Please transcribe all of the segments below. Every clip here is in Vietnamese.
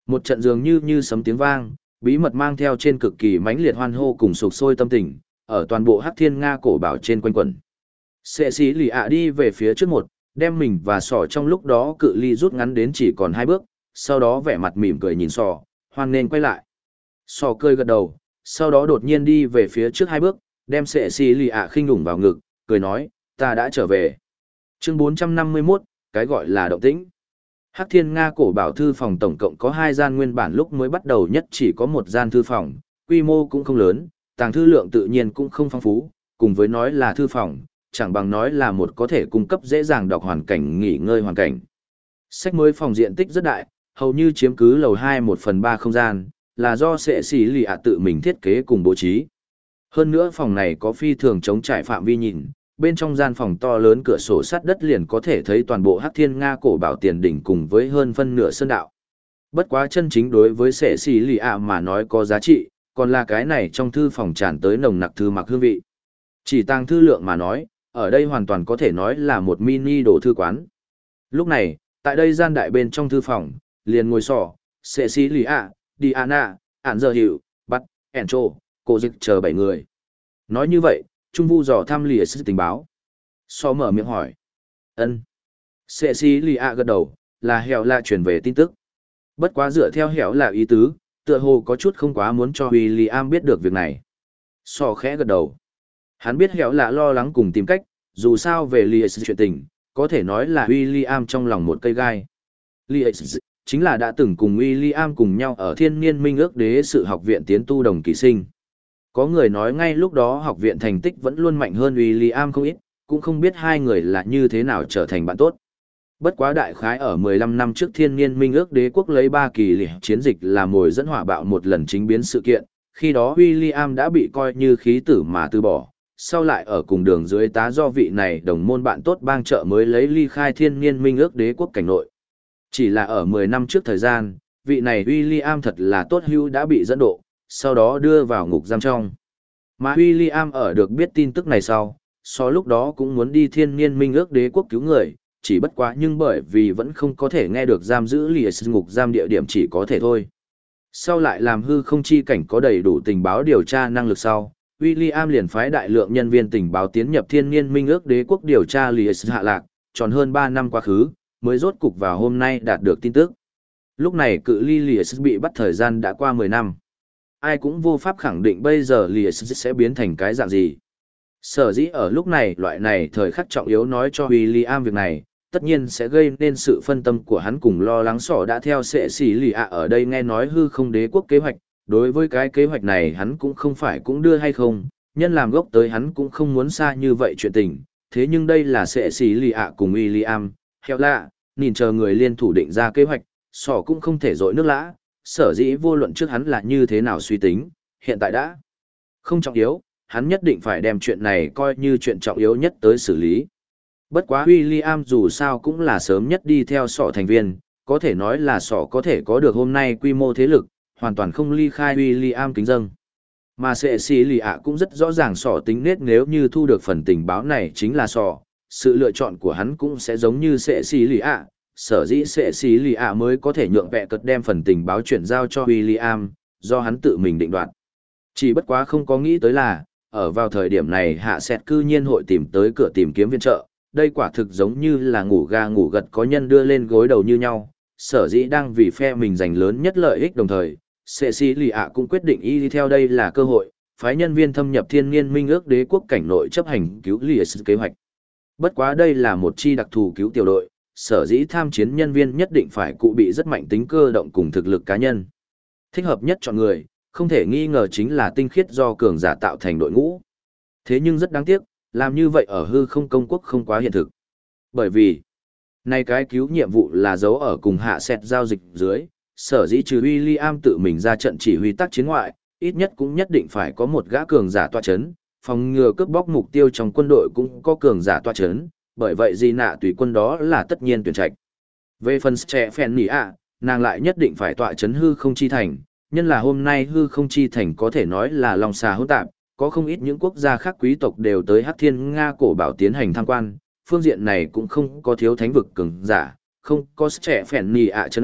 Một trận dường như sấm tiếng vang, bí mật mang theo trên cực kỳ mãnh liệt hoan hô cùng sục sôi tâm tình, ở toàn bộ Hắc Thiên Nga cổ bảo trên quanh quẩn. Sệ sĩ lì ạ đi về phía trước một, đem mình và sỏ trong lúc đó cự ly rút ngắn đến chỉ còn 2 bước, sau đó vẻ mặt mỉm cười nhìn sỏ, hoan nên quay lại. Sỏ cười gật đầu, sau đó đột nhiên đi về phía trước 2 bước, đem sệ sĩ lì ạ khinh đủng vào ngực, cười nói, ta đã trở về. Chương 451, cái gọi là động tĩnh. Hắc Thiên Nga cổ bảo thư phòng tổng cộng có 2 gian, nguyên bản lúc mới bắt đầu nhất chỉ có 1 gian thư phòng, quy mô cũng không lớn, tàng thư lượng tự nhiên cũng không phong phú, cùng với nói là thư phòng, chẳng bằng nói là một có thể cung cấp dễ dàng đọc hoàn cảnh nghỉ ngơi hoàn cảnh. Sách mới phòng diện tích rất đại, hầu như chiếm cứ lầu 2 1/3 không gian, là do sệ sĩ lì ạ tự mình thiết kế cùng bố trí. Hơn nữa phòng này có phi thường chống trải phạm vi nhìn, bên trong gian phòng to lớn cửa sổ sắt đất liền có thể thấy toàn bộ Hắc Thiên Nga cổ bảo tiền đỉnh cùng với hơn phân nửa sơn đạo. Bất quá chân chính đối với sệ sĩ lì ạ mà nói có giá trị, còn là cái này trong thư phòng tràn tới nồng nặc thư mặc hương vị. Chỉ tàng thư lượng mà nói, ở đây hoàn toàn có thể nói là một mini đồ thư quán. Lúc này, tại đây gian đại bên trong thư phòng, liền ngồi sỏ, sệ sĩ lì ạ, Diana, ản giờ hiệu, bắt, ẻn trô, cô dịch chờ 7 người. Nói như vậy, Trung Vu dò thăm lìa sự tình báo. So mở miệng hỏi. Ân. Sệ sĩ lì ạ gật đầu, là hẻo là chuyển về tin tức. Bất quá dựa theo hẻo là ý tứ, tựa hồ có chút không quá muốn cho William biết được việc này. So khẽ gật đầu. Hắn biết hẻo là lo lắng cùng tìm cách, dù sao về lìa sự chuyện tình, có thể nói là William trong lòng một cây gai. Lìa chính là đã từng cùng William cùng nhau ở Thiên Niên Minh ước đế sự học viện tiến tu đồng kỳ sinh. Có người nói ngay lúc đó học viện thành tích vẫn luôn mạnh hơn William không ít, cũng không biết hai người là như thế nào trở thành bạn tốt. Bất quá đại khái ở 15 năm trước Thiên Niên Minh ước đế quốc lấy 3 kỳ liệt chiến dịch làm mồi dẫn hỏa bạo một lần chính biến sự kiện, khi đó William đã bị coi như khí tử mà từ bỏ, sau lại ở cùng đường dưới tá do vị này đồng môn bạn tốt bang trợ mới lấy ly khai Thiên Niên Minh ước đế quốc cảnh nội. Chỉ là ở 10 năm trước thời gian, vị này William thật là tốt hữu đã bị dẫn độ, sau đó đưa vào ngục giam trong. Mà William ở được biết tin tức này sau, lúc đó cũng muốn đi Thiên Niên Minh ước đế quốc cứu người, chỉ bất quá nhưng bởi vì vẫn không có thể nghe được giam giữ lìa ngục giam địa điểm chỉ có thể thôi. Sau lại làm hư không chi cảnh có đầy đủ tình báo điều tra năng lực sau, William liền phái đại lượng nhân viên tình báo tiến nhập Thiên Niên Minh ước đế quốc điều tra lìa hạ lạc, tròn hơn 3 năm quá khứ, mới rốt cục vào hôm nay đạt được tin tức. Lúc này cự ly lìa bị bắt thời gian đã qua 10 năm. Ai cũng vô pháp khẳng định bây giờ lìa sẽ biến thành cái dạng gì. Sở dĩ ở lúc này loại này thời khắc trọng yếu nói cho William việc này, tất nhiên sẽ gây nên sự phân tâm của hắn cùng lo lắng sỏ đã theo sệ sĩ lì ạ ở đây nghe nói hư không đế quốc kế hoạch. Đối với cái kế hoạch này hắn cũng không phải cũng đưa hay không, nhân làm gốc tới hắn cũng không muốn xa như vậy chuyện tình. Thế nhưng đây là sệ sĩ lì ạ cùng William, heo lạ, nhìn chờ người liên thủ định ra kế hoạch, sỏ cũng không thể dội nước lã. Sở dĩ vô luận trước hắn là như thế nào suy tính, hiện tại đã không trọng yếu, hắn nhất định phải đem chuyện này coi như chuyện trọng yếu nhất tới xử lý. Bất quá William dù sao cũng là sớm nhất đi theo sỏ thành viên, có thể nói là sỏ có thể có được hôm nay quy mô thế lực, hoàn toàn không ly khai William kính dâng. Mà sệ sĩ lì ạ cũng rất rõ ràng sỏ tính nết nếu như thu được phần tình báo này chính là sỏ, sự lựa chọn của hắn cũng sẽ giống như sệ sĩ lì ạ. Sở dĩ sệ sĩ lì ạ mới có thể nhượng vẹ cật đem phần tình báo chuyển giao cho William, do hắn tự mình định đoạt. Chỉ bất quá không có nghĩ tới là, ở vào thời điểm này hạ sẹt cư nhiên hội tìm tới cửa tìm kiếm viện trợ, đây quả thực giống như là ngủ ga ngủ gật có nhân đưa lên gối đầu như nhau, sở dĩ đang vì phe mình giành lớn nhất lợi ích đồng thời, sệ sĩ lì ạ cũng quyết định y theo đây là cơ hội, phái nhân viên thâm nhập Thiên Niên Minh ước đế quốc cảnh nội chấp hành cứu lìa kế hoạch. Bất quá đây là một chi đặc thù cứu tiểu đội, sở dĩ tham chiến nhân viên nhất định phải cụ bị rất mạnh tính cơ động cùng thực lực cá nhân. Thích hợp nhất chọn người, không thể nghi ngờ chính là tinh khiết do cường giả tạo thành đội ngũ. Thế nhưng rất đáng tiếc, làm như vậy ở hư không công quốc không quá hiện thực. Bởi vì, này cái cứu nhiệm vụ là giấu ở cùng hạ sẹt giao dịch dưới, sở dĩ trừ William tự mình ra trận chỉ huy tác chiến ngoại, ít nhất cũng nhất định phải có một gã cường giả tọa chấn, phòng ngừa cướp bóc mục tiêu trong quân đội cũng có cường giả tọa chấn, bởi vậy gì nạ tùy quân đó là tất nhiên tuyển trạch. Về phần trẻ phèn nỉ ạ, nàng lại nhất định phải tọa chấn hư không chi thành, nhân là hôm nay hư không chi thành có thể nói là lòng xà hỗn tạp, có không ít những quốc gia khác quý tộc đều tới Hắc Thiên Nga cổ bảo tiến hành tham quan, phương diện này cũng không có thiếu thánh vực cường giả, không có trẻ phèn nỉ ạ trấn áp,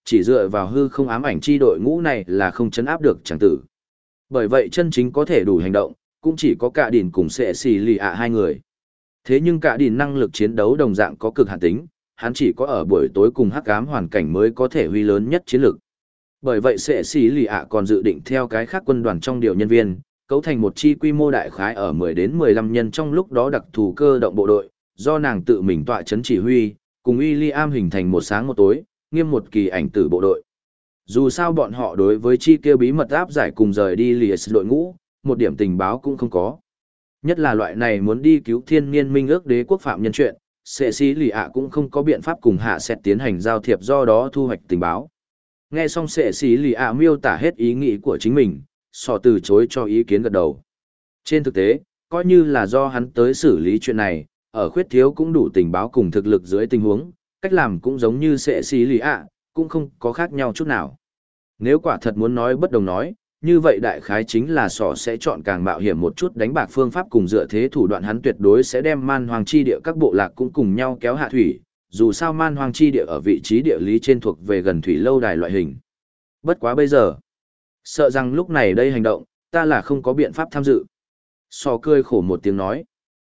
chỉ dựa vào hư không ám ảnh chi đội ngũ này là không chấn áp được chẳng tử. Bởi vậy chân chính có thể đủ hành động, cũng chỉ có cả đỉn cùng sẽ xì lì ạ hai người. Thế nhưng cả đỉn năng lực chiến đấu đồng dạng có cực hạn tính, hắn chỉ có ở buổi tối cùng hắc ám hoàn cảnh mới có thể huy lớn nhất chiến lực. Bởi vậy sẽ xì lì ạ còn dự định theo cái khác quân đoàn trong điều nhân viên, cấu thành một chi quy mô đại khái ở 10 đến 15 nhân trong lúc đó đặc thù cơ động bộ đội, do nàng tự mình tọa chấn chỉ huy, cùng William hình thành một sáng một tối, nghiêm một kỳ ảnh tử bộ đội. Dù sao bọn họ đối với chi kia bí mật áp giải cùng rời đi Lies đội ngũ, một điểm tình báo cũng không có. Nhất là loại này muốn đi cứu thiên niên minh ước đế quốc phạm nhân chuyện, sẽ xí lì ạ cũng không có biện pháp cùng hạ xét tiến hành giao thiệp, do đó thu hoạch tình báo. Nghe xong sẽ xí lì ạ miêu tả hết ý nghĩ của chính mình, sọ từ chối cho ý kiến gật đầu. Trên thực tế, coi như là do hắn tới xử lý chuyện này, ở khuyết thiếu cũng đủ tình báo cùng thực lực dưới tình huống, cách làm cũng giống như sẽ xí lì ạ, cũng không có khác nhau chút nào. Nếu quả thật muốn nói bất đồng nói, như vậy đại khái chính là sọ sẽ chọn càng mạo hiểm một chút đánh bạc phương pháp, cùng dựa thế thủ đoạn hắn tuyệt đối sẽ đem man hoàng chi địa các bộ lạc cũng cùng nhau kéo hạ thủy, dù sao man hoàng chi địa ở vị trí địa lý trên thuộc về gần thủy lâu đài loại hình. Bất quá bây giờ, sợ rằng lúc này đây hành động, ta là không có biện pháp tham dự. Sọ cười khổ một tiếng nói.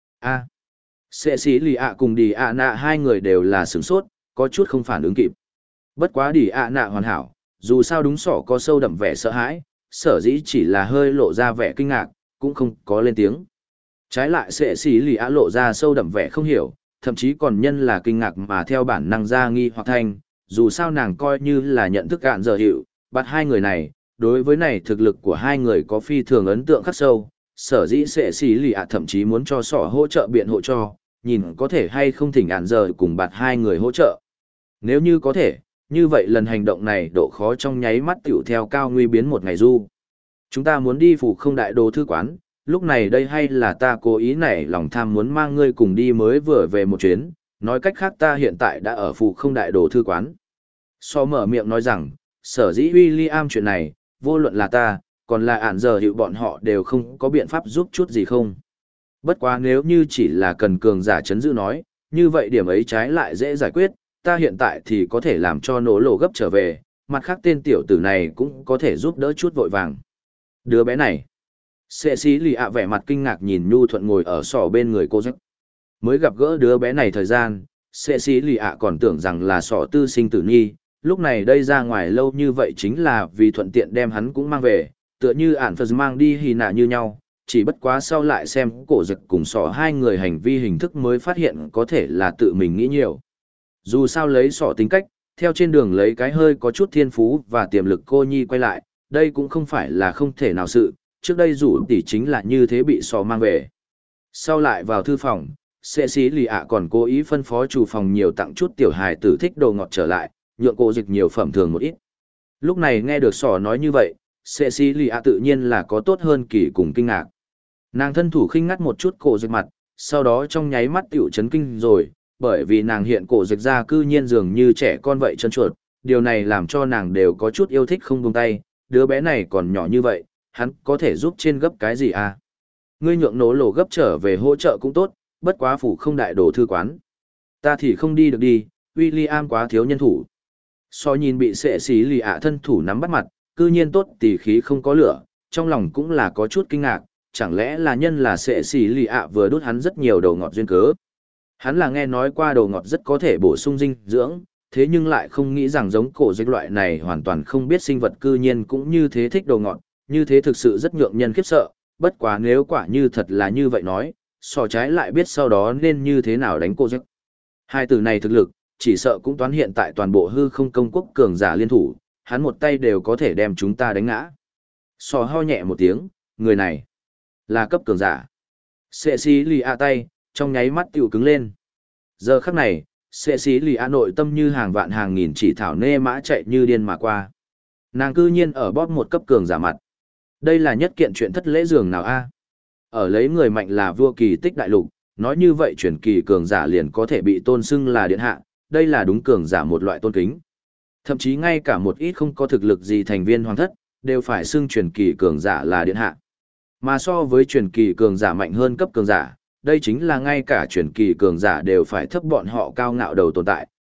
Sẽ xí lì ạ cùng đi ạ nạ hai người đều là sửng sốt, có chút không phản ứng kịp. Bất quá đi ạ nạ hoàn hảo, dù sao đúng sọ có sâu đậm vẻ sợ hãi, sở dĩ chỉ là hơi lộ ra vẻ kinh ngạc, cũng không có lên tiếng. Trái lại sẽ xí lì ạ lộ ra sâu đậm vẻ không hiểu, thậm chí còn nhân là kinh ngạc mà theo bản năng ra nghi hoặc thanh, dù sao nàng coi như là nhận thức cạn giờ hiệu, bắt hai người này, đối với này thực lực của hai người có phi thường ấn tượng khắc sâu, sở dĩ sẽ xí lì ạ thậm chí muốn cho sọ hỗ trợ biện hộ cho, nhìn có thể hay không thỉnh ạn giờ cùng bạt hai người hỗ trợ. Nếu như có thể, như vậy lần hành động này độ khó trong nháy mắt tiểu theo cao nguy biến một ngày du. Chúng ta muốn đi phủ không đại đồ thư quán, lúc này đây hay là ta cố ý nảy lòng tham muốn mang ngươi cùng đi mới vừa về một chuyến, nói cách khác ta hiện tại đã ở phủ không đại đồ thư quán. So mở miệng nói rằng, sở dĩ William chuyện này, vô luận là ta, còn là ản giờ hiệu bọn họ đều không có biện pháp giúp chút gì không. Bất quá nếu như chỉ là cần cường giả chấn giữ nói, như vậy điểm ấy trái lại dễ giải quyết, ta hiện tại thì có thể làm cho nổ lộ gấp trở về, mặt khác tên tiểu tử này cũng có thể giúp đỡ chút vội vàng. Đứa bé này, sẽ xí lì ạ vẻ mặt kinh ngạc nhìn nhu thuận ngồi ở sỏ bên người cô giấc. Mới gặp gỡ đứa bé này thời gian, sẽ xí lì ạ còn tưởng rằng là sỏ tư sinh tử nhi, lúc này đây ra ngoài lâu như vậy chính là vì thuận tiện đem hắn cũng mang về, tựa như ản phật mang đi hì nạ như nhau. Chỉ bất quá sau lại xem cổ giật cùng sỏ hai người hành vi hình thức mới phát hiện có thể là tự mình nghĩ nhiều. Dù sao lấy sỏ tính cách, theo trên đường lấy cái hơi có chút thiên phú và tiềm lực cô nhi quay lại, đây cũng không phải là không thể nào sự, trước đây rủ tỷ chính là như thế bị sỏ mang về. Sau lại vào thư phòng, sẽ xí lì ạ còn cố ý phân phó chủ phòng nhiều tặng chút tiểu hài tử thích đồ ngọt trở lại, nhượng cô dịch nhiều phẩm thường một ít. Lúc này nghe được sỏ nói như vậy, sẽ xí lì ạ tự nhiên là có tốt hơn kỳ cùng kinh ngạc. Nàng thân thủ khinh ngắt một chút cổ dịch mặt, sau đó trong nháy mắt tiểu chấn kinh rồi, bởi vì nàng hiện cổ dịch ra cư nhiên dường như trẻ con vậy chân chuột, điều này làm cho nàng đều có chút yêu thích không buông tay, đứa bé này còn nhỏ như vậy, hắn có thể giúp trên gấp cái gì à? Ngươi nhượng nổ lộ gấp trở về hỗ trợ cũng tốt, bất quá phủ không đại đồ thư quán. Ta thì không đi được đi, William quá thiếu nhân thủ. So nhìn bị sệ xí lì ạ thân thủ nắm bắt mặt, cư nhiên tốt tỉ khí không có lửa, trong lòng cũng là có chút kinh ngạc, chẳng lẽ là nhân là sệ xì lì ạ vừa đút hắn rất nhiều đồ ngọt duyên cớ. Hắn là nghe nói qua đồ ngọt rất có thể bổ sung dinh dưỡng, thế nhưng lại không nghĩ rằng giống cổ dịch loại này hoàn toàn không biết sinh vật cư nhiên cũng như thế thích đồ ngọt, như thế thực sự rất nhượng nhân khiếp sợ, bất quá nếu quả như thật là như vậy nói, sò trái lại biết sau đó nên như thế nào đánh cổ dịch. Hai từ này thực lực, chỉ sợ cũng toán hiện tại toàn bộ hư không công quốc cường giả liên thủ, hắn một tay đều có thể đem chúng ta đánh ngã. Sò ho nhẹ một tiếng, người này là cấp cường giả. Sệ xí lì ạ tay, trong nháy mắt tiểu cứng lên. Giờ khắc này, sệ xí lì ạ nội tâm như hàng vạn hàng nghìn chỉ thảo nê mã chạy như điên mà qua. Nàng cư nhiên ở bóp một cấp cường giả mặt. Đây là nhất kiện chuyện thất lễ dường nào a? Ở lấy người mạnh là vua kỳ tích đại lục, nói như vậy truyền kỳ cường giả liền có thể bị tôn xưng là điện hạ, đây là đúng cường giả một loại tôn kính. Thậm chí ngay cả một ít không có thực lực gì thành viên hoàng thất, đều phải xưng truyền kỳ cường giả là điện hạ. Mà so với truyền kỳ cường giả mạnh hơn cấp cường giả, đây chính là ngay cả truyền kỳ cường giả đều phải thấp bọn họ cao ngạo đầu tồn tại,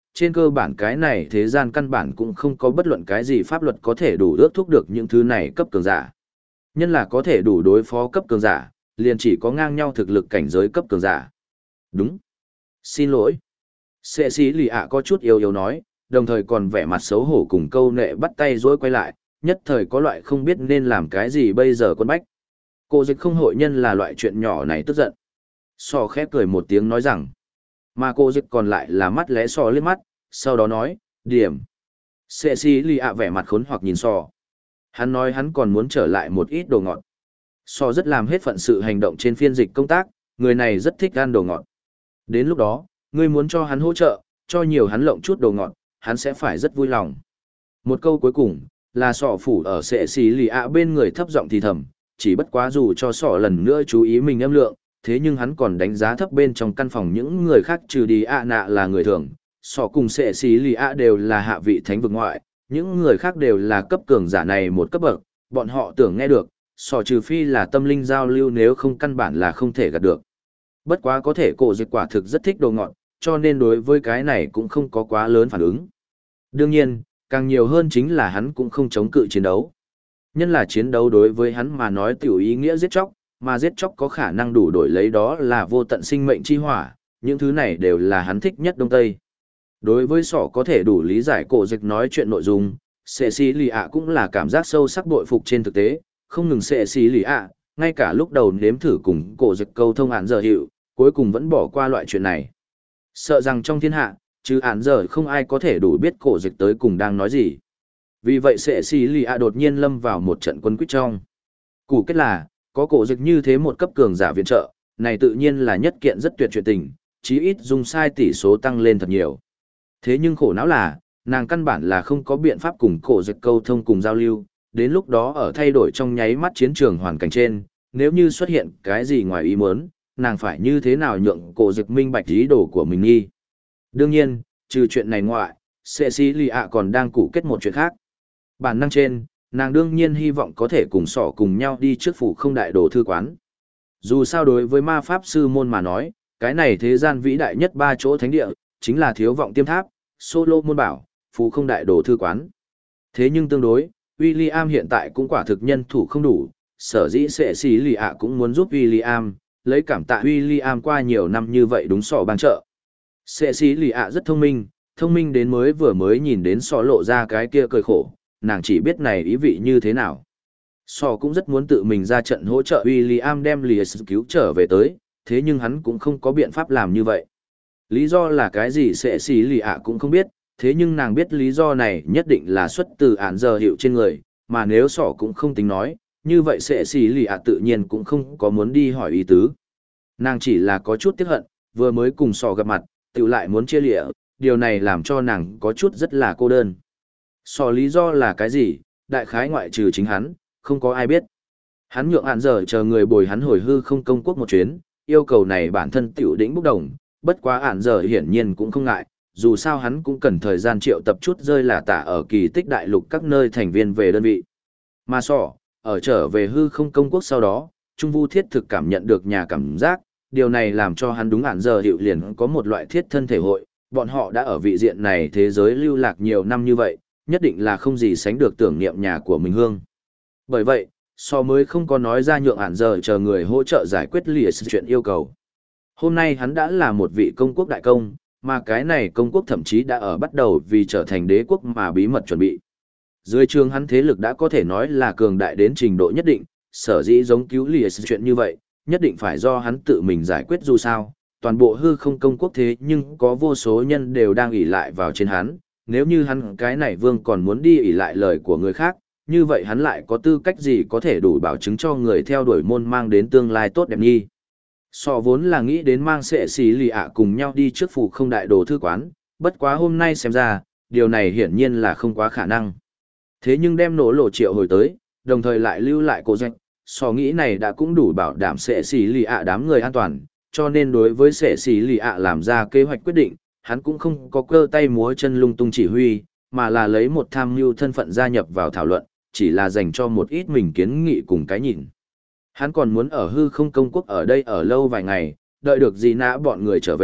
trên cơ bản cái này thế gian căn bản cũng không có bất luận cái gì pháp luật có thể đủ ước thúc được những thứ này cấp cường giả. Nhân là có thể đủ đối phó cấp cường giả, liền chỉ có ngang nhau thực lực cảnh giới cấp cường giả. Đúng. Xin lỗi. Sệ sĩ lì ạ có chút yếu yếu nói, đồng thời còn vẻ mặt xấu hổ cùng câu nệ bắt tay dối quay lại, nhất thời có loại không biết nên làm cái gì bây giờ quân bách. Cô dịch không hội nhân là loại chuyện nhỏ này tức giận. Sò khẽ cười một tiếng nói rằng, mà cô dịch còn lại là mắt lẽ sò liếc mắt, sau đó nói, điểm. Sệ sĩ lì ạ vẻ mặt khốn hoặc nhìn sò. Hắn nói hắn còn muốn trở lại một ít đồ ngọt. Sò rất làm hết phận sự hành động trên phiên dịch công tác, người này rất thích ăn đồ ngọt. Đến lúc đó, ngươi muốn cho hắn hỗ trợ, cho nhiều hắn lộng chút đồ ngọt, hắn sẽ phải rất vui lòng. Một câu cuối cùng, là sọ phủ ở sệ xì lì ạ bên người thấp giọng thì thầm, chỉ bất quá dù cho sọ lần nữa chú ý mình âm lượng, thế nhưng hắn còn đánh giá thấp bên trong căn phòng những người khác trừ đi ạ nạ là người thường. Sọ cùng sệ xì lì ạ đều là hạ vị thánh vực ngoại, những người khác đều là cấp cường giả này một cấp bậc, bọn họ tưởng nghe được, sọ trừ phi là tâm linh giao lưu nếu không căn bản là không thể gạt được. Bất quá có thể cổ dịch quả thực rất thích đồ ngọt, cho nên đối với cái này cũng không có quá lớn phản ứng. Đương nhiên, càng nhiều hơn chính là hắn cũng không chống cự chiến đấu. Nhân là chiến đấu đối với hắn mà nói tiểu ý nghĩa giết chóc, mà giết chóc có khả năng đủ đổi lấy đó là vô tận sinh mệnh chi hỏa, những thứ này đều là hắn thích nhất Đông Tây. Đối với sọ có thể đủ lý giải cổ dịch nói chuyện nội dung, sệ xì lì ạ cũng là cảm giác sâu sắc bội phục trên thực tế, không ngừng sệ xì lì ạ, ngay cả lúc đầu nếm thử cùng cổ dịch câu thông án giờ hiệu, cuối cùng vẫn bỏ qua loại chuyện này. Sợ rằng trong thiên hạ, chứ án giờ không ai có thể đủ biết cổ dịch tới cùng đang nói gì. Vì vậy sệ xì lì ạ đột nhiên lâm vào một trận quân quyết trong. Cụ kết là, có cổ dịch như thế một cấp cường giả viện trợ, này tự nhiên là nhất kiện rất tuyệt chuyện tình, chí ít dùng sai tỷ số tăng lên thật nhiều. Thế nhưng khổ não là, nàng căn bản là không có biện pháp cùng cổ dịch câu thông cùng giao lưu, đến lúc đó ở thay đổi trong nháy mắt chiến trường hoàn cảnh trên, nếu như xuất hiện cái gì ngoài ý muốn, nàng phải như thế nào nhượng cổ dịch minh bạch ý đồ của mình nghi. Đương nhiên, trừ chuyện này ngoại, Cecilia còn đang cụ kết một chuyện khác. Bản năng trên, nàng đương nhiên hy vọng có thể cùng sỏ cùng nhau đi trước phủ không đại đồ thư quán. Dù sao đối với ma pháp sư môn mà nói, cái này thế gian vĩ đại nhất ba chỗ thánh địa, chính là thiếu vọng tiêm tháp, solo môn bảo, phủ không đại đồ thư quán. Thế nhưng tương đối, William hiện tại cũng quả thực nhân thủ không đủ, sở dĩ Cecilia cũng muốn giúp William, lấy cảm tạ William qua nhiều năm như vậy đúng sỏ ban trợ. Cecilia rất thông minh đến vừa mới nhìn đến sỏ lộ ra cái kia cười khổ, nàng chỉ biết này ý vị như thế nào. Sỏ cũng rất muốn tự mình ra trận hỗ trợ William đem Lies cứu trở về tới, thế nhưng hắn cũng không có biện pháp làm như vậy. Lý do là cái gì Cecilia cũng không biết, thế nhưng nàng biết lý do này nhất định là xuất từ án giờ hiệu trên người, mà nếu sỏ cũng không tính nói, như vậy Cecilia tự nhiên cũng không có muốn đi hỏi ý tứ. Nàng chỉ là có chút tiếc hận, vừa mới cùng sỏ gặp mặt, tự lại muốn chia lịa, điều này làm cho nàng có chút rất là cô đơn. Sỏ lý do là cái gì, đại khái ngoại trừ chính hắn, không có ai biết. Hắn nhượng án giờ chờ người bồi hắn hồi hư không công quốc một chuyến, yêu cầu này bản thân tiểu đỉnh bốc đồng, bất quá án giờ hiển nhiên cũng không ngại, dù sao hắn cũng cần thời gian triệu tập chút rơi là tả ở kỳ tích đại lục các nơi thành viên về đơn vị. Mà sỏ, ở trở về hư không công quốc sau đó, Trung Vu thiết thực cảm nhận được nhà cảm giác, điều này làm cho hắn đúng án giờ hiệu liền có một loại thiết thân thể hội, bọn họ đã ở vị diện này thế giới lưu lạc nhiều năm như vậy, nhất định là không gì sánh được tưởng niệm nhà của mình hương. Bởi vậy, so mới không có nói ra nhượng án giờ chờ người hỗ trợ giải quyết lìa sự chuyện yêu cầu. Hôm nay hắn đã là một vị công quốc đại công, mà cái này công quốc thậm chí đã ở bắt đầu vì trở thành đế quốc mà bí mật chuẩn bị. Dưới trường hắn thế lực đã có thể nói là cường đại đến trình độ nhất định, sở dĩ giống cứu lìa sự chuyện như vậy, nhất định phải do hắn tự mình giải quyết dù sao. Toàn bộ hư không công quốc thế nhưng có vô số nhân đều đang ỷ lại vào trên hắn, nếu như hắn cái này vương còn muốn đi ỷ lại lời của người khác, như vậy hắn lại có tư cách gì có thể đủ bảo chứng cho người theo đuổi môn mang đến tương lai tốt đẹp nhi. Sọ vốn là nghĩ đến mang sệ xì lì ạ cùng nhau đi trước phủ không đại đồ thư quán, bất quá hôm nay xem ra, điều này hiển nhiên là không quá khả năng. Thế nhưng đem nổ lộ triệu hồi tới, đồng thời lại lưu lại cô doanh, sọ nghĩ này đã cũng đủ bảo đảm sệ xì lì ạ đám người an toàn, cho nên đối với sệ xì lì ạ làm ra kế hoạch quyết định, hắn cũng không có cơ tay múa chân lung tung chỉ huy, mà là lấy một tham mưu thân phận gia nhập vào thảo luận, chỉ là dành cho một ít mình kiến nghị cùng cái nhìn. Hắn còn muốn ở hư không công quốc ở đây ở lâu vài ngày, đợi được gì nã bọn người trở về,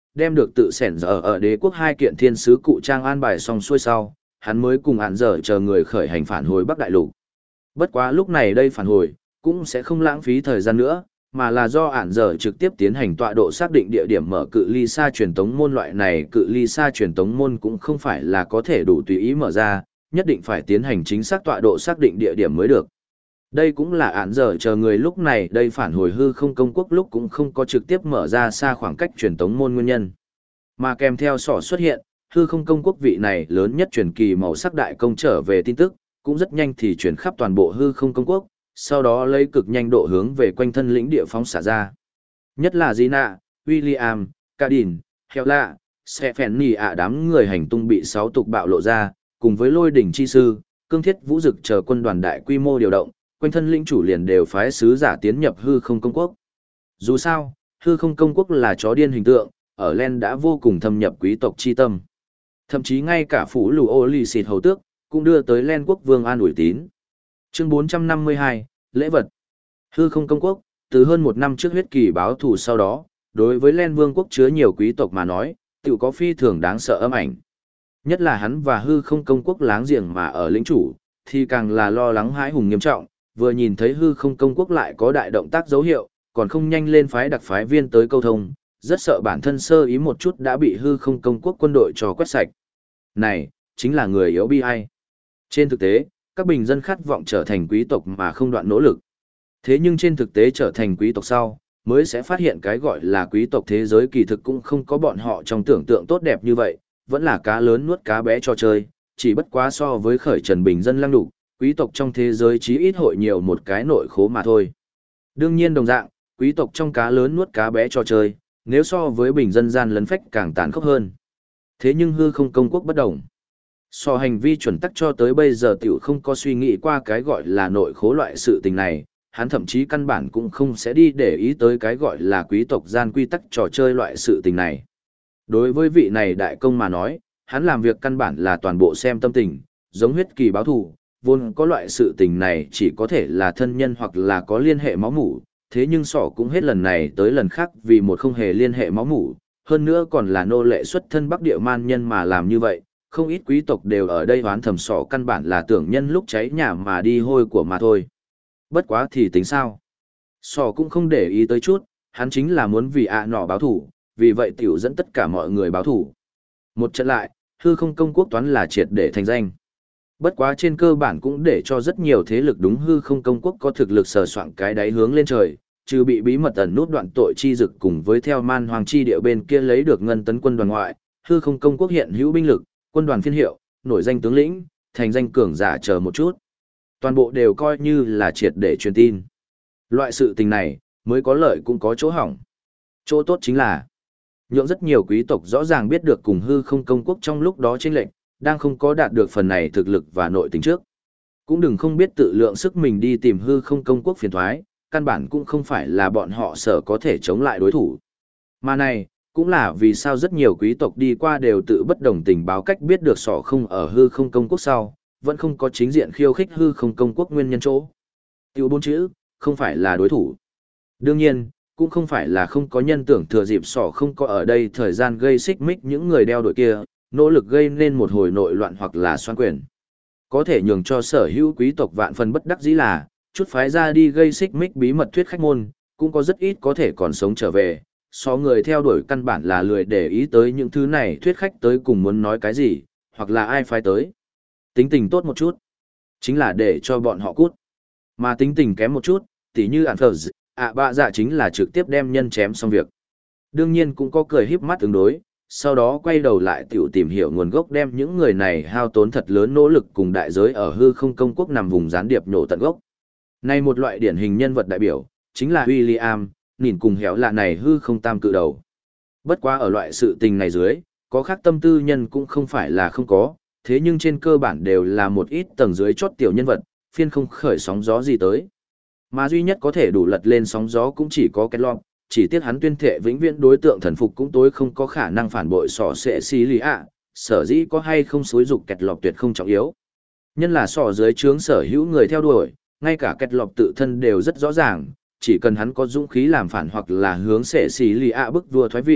đem được tự sẻn giờ ở đế quốc hai kiện thiên sứ cụ trang an bài xong xuôi sau, hắn mới cùng ản dở chờ người khởi hành phản hồi Bắc Đại Lục. Bất quá lúc này đây phản hồi, cũng sẽ không lãng phí thời gian nữa, mà là do ản dở trực tiếp tiến hành tọa độ xác định địa điểm mở cự ly xa truyền tống môn. Loại này cự ly xa truyền tống môn cũng không phải là có thể đủ tùy ý mở ra, nhất định phải tiến hành chính xác tọa độ xác định địa điểm mới được. Đây cũng là ản dở chờ người lúc này đây phản hồi hư không công quốc lúc cũng không có trực tiếp mở ra xa khoảng cách truyền tống môn nguyên nhân. Mà kèm theo sỏ xuất hiện, hư không công quốc vị này lớn nhất truyền kỳ màu sắc đại công trở về tin tức, cũng rất nhanh thì truyền khắp toàn bộ hư không công quốc, sau đó lấy cực nhanh độ hướng về quanh thân lĩnh địa phóng xả ra. Nhất là Gina, William, Cadin, Hela, Stephanie đám người hành tung bị 6 tục bạo lộ ra, cùng với lôi đỉnh chi sư, cương thiết vũ dực chờ quân đoàn đại quy mô điều động, quanh thân lĩnh chủ liền đều phái sứ giả tiến nhập hư không công quốc. Dù sao, hư không công quốc là chó điên hình tượng, ở Len đã vô cùng thâm nhập quý tộc chi tâm. Thậm chí ngay cả phủ lù ô lì xịt hầu tước, cũng đưa tới Len quốc vương an ủi tín. Chương 452, lễ vật. Hư không công quốc, từ hơn một năm trước huyết kỳ báo thù sau đó, đối với Len vương quốc chứa nhiều quý tộc mà nói, tự có phi thường đáng sợ âm ảnh. Nhất là hắn và hư không công quốc láng giềng mà ở lĩnh chủ, thì càng là lo lắng hãi hùng nghiêm trọng, vừa nhìn thấy hư không công quốc lại có đại động tác dấu hiệu, còn không nhanh lên phái đặc phái viên tới câu thông, rất sợ bản thân sơ ý một chút đã bị hư không công quốc quân đội cho quét sạch. Này, chính là người yếu bi ai. Trên thực tế, các bình dân khát vọng trở thành quý tộc mà không đoạn nỗ lực. Thế nhưng trên thực tế trở thành quý tộc sau, mới sẽ phát hiện cái gọi là quý tộc thế giới kỳ thực cũng không có bọn họ trong tưởng tượng tốt đẹp như vậy, vẫn là cá lớn nuốt cá bé cho chơi, chỉ bất quá so với khởi trần bình dân lăng đục, quý tộc trong thế giới chí ít hội nhiều một cái nội khố mà thôi. Đương nhiên đồng dạng, quý tộc trong cá lớn nuốt cá bé cho chơi, nếu so với bình dân gian lấn phách càng tàn khốc hơn. Thế nhưng hư không công quốc bất đồng. So hành vi chuẩn tắc cho tới bây giờ tiểu không có suy nghĩ qua cái gọi là nội khố loại sự tình này, hắn thậm chí căn bản cũng không sẽ đi để ý tới cái gọi là quý tộc gian quy tắc trò chơi loại sự tình này. Đối với vị này đại công mà nói, hắn làm việc căn bản là toàn bộ xem tâm tình, giống huyết kỳ báo thù, vốn có loại sự tình này chỉ có thể là thân nhân hoặc là có liên hệ máu mủ, thế nhưng sỏ cũng hết lần này tới lần khác vì một không hề liên hệ máu mủ, hơn nữa còn là nô lệ xuất thân Bắc Địa man nhân mà làm như vậy, không ít quý tộc đều ở đây hoán thầm sỏ căn bản là tưởng nhân lúc cháy nhà mà đi hôi của mà thôi. Bất quá thì tính sao? Sỏ cũng không để ý tới chút, hắn chính là muốn vì nọ báo thủ, vì vậy tiểu dẫn tất cả mọi người báo thủ. Một trận lại, hư không công quốc toán là triệt để thành danh. Bất quá trên cơ bản cũng để cho rất nhiều thế lực đúng hư không công quốc có thực lực sờ soạng cái đáy hướng lên trời, trừ bị bí mật ẩn nút đoạn tội chi dực cùng với theo man hoàng chi địa bên kia lấy được ngân tấn quân đoàn ngoại, hư không công quốc hiện hữu binh lực, quân đoàn phiên hiệu, nổi danh tướng lĩnh, thành danh cường giả chờ một chút. Toàn bộ đều coi như là triệt để truyền tin. Loại sự tình này, mới có lợi cũng có chỗ hỏng. Chỗ tốt chính là, nhượng rất nhiều quý tộc rõ ràng biết được cùng hư không công quốc trong lúc đó chênh lệnh, đang không có đạt được phần này thực lực và nội tình trước. Cũng đừng không biết tự lượng sức mình đi tìm hư không công quốc phiền thoái, căn bản cũng không phải là bọn họ sở có thể chống lại đối thủ. Mà này, cũng là vì sao rất nhiều quý tộc đi qua đều tự bất đồng tình báo cách biết được sỏ không ở hư không công quốc sau, vẫn không có chính diện khiêu khích hư không công quốc nguyên nhân chỗ. Tiêu 4 chữ, không phải là đối thủ. Đương nhiên, cũng không phải là không có nhân tưởng thừa dịp sỏ không có ở đây thời gian gây xích mích những người đeo đội kia, nỗ lực gây nên một hồi nội loạn hoặc là xoan quyền. Có thể nhường cho sở hữu quý tộc vạn phần bất đắc dĩ là, chút phái ra đi gây xích mích bí mật thuyết khách môn, cũng có rất ít có thể còn sống trở về, so người theo đuổi căn bản là lười để ý tới những thứ này thuyết khách tới cùng muốn nói cái gì, hoặc là ai phái tới. Tính tình tốt một chút, chính là để cho bọn họ cút. Mà tính tình kém một chút, tỉ như Anphers, bạ dạ chính là trực tiếp đem nhân chém xong việc. Đương nhiên cũng có cười híp mắt ứng đối, sau đó quay đầu lại tiểu tìm hiểu nguồn gốc đem những người này hao tốn thật lớn nỗ lực cùng đại giới ở hư không công quốc nằm vùng gián điệp nhổ tận gốc. Này một loại điển hình nhân vật đại biểu, chính là William, nhìn cùng héo lạ này hư không tam cự đầu. Bất quá ở loại sự tình này dưới, có khác tâm tư nhân cũng không phải là không có, thế nhưng trên cơ bản đều là một ít tầng dưới chót tiểu nhân vật, phiên không khởi sóng gió gì tới. Mà duy nhất có thể đủ lật lên sóng gió cũng chỉ có cái lọt, chỉ tiếc hắn tuyên thệ vĩnh viễn đối tượng thần phục cũng tối không có khả năng phản bội sỏ sẽ xí lý ạ, sở dĩ có hay không xối dục kẹt lọt tuyệt không trọng yếu. Nhân là sỏ dưới trướng sở hữu người theo đuổi, ngay cả kẹt lọt tự thân đều rất rõ ràng, chỉ cần hắn có dũng khí làm phản hoặc là hướng sẽ xí lý ạ bức vua thoái vị,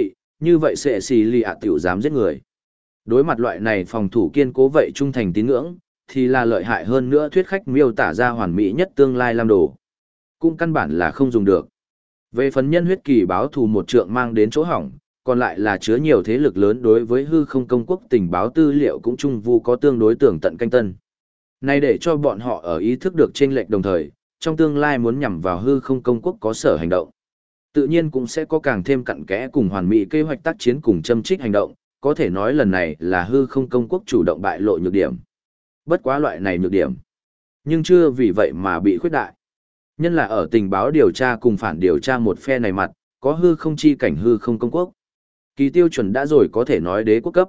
như vậy sẽ xì lì ạ tiểu dám giết người. Đối mặt loại này phòng thủ kiên cố vậy trung thành tín ngưỡng, thì là lợi hại hơn nữa thuyết khách miêu tả ra hoàn mỹ nhất tương lai làm đồ. Cũng căn bản là không dùng được. Về phần nhân huyết kỳ báo thù một trượng mang đến chỗ hỏng, còn lại là chứa nhiều thế lực lớn đối với hư không công quốc tình báo tư liệu cũng chung vu có tương đối tưởng tận canh tân. Này để cho bọn họ ở ý thức được chênh lệch đồng thời, trong tương lai muốn nhằm vào hư không công quốc có sở hành động. Tự nhiên cũng sẽ có càng thêm cặn kẽ cùng hoàn mỹ kế hoạch tác chiến cùng châm trích hành động, có thể nói lần này là hư không công quốc chủ động bại lộ nhược điểm. Bất quá loại này nhược điểm, nhưng chưa vì vậy mà bị khuyết đại. Nhân là ở tình báo điều tra cùng phản điều tra một phe này mặt, có hư không chi cảnh hư không công quốc. Kỳ tiêu chuẩn đã rồi có thể nói đế quốc cấp.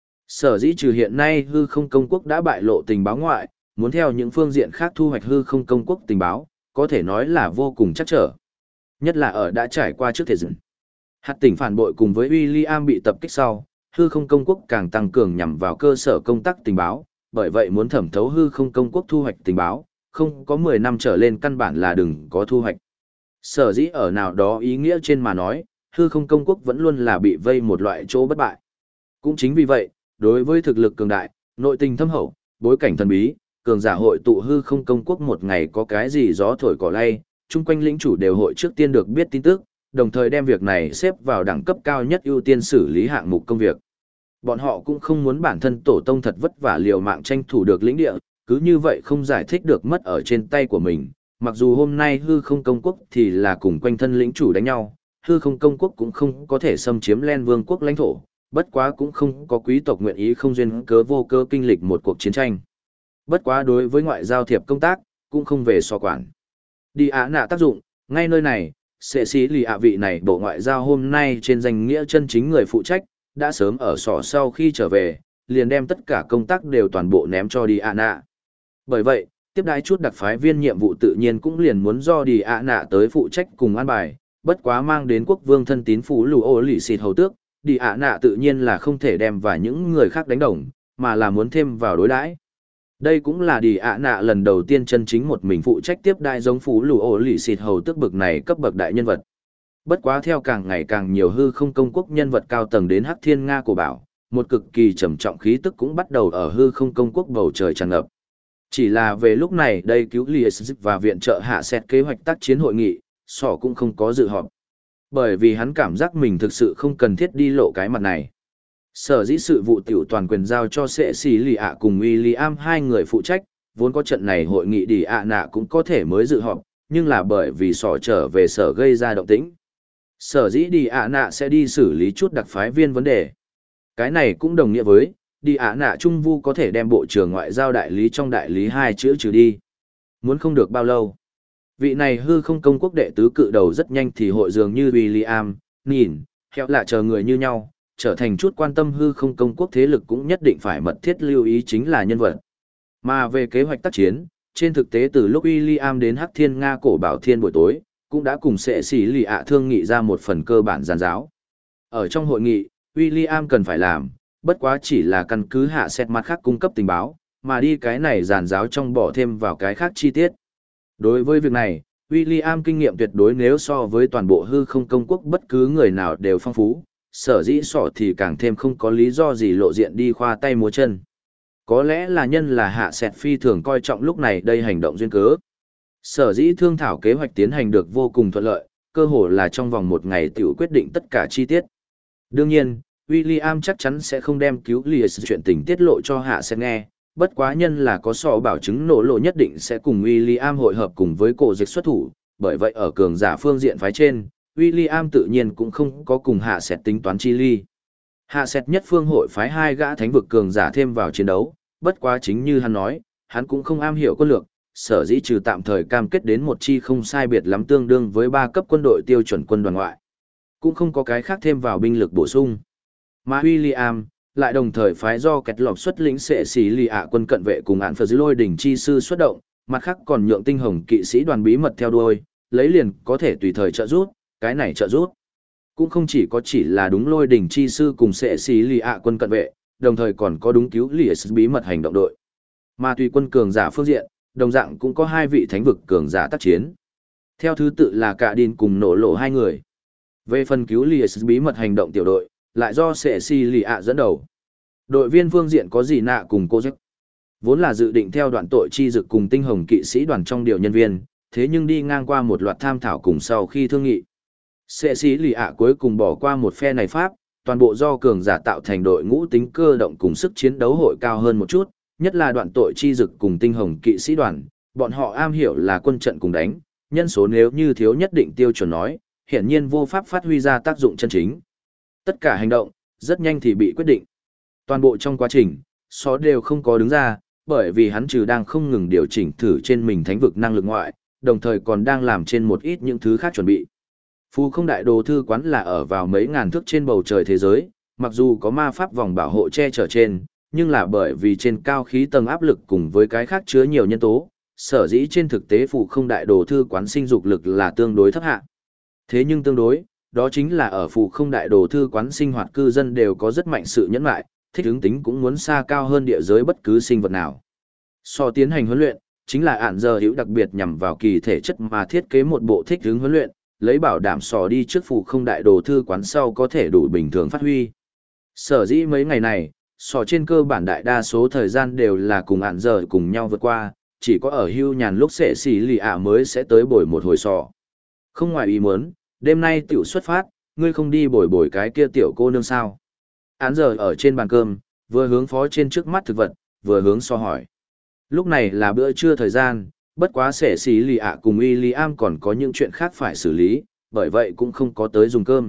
Sở dĩ trừ hiện nay hư không công quốc đã bại lộ tình báo ngoại, muốn theo những phương diện khác thu hoạch hư không công quốc tình báo, có thể nói là vô cùng chắc trở. Nhất là ở đã trải qua trước thế dựng. Hạt tỉnh phản bội cùng với William bị tập kích sau, hư không công quốc càng tăng cường nhằm vào cơ sở công tác tình báo, bởi vậy muốn thẩm thấu hư không công quốc thu hoạch tình báo, không có 10 năm trở lên căn bản là đừng có thu hoạch. Sở dĩ ở nào đó ý nghĩa trên mà nói, hư không công quốc vẫn luôn là bị vây một loại chỗ bất bại. Cũng chính vì vậy, đối với thực lực cường đại, nội tình thâm hậu, bối cảnh thần bí, cường giả hội tụ hư không công quốc một ngày có cái gì gió thổi cỏ lay, chung quanh lĩnh chủ đều hội trước tiên được biết tin tức, đồng thời đem việc này xếp vào đẳng cấp cao nhất ưu tiên xử lý hạng mục công việc. Bọn họ cũng không muốn bản thân tổ tông thật vất vả liều mạng tranh thủ được lĩnh địa, cứ như vậy không giải thích được mất ở trên tay của mình. Mặc dù hôm nay hư không công quốc thì là cùng quanh thân lĩnh chủ đánh nhau, hư không công quốc cũng không có thể xâm chiếm Len Vương quốc lãnh thổ, bất quá cũng không có quý tộc nguyện ý không duyên cớ vô cơ kinh lịch một cuộc chiến tranh. Bất quá đối với ngoại giao thiệp công tác, cũng không về so quản. Đi Á nạ tác dụng, ngay nơi này, sẽ xí lì ạ vị này bộ ngoại giao hôm nay trên danh nghĩa chân chính người phụ trách, đã sớm ở sỏ sau khi trở về, liền đem tất cả công tác đều toàn bộ ném cho đi Á nạ. Bởi vậy, tiếp đái chút đặc phái viên nhiệm vụ tự nhiên cũng liền muốn do đi Á nạ tới phụ trách cùng an bài, bất quá mang đến quốc vương thân tín phủ lù ô lì xịt hầu tước, đi Á nạ tự nhiên là không thể đem và những người khác đánh đồng, mà là muốn thêm vào đối đãi. Đây cũng là đi Á nạ lần đầu tiên chân chính một mình phụ trách tiếp đai giống phủ lù ô lì xịt hầu tước bực này cấp bậc đại nhân vật. Bất quá theo càng ngày càng nhiều hư không công quốc nhân vật cao tầng đến Hắc Thiên Nga của bảo, một cực kỳ trầm trọng khí tức cũng bắt đầu ở hư không công quốc bầu trời tràn ngập. Chỉ là về lúc này đây cứu Lies và viện trợ hạ xét kế hoạch tác chiến hội nghị, sỏ cũng không có dự họp. Bởi vì hắn cảm giác mình thực sự không cần thiết đi lộ cái mặt này. Sở dĩ sự vụ tiểu toàn quyền giao cho Sệ Sĩ Lì ạ cùng William hai người phụ trách, vốn có trận này hội nghị đi ạ nạ cũng có thể mới dự họp, nhưng là bởi vì sỏ trở về sở gây ra động tĩnh. Sở dĩ đi ạ nạ sẽ đi xử lý chút đặc phái viên vấn đề. Cái này cũng đồng nghĩa với, đi ạ nạ Trung Vu có thể đem bộ trưởng ngoại giao đại lý trong đại lý hai chữ trừ đi. Muốn không được bao lâu. Vị này hư không công quốc đệ tứ cự đầu rất nhanh thì hội dường như William, nhìn, khéo lạ chờ người như nhau, trở thành chút quan tâm hư không công quốc thế lực cũng nhất định phải mật thiết lưu ý chính là nhân vật. Mà về kế hoạch tác chiến, trên thực tế từ lúc William đến Hắc Thiên Nga cổ bảo thiên buổi tối, cũng đã cùng Sệ Sĩ Lì ạ thương nghị ra một phần cơ bản giàn giáo. Ở trong hội nghị, William cần phải làm, bất quá chỉ là căn cứ hạ xét mặt khác cung cấp tình báo, mà đi cái này giàn giáo trong bỏ thêm vào cái khác chi tiết. Đối với việc này, William kinh nghiệm tuyệt đối nếu so với toàn bộ hư không công quốc bất cứ người nào đều phong phú, sở dĩ sỏ thì càng thêm không có lý do gì lộ diện đi khoa tay múa chân. Có lẽ là nhân là hạ sẹt phi thường coi trọng lúc này đây hành động duyên cớ. Sở dĩ thương thảo kế hoạch tiến hành được vô cùng thuận lợi, cơ hồ là trong vòng một ngày tiểu quyết định tất cả chi tiết. Đương nhiên, William chắc chắn sẽ không đem cứu Lies chuyện tình tiết lộ cho hạ sẹt nghe, bất quá nhân là có sọ bảo chứng nổ lộ nhất định sẽ cùng William hội hợp cùng với cổ dịch xuất thủ, bởi vậy ở cường giả phương diện phái trên, William tự nhiên cũng không có cùng hạ sẹt tính toán chi ly. Hạ sẹt nhất phương hội phái hai gã thánh vực cường giả thêm vào chiến đấu, bất quá chính như hắn nói, hắn cũng không am hiểu quân lược, sở dĩ trừ tạm thời cam kết đến một chi không sai biệt lắm tương đương với 3 cấp quân đội tiêu chuẩn quân đoàn ngoại. Cũng không có cái khác thêm vào binh lực bổ sung. Mà William lại đồng thời phái do kẹt lọc xuất lĩnh Sệ Sĩ Lì ạ quân cận vệ cùng án phật dưới lôi đỉnh chi sư xuất động, mặt khác còn nhượng tinh hồng kỵ sĩ đoàn bí mật theo đuôi, lấy liền có thể tùy thời trợ giúp, cái này trợ giúp. Cũng không chỉ là đúng lôi đỉnh chi sư cùng Sệ Sĩ Lì ạ quân cận vệ, đồng thời còn có đúng cứu Lies bí mật hành động đội. Mà tùy quân cường giả phương diện, đồng dạng cũng có 2 vị thánh vực cường giả tác chiến. Theo thứ tự là Cả Đin cùng nổ lộ 2 người. Về phần cứu Lies bí mật hành động tiểu đội, lại do sệ xì lì ạ dẫn đầu. Đội viên phương diện có gì nạ cùng cô giấc. Vốn là dự định theo đoạn tội chi dực cùng tinh hồng kỵ sĩ đoàn trong điều nhân viên, thế nhưng đi ngang qua một loạt tham thảo cùng sau khi thương nghị. Sệ xì lì ạ cuối cùng bỏ qua một phe này pháp, toàn bộ do cường giả tạo thành đội ngũ tính cơ động cùng sức chiến đấu hội cao hơn một chút, nhất là đoạn tội chi dực cùng tinh hồng kỵ sĩ đoàn, bọn họ am hiểu là quân trận cùng đánh, nhân số nếu như thiếu nhất định tiêu chuẩn nói, hiển nhiên vô pháp phát huy ra tác dụng chân chính. Tất cả hành động, rất nhanh thì bị quyết định. Toàn bộ trong quá trình, Só đều không có đứng ra, bởi vì hắn trừ đang không ngừng điều chỉnh thử trên mình thánh vực năng lực ngoại, đồng thời còn đang làm trên một ít những thứ khác chuẩn bị. Phù không đại đồ thư quán là ở vào mấy ngàn thước trên bầu trời thế giới, mặc dù có ma pháp vòng bảo hộ che chở trên, nhưng là bởi vì trên cao khí tầng áp lực cùng với cái khác chứa nhiều nhân tố, sở dĩ trên thực tế phù không đại đồ thư quán sinh dục lực là tương đối thấp hạ. Thế nhưng tương đối, đó chính là ở phù không đại đồ thư quán sinh hoạt cư dân đều có rất mạnh sự nhẫn lại, thích ứng tính cũng muốn xa cao hơn địa giới bất cứ sinh vật nào. So tiến hành huấn luyện, chính là ản giờ hữu đặc biệt nhằm vào kỳ thể chất mà thiết kế một bộ thích ứng huấn luyện, lấy bảo đảm sò đi trước phù không đại đồ thư quán sau có thể đủ bình thường phát huy. Sở dĩ mấy ngày này, sò trên cơ bản đại đa số thời gian đều là cùng ản giờ cùng nhau vượt qua, chỉ có ở hưu nhàn lúc sẽ xì lì ạ mới sẽ tới bồi một hồi sò. Không ngoài ý muốn, đêm nay tiểu xuất phát, ngươi không đi bồi cái kia tiểu cô nương sao? Án giờ ở trên bàn cơm, vừa hướng phó trên trước mắt thực vật, vừa hướng so hỏi. Lúc này là bữa trưa thời gian, bất quá sẽ xì lì ạ cùng William còn có những chuyện khác phải xử lý, bởi vậy cũng không có tới dùng cơm.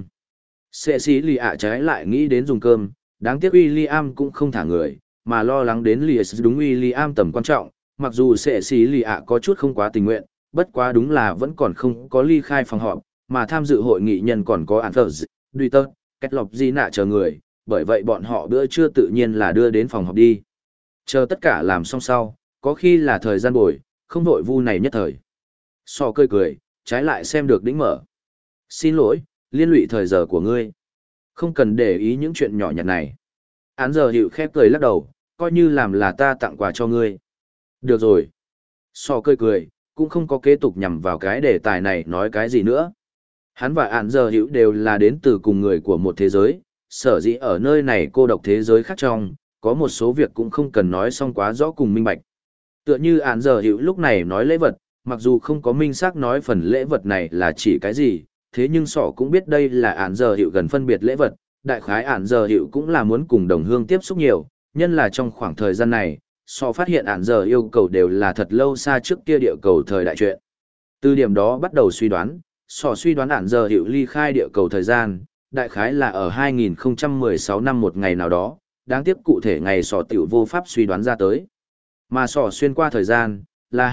Sẽ xì lì ạ trái lại nghĩ đến dùng cơm, đáng tiếc William cũng không thả người, mà lo lắng đến lìa đúng William tầm quan trọng, mặc dù sẽ xì lì ạ có chút không quá tình nguyện, bất quá đúng là vẫn còn không có ly khai phòng họp, mà tham dự hội nghị nhân còn có Anthers, Duiter, Kết Lọc Di Nạ chờ người, bởi vậy bọn họ bữa trưa tự nhiên là đưa đến phòng họp đi. Chờ tất cả làm xong sau, có khi là thời gian bồi, không vội vu này nhất thời. So cười cười, trái lại xem được đỉnh mở. Xin lỗi, liên lụy thời giờ của ngươi. Không cần để ý những chuyện nhỏ nhặt này. Án giờ hiệu khép cười lắc đầu, coi như làm là ta tặng quà cho ngươi. Được rồi. So cười, cũng không có kế tục nhằm vào cái đề tài này nói cái gì nữa. Hắn và án giờ hiệu đều là đến từ cùng người của một thế giới, sở dĩ ở nơi này cô độc thế giới khác trong, có một số việc cũng không cần nói xong quá rõ cùng minh bạch. Tựa như án giờ hiệu lúc này nói lễ vật, mặc dù không có minh xác nói phần lễ vật này là chỉ cái gì, thế nhưng sọ cũng biết đây là án giờ hiệu gần phân biệt lễ vật, đại khái án giờ hiệu cũng là muốn cùng đồng hương tiếp xúc nhiều, nhân là trong khoảng thời gian này, sọ phát hiện án giờ yêu cầu đều là thật lâu xa trước kia địa cầu thời đại chuyện. Từ điểm đó bắt đầu suy đoán, sọ suy đoán án giờ hiệu ly khai địa cầu thời gian, đại khái là ở 2016 năm một ngày nào đó, đáng tiếc cụ thể ngày sọ tiểu vô pháp suy đoán ra tới. Mà sọ xuyên qua thời gian, là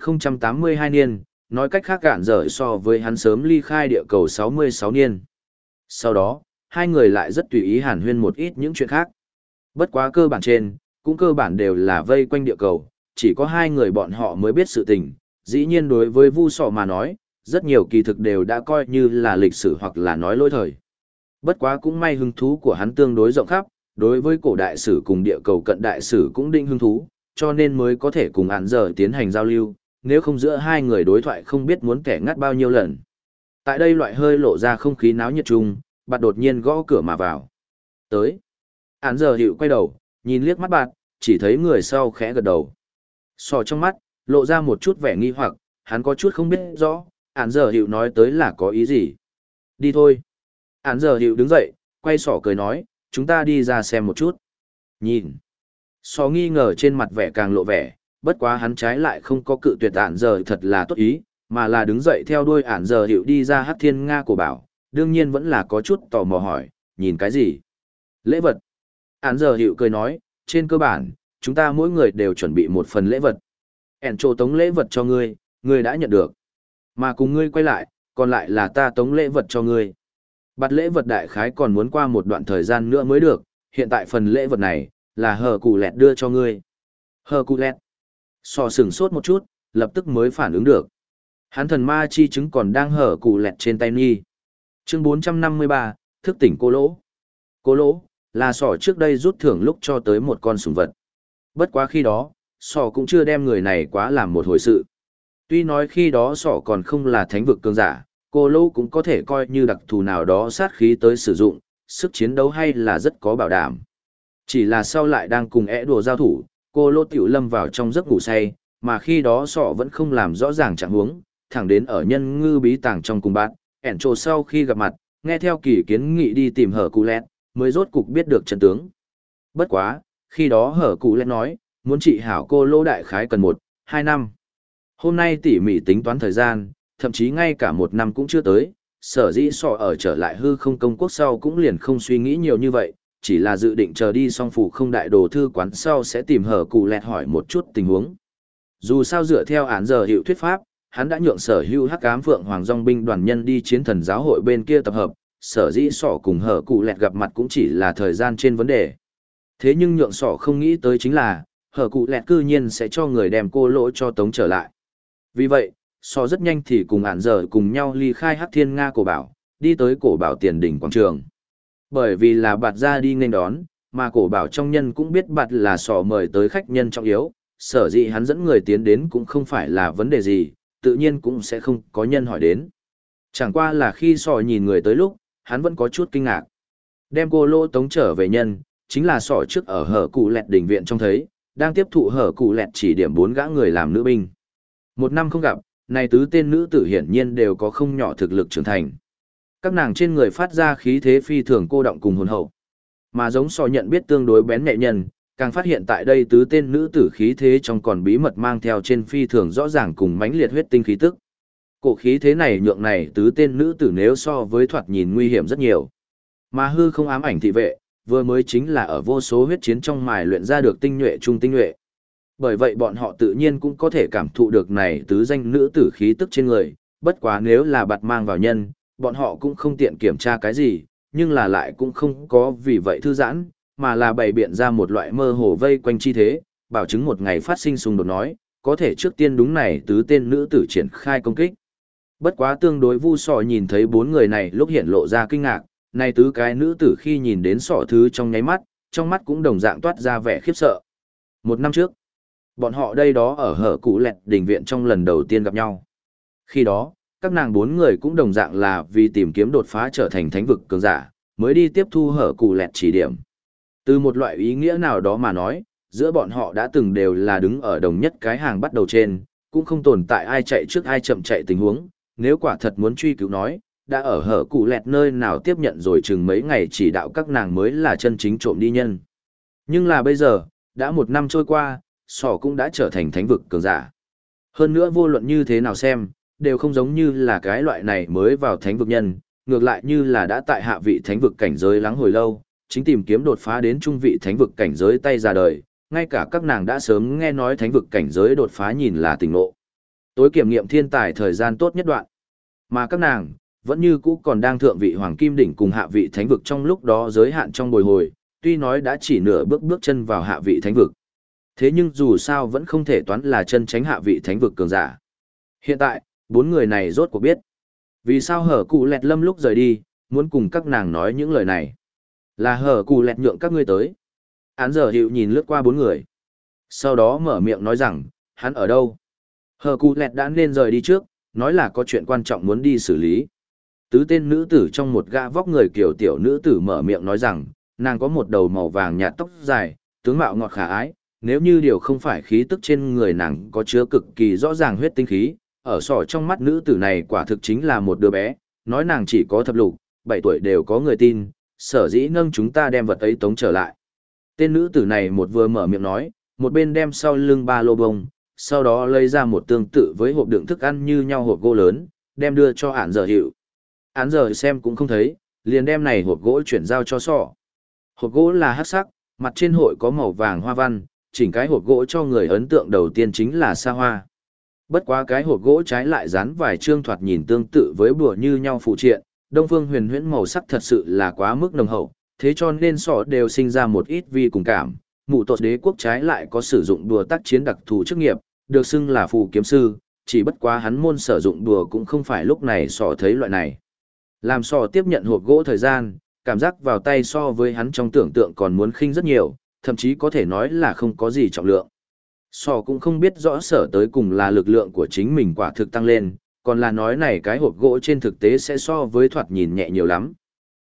2082 niên, nói cách khác cạn dở so với hắn sớm ly khai địa cầu 66 niên. Sau đó, hai người lại rất tùy ý hàn huyên một ít những chuyện khác. Bất quá cơ bản trên, cũng cơ bản đều là vây quanh địa cầu, chỉ có hai người bọn họ mới biết sự tình. Dĩ nhiên đối với Vu Sọ mà nói, rất nhiều kỳ thực đều đã coi như là lịch sử hoặc là nói lỗi thời. Bất quá cũng may hứng thú của hắn tương đối rộng khắp, đối với cổ đại sử cùng địa cầu cận đại sử cũng định hứng thú, cho nên mới có thể cùng án giờ tiến hành giao lưu, nếu không giữa hai người đối thoại không biết muốn kẻ ngắt bao nhiêu lần. Tại đây loại hơi lộ ra không khí náo nhiệt chung, bạn đột nhiên gõ cửa mà vào. Tới. Án giờ hiệu quay đầu, nhìn liếc mắt bạn, chỉ thấy người sau khẽ gật đầu. Sò trong mắt, lộ ra một chút vẻ nghi hoặc, hắn có chút không biết rõ, án giờ hiệu nói tới là có ý gì. Đi thôi. Án giờ hiệu đứng dậy, quay sỏ cười nói, chúng ta đi ra xem một chút. Nhìn. Sò nghi ngờ trên mặt vẻ càng lộ vẻ, bất quá hắn trái lại không có cự tuyệt án giờ thật là tốt ý, mà là đứng dậy theo đuôi án giờ hiệu đi ra Hắc Thiên Nga của bảo, đương nhiên vẫn là có chút tò mò hỏi, nhìn cái gì? Lễ vật. Án giờ hiệu cười nói, trên cơ bản, chúng ta mỗi người đều chuẩn bị một phần lễ vật. Ẻn trô tống lễ vật cho ngươi, ngươi đã nhận được. Mà cùng ngươi quay lại, còn lại là ta tống lễ vật cho ngươi. Bạt lễ vật đại khái còn muốn qua một đoạn thời gian nữa mới được, hiện tại phần lễ vật này, là hờ cụ lẹt đưa cho ngươi. Hờ cụ lẹt. Sò sửng sốt một chút, lập tức mới phản ứng được. Hắn thần ma chi chứng còn đang hở cụ lẹt trên tay nghi. Chương 453, thức tỉnh cô lỗ. Cô lỗ, là sò trước đây rút thưởng lúc cho tới một con sủng vật. Bất quá khi đó, sò cũng chưa đem người này quá làm một hồi sự. Tuy nói khi đó sò còn không là thánh vực cường giả, cô lỗ cũng có thể coi như đặc thù nào đó sát khí tới sử dụng, sức chiến đấu hay là rất có bảo đảm. Chỉ là sau lại đang cùng ẻ đùa giao thủ, cô lô tiểu lâm vào trong giấc ngủ say, mà khi đó sọ vẫn không làm rõ ràng trạng huống, thẳng đến ở nhân ngư bí tàng trong cùng bạn, ẻn trồ sau khi gặp mặt, nghe theo kỳ kiến nghị đi tìm hở cụ lẹt, mới rốt cục biết được chân tướng. Bất quá, khi đó hở cụ lẹt nói, muốn trị hảo cô lô đại khái cần 1-2 năm. Hôm nay tỉ mỉ tính toán thời gian, thậm chí ngay cả 1 năm cũng chưa tới, sở dĩ sọ ở trở lại hư không công quốc sau cũng liền không suy nghĩ nhiều như vậy, chỉ là dự định chờ đi xong phủ không đại đồ thư quán sau sẽ tìm hở cụ lẹt hỏi một chút tình huống. Dù sao dựa theo án giờ hiệu thuyết pháp, hắn đã nhượng sở hữu hắc ám phượng hoàng dòng binh đoàn nhân đi chiến thần giáo hội bên kia tập hợp, sở dĩ sọ cùng hở cụ lẹt gặp mặt cũng chỉ là thời gian trên vấn đề. Thế nhưng nhượng sọ không nghĩ tới chính là, hở cụ lẹt cư nhiên sẽ cho người đem cô lỗ cho tống trở lại. Vì vậy, sọ rất nhanh thì cùng án giờ cùng nhau ly khai hắc thiên nga cổ bảo, đi tới cổ bảo tiền đỉnh quảng trường. Bởi vì là bạt ra đi nên đón, mà cổ bảo trong nhân cũng biết bạt là sọ mời tới khách nhân trọng yếu, sở dĩ hắn dẫn người tiến đến cũng không phải là vấn đề gì, tự nhiên cũng sẽ không có nhân hỏi đến. Chẳng qua là khi sọ nhìn người tới lúc, hắn vẫn có chút kinh ngạc. Đem cô lô tống trở về nhân, chính là sọ trước ở hở cụ lẹt đỉnh viện trông thấy, đang tiếp thụ hở cụ lẹt chỉ điểm 4 gã người làm nữ binh. 1 năm không gặp, này tứ tên nữ tử hiển nhiên đều có không nhỏ thực lực trưởng thành. Các nàng trên người phát ra khí thế phi thường cô động cùng hồn hậu. Mà giống sọ nhận biết tương đối bén nhạy nhân, càng phát hiện tại đây tứ tên nữ tử khí thế trong còn bí mật mang theo trên phi thường rõ ràng cùng mãnh liệt huyết tinh khí tức. Cổ khí thế này nhượng này tứ tên nữ tử nếu so với thoạt nhìn nguy hiểm rất nhiều. Mà hư không ám ảnh thị vệ, vừa mới chính là ở vô số huyết chiến trong mài luyện ra được tinh nhuệ trung tinh nhuệ. Bởi vậy bọn họ tự nhiên cũng có thể cảm thụ được này tứ danh nữ tử khí tức trên người, bất quá nếu là bạt mang vào nhân, bọn họ cũng không tiện kiểm tra cái gì, nhưng là lại cũng không có vì vậy thư giãn, mà là bày biện ra một loại mơ hồ vây quanh chi thế, bảo chứng một ngày phát sinh xung đột nói, có thể trước tiên đúng này tứ tên nữ tử triển khai công kích. Bất quá tương đối vu sọ nhìn thấy 4 người này lúc hiện lộ ra kinh ngạc, này tứ cái nữ tử khi nhìn đến sọ thứ trong nháy mắt, trong mắt cũng đồng dạng toát ra vẻ khiếp sợ. 1 năm trước, bọn họ đây đó ở hở cụ lẹt đỉnh viện trong lần đầu tiên gặp nhau. Khi đó, các nàng 4 người cũng đồng dạng là vì tìm kiếm đột phá trở thành thánh vực cường giả, mới đi tiếp thu hở cụ lẹt chỉ điểm. Từ một loại ý nghĩa nào đó mà nói, giữa bọn họ đã từng đều là đứng ở đồng nhất cái hàng bắt đầu trên, cũng không tồn tại ai chạy trước ai chậm chạy tình huống, nếu quả thật muốn truy cứu nói, đã ở hở cụ lẹt nơi nào tiếp nhận rồi chừng mấy ngày chỉ đạo các nàng mới là chân chính trộm đi nhân. Nhưng là bây giờ, đã 1 năm trôi qua, sỏ cũng đã trở thành thánh vực cường giả. Hơn nữa vô luận như thế nào xem, đều không giống như là cái loại này mới vào thánh vực nhân, ngược lại như là đã tại hạ vị thánh vực cảnh giới lắng hồi lâu, chính tìm kiếm đột phá đến trung vị thánh vực cảnh giới tay ra đời, ngay cả các nàng đã sớm nghe nói thánh vực cảnh giới đột phá nhìn là tỉnh ngộ. Tối kiểm nghiệm thiên tài thời gian tốt nhất đoạn. Mà các nàng, vẫn như cũ còn đang thượng vị hoàng kim đỉnh cùng hạ vị thánh vực trong lúc đó giới hạn trong bồi hồi, tuy nói đã chỉ nửa bước chân vào hạ vị thánh vực. Thế nhưng dù sao vẫn không thể toán là chân tránh hạ vị thánh vực cường giả. Hiện tại, 4 người này rốt cuộc biết. Vì sao hở cụ lẹt lâm lúc rời đi, muốn cùng các nàng nói những lời này. Là hở cụ lẹt nhượng các ngươi tới. Án giờ hiệu nhìn lướt qua 4 người. Sau đó mở miệng nói rằng, hắn ở đâu? Hở cụ lẹt đã nên rời đi trước, nói là có chuyện quan trọng muốn đi xử lý. Tứ tên nữ tử trong một gã vóc người kiểu tiểu nữ tử mở miệng nói rằng, nàng có một đầu màu vàng nhạt tóc dài, tướng mạo ngọt khả ái, nếu như điều không phải khí tức trên người nàng có chứa cực kỳ rõ ràng huyết tinh khí, ở sỏ trong mắt nữ tử này quả thực chính là một đứa bé, nói nàng chỉ có thập lục, 7 tuổi đều có người tin, sở dĩ nâng chúng ta đem vật ấy tống trở lại. Tên nữ tử này một vừa mở miệng nói, một bên đem sau lưng ba lô bông, sau đó lấy ra một tương tự với hộp đựng thức ăn như nhau hộp gỗ lớn, đem đưa cho án giờ hiệu. Án giờ xem cũng không thấy, liền đem này hộp gỗ chuyển giao cho sỏ. Hộp gỗ là hắc sắc, mặt trên hội có màu vàng hoa văn, chỉnh cái hộp gỗ cho người ấn tượng đầu tiên chính là xa hoa. Bất quá cái hộp gỗ trái lại dán vài chương thoạt nhìn tương tự với bùa như nhau phụ triện, Đông Phương Huyền Huyễn màu sắc thật sự là quá mức nồng hậu, thế cho nên sọ đều sinh ra một ít vi cùng cảm. Mụ tột đế quốc trái lại có sử dụng đùa tác chiến đặc thù chức nghiệp, được xưng là phù kiếm sư, chỉ bất quá hắn môn sử dụng đùa cũng không phải lúc này sọ thấy loại này. Làm sọ tiếp nhận hộp gỗ thời gian, cảm giác vào tay so với hắn trong tưởng tượng còn muốn khinh rất nhiều, thậm chí có thể nói là không có gì trọng lượng. Sọ cũng không biết rõ sở tới cùng là lực lượng của chính mình quả thực tăng lên, còn là nói này cái hộp gỗ trên thực tế sẽ so với thoạt nhìn nhẹ nhiều lắm.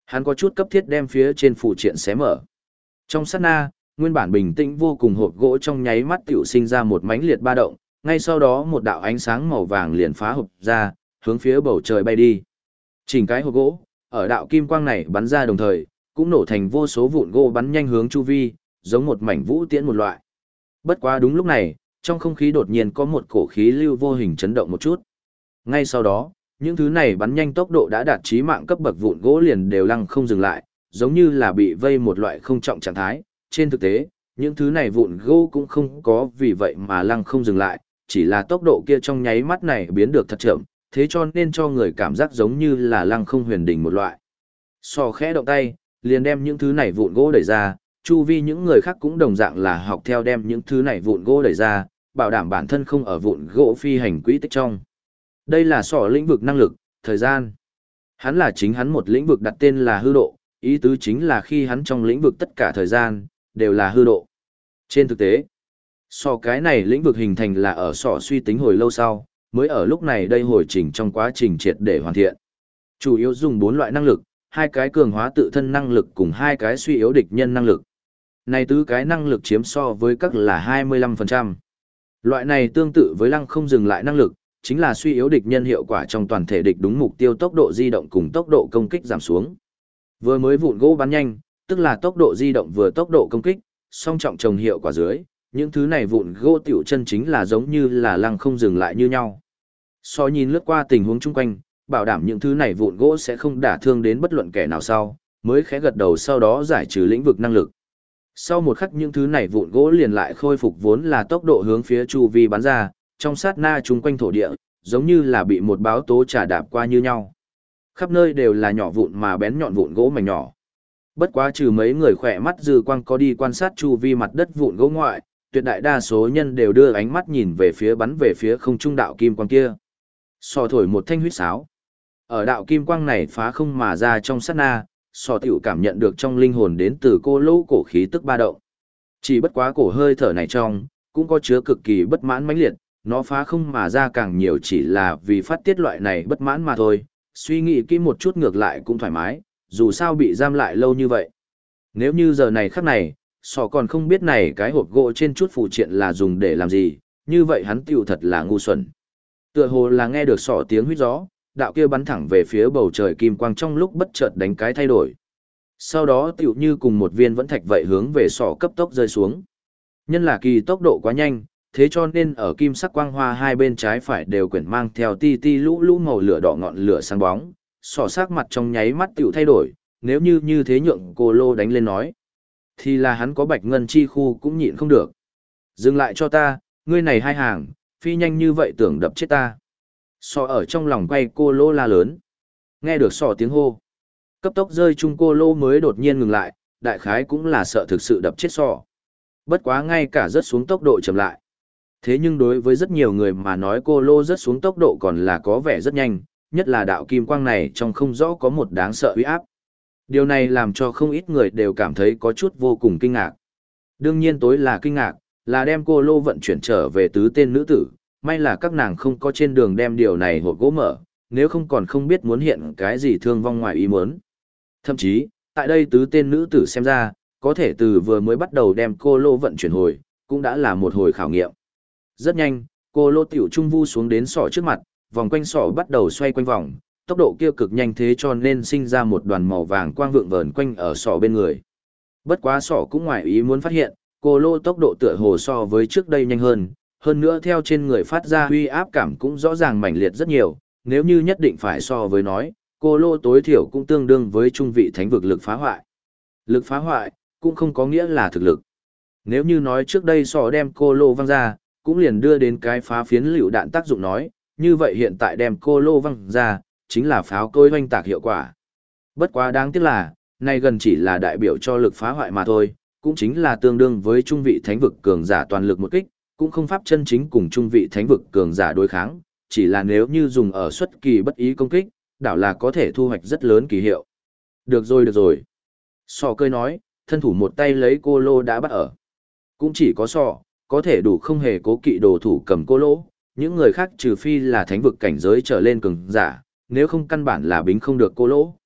Hắn có chút cấp thiết đem phía trên phụ triện xé mở. Trong sát na, nguyên bản bình tĩnh vô cùng hộp gỗ trong nháy mắt tiểu sinh ra một mãnh liệt ba động, ngay sau đó một đạo ánh sáng màu vàng liền phá hộp ra, hướng phía bầu trời bay đi. Chỉnh cái hộp gỗ, ở đạo kim quang này bắn ra đồng thời, cũng nổ thành vô số vụn gỗ bắn nhanh hướng chu vi, giống một mảnh vũ tiễn một loại. Bất quá đúng lúc này, trong không khí đột nhiên có một cổ khí lưu vô hình chấn động một chút. Ngay sau đó, những thứ này bắn nhanh tốc độ đã đạt chí mạng cấp bậc vụn gỗ liền đều lăng không dừng lại, giống như là bị vây một loại không trọng trạng thái. Trên thực tế, những thứ này vụn gỗ cũng không có vì vậy mà lăng không dừng lại, chỉ là tốc độ kia trong nháy mắt này biến được thật chậm, thế cho nên cho người cảm giác giống như là lăng không huyền đỉnh một loại. Sò khẽ động tay, liền đem những thứ này vụn gỗ đẩy ra, chu vi những người khác cũng đồng dạng là học theo đem những thứ này vụn gỗ đẩy ra, bảo đảm bản thân không ở vụn gỗ phi hành quỹ tích trong. Đây là sò lĩnh vực năng lực, thời gian. Hắn là chính hắn một lĩnh vực đặt tên là hư độ, ý tứ chính là khi hắn trong lĩnh vực tất cả thời gian, đều là hư độ. Trên thực tế, sò cái này lĩnh vực hình thành là ở sò suy tính hồi lâu sau, mới ở lúc này đây hồi chỉnh trong quá trình triệt để hoàn thiện. Chủ yếu dùng 4 loại năng lực, 2 cái cường hóa tự thân năng lực cùng 2 cái suy yếu địch nhân năng lực. Này tứ cái năng lực chiếm so với các là 25%. Loại này tương tự với lăng không dừng lại năng lực, chính là suy yếu địch nhân hiệu quả trong toàn thể địch đúng mục tiêu tốc độ di động cùng tốc độ công kích giảm xuống. Vừa mới vụn gỗ bắn nhanh, tức là tốc độ di động vừa tốc độ công kích, song trọng chồng hiệu quả dưới, những thứ này vụn gỗ tiểu chân chính là giống như là lăng không dừng lại như nhau. So nhìn lướt qua tình huống chung quanh, bảo đảm những thứ này vụn gỗ sẽ không đả thương đến bất luận kẻ nào sau, mới khẽ gật đầu sau đó giải trừ lĩnh vực năng lực. Sau một khắc những thứ này vụn gỗ liền lại khôi phục vốn là tốc độ hướng phía chu vi bắn ra, trong sát na chung quanh thổ địa, giống như là bị một báo tố trà đạp qua như nhau. Khắp nơi đều là nhỏ vụn mà bén nhọn vụn gỗ mảnh nhỏ. Bất quá trừ mấy người khỏe mắt dư quang có đi quan sát chu vi mặt đất vụn gỗ ngoại, tuyệt đại đa số nhân đều đưa ánh mắt nhìn về phía bắn về phía không trung đạo kim quang kia. Sò thổi một thanh huýt sáo. Ở đạo kim quang này phá không mà ra trong sát na, sò tiểu cảm nhận được trong linh hồn đến từ cô lỗ cổ khí tức ba động. Chỉ bất quá cổ hơi thở này trong, cũng có chứa cực kỳ bất mãn mãnh liệt, nó phá không mà ra càng nhiều chỉ là vì phát tiết loại này bất mãn mà thôi, suy nghĩ kỹ một chút ngược lại cũng thoải mái, dù sao bị giam lại lâu như vậy. Nếu như giờ này khắc này, sò còn không biết này cái hộp gỗ trên chút phụ triện là dùng để làm gì, như vậy hắn tiểu thật là ngu xuẩn. Tựa hồ là nghe được sò tiếng huýt gió, đạo kia bắn thẳng về phía bầu trời kim quang trong lúc bất chợt đánh cái thay đổi. Sau đó tiểu như cùng một viên vẫn thạch vậy hướng về sò cấp tốc rơi xuống. Nhân là kỳ tốc độ quá nhanh, thế cho nên ở kim sắc quang hoa hai bên trái phải đều quyển mang theo ti ti lũ lũ màu lửa đỏ ngọn lửa sáng bóng, sò sắc mặt trong nháy mắt tiểu thay đổi, nếu như thế nhượng cô lô đánh lên nói. Thì là hắn có bạch ngân chi khu cũng nhịn không được. Dừng lại cho ta, ngươi này hai hàng, phi nhanh như vậy tưởng đập chết ta. Sò ở trong lòng quay cô lô la lớn. Nghe được sò tiếng hô. Cấp tốc rơi chung cô lô mới đột nhiên ngừng lại, đại khái cũng là sợ thực sự đập chết sò. Bất quá ngay cả rớt xuống tốc độ chậm lại. Thế nhưng đối với rất nhiều người mà nói cô lô rớt xuống tốc độ còn là có vẻ rất nhanh, nhất là đạo kim quang này trong không rõ có một đáng sợ uy áp. Điều này làm cho không ít người đều cảm thấy có chút vô cùng kinh ngạc. Đương nhiên tối là kinh ngạc, là đem cô lô vận chuyển trở về tứ tên nữ tử, may là các nàng không có trên đường đem điều này hộp gỗ mở, nếu không còn không biết muốn hiện cái gì thương vong ngoài ý muốn. Thậm chí, tại đây tứ tên nữ tử xem ra, có thể từ vừa mới bắt đầu đem cô lô vận chuyển hồi, cũng đã là một hồi khảo nghiệm. Rất nhanh, cô lô tiểu trung vu xuống đến sọ trước mặt, vòng quanh sọ bắt đầu xoay quanh vòng, tốc độ kia cực nhanh thế cho nên sinh ra một đoàn màu vàng quang vượng vờn quanh ở sọ bên người. Bất quá sọ cũng ngoài ý muốn phát hiện, cô lô tốc độ tựa hồ so với trước đây nhanh hơn nữa theo trên người phát ra uy áp cảm cũng rõ ràng mãnh liệt rất nhiều, nếu như nhất định phải so với nói, cô lô tối thiểu cũng tương đương với trung vị thánh vực lực phá hoại. Lực phá hoại, cũng không có nghĩa là thực lực. Nếu như nói trước đây sọ đem cô lô văng ra, cũng liền đưa đến cái phá phiến lựu đạn tác dụng nói, như vậy hiện tại đem cô lô văng ra, chính là pháo cối hoanh tạc hiệu quả. Bất quá đáng tiếc là, này gần chỉ là đại biểu cho lực phá hoại mà thôi, cũng chính là tương đương với trung vị thánh vực cường giả toàn lực một kích, cũng không pháp chân chính cùng trung vị thánh vực cường giả đối kháng, chỉ là nếu như dùng ở xuất kỳ bất ý công kích, đảo là có thể thu hoạch rất lớn kỳ hiệu. Được rồi. Sò cơi nói, thân thủ một tay lấy cô lô đã bắt ở. Cũng chỉ có sò, có thể đủ không hề cố kỵ đồ thủ cầm cô lô, những người khác trừ phi là thánh vực cảnh giới trở lên cường giả, nếu không căn bản là bính không được cô lô.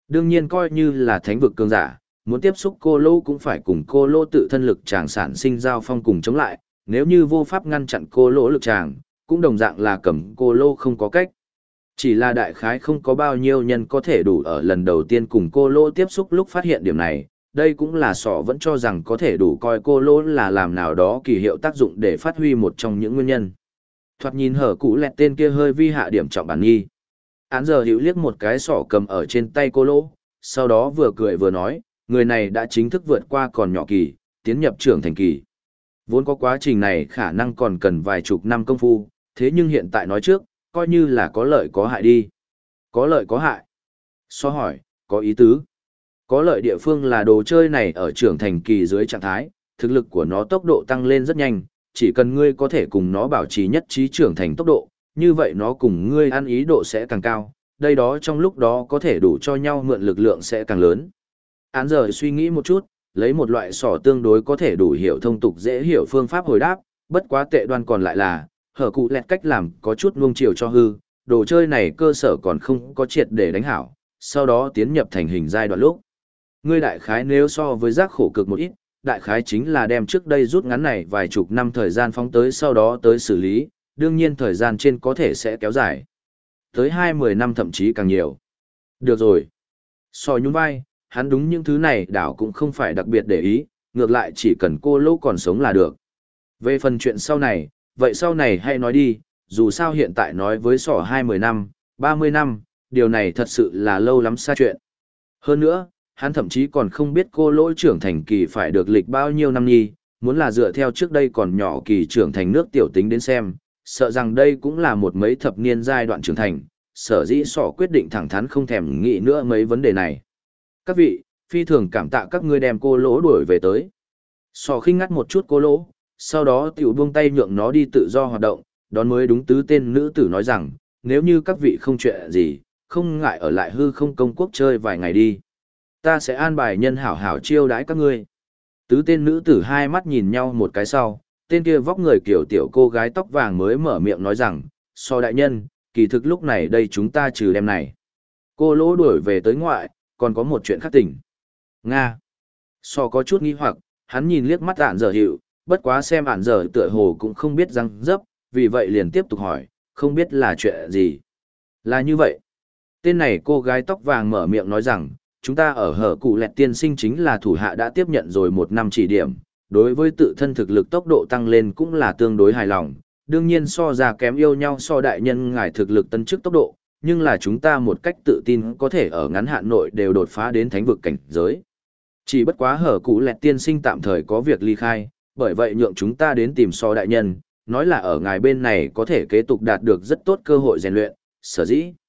Đương nhiên coi như là thánh vực cường giả, muốn tiếp xúc cô lô cũng phải cùng cô lô tự thân lực tràng sản sinh giao phong cùng chống lại, nếu như vô pháp ngăn chặn cô lô lực tràng, cũng đồng dạng là cầm cô lô không có cách. Chỉ là đại khái không có bao nhiêu nhân có thể đủ ở lần đầu tiên cùng cô lô tiếp xúc lúc phát hiện điểm này, đây cũng là sọ vẫn cho rằng có thể đủ coi cô lô là làm nào đó kỳ hiệu tác dụng để phát huy một trong những nguyên nhân. Thoạt nhìn hở cụ lẹt tên kia hơi vi hạ điểm trọng bản nghi. Án giờ hữu liếc một cái sọ cầm ở trên tay cô lô, sau đó vừa cười vừa nói, người này đã chính thức vượt qua còn nhỏ kỳ, tiến nhập trưởng thành kỳ. Vốn có quá trình này khả năng còn cần vài chục năm công phu, thế nhưng hiện tại nói trước, coi như là có lợi có hại đi. Có lợi có hại. So hỏi, có ý tứ. Có lợi địa phương là đồ chơi này ở trưởng thành kỳ dưới trạng thái, thực lực của nó tốc độ tăng lên rất nhanh, chỉ cần ngươi có thể cùng nó bảo trì nhất trí trưởng thành tốc độ, như vậy nó cùng ngươi ăn ý độ sẽ càng cao, đây đó trong lúc đó có thể đủ cho nhau mượn lực lượng sẽ càng lớn. Án giờ suy nghĩ một chút, lấy một loại sỏ tương đối có thể đủ hiểu thông tục dễ hiểu phương pháp hồi đáp, bất quá tệ đoan còn lại là, hở cụ lẹt cách làm có chút nuông chiều cho hư, đồ chơi này cơ sở còn không có triệt để đánh hảo, sau đó tiến nhập thành hình giai đoạn lúc. Ngươi đại khái nếu so với giác khổ cực một ít, đại khái chính là đem trước đây rút ngắn này vài chục năm thời gian phóng tới sau đó tới xử lý, đương nhiên thời gian trên có thể sẽ kéo dài. Tới 20 năm thậm chí càng nhiều. Được rồi. So nhún vai, hắn đúng những thứ này đảo cũng không phải đặc biệt để ý, ngược lại chỉ cần cô lô còn sống là được. Về phần chuyện sau này, vậy sau này hãy nói đi, dù sao hiện tại nói với sỏ 20 năm, 30 năm, điều này thật sự là lâu lắm xa chuyện. Hơn nữa, hắn thậm chí còn không biết cô lỗ trưởng thành kỳ phải được lịch bao nhiêu năm nhi, muốn là dựa theo trước đây còn nhỏ kỳ trưởng thành nước tiểu tính đến xem, sợ rằng đây cũng là một mấy thập niên giai đoạn trưởng thành, sở dĩ sỏ quyết định thẳng thắn không thèm nghĩ nữa mấy vấn đề này. Các vị, phi thường cảm tạ các ngươi đem cô lỗ đuổi về tới. Sỏ khinh ngắt một chút cô lỗ, sau đó tiểu buông tay nhượng nó đi tự do hoạt động, đón mới đúng tứ tên nữ tử nói rằng, nếu như các vị không chuyện gì, không ngại ở lại hư không công quốc chơi vài ngày đi. Ta sẽ an bài nhân hảo hảo chiêu đãi các ngươi. Tứ tên nữ tử hai mắt nhìn nhau một cái sau, tên kia vóc người kiểu tiểu cô gái tóc vàng mới mở miệng nói rằng, so đại nhân, kỳ thực lúc này đây chúng ta trừ đem này. Cô lỗ đuổi về tới ngoại, còn có một chuyện khác tỉnh. Nga. So có chút nghi hoặc, hắn nhìn liếc mắt ản giờ hiệu, bất quá xem ản giờ tựa hồ cũng không biết răng dấp, vì vậy liền tiếp tục hỏi, không biết là chuyện gì. Là như vậy. Tên này cô gái tóc vàng mở miệng nói rằng, chúng ta ở hở cụ lẹt tiên sinh chính là thủ hạ đã tiếp nhận rồi 1 năm chỉ điểm, đối với tự thân thực lực tốc độ tăng lên cũng là tương đối hài lòng, đương nhiên so ra kém yêu nhau so đại nhân ngài thực lực tân chức tốc độ, nhưng là chúng ta một cách tự tin có thể ở ngắn hạn nội đều đột phá đến thánh vực cảnh giới. Chỉ bất quá hở cụ lẹt tiên sinh tạm thời có việc ly khai, bởi vậy nhượng chúng ta đến tìm so đại nhân, nói là ở ngài bên này có thể kế tục đạt được rất tốt cơ hội rèn luyện, sở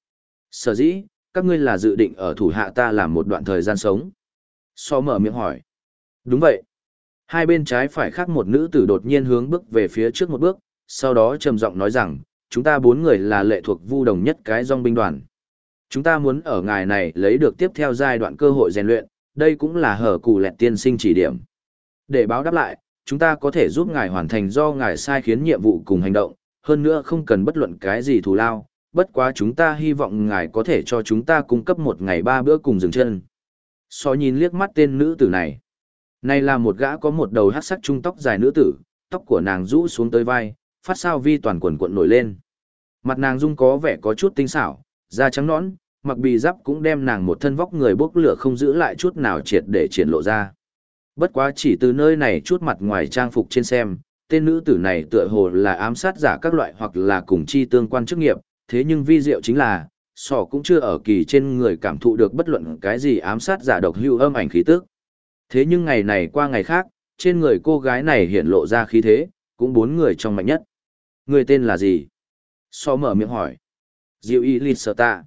dĩ, các ngươi là dự định ở thủ hạ ta làm một đoạn thời gian sống. So mở miệng hỏi. Đúng vậy. Hai bên trái phải khác một nữ tử đột nhiên hướng bước về phía trước một bước, sau đó trầm giọng nói rằng, chúng ta 4 người là lệ thuộc Vu Đồng nhất cái dòng binh đoàn. Chúng ta muốn ở ngài này lấy được tiếp theo giai đoạn cơ hội rèn luyện, đây cũng là hở cụ lẹt tiên sinh chỉ điểm. Để báo đáp lại, chúng ta có thể giúp ngài hoàn thành do ngài sai khiến nhiệm vụ cùng hành động, hơn nữa không cần bất luận cái gì thù lao, bất quá chúng ta hy vọng ngài có thể cho chúng ta cung cấp 1 ngày 3 bữa cùng dừng chân. So nhìn liếc mắt tên nữ tử này. Này là một gã có một đầu hắc sắc trung tóc dài nữ tử, tóc của nàng rũ xuống tới vai, phát sao vi toàn quần cuộn nổi lên. Mặt nàng dung có vẻ có chút tinh xảo, da trắng nõn, mặc bì giáp cũng đem nàng một thân vóc người bốc lửa không giữ lại chút nào triệt để triển lộ ra. Bất quá chỉ từ nơi này chút mặt ngoài trang phục trên xem, tên nữ tử này tựa hồ là ám sát giả các loại hoặc là cùng chi tương quan chức nghiệp, thế nhưng vi diệu chính là, sỏ cũng chưa ở kỳ trên người cảm thụ được bất luận cái gì ám sát giả độc hưu âm ảnh khí tức. Thế nhưng ngày này qua ngày khác, trên người cô gái này hiện lộ ra khí thế, cũng 4 người trong mạnh nhất. Người tên là gì? So mở miệng hỏi. Diệu Y Lissata.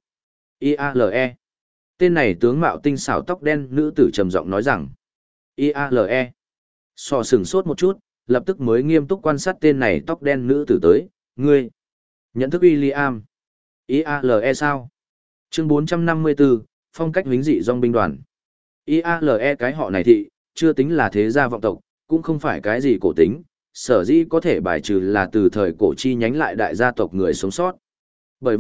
IALE. Tên này tướng mạo tinh xảo tóc đen nữ tử trầm giọng nói rằng. IALE. So sừng sốt một chút, lập tức mới nghiêm túc quan sát tên này tóc đen nữ tử tới. Ngươi. Nhận thức William. IALE sao? Chương 454, phong cách huynh dị dòng binh đoàn. IALE cái họ này thị, chưa tính là thế gia vọng tộc, cũng không phải cái gì cổ tính, sở dĩ có thể bài trừ là từ thời cổ chi nhánh lại đại gia tộc người sống sót. Bởi vậy,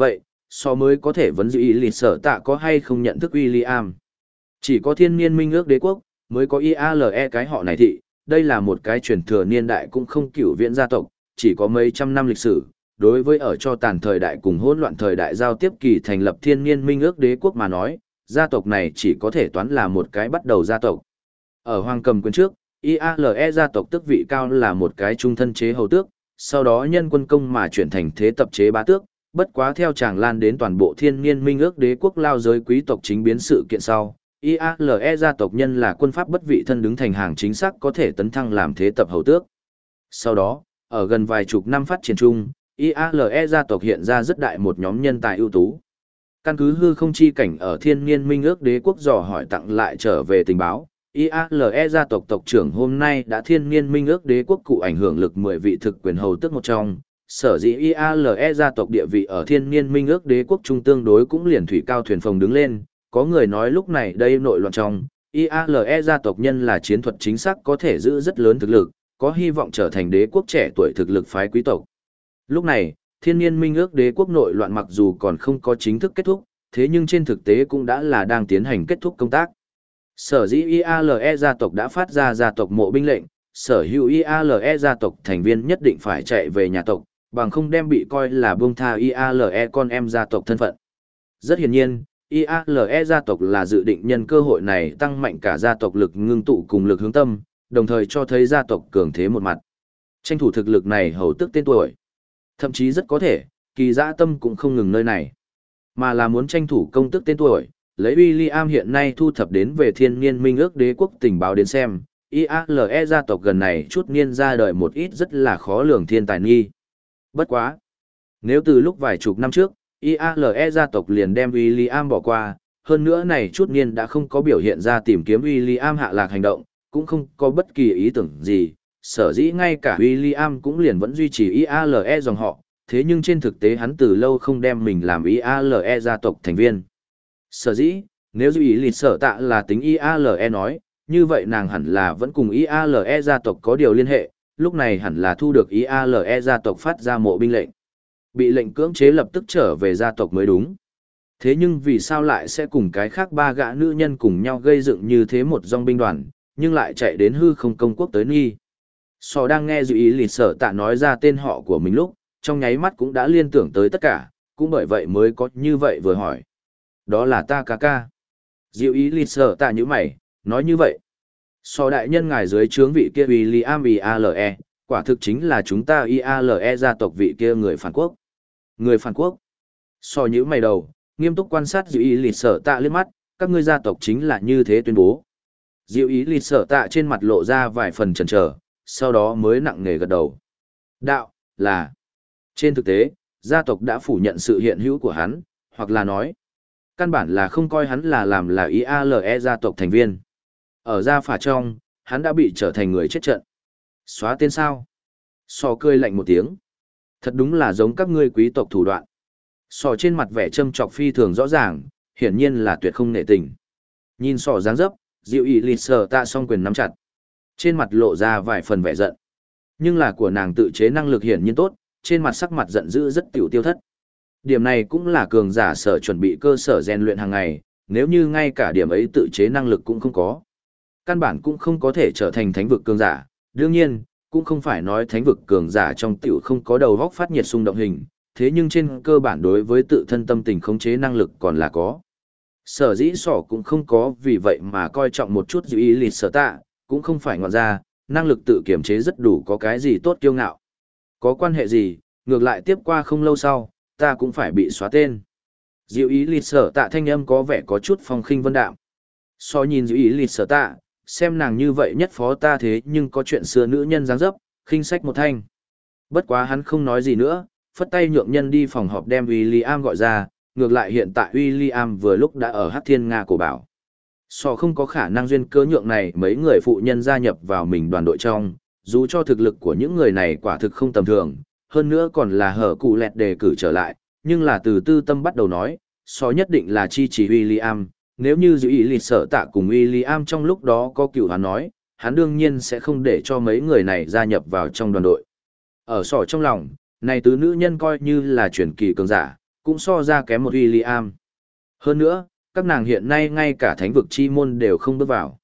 so mới có thể vấn dự ý lịch sở tạ có hay không nhận thức William. Chỉ có thiên niên minh ước đế quốc, mới có IALE cái họ này thị, đây là một cái truyền thừa niên đại cũng không cửu viễn gia tộc, chỉ có mấy trăm năm lịch sử. Đối với ở cho tàn thời đại cùng hỗn loạn thời đại giao tiếp kỳ thành lập thiên niên minh ước đế quốc mà nói, gia tộc này chỉ có thể toán là một cái bắt đầu gia tộc. Ở Hoàng Cầm Quyền trước, IALE gia tộc tước vị cao là một cái trung thân chế hầu tước, sau đó nhân quân công mà chuyển thành thế tập chế bá tước, bất quá theo tràng lan đến toàn bộ thiên niên minh ước đế quốc lao giới quý tộc chính biến sự kiện sau. IALE gia tộc nhân là quân pháp bất vị thân đứng thành hàng chính xác có thể tấn thăng làm thế tập hầu tước. Sau đó, ở gần vài chục năm phát triển chung, IALE gia tộc hiện ra rất đại một nhóm nhân tài ưu tú. Căn cứ hư không chi cảnh ở thiên niên minh ước đế quốc dò hỏi tặng lại trở về tình báo, IALE gia tộc tộc trưởng hôm nay đã thiên niên minh ước đế quốc cụ ảnh hưởng lực 10 vị thực quyền hầu tước một trong. Sở dĩ IALE gia tộc địa vị ở thiên niên minh ước đế quốc trung tương đối cũng liền thủy cao thuyền phồng đứng lên. Có người nói lúc này đây nội loạn trong, IALE gia tộc nhân là chiến thuật chính xác có thể giữ rất lớn thực lực, có hy vọng trở thành đế quốc trẻ tuổi thực lực phái quý tộc. Lúc này, thiên niên minh ước đế quốc nội loạn mặc dù còn không có chính thức kết thúc, thế nhưng trên thực tế cũng đã là đang tiến hành kết thúc công tác. Sở dĩ IALE gia tộc đã phát ra gia tộc mộ binh lệnh, sở hữu IALE gia tộc thành viên nhất định phải chạy về nhà tộc, bằng không đem bị coi là buông tha IALE con em gia tộc thân phận. Rất hiển nhiên, IALE gia tộc là dự định nhân cơ hội này tăng mạnh cả gia tộc lực ngưng tụ cùng lực hướng tâm, đồng thời cho thấy gia tộc cường thế một mặt. Tranh thủ thực lực này hầu tước tên tuổi. Thậm chí rất có thể, kỳ dã tâm cũng không ngừng nơi này, mà là muốn tranh thủ công tước tên tuổi. Lấy William hiện nay thu thập đến về thiên niên minh ước đế quốc tình báo đến xem, IALE gia tộc gần này chút niên ra đời một ít rất là khó lường thiên tài nghi. Bất quá. Nếu từ lúc vài chục năm trước, IALE gia tộc liền đem William bỏ qua, hơn nữa này chút niên đã không có biểu hiện ra tìm kiếm William hạ lạc hành động, cũng không có bất kỳ ý tưởng gì, sở dĩ ngay cả William cũng liền vẫn duy trì IALE dòng họ, thế nhưng trên thực tế hắn từ lâu không đem mình làm IALE gia tộc thành viên. Sở dĩ, nếu dù ý lịch sở tạ là tính IALE nói, như vậy nàng hẳn là vẫn cùng IALE gia tộc có điều liên hệ, lúc này hẳn là thu được IALE gia tộc phát ra mộ binh lệnh. Bị lệnh cưỡng chế lập tức trở về gia tộc mới đúng. Thế nhưng vì sao lại sẽ cùng cái khác ba gã nữ nhân cùng nhau gây dựng như thế một dòng binh đoàn, nhưng lại chạy đến hư không công quốc tới nghi. Sò đang nghe dự ý lịch sở tạ nói ra tên họ của mình lúc, trong nháy mắt cũng đã liên tưởng tới tất cả, cũng bởi vậy mới có như vậy vừa hỏi. Đó là ta ca ca. Diệu ý lịch sở tạ như mày, nói như vậy. Sò đại nhân ngài dưới trướng vị kia William IALE, quả thực chính là chúng ta IALE gia tộc vị kia người phản quốc. Người phản quốc. Sò như mày đầu, nghiêm túc quan sát diệu ý lịch sở tạ liếc mắt, các ngươi gia tộc chính là như thế tuyên bố. Diệu ý lịch sở tạ trên mặt lộ ra vài phần chần chờ, sau đó mới nặng nề gật đầu. Đạo, là. Trên thực tế, gia tộc đã phủ nhận sự hiện hữu của hắn, hoặc là nói, căn bản là không coi hắn là làm là IALE gia tộc thành viên. Ở gia phả trong, hắn đã bị trở thành người chết trận. Xóa tên sao? Sò cười lạnh một tiếng. Thật đúng là giống các ngươi quý tộc thủ đoạn. Sò trên mặt vẻ châm chọc phi thường rõ ràng, hiển nhiên là tuyệt không nể tình. Nhìn sò dáng dấp, Diệu ý lịch sở tạ song quyền nắm chặt. Trên mặt lộ ra vài phần vẻ giận. Nhưng là của nàng tự chế năng lực hiển nhiên tốt, trên mặt sắc mặt giận dữ rất tiểu tiêu thất. Điểm này cũng là cường giả sở chuẩn bị cơ sở rèn luyện hàng ngày, nếu như ngay cả điểm ấy tự chế năng lực cũng không có. Căn bản cũng không có thể trở thành thánh vực cường giả, đương nhiên, cũng không phải nói thánh vực cường giả trong tiểu không có đầu góc phát nhiệt xung động hình, thế nhưng trên cơ bản đối với tự thân tâm tình khống chế năng lực còn là có. Sở dĩ sỏ cũng không có vì vậy mà coi trọng một chút dự ý lịch sở tạ, cũng không phải ngoạn ra, năng lực tự kiểm chế rất đủ có cái gì tốt kiêu ngạo. Có quan hệ gì, ngược lại tiếp qua không lâu sau, ta cũng phải bị xóa tên. Diệu ý lịch sở tạ thanh âm có vẻ có chút phong khinh vân đạm. So nhìn diệu ý lịch sở tạ, xem nàng như vậy nhất phó ta thế nhưng có chuyện xưa nữ nhân dáng dấp, khinh sách một thanh. Bất quá hắn không nói gì nữa, phất tay nhượng nhân đi phòng họp đem William gọi ra, ngược lại hiện tại William vừa lúc đã ở Hắc Thiên Nga cổ bảo. So không có khả năng duyên cớ nhượng này mấy người phụ nhân gia nhập vào mình đoàn đội trong, dù cho thực lực của những người này quả thực không tầm thường, hơn nữa còn là hở cụ lẹt đề cử trở lại, nhưng là từ tư tâm bắt đầu nói, so nhất định là chi chỉ William, nếu như giữ ý lịch sở tạ cùng William trong lúc đó có cựu hắn nói, hắn đương nhiên sẽ không để cho mấy người này gia nhập vào trong đoàn đội. Ở sỏ trong lòng, này tứ nữ nhân coi như là truyền kỳ cường giả, cũng so ra kém một William. Hơn nữa, các nàng hiện nay ngay cả thánh vực chi môn đều không bước vào.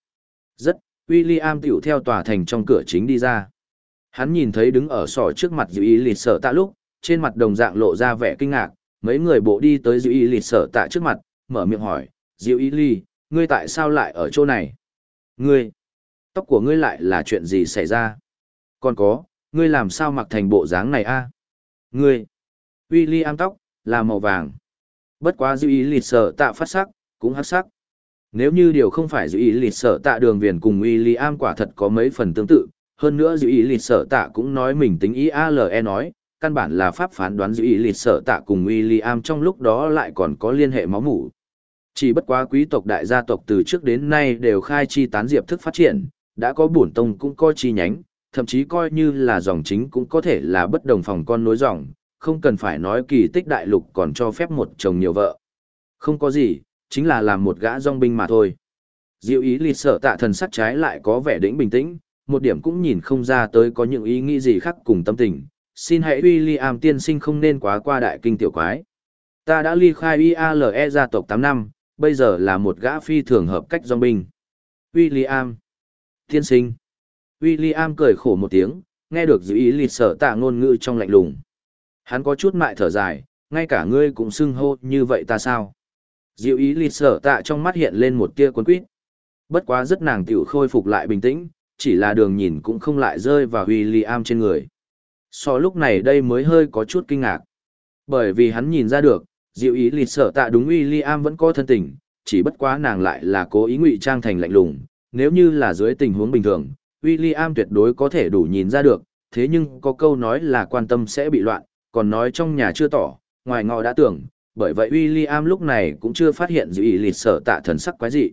William tiểu theo tòa thành trong cửa chính đi ra. Hắn nhìn thấy đứng ở sỏ trước mặt Dịu Ý Lịt Sở Tạ lúc, trên mặt đồng dạng lộ ra vẻ kinh ngạc, mấy người bộ đi tới Dịu Ý Lịt Sở Tạ trước mặt, mở miệng hỏi, Dịu Ý Lì, ngươi tại sao lại ở chỗ này? Ngươi, tóc của ngươi lại là chuyện gì xảy ra? Còn có, ngươi làm sao mặc thành bộ dáng này a? Ngươi, William tóc, là màu vàng. Bất quá Dịu Ý Lịt Sở Tạ phát sắc, cũng hắc sắc. Nếu như điều không phải Dịu Ý Lịt Sở Tạ đường viền cùng William quả thật có mấy phần tương tự, hơn nữa Dịu Ý Lịt Sở Tạ cũng nói mình tính IALE nói, căn bản là pháp phán đoán Dịu Ý Lịt Sở Tạ cùng William trong lúc đó lại còn có liên hệ máu mủ. Chỉ bất quá quý tộc đại gia tộc từ trước đến nay đều khai chi tán diệp thức phát triển, đã có bổn tông cũng có chi nhánh, thậm chí coi như là dòng chính cũng có thể là bất đồng phòng con nối dòng, không cần phải nói kỳ tích đại lục còn cho phép một chồng nhiều vợ. Không có gì, chính là làm một gã dòng binh mà thôi. Dịu Ý Lịt Sở Tạ thần sắc trái lại có vẻ đĩnh bình tĩnh, một điểm cũng nhìn không ra tới có những ý nghĩ gì khác cùng tâm tình. Xin hãy William tiên sinh không nên quá qua đại kinh tiểu quái. Ta đã ly khai IALE gia tộc 8 năm, bây giờ là một gã phi thường hợp cách dòng binh. William tiên sinh. William cười khổ một tiếng, nghe được Dịu Ý Lịt Sở Tạ ngôn ngữ trong lạnh lùng. Hắn có chút mại thở dài, ngay cả ngươi cũng xưng hô như vậy ta sao? Dịu Ý Lịt Sở Tạ trong mắt hiện lên một tia cuốn quýt. Bất quá rất nàng tiểu khôi phục lại bình tĩnh, chỉ là đường nhìn cũng không lại rơi vào William trên người. So lúc này đây mới hơi có chút kinh ngạc. Bởi vì hắn nhìn ra được, Dịu Ý Lịt Sở Tạ đúng William vẫn có thân tình, chỉ bất quá nàng lại là cố ý ngụy trang thành lạnh lùng. Nếu như là dưới tình huống bình thường, William tuyệt đối có thể đủ nhìn ra được, thế nhưng có câu nói là quan tâm sẽ bị loạn, còn nói trong nhà chưa tỏ, ngoài ngọ đã tưởng, bởi vậy William lúc này cũng chưa phát hiện Dịu Ý Lịt Sở Tạ thần sắc quái dị.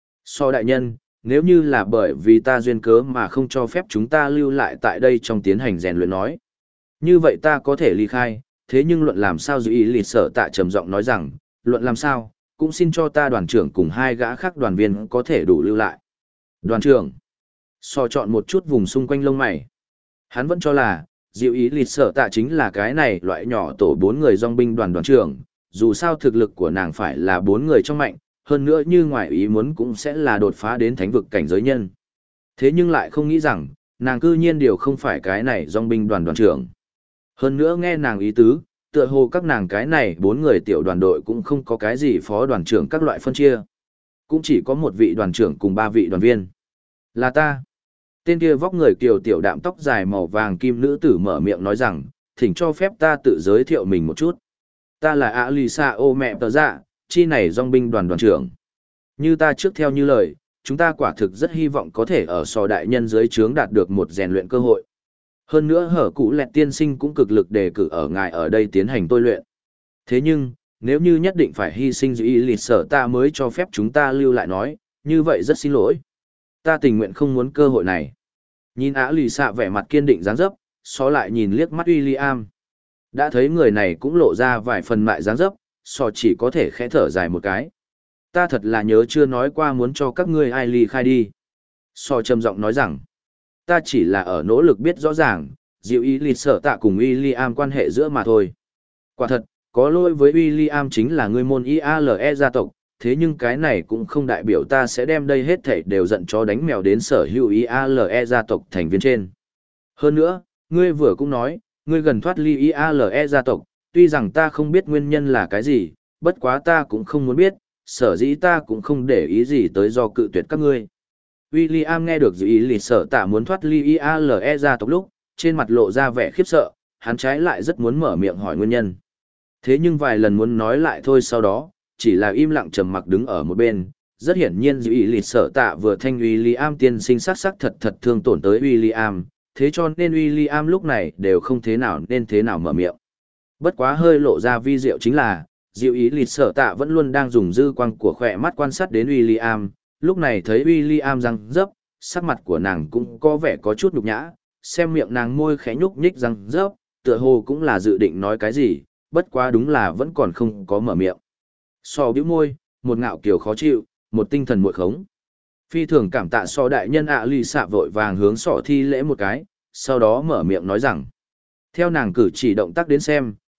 So đại nhân, nếu như là bởi vì ta duyên cớ mà không cho phép chúng ta lưu lại tại đây trong tiến hành rèn luyện nói. Như vậy ta có thể ly khai, thế nhưng luận làm sao Dịu Ý Lịt Sở Tạ trầm giọng nói rằng, luận làm sao, cũng xin cho ta đoàn trưởng cùng hai gã khác đoàn viên có thể đủ lưu lại. Đoàn trưởng, so chọn một chút vùng xung quanh lông mày. Hắn vẫn cho là, Dịu Ý Lịt Sở Tạ chính là cái này loại nhỏ tổ 4 người dòng binh đoàn đoàn trưởng, dù sao thực lực của nàng phải là 4 người trong mạnh, hơn nữa như ngoài ý muốn cũng sẽ là đột phá đến thánh vực cảnh giới nhân. Thế nhưng lại không nghĩ rằng, nàng cư nhiên điều không phải cái này dòng binh đoàn đoàn trưởng. Hơn nữa nghe nàng ý tứ, tựa hồ các nàng cái này 4 người tiểu đoàn đội cũng không có cái gì phó đoàn trưởng các loại phân chia. Cũng chỉ có một vị đoàn trưởng cùng 3 vị đoàn viên. Là ta. Tên kia vóc người kiều tiểu đạm tóc dài màu vàng kim nữ tử mở miệng nói rằng, thỉnh cho phép ta tự giới thiệu mình một chút. Ta là Alisa ô mẹ tờ dạ, chi này dòng binh đoàn đoàn trưởng. Như ta trước theo như lời, chúng ta quả thực rất hy vọng có thể ở sò đại nhân dưới trướng đạt được một rèn luyện cơ hội. Hơn nữa hở cụ lẹt tiên sinh cũng cực lực đề cử ở ngài ở đây tiến hành tôi luyện. Thế nhưng, nếu như nhất định phải hy sinh Dịu Ý Lịt Sở Tạ mới cho phép chúng ta lưu lại nói, như vậy rất xin lỗi. Ta tình nguyện không muốn cơ hội này. Nhìn Á Lì Xạ vẻ mặt kiên định dáng dấp, xó lại nhìn liếc mắt William. Đã thấy người này cũng lộ ra vài phần mại dáng dấp, so chỉ có thể khẽ thở dài một cái. Ta thật là nhớ chưa nói qua muốn cho các ngươi ai ly khai đi. So trầm giọng nói rằng, ta chỉ là ở nỗ lực biết rõ ràng, Dịu Ý Lịt Sở Tạ cùng William quan hệ giữa mà thôi. Quả thật, có lỗi với William chính là người môn IALE gia tộc, thế nhưng cái này cũng không đại biểu ta sẽ đem đây hết thảy đều giận chó đánh mèo đến sở hữu IALE gia tộc thành viên trên. Hơn nữa, ngươi vừa cũng nói, ngươi gần thoát ly IALE gia tộc, tuy rằng ta không biết nguyên nhân là cái gì, bất quá ta cũng không muốn biết, sở dĩ ta cũng không để ý gì tới do cự tuyệt các ngươi. William nghe được Dịu Ý Lịt Sở Tạ muốn thoát ly IALE gia tộc lúc, trên mặt lộ ra vẻ khiếp sợ, hắn trái lại rất muốn mở miệng hỏi nguyên nhân. Thế nhưng vài lần muốn nói lại thôi sau đó, chỉ là im lặng trầm mặc đứng ở một bên. Rất hiển nhiên Dịu Ý Lịt Sở Tạ vừa thanh William tiên sinh sắc thật thật thương tổn tới William, thế cho nên William lúc này đều không thế nào mở miệng. Bất quá hơi lộ ra vi diệu chính là, Dịu Ý Lịt Sở Tạ vẫn luôn đang dùng dư quang của khỏe mắt quan sát đến William, lúc này thấy William răng rấp, sắc mặt của nàng cũng có vẻ có chút nhục nhã, xem miệng nàng môi khẽ nhúc nhích răng rấp, tựa hồ cũng là dự định nói cái gì, bất quá đúng là vẫn còn không có mở miệng. So bĩu môi, một ngạo kiều khó chịu, một tinh thần muội khống. Phi thường cảm tạ so đại nhân ạ lì xạ vội vàng hướng sọ thi lễ một cái, sau đó mở miệng nói rằng. Theo nàng cử chỉ động tác đến xem,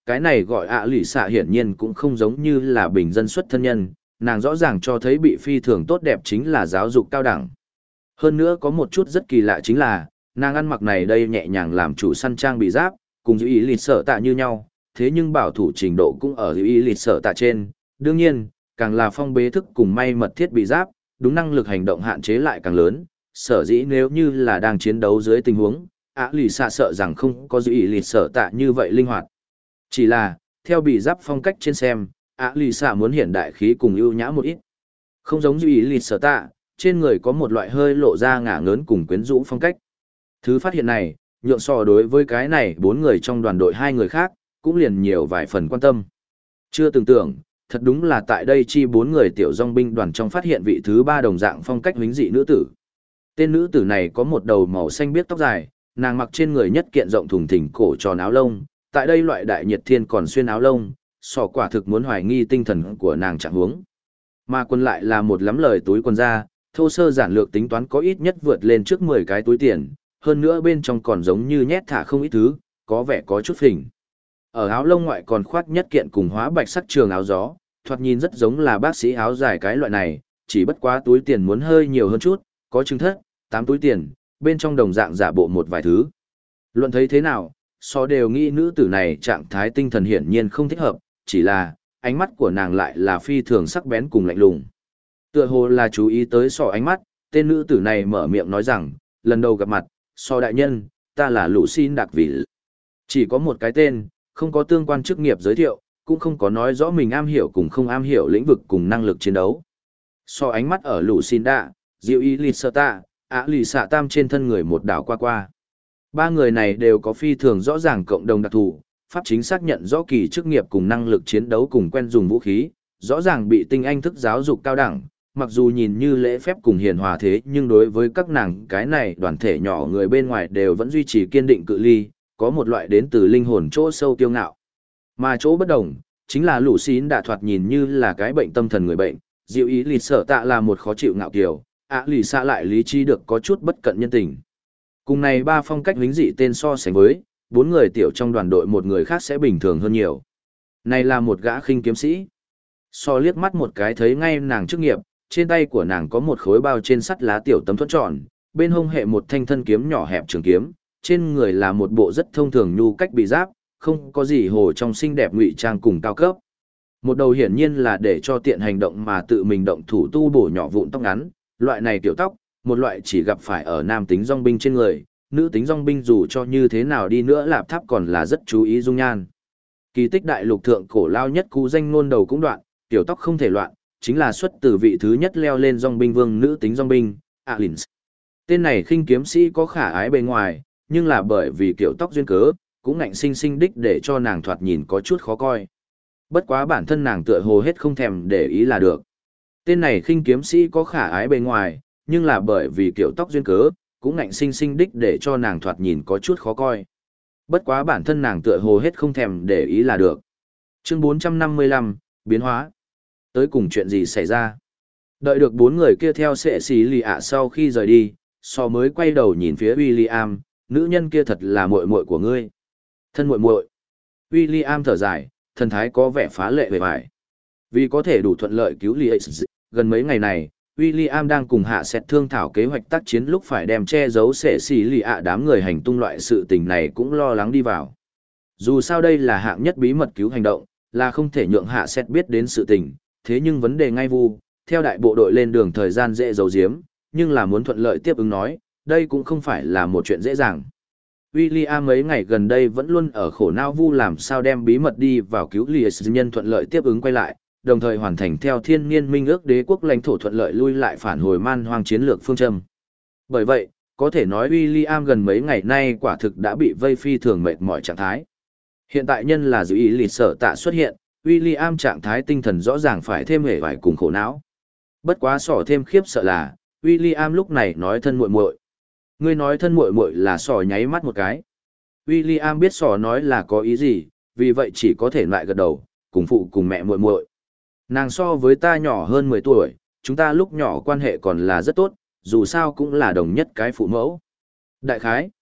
cái này gọi ạ lì xạ hiển nhiên cũng không giống như là bình dân xuất thân nhân, nàng rõ ràng cho thấy bị phi thường tốt đẹp chính là giáo dục cao đẳng. Hơn nữa có một chút rất kỳ lạ chính là, nàng ăn mặc này đây nhẹ nhàng làm chủ săn trang bị giáp, cùng giữ ý lịt sở tạ như nhau, thế nhưng bảo thủ trình độ cũng ở giữ ý lịt sở tạ trên. Đương nhiên, càng là phong bế thức cùng may mật thiết bị giáp, đúng năng lực hành động hạn chế lại càng lớn, sở dĩ nếu như là đang chiến đấu dưới tình huống, ạ lì xạ sợ rằng không có giữ ý lịt sở tạ như vậy linh hoạt. Chỉ là, theo bị giáp phong cách trên xem, ạ lì xạ muốn hiện đại khí cùng ưu nhã một ít. Không giống giữ ý lịt sở tạ, trên người có một loại hơi lộ ra ngả ngớn cùng quyến rũ phong cách. Thứ phát hiện này, nhượng so đối với cái này 4 người trong đoàn đội 2 người khác, cũng liền nhiều vài phần quan tâm. Chưa từng tưởng, thật đúng là tại đây chi 4 người tiểu dòng binh đoàn trong phát hiện vị thứ 3 đồng dạng phong cách huynh dị nữ tử. Tên nữ tử này có một đầu màu xanh biếc tóc dài, nàng mặc trên người nhất kiện rộng thùng thình cổ tròn áo lông, tại đây loại đại nhiệt thiên còn xuyên áo lông, sò quả thực muốn hoài nghi tinh thần của nàng chẳng huống. Mà quân lại là một lắm lời túi quần da, thô sơ giản lược tính toán có ít nhất vượt lên trước 10 cái túi tiền, hơn nữa bên trong còn giống như nhét thả không ít thứ, có vẻ có chút phình. Ở áo lông ngoại còn khoác nhất kiện cùng hóa bạch sắc trường áo gió, thoạt nhìn rất giống là bác sĩ áo dài cái loại này, chỉ bất quá túi tiền muốn hơi nhiều hơn chút, có chứng thất, 8 túi tiền, bên trong đồng dạng giả bộ một vài thứ. Luận thấy thế nào, so đều nghĩ nữ tử này trạng thái tinh thần hiển nhiên không thích hợp, chỉ là, ánh mắt của nàng lại là phi thường sắc bén cùng lạnh lùng. Tựa hồ là chú ý tới so ánh mắt, tên nữ tử này mở miệng nói rằng, lần đầu gặp mặt, so đại nhân, ta là Lucin Đặc Vĩ. Chỉ có một cái tên, không có tương quan chức nghiệp giới thiệu, cũng không có nói rõ mình am hiểu cùng không am hiểu lĩnh vực cùng năng lực chiến đấu. So ánh mắt ở Lucin Đạ, Diệu Y Lì Sơ Tạ, Á Lì Xạ Tam trên thân người một đảo qua qua. 3 người này đều có phi thường rõ ràng cộng đồng đặc thù, pháp chính xác nhận rõ kỳ chức nghiệp cùng năng lực chiến đấu cùng quen dùng vũ khí, rõ ràng bị tinh anh thức giáo dục cao đẳng, mặc dù nhìn như lễ phép cùng hiền hòa thế nhưng đối với các nàng cái này đoàn thể nhỏ người bên ngoài đều vẫn duy trì kiên định cự ly, có một loại đến từ linh hồn chỗ sâu kiêu ngạo. Mà chỗ bất đồng, chính là lũ xín đã thoạt nhìn như là cái bệnh tâm thần người bệnh, Diệu Ý Lì Sở Tạ là một khó chịu ngạo kiều, ạ lì xạ lại lý trí được có chút bất cận nhân tình. Cùng này 3 phong cách lính dị tên so sánh với, 4 người tiểu trong đoàn đội một người khác sẽ bình thường hơn nhiều. Này là một gã khinh kiếm sĩ. So liếc mắt một cái thấy ngay nàng chức nghiệp, trên tay của nàng có một khối bao trên sắt lá tiểu tấm thuẫn tròn, bên hông hệ một thanh thân kiếm nhỏ hẹp trường kiếm, trên người là một bộ rất thông thường nhu cách bị giáp, không có gì hồ trong xinh đẹp ngụy trang cùng cao cấp. Một đầu hiển nhiên là để cho tiện hành động mà tự mình động thủ tu bổ nhỏ vụn tóc ngắn, loại này tiểu tóc, một loại chỉ gặp phải ở nam tính dòng binh trên người, nữ tính dòng binh dù cho như thế nào đi nữa lạp tháp còn là rất chú ý dung nhan. Kỳ tích đại lục thượng cổ lao nhất cú danh ngôn đầu cũng đoạn, tiểu tóc không thể loạn, chính là xuất từ vị thứ nhất leo lên dòng binh vương nữ tính dòng binh, Alins. Tên này khinh kiếm sĩ có khả ái bề ngoài, nhưng là bởi vì kiểu tóc duyên cớ, cũng ngạnh sinh sinh đích để cho nàng thoạt nhìn có chút khó coi. Bất quá bản thân nàng tựa hồ hết không thèm để ý là được. Tên này khinh kiếm sĩ có khả ái bề ngoài, nhưng là bởi vì kiểu tóc duyên cớ, cũng ngạnh sinh sinh đích để cho nàng thoạt nhìn có chút khó coi. Bất quá bản thân nàng tựa hồ hết không thèm để ý là được. Chương 455, biến hóa. Tới cùng chuyện gì xảy ra? Đợi được 4 người kia theo sệ xí lì ạ sau khi rời đi, so mới quay đầu nhìn phía William, nữ nhân kia thật là muội muội của ngươi. Thân muội muội. William thở dài, thần thái có vẻ phá lệ vẻ vải. Vì có thể đủ thuận lợi cứu Lý gần mấy ngày này, William đang cùng hạ sẹt thương thảo kế hoạch tác chiến lúc phải đem che giấu sệ xì lì ạ đám người hành tung loại sự tình này cũng lo lắng đi vào. Dù sao đây là hạng nhất bí mật cứu hành động, là không thể nhượng hạ sẹt biết đến sự tình, thế nhưng vấn đề ngay vu, theo đại bộ đội lên đường thời gian dễ giấu giếm, nhưng là muốn thuận lợi tiếp ứng nói, đây cũng không phải là một chuyện dễ dàng. William mấy ngày gần đây vẫn luôn ở khổ não vu làm sao đem bí mật đi vào cứu Lý nhân thuận lợi tiếp ứng quay lại, đồng thời hoàn thành theo thiên niên minh ước đế quốc lãnh thổ thuận lợi lui lại phản hồi man hoang chiến lược phương châm. Bởi vậy, có thể nói William gần mấy ngày nay quả thực đã bị vây phi thường mệt mỏi trạng thái. Hiện tại nhân là Diệu Ý Lì Sở Tạ xuất hiện, William trạng thái tinh thần rõ ràng phải thêm hề vải cùng khổ não. Bất quá sỏ thêm khiếp sợ là, William lúc này nói thân muội muội. Ngươi nói thân muội muội là sỏ nháy mắt một cái. William biết sỏ nói là có ý gì, vì vậy chỉ có thể lại gật đầu, cùng phụ cùng mẹ muội muội. Nàng so với ta nhỏ hơn 10 tuổi, chúng ta lúc nhỏ quan hệ còn là rất tốt, dù sao cũng là đồng nhất cái phụ mẫu. Đại khái,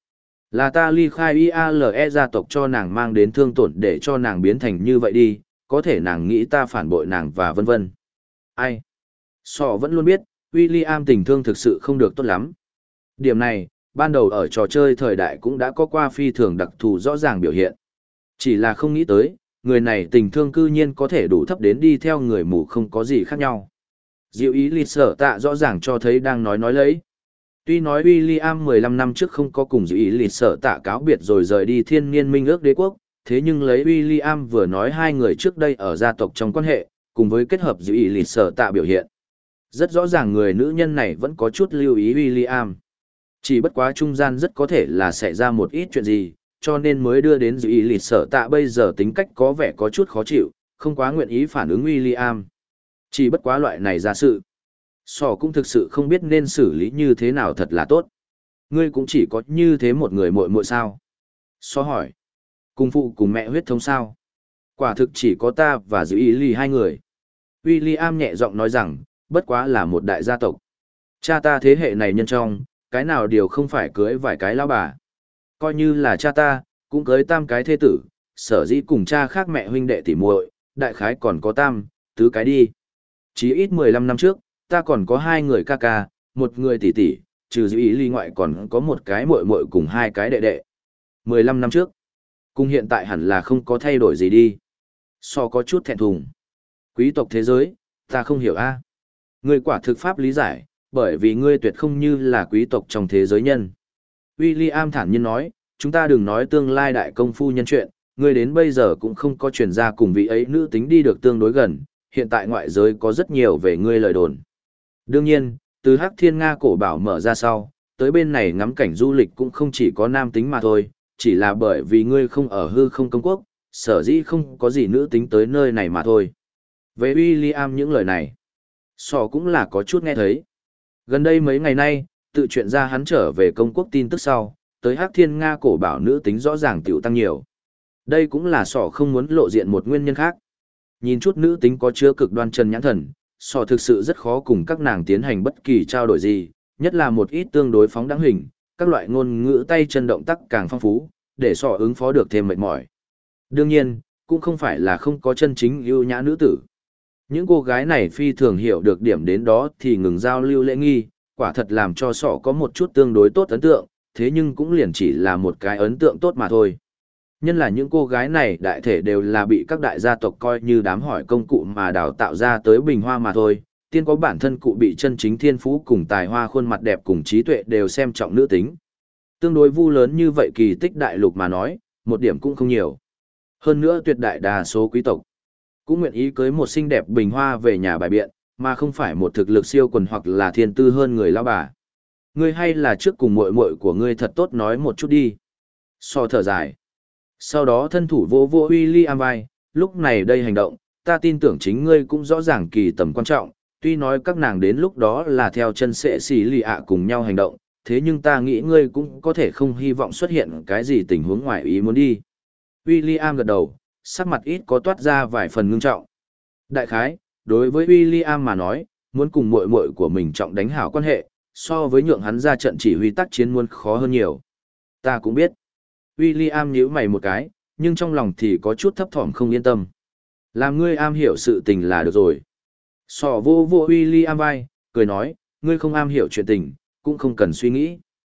Là ta ly khai IALE gia tộc cho nàng mang đến thương tổn để cho nàng biến thành như vậy đi, có thể nàng nghĩ ta phản bội nàng và vân vân. Ai? Sọ vẫn luôn biết, William tình thương thực sự không được tốt lắm. Điểm này, ban đầu ở trò chơi thời đại cũng đã có qua phi thường đặc thù rõ ràng biểu hiện. Chỉ là không nghĩ tới, người này tình thương cư nhiên có thể đủ thấp đến đi theo người mù không có gì khác nhau. Diệu ý lịch sở tạ rõ ràng cho thấy đang nói lấy. Tuy nói William 15 năm trước không có cùng Diệu ý lịch sở tạ cáo biệt rồi rời đi thiên niên minh ước đế quốc, thế nhưng lấy William vừa nói hai người trước đây ở gia tộc trong quan hệ, cùng với kết hợp Diệu ý lịch sở tạ biểu hiện. Rất rõ ràng người nữ nhân này vẫn có chút lưu ý William. Chỉ bất quá trung gian rất có thể là xảy ra một ít chuyện gì, cho nên mới đưa đến Diệu ý lịch sở tạ bây giờ tính cách có vẻ có chút khó chịu, không quá nguyện ý phản ứng William. Chỉ bất quá loại này ra sự. Sò cũng thực sự không biết nên xử lý như thế nào thật là tốt. Ngươi cũng chỉ có như thế một người muội muội sao? Sò hỏi. Cùng phụ cùng mẹ huyết thống sao? Quả thực chỉ có ta và Diệu ý lì hai người. William nhẹ giọng nói rằng, bất quá là một đại gia tộc. Cha ta thế hệ này nhân trong, cái nào điều không phải cưới vài cái lão bà. Coi như là cha ta, cũng cưới tam cái thê tử, sở dĩ cùng cha khác mẹ huynh đệ tỉ muội, đại khái còn có tam, tứ cái đi. Chí ít 15 năm trước, ta còn có hai người ca ca, một người tỷ tỷ, trừ Diệu ý ly ngoại còn có một cái muội muội cùng hai cái đệ đệ. 15 năm trước, cùng hiện tại hẳn là không có thay đổi gì đi. So có chút thẹn thùng. Quý tộc thế giới, ta không hiểu a. Ngươi quả thực pháp lý giải, bởi vì ngươi tuyệt không như là quý tộc trong thế giới nhân. William thản nhiên nói, chúng ta đừng nói tương lai đại công phu nhân chuyện, ngươi đến bây giờ cũng không có chuyển ra cùng vị ấy nữ tính đi được tương đối gần, hiện tại ngoại giới có rất nhiều về ngươi lời đồn. Đương nhiên, từ Hắc Thiên Nga cổ bảo mở ra sau, tới bên này ngắm cảnh du lịch cũng không chỉ có nam tính mà thôi, chỉ là bởi vì ngươi không ở hư không công quốc, sở dĩ không có gì nữ tính tới nơi này mà thôi. Về William những lời này, Sò cũng là có chút nghe thấy. Gần đây mấy ngày nay, tự chuyện ra hắn trở về công quốc tin tức sau, tới Hắc Thiên Nga cổ bảo nữ tính rõ ràng tiểu tăng nhiều. Đây cũng là Sò không muốn lộ diện một nguyên nhân khác. Nhìn chút nữ tính có chứa cực đoan trần nhãn thần, Sò thực sự rất khó cùng các nàng tiến hành bất kỳ trao đổi gì, nhất là một ít tương đối phóng đáng hình, các loại ngôn ngữ tay chân động tác càng phong phú, để Sò ứng phó được thêm mệt mỏi. Đương nhiên, cũng không phải là không có chân chính ưu nhã nữ tử. Những cô gái này phi thường hiểu được điểm đến đó thì ngừng giao lưu lễ nghi, quả thật làm cho Sọ có một chút tương đối tốt ấn tượng, thế nhưng cũng liền chỉ là một cái ấn tượng tốt mà thôi. Nhân là những cô gái này đại thể đều là bị các đại gia tộc coi như đám hỏi công cụ mà đào tạo ra tới bình hoa mà thôi, tiên có bản thân cụ bị chân chính thiên phú cùng tài hoa khuôn mặt đẹp cùng trí tuệ đều xem trọng nữ tính. Tương đối vu lớn như vậy kỳ tích đại lục mà nói, một điểm cũng không nhiều. Hơn nữa tuyệt đại đa số quý tộc cũng nguyện ý cưới một xinh đẹp bình hoa về nhà bài biện, mà không phải một thực lực siêu quần hoặc là thiên tư hơn người lão bà. Ngươi hay là trước cùng muội muội của ngươi thật tốt nói một chút đi. So thở dài. Sau đó thân thủ vô vô William vai, lúc này đây hành động, ta tin tưởng chính ngươi cũng rõ ràng kỳ tầm quan trọng, tuy nói các nàng đến lúc đó là theo chân sẽ xì lì ạ cùng nhau hành động, thế nhưng ta nghĩ ngươi cũng có thể không hy vọng xuất hiện cái gì tình huống ngoài ý muốn đi. William gật đầu, sắc mặt ít có toát ra vài phần ngưng trọng. Đại khái, đối với William mà nói, muốn cùng muội muội của mình trọng đánh hảo quan hệ, so với nhượng hắn ra trận chỉ huy tác chiến muốn khó hơn nhiều. Ta cũng biết. William nhíu mày một cái, nhưng trong lòng thì có chút thấp thỏm không yên tâm. Làm ngươi am hiểu sự tình là được rồi. Sọ vô vô William vai, cười nói, ngươi không am hiểu chuyện tình, cũng không cần suy nghĩ.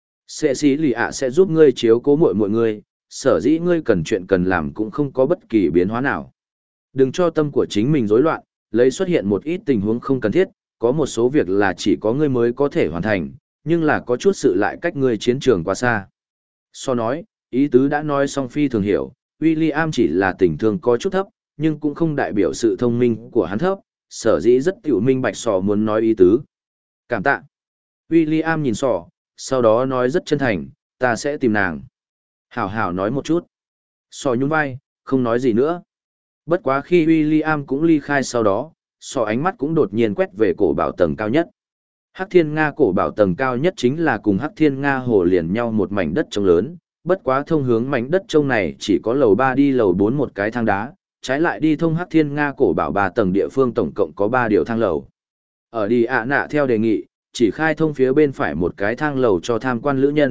Sẽ xí lì ạ sẽ giúp ngươi chiếu cố muội muội ngươi, sở dĩ ngươi cần chuyện cần làm cũng không có bất kỳ biến hóa nào. Đừng cho tâm của chính mình rối loạn, lấy xuất hiện một ít tình huống không cần thiết, có một số việc là chỉ có ngươi mới có thể hoàn thành, nhưng là có chút sự lại cách ngươi chiến trường quá xa. So nói, ý tứ đã nói xong phi thường hiểu, William chỉ là tình thương có chút thấp, nhưng cũng không đại biểu sự thông minh của hắn thấp, sở dĩ rất tiểu minh bạch Sò muốn nói ý tứ. Cảm tạ. William nhìn Sò, sau đó nói rất chân thành, ta sẽ tìm nàng. Hảo hảo nói một chút. Sò nhún vai, không nói gì nữa. Bất quá khi William cũng ly khai sau đó, Sò ánh mắt cũng đột nhiên quét về cổ bảo tầng cao nhất. Hắc Thiên Nga cổ bảo tầng cao nhất chính là cùng Hắc Thiên Nga hồ liền nhau một mảnh đất trống lớn, bất quá thông hướng mảnh đất trông này chỉ có lầu 3 đi lầu 4 một cái thang đá, trái lại đi thông Hắc Thiên Nga cổ bảo 3 tầng địa phương tổng cộng có 3 điều thang lầu. Ở đi ạ nạ theo đề nghị, chỉ khai thông phía bên phải một cái thang lầu cho tham quan lữ nhân,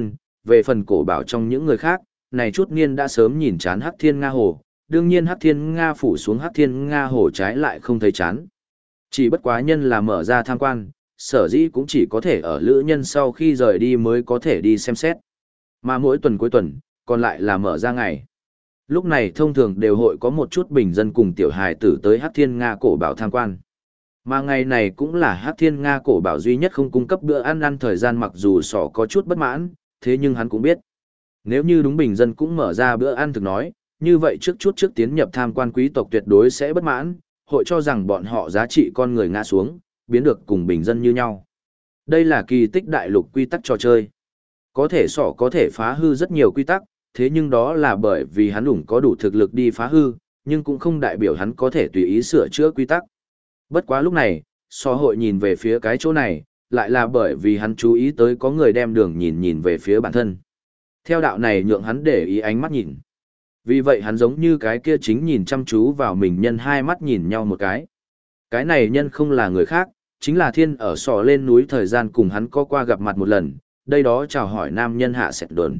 về phần cổ bảo trong những người khác, này chút niên đã sớm nhìn chán Hắc Thiên Nga Hồ, đương nhiên Hắc Thiên Nga phủ xuống Hắc Thiên Nga Hồ trái lại không thấy chán. Chỉ bất quá nhân là mở ra tham quan, sở dĩ cũng chỉ có thể ở lữ nhân sau khi rời đi mới có thể đi xem xét. Mà mỗi tuần cuối tuần, còn lại là mở ra ngày. Lúc này thông thường đều hội có một chút bình dân cùng tiểu hài tử tới Hắc Thiên Nga cổ bảo tham quan. Mà ngày này cũng là Hắc Thiên Nga cổ bảo duy nhất không cung cấp bữa ăn thời gian, mặc dù sỏ có chút bất mãn, thế nhưng hắn cũng biết. Nếu như đúng bình dân cũng mở ra bữa ăn thực nói, như vậy trước tiến nhập tham quan quý tộc tuyệt đối sẽ bất mãn, hội cho rằng bọn họ giá trị con người ngã xuống, biến được cùng bình dân như nhau. Đây là kỳ tích đại lục quy tắc trò chơi. Có thể sỏ có thể phá hư rất nhiều quy tắc, thế nhưng đó là bởi vì hắn có đủ thực lực đi phá hư, nhưng cũng không đại biểu hắn có thể tùy ý sửa chữa quy tắc. Bất quá lúc này, sỏ hội nhìn về phía cái chỗ này, lại là bởi vì hắn chú ý tới có người đem đường nhìn về phía bản thân. Theo đạo này nhượng hắn để ý ánh mắt nhìn. Vì vậy hắn giống như cái kia chính nhìn chăm chú vào mình nhân hai mắt nhìn nhau một cái. Cái này nhân không là người khác, chính là thiên ở sò lên núi thời gian cùng hắn có qua gặp mặt một lần, đây đó chào hỏi nam nhân hạ sẹt đồn.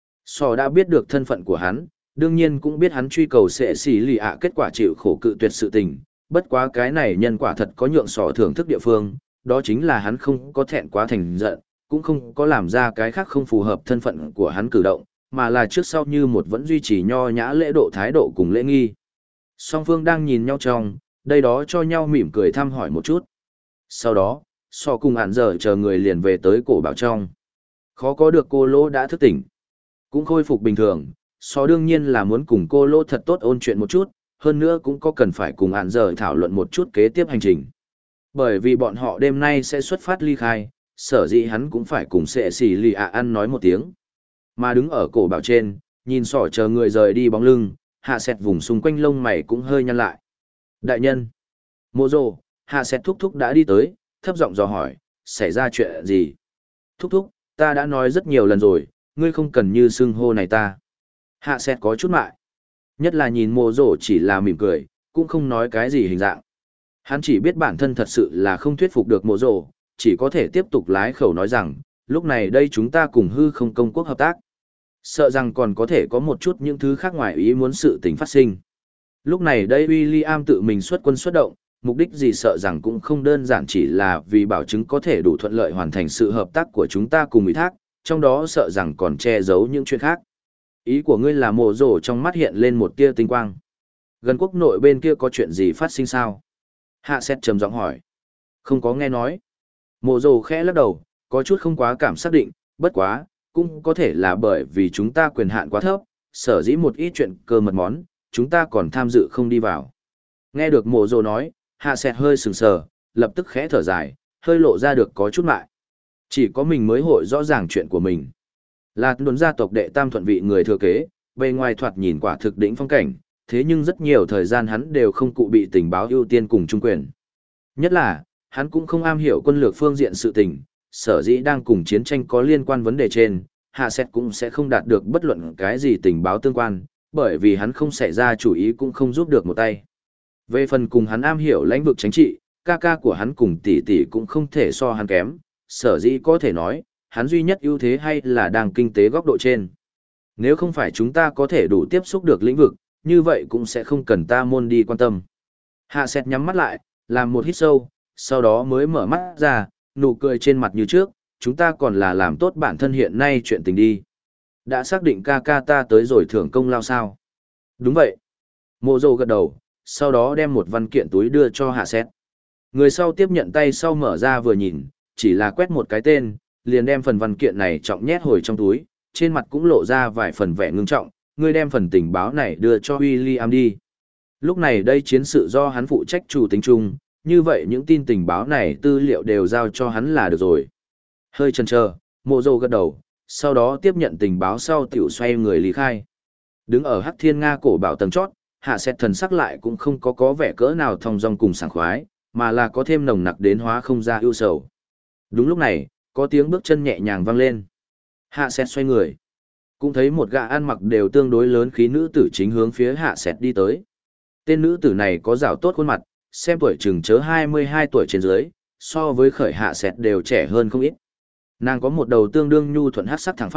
Sò đã biết được thân phận của hắn, đương nhiên cũng biết hắn truy cầu sẽ xỉ lì ạ kết quả chịu khổ cự tuyệt sự tình, bất quá cái này nhân quả thật có nhượng sò thưởng thức địa phương, đó chính là hắn không có thẹn quá thành giận, cũng không có làm ra cái khác không phù hợp thân phận của hắn cử động, mà là trước sau như một vẫn duy trì nho nhã lễ độ thái độ cùng lễ nghi. Song phương đang nhìn nhau trong, đây đó cho nhau mỉm cười thăm hỏi một chút. Sau đó, sò cùng hạn giờ chờ người liền về tới cổ bảo trong. Khó có được cô lô đã thức tỉnh. Cũng khôi phục bình thường, sò đương nhiên là muốn cùng cô lô thật tốt ôn chuyện một chút, hơn nữa cũng có cần phải cùng hạn giờ thảo luận một chút kế tiếp hành trình. Bởi vì bọn họ đêm nay sẽ xuất phát ly khai, sở dĩ hắn cũng phải cùng sẽ xỉ lì ạ ăn nói một tiếng. Mà đứng ở cổ bảo trên, nhìn sỏ chờ người rời đi bóng lưng, hạ sẹt vùng xung quanh lông mày cũng hơi nhăn lại. Đại nhân, mô rồ, hạ sẹt thúc thúc đã đi tới, thấp giọng dò hỏi, xảy ra chuyện gì? Thúc thúc, ta đã nói rất nhiều lần rồi, ngươi không cần như xưng hô này ta. Hạ sẹt có chút mại. Nhất là nhìn mô rồ chỉ là mỉm cười, cũng không nói cái gì hình dạng. Hắn chỉ biết bản thân thật sự là không thuyết phục được mô rồ, chỉ có thể tiếp tục lái khẩu nói rằng, lúc này đây chúng ta cùng hư không công quốc hợp tác. Sợ rằng còn có thể có một chút những thứ khác ngoài ý muốn sự tình phát sinh. Lúc này đây William tự mình xuất quân xuất động, mục đích gì sợ rằng cũng không đơn giản chỉ là vì bảo chứng có thể đủ thuận lợi hoàn thành sự hợp tác của chúng ta cùng ủy thác, trong đó sợ rằng còn che giấu những chuyện khác. Ý của ngươi là mồ rổ trong mắt hiện lên một tia tinh quang. Gần quốc nội bên kia có chuyện gì phát sinh sao? Hạ xét trầm giọng hỏi. Không có nghe nói. Mồ rổ khẽ lắc đầu, có chút không quá cảm xác định, bất quá, cũng có thể là bởi vì chúng ta quyền hạn quá thấp, sở dĩ một ít chuyện cơ mật món, chúng ta còn tham dự không đi vào. Nghe được mồ rồ nói, hạ sẹt hơi sừng sờ, lập tức khẽ thở dài, hơi lộ ra được có chút mại. Chỉ có mình mới hội rõ ràng chuyện của mình. Là đồn gia tộc đệ tam thuận vị người thừa kế, bề ngoài thoạt nhìn quả thực đỉnh phong cảnh, thế nhưng rất nhiều thời gian hắn đều không cụ bị tình báo ưu tiên cùng trung quyền. Nhất là, hắn cũng không am hiểu quân lược phương diện sự tình, sở dĩ đang cùng chiến tranh có liên quan vấn đề trên, hạ xét cũng sẽ không đạt được bất luận cái gì tình báo tương quan, bởi vì hắn không xảy ra chủ ý cũng không giúp được một tay. Về phần cùng hắn am hiểu lãnh vực chính trị, ca ca của hắn cùng tỷ tỷ cũng không thể so hắn kém, sở dĩ có thể nói, hắn duy nhất ưu thế hay là đang kinh tế góc độ trên. Nếu không phải chúng ta có thể đủ tiếp xúc được lĩnh vực, như vậy cũng sẽ không cần ta môn đi quan tâm. Hạ xét nhắm mắt lại, làm một hít sâu, sau đó mới mở mắt ra, nụ cười trên mặt như trước, chúng ta còn là làm tốt bản thân hiện nay chuyện tình đi. Đã xác định ca ca ta tới rồi thưởng công lao sao? Đúng vậy. Mộ Dô gật đầu, sau đó đem một văn kiện túi đưa cho Hạ Xét. Người sau tiếp nhận tay sau mở ra vừa nhìn, chỉ là quét một cái tên, liền đem phần văn kiện này trọng nhét hồi trong túi, trên mặt cũng lộ ra vài phần vẻ ngưng trọng, ngươi đem phần tình báo này đưa cho William đi. Lúc này đây chiến sự do hắn phụ trách chủ tính chung, như vậy những tin tình báo này tư liệu đều giao cho hắn là được rồi. Hơi chần chờ, Mộ Dô gật đầu, sau đó tiếp nhận tình báo sau tiểu xoay người lý khai. Đứng ở Hắc Thiên Nga cổ bảo tầng chót, Hạ Xét thần sắc lại cũng không có vẻ cỡ nào thong dong cùng sảng khoái, mà là có thêm nồng nặc đến hóa không ra ưu sầu. Đúng lúc này, có tiếng bước chân nhẹ nhàng vang lên. Hạ Xét xoay người, cũng thấy một gã ăn mặc đều tương đối lớn khí nữ tử chính hướng phía Hạ Xét đi tới. Tên nữ tử này có rảo tốt khuôn mặt, xem tuổi chừng chớ 22 tuổi trên dưới, so với khởi Hạ Xét đều trẻ hơn không ít. Nàng có một đầu tương đương nhu thuận hắc sắc thẳng phát,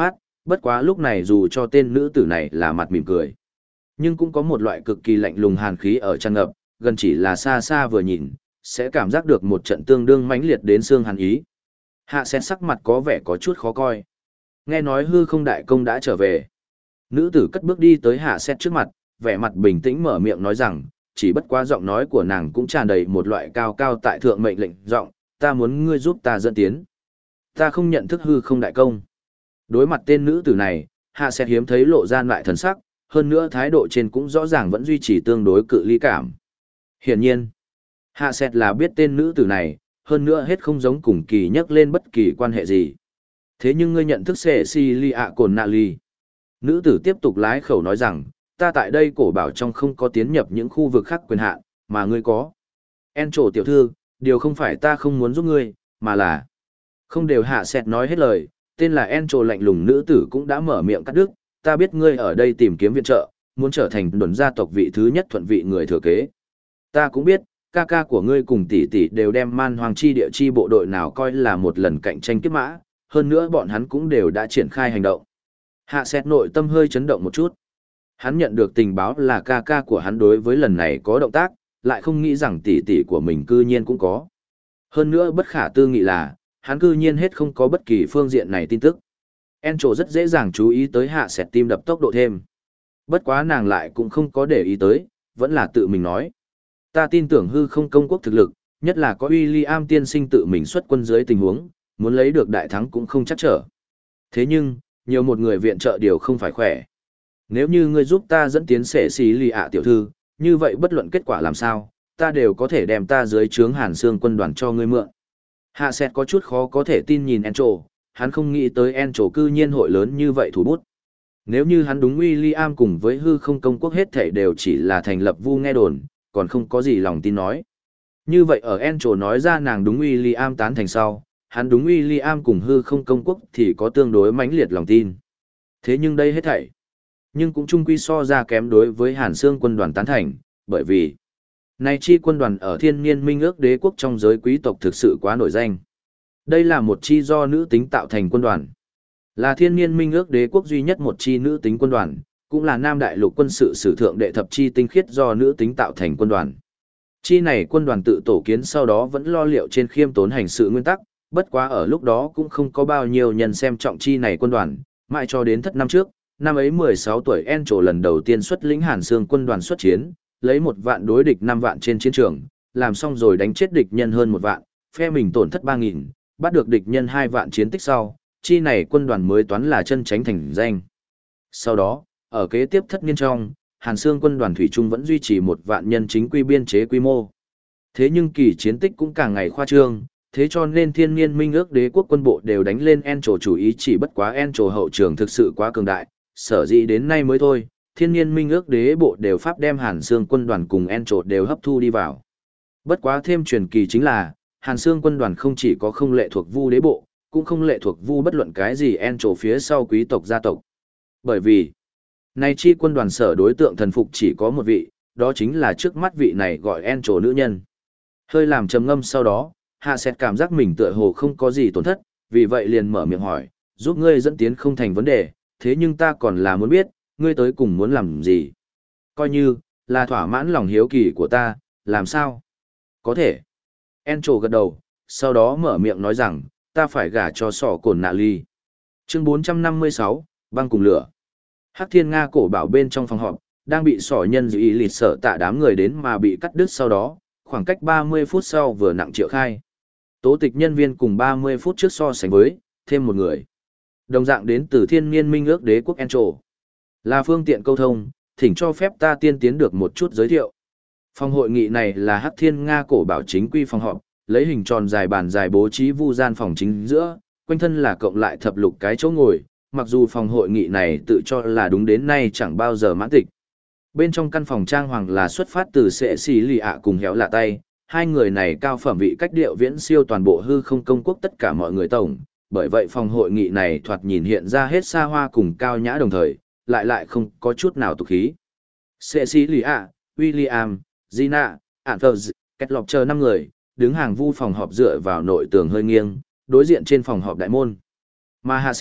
Bất quá lúc này dù cho tên nữ tử này là mặt mỉm cười, nhưng cũng có một loại cực kỳ lạnh lùng hàn khí ở tràn ngập, gần chỉ là xa xa vừa nhìn, sẽ cảm giác được một trận tương đương mãnh liệt đến xương hàn ý. Hạ xét sắc mặt có vẻ có chút khó coi. Nghe nói hư không đại công đã trở về. Nữ tử cất bước đi tới hạ xét trước mặt, vẻ mặt bình tĩnh mở miệng nói rằng, chỉ bất quá giọng nói của nàng cũng tràn đầy một loại cao cao tại thượng mệnh lệnh giọng, ta muốn ngươi giúp ta dẫn tiến. Ta không nhận thức hư không đại công. Đối mặt tên nữ tử này, hạ xét hiếm thấy lộ ra lại thần sắc, hơn nữa thái độ trên cũng rõ ràng vẫn duy trì tương đối cự ly cảm. Hiển nhiên, hạ xét là biết tên nữ tử này, hơn nữa hết không giống cùng kỳ nhắc lên bất kỳ quan hệ gì. Thế nhưng ngươi nhận thức Cecilia Cồn Nạ Ly. Nữ tử tiếp tục lái khẩu nói rằng, ta tại đây cổ bảo trong không có tiến nhập những khu vực khác quyền hạn, mà ngươi có. En trổ tiểu thư, điều không phải ta không muốn giúp ngươi, mà là... Không đều hạ sẹt nói hết lời, tên là En trổ lạnh lùng nữ tử cũng đã mở miệng cắt đứt, ta biết ngươi ở đây tìm kiếm viện trợ, muốn trở thành đồn gia tộc vị thứ nhất thuận vị người thừa kế. Ta cũng biết, ca ca của ngươi cùng tỷ tỷ đều đem man hoàng chi địa chi bộ đội nào coi là một lần cạnh tranh kiếp mã, hơn nữa bọn hắn cũng đều đã triển khai hành động. Hạ xét nội tâm hơi chấn động một chút. Hắn nhận được tình báo là ca ca của hắn đối với lần này có động tác, lại không nghĩ rằng tỷ tỷ của mình cư nhiên cũng có. Hơn nữa bất khả tư nghị là, hắn cư nhiên hết không có bất kỳ phương diện này tin tức. Encho rất dễ dàng chú ý tới hạ sẹt tim đập tốc độ thêm. Bất quá nàng lại cũng không có để ý tới, vẫn là tự mình nói. Ta tin tưởng hư không công quốc thực lực, nhất là có William tiên sinh tự mình xuất quân dưới tình huống, muốn lấy được đại thắng cũng không chắc trở. Thế nhưng, nhiều một người viện trợ điều không phải khỏe. Nếu như ngươi giúp ta dẫn tiến sẻ xí lì ạ tiểu thư, như vậy bất luận kết quả làm sao, ta đều có thể đem ta dưới trướng Hàn Xương quân đoàn cho ngươi mượn. Hạ Sẹt có chút khó có thể tin nhìn Encho, hắn không nghĩ tới Encho cư nhiên hội lớn như vậy thủ bút. Nếu như hắn đúng William cùng với hư không công quốc hết thể đều chỉ là thành lập vu nghe đồn, còn không có gì lòng tin nói. Như vậy ở Encho nói ra nàng đúng William tán thành sau, hắn đúng William cùng hư không công quốc thì có tương đối mãnh liệt lòng tin. Thế nhưng đây hết thảy, nhưng cũng chung quy so ra kém đối với Hàn Xương quân đoàn tán thành, bởi vì này chi quân đoàn ở thiên niên minh ước đế quốc trong giới quý tộc thực sự quá nổi danh. Đây là một chi do nữ tính tạo thành quân đoàn. Là thiên niên minh ước đế quốc duy nhất một chi nữ tính quân đoàn, cũng là Nam Đại lục quân sự sử thượng đệ thập chi tinh khiết do nữ tính tạo thành quân đoàn. Chi này quân đoàn tự tổ kiến sau đó vẫn lo liệu trên khiêm tốn hành sự nguyên tắc, bất quá ở lúc đó cũng không có bao nhiêu nhân xem trọng chi này quân đoàn, mãi cho đến thất năm trước, năm ấy 16 tuổi Encho lần đầu tiên xuất lĩnh Hàn Xương quân đoàn xuất chiến, lấy 1 vạn đối địch 5 vạn trên chiến trường, làm xong rồi đánh chết địch nhân hơn 1 vạn, phe mình tổn thất 3.000, bắt được địch nhân 2 vạn chiến tích sau, chi này quân đoàn mới toán là chân chánh thành danh. Sau đó, ở kế tiếp thất niên trong, Hàn Xương quân đoàn thủy chung vẫn duy trì 1 vạn nhân chính quy biên chế quy mô. Thế nhưng kỳ chiến tích cũng càng ngày khoa trương, thế cho nên thiên niên minh ước đế quốc quân bộ đều đánh lên Encho chủ ý, chỉ bất quá Encho hậu trường thực sự quá cường đại, sở dĩ đến nay mới thôi, thiên niên minh ước đế bộ đều pháp đem Hàn Xương quân đoàn cùng Encho đều hấp thu đi vào. Bất quá thêm truyền kỳ chính là, Hàn Xương quân đoàn không chỉ có không lệ thuộc vu đế bộ, cũng không lệ thuộc vu bất luận cái gì Encho phía sau quý tộc gia tộc. Bởi vì, nay chi quân đoàn sở đối tượng thần phục chỉ có một vị, đó chính là trước mắt vị này gọi Encho nữ nhân. Hơi làm trầm ngâm sau đó, Hạ Sẹt cảm giác mình tựa hồ không có gì tổn thất, vì vậy liền mở miệng hỏi, giúp ngươi dẫn tiến không thành vấn đề, thế nhưng ta còn là muốn biết, ngươi tới cùng muốn làm gì. Coi như, là thỏa mãn lòng hiếu kỳ của ta, làm sao? Có thể. Encho gật đầu, sau đó mở miệng nói rằng, ta phải gả cho sỏ cồn nạ ly. Chương 456, băng cùng lửa. Hắc Thiên Nga cổ bảo bên trong phòng họp, đang bị sỏ nhân dự ý lịt sợ tạ đám người đến mà bị cắt đứt sau đó, khoảng cách 30 phút sau vừa nặng triệu khai. Tố tịch nhân viên cùng 30 phút trước so sánh với, thêm một người. Đồng dạng đến từ thiên niên minh ước đế quốc Encho. Là phương tiện câu thông, thỉnh cho phép ta tiên tiến được một chút giới thiệu. Phòng hội nghị này là Hắc Thiên Nga cổ bảo chính quy phòng họp, lấy hình tròn dài bàn dài bố trí vu gian phòng chính giữa, quanh thân là cộng lại thập lục cái chỗ ngồi, mặc dù phòng hội nghị này tự cho là đúng đến nay chẳng bao giờ mãn tịch. Bên trong căn phòng trang hoàng là xuất phát từ Sệ Xí Lì ạ cùng Héo Lạ Tay, hai người này cao phẩm vị cách điệu viễn siêu toàn bộ hư không công quốc tất cả mọi người tổng, bởi vậy phòng hội nghị này thoạt nhìn hiện ra hết xa hoa cùng cao nhã đồng thời, lại không có chút nào tục khí. Sệ Xí Lì ạ, William, Gina, Anthers, Kết Lọc chờ 5 người, đứng hàng vu phòng họp dựa vào nội tường hơi nghiêng, đối diện trên phòng họp đại môn. Mà Hạ Xét,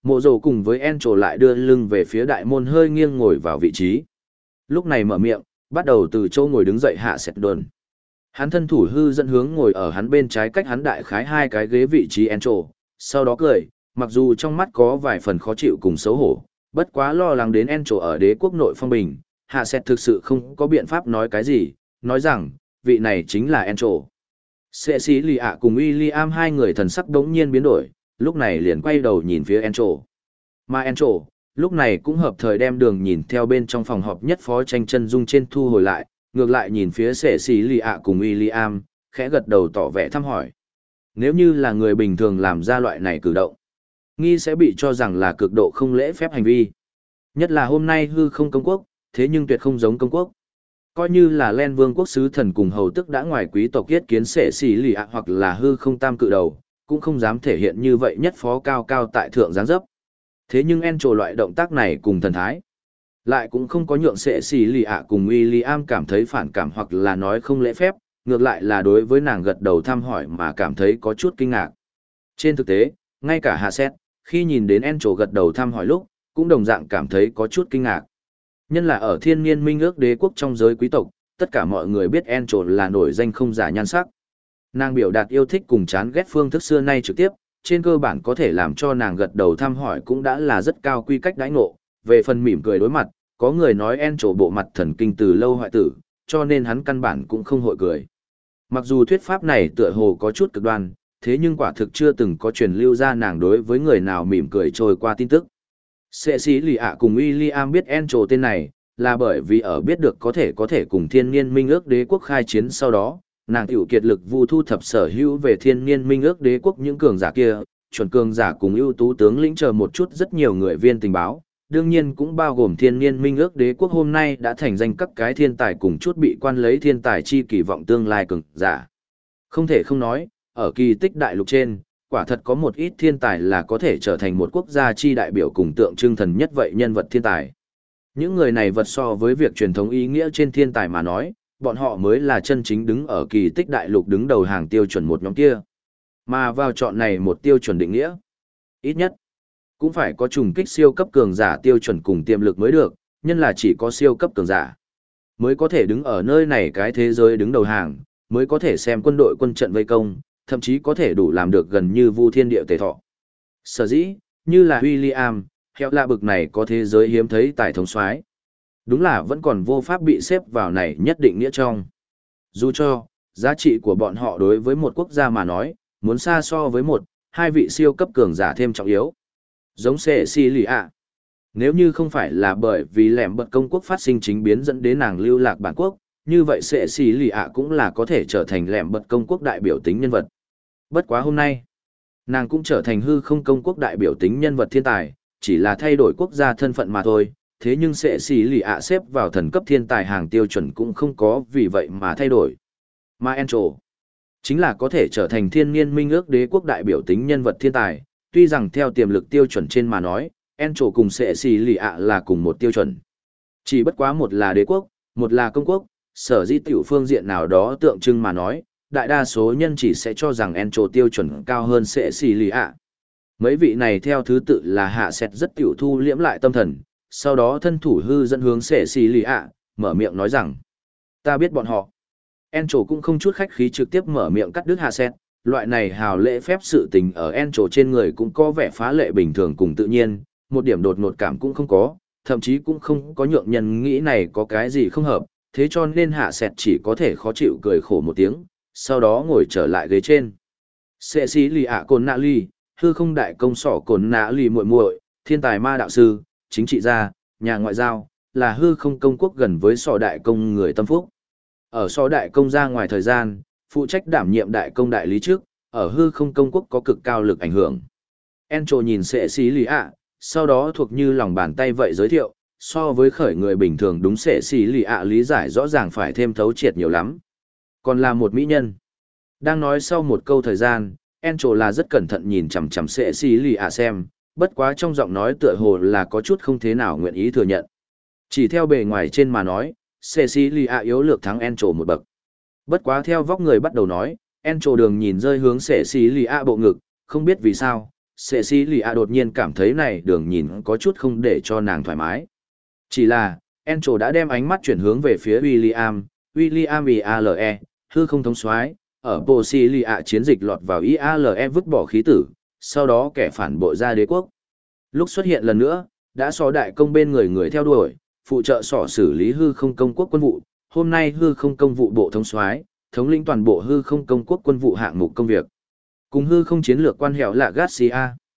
Mộ Dầu cùng với Encho lại đưa lưng về phía đại môn hơi nghiêng ngồi vào vị trí. Lúc này mở miệng, bắt đầu từ chỗ ngồi đứng dậy hạ sẹt đồn. Hắn thân thủ hư dẫn hướng ngồi ở hắn bên trái cách hắn đại khái 2 cái ghế vị trí Encho, sau đó cười, mặc dù trong mắt có vài phần khó chịu cùng xấu hổ, bất quá lo lắng đến Encho ở đế quốc nội phong bình, hạ sẹt thực sự không có biện pháp nói cái gì, nói rằng, vị này chính là Encho. Sệ sĩ lì ạ cùng William hai người thần sắc đống nhiên biến đổi, lúc này liền quay đầu nhìn phía Encho. Mà Encho, lúc này cũng hợp thời đem đường nhìn theo bên trong phòng họp nhất phó tranh chân dung trên thu hồi lại, ngược lại nhìn phía sệ sĩ lì ạ cùng William, khẽ gật đầu tỏ vẻ thăm hỏi. Nếu như là người bình thường làm ra loại này cử động, nghi sẽ bị cho rằng là cực độ không lễ phép hành vi. Nhất là hôm nay hư không công quốc, thế nhưng tuyệt không giống công quốc. Coi như là Len Vương quốc sứ thần cùng hầu tức đã ngoài quý tộc yết kiến sệ xỉ lì ạ hoặc là hư không tam cự đầu, cũng không dám thể hiện như vậy nhất phó cao cao tại thượng giáng dấp. Thế nhưng Encho loại động tác này cùng thần thái, lại cũng không có nhượng sệ xỉ lì ạ cùng William cảm thấy phản cảm hoặc là nói không lễ phép, ngược lại là đối với nàng gật đầu thăm hỏi mà cảm thấy có chút kinh ngạc. Trên thực tế, ngay cả Hạ Xét, khi nhìn đến Encho gật đầu thăm hỏi lúc, cũng đồng dạng cảm thấy có chút kinh ngạc. Nhân là ở thiên niên minh ước đế quốc trong giới quý tộc, tất cả mọi người biết Encho là nổi danh không giả nhan sắc. Nàng biểu đạt yêu thích cùng chán ghét phương thức xưa nay trực tiếp, trên cơ bản có thể làm cho nàng gật đầu thăm hỏi cũng đã là rất cao quy cách đãi ngộ. Về phần mỉm cười đối mặt, có người nói Encho bộ mặt thần kinh từ lâu hoại tử, cho nên hắn căn bản cũng không hội cười. Mặc dù thuyết pháp này tựa hồ có chút cực đoan, thế nhưng quả thực chưa từng có truyền lưu ra nàng đối với người nào mỉm cười trôi qua tin tức. Sệ sĩ lì ạ cùng William biết Encho tên này, là bởi vì ở biết được có thể cùng thiên niên minh ước đế quốc khai chiến sau đó, nàng tiểu kiệt lực vu thu thập sở hữu về thiên niên minh ước đế quốc những cường giả kia, chuẩn cường giả cùng ưu tú tướng lĩnh chờ một chút rất nhiều người viên tình báo, đương nhiên cũng bao gồm thiên niên minh ước đế quốc hôm nay đã thành danh các cái thiên tài cùng chút bị quan lấy thiên tài chi kỳ vọng tương lai cường giả. Không thể không nói, ở kỳ tích đại lục trên, quả thật có một ít thiên tài là có thể trở thành một quốc gia chi đại biểu cùng tượng trưng thần nhất vậy nhân vật thiên tài. Những người này vật so với việc truyền thống ý nghĩa trên thiên tài mà nói, bọn họ mới là chân chính đứng ở kỳ tích đại lục đứng đầu hàng tiêu chuẩn một nhóm kia. Mà vào chọn này một tiêu chuẩn định nghĩa, ít nhất, cũng phải có trùng kích siêu cấp cường giả tiêu chuẩn cùng tiềm lực mới được, nhân là chỉ có siêu cấp cường giả mới có thể đứng ở nơi này cái thế giới đứng đầu hàng, mới có thể xem quân đội quân trận vây công, thậm chí có thể đủ làm được gần như vu thiên địa tề thọ. Sở dĩ, như là William, heo lạ bực này có thế giới hiếm thấy tài thống soái, đúng là vẫn còn vô pháp bị xếp vào này nhất định nghĩa trong. Dù cho, giá trị của bọn họ đối với một quốc gia mà nói, muốn xa so với một, hai vị siêu cấp cường giả thêm trọng yếu. Giống sệ si lì ạ. Nếu như không phải là bởi vì lẻm bật công quốc phát sinh chính biến dẫn đến nàng lưu lạc bản quốc, như vậy sệ si lì ạ cũng là có thể trở thành lẻm bật công quốc đại biểu tính nhân vật. Bất quá hôm nay, nàng cũng trở thành hư không công quốc đại biểu tính nhân vật thiên tài, chỉ là thay đổi quốc gia thân phận mà thôi. Thế nhưng sệ si lì ạ xếp vào thần cấp thiên tài hàng tiêu chuẩn cũng không có vì vậy mà thay đổi. Mà Encho chính là có thể trở thành thiên niên minh ước đế quốc đại biểu tính nhân vật thiên tài, tuy rằng theo tiềm lực tiêu chuẩn trên mà nói, Encho cùng sệ si lì ạ là cùng một tiêu chuẩn. Chỉ bất quá một là đế quốc, một là công quốc, sở dĩ tiểu phương diện nào đó tượng trưng mà nói, đại đa số nhân chỉ sẽ cho rằng Encho tiêu chuẩn cao hơn sệ si lì ạ. Mấy vị này theo thứ tự là Hạ Sẹt rất tiểu thu liễm lại tâm thần, sau đó thân thủ hư dẫn hướng sệ si lì ạ, mở miệng nói rằng, ta biết bọn họ. Encho cũng không chút khách khí trực tiếp mở miệng cắt đứt Hạ Sẹt, loại này hào lễ phép sự tình ở Encho trên người cũng có vẻ phá lệ bình thường cùng tự nhiên, một điểm đột ngột cảm cũng không có, thậm chí cũng không có nhượng nhân nghĩ này có cái gì không hợp, thế cho nên Hạ Sẹt chỉ có thể khó chịu cười khổ một tiếng, sau đó ngồi trở lại ghế trên. Sệ sĩ lì ạ cồn nạ ly, hư không đại công sỏ cồn nạ ly muội muội, thiên tài ma đạo sư, chính trị gia, nhà ngoại giao, là hư không công quốc gần với sỏ đại công người tâm phúc. Ở sỏ đại công ra ngoài thời gian, phụ trách đảm nhiệm đại công đại lý trước, ở hư không công quốc có cực cao lực ảnh hưởng. Encho nhìn sệ sĩ lì ạ, sau đó thuộc như lòng bàn tay vậy giới thiệu, so với khởi người bình thường đúng sệ sĩ lì ạ lý giải rõ ràng phải thêm thấu triệt nhiều lắm. Còn là một mỹ nhân. Đang nói sau một câu thời gian, Encho là rất cẩn thận nhìn chằm chằm sệ sĩ lì ạ xem, bất quá trong giọng nói tựa hồ là có chút không thế nào nguyện ý thừa nhận. Chỉ theo bề ngoài trên mà nói, sệ sĩ lì ạ yếu lược thắng Encho một bậc. Bất quá theo vóc người bắt đầu nói, Encho đường nhìn rơi hướng sệ sĩ lì ạ bộ ngực, không biết vì sao, Cecilia đột nhiên cảm thấy này đường nhìn có chút không để cho nàng thoải mái. Chỉ là, Angel đã đem ánh mắt chuyển hướng về phía William IALE, hư không thống soái ở Posilia chiến dịch lọt vào IALE vứt bỏ khí tử, sau đó kẻ phản bội ra đế quốc. Lúc xuất hiện lần nữa, đã so đại công bên người theo đuổi, phụ trợ sỏ xử lý hư không công quốc quân vụ, hôm nay hư không công vụ bộ thống soái thống lĩnh toàn bộ hư không công quốc quân vụ hạng mục công việc. Cùng hư không chiến lược quan hẻo là Garcia.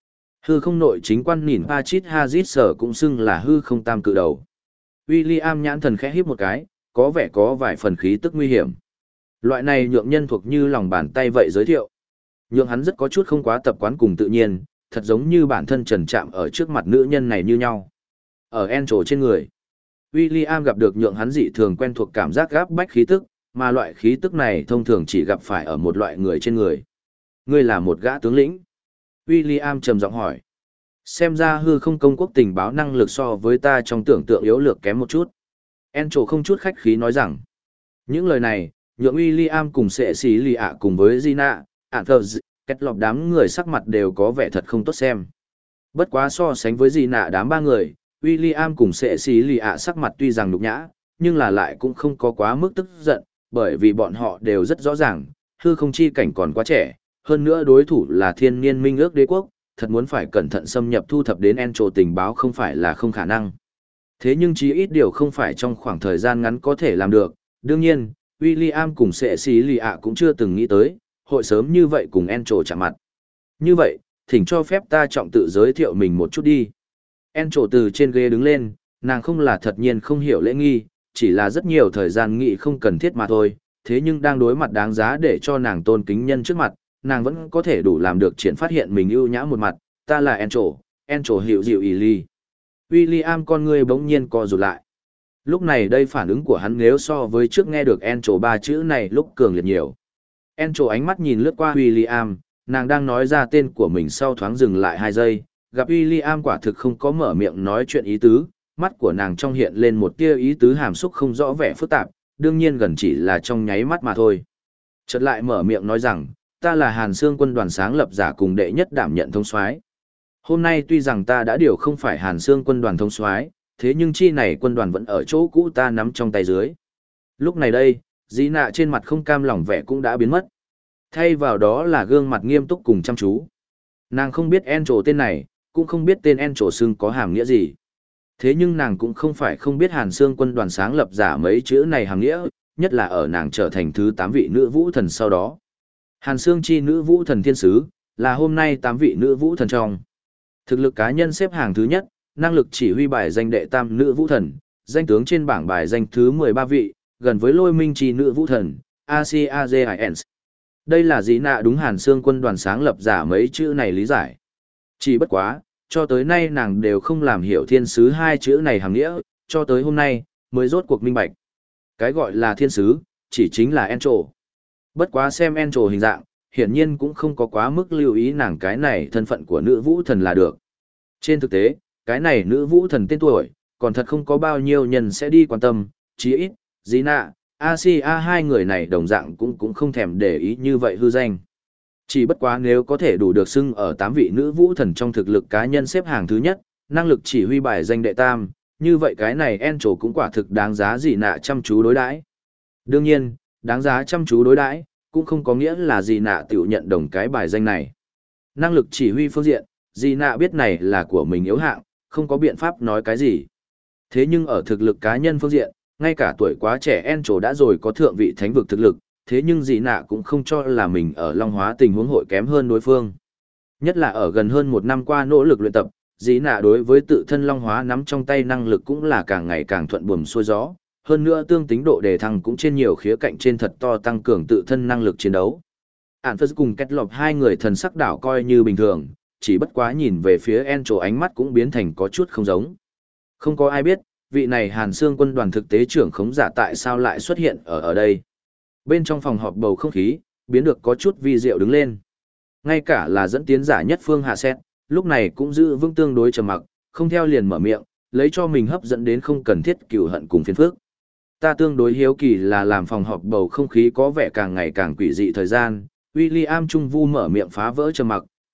Hư không nội chính quan nhìn Pachit Hazit sở cũng xưng là hư không tam cự đầu. William nhãn thần khẽ híp một cái, có vẻ có vài phần khí tức nguy hiểm. Loại này nhượng nhân thuộc như lòng bàn tay vậy giới thiệu. Nhượng hắn rất có chút không quá tập quán cùng tự nhiên, thật giống như bản thân trần chạm ở trước mặt nữ nhân này như nhau. Ở Angel trên người, William gặp được nhượng hắn dị thường quen thuộc cảm giác gáp bách khí tức, mà loại khí tức này thông thường chỉ gặp phải ở một loại người trên người. Ngươi là một gã tướng lĩnh. William trầm giọng hỏi. Xem ra hư không công quốc tình báo năng lực so với ta trong tưởng tượng yếu lược kém một chút. Angel không chút khách khí nói rằng. Những lời này, nhượng William cùng sệ xí lì ạ cùng với Gina, Anthers, kết lọc đám người sắc mặt đều có vẻ thật không tốt xem. Bất quá so sánh với Gina đám ba người, William cùng sệ xí lì ạ sắc mặt tuy rằng nhục nhã, nhưng là lại cũng không có quá mức tức giận, bởi vì bọn họ đều rất rõ ràng, hư không chi cảnh còn quá trẻ, hơn nữa đối thủ là thiên niên minh ước đế quốc, thật muốn phải cẩn thận xâm nhập thu thập đến Angel tình báo không phải là không khả năng. Thế nhưng chí ít điều không phải trong khoảng thời gian ngắn có thể làm được, đương nhiên, William cùng sệ xí lì ạ cũng chưa từng nghĩ tới, hội sớm như vậy cùng Angel chạm mặt. Như vậy, thỉnh cho phép ta trọng tự giới thiệu mình một chút đi. Angel từ trên ghế đứng lên, nàng không là thật nhiên không hiểu lễ nghi, chỉ là rất nhiều thời gian nghĩ không cần thiết mà thôi, thế nhưng đang đối mặt đáng giá để cho nàng tôn kính nhân trước mặt, nàng vẫn có thể đủ làm được triển phát hiện mình ưu nhã một mặt, ta là Angel hiệu dịu ý ly. William con người bỗng nhiên co rụt lại. Lúc này đây phản ứng của hắn nếu so với trước nghe được Angel ba chữ này lúc cường liệt nhiều. Angel ánh mắt nhìn lướt qua William, nàng đang nói ra tên của mình sau thoáng dừng lại 2 giây, gặp William quả thực không có mở miệng nói chuyện ý tứ, mắt của nàng trong hiện lên một tia ý tứ hàm xúc không rõ vẻ phức tạp, đương nhiên gần chỉ là trong nháy mắt mà thôi. Chợt lại mở miệng nói rằng, ta là Hàn Xương quân đoàn sáng lập giả cùng đệ nhất đảm nhận thống soái. Hôm nay tuy rằng ta đã điều không phải Hàn Xương quân đoàn thống soái, thế nhưng chi này quân đoàn vẫn ở chỗ cũ ta nắm trong tay dưới. Lúc này đây, dĩ nạ trên mặt không cam lòng vẻ cũng đã biến mất. Thay vào đó là gương mặt nghiêm túc cùng chăm chú. Nàng không biết Angel tên này, cũng không biết tên Angel xưng có hàm nghĩa gì. Thế nhưng nàng cũng không phải không biết Hàn Xương quân đoàn sáng lập giả mấy chữ này hàm nghĩa, nhất là ở nàng trở thành thứ 8 vị nữ vũ thần sau đó. Hàn Xương chi nữ vũ thần thiên sứ, là hôm nay 8 vị nữ vũ thần trong. Thực lực cá nhân xếp hàng thứ nhất, năng lực chỉ huy bài danh đệ tam nữ vũ thần, danh tướng trên bảng bài danh thứ 13 vị, gần với lôi minh chi nữ vũ thần, ACAZINS. Đây là gì nạ đúng Hàn Xương quân đoàn sáng lập giả mấy chữ này lý giải. Chỉ bất quá, cho tới nay nàng đều không làm hiểu thiên sứ 2 chữ này hàm nghĩa, cho tới hôm nay, mới rốt cuộc minh bạch. Cái gọi là thiên sứ, chỉ chính là Angel. Bất quá xem Angel hình dạng, hiển nhiên cũng không có quá mức lưu ý nàng cái này thân phận của nữ vũ thần là được. Trên thực tế, cái này nữ vũ thần tên tuổi, còn thật không có bao nhiêu nhân sẽ đi quan tâm, chí ít, Gina, Asia hai người này đồng dạng cũng không thèm để ý như vậy hư danh. Chỉ bất quá nếu có thể đủ được xưng ở 8 vị nữ vũ thần trong thực lực cá nhân xếp hàng thứ nhất, năng lực chỉ huy bài danh đệ tam, như vậy cái này Angel cũng quả thực đáng giá gì nạ chăm chú đối đãi. Đương nhiên, đáng giá chăm chú đối đãi cũng không có nghĩa là gì nạ tiểu nhận đồng cái bài danh này. Năng lực chỉ huy phương diện, gì nạ biết này là của mình yếu hạng, không có biện pháp nói cái gì. Thế nhưng ở thực lực cá nhân phương diện, ngay cả tuổi quá trẻ Angel đã rồi có thượng vị thánh vực thực lực, thế nhưng dị nạ cũng không cho là mình ở Long Hóa tình huống hội kém hơn đối phương. Nhất là ở gần hơn 1 năm qua nỗ lực luyện tập, dị nạ đối với tự thân Long Hóa nắm trong tay năng lực cũng là càng ngày càng thuận buồm xuôi gió, hơn nữa tương tính độ đề thăng cũng trên nhiều khía cạnh trên thật to tăng cường tự thân năng lực chiến đấu. Ản Phật cùng Kết Lộc hai người thần sắc đảo coi như bình thường, chỉ bất quá nhìn về phía Angel ánh mắt cũng biến thành có chút không giống. Không có ai biết, vị này Hàn Xương quân đoàn thực tế trưởng khống giả tại sao lại xuất hiện ở đây. Bên trong phòng họp bầu không khí, biến được có chút vi diệu đứng lên. Ngay cả là dẫn tiến giả nhất Phương Hạ Xét, lúc này cũng giữ vững tương đối trầm mặc, không theo liền mở miệng, lấy cho mình hấp dẫn đến không cần thiết cừu hận cùng phiền phức. Ta tương đối hiếu kỳ là làm phòng họp bầu không khí có vẻ càng ngày càng quỷ dị thời gian, William Trung Vu mở miệng phá vỡ trầm mặc,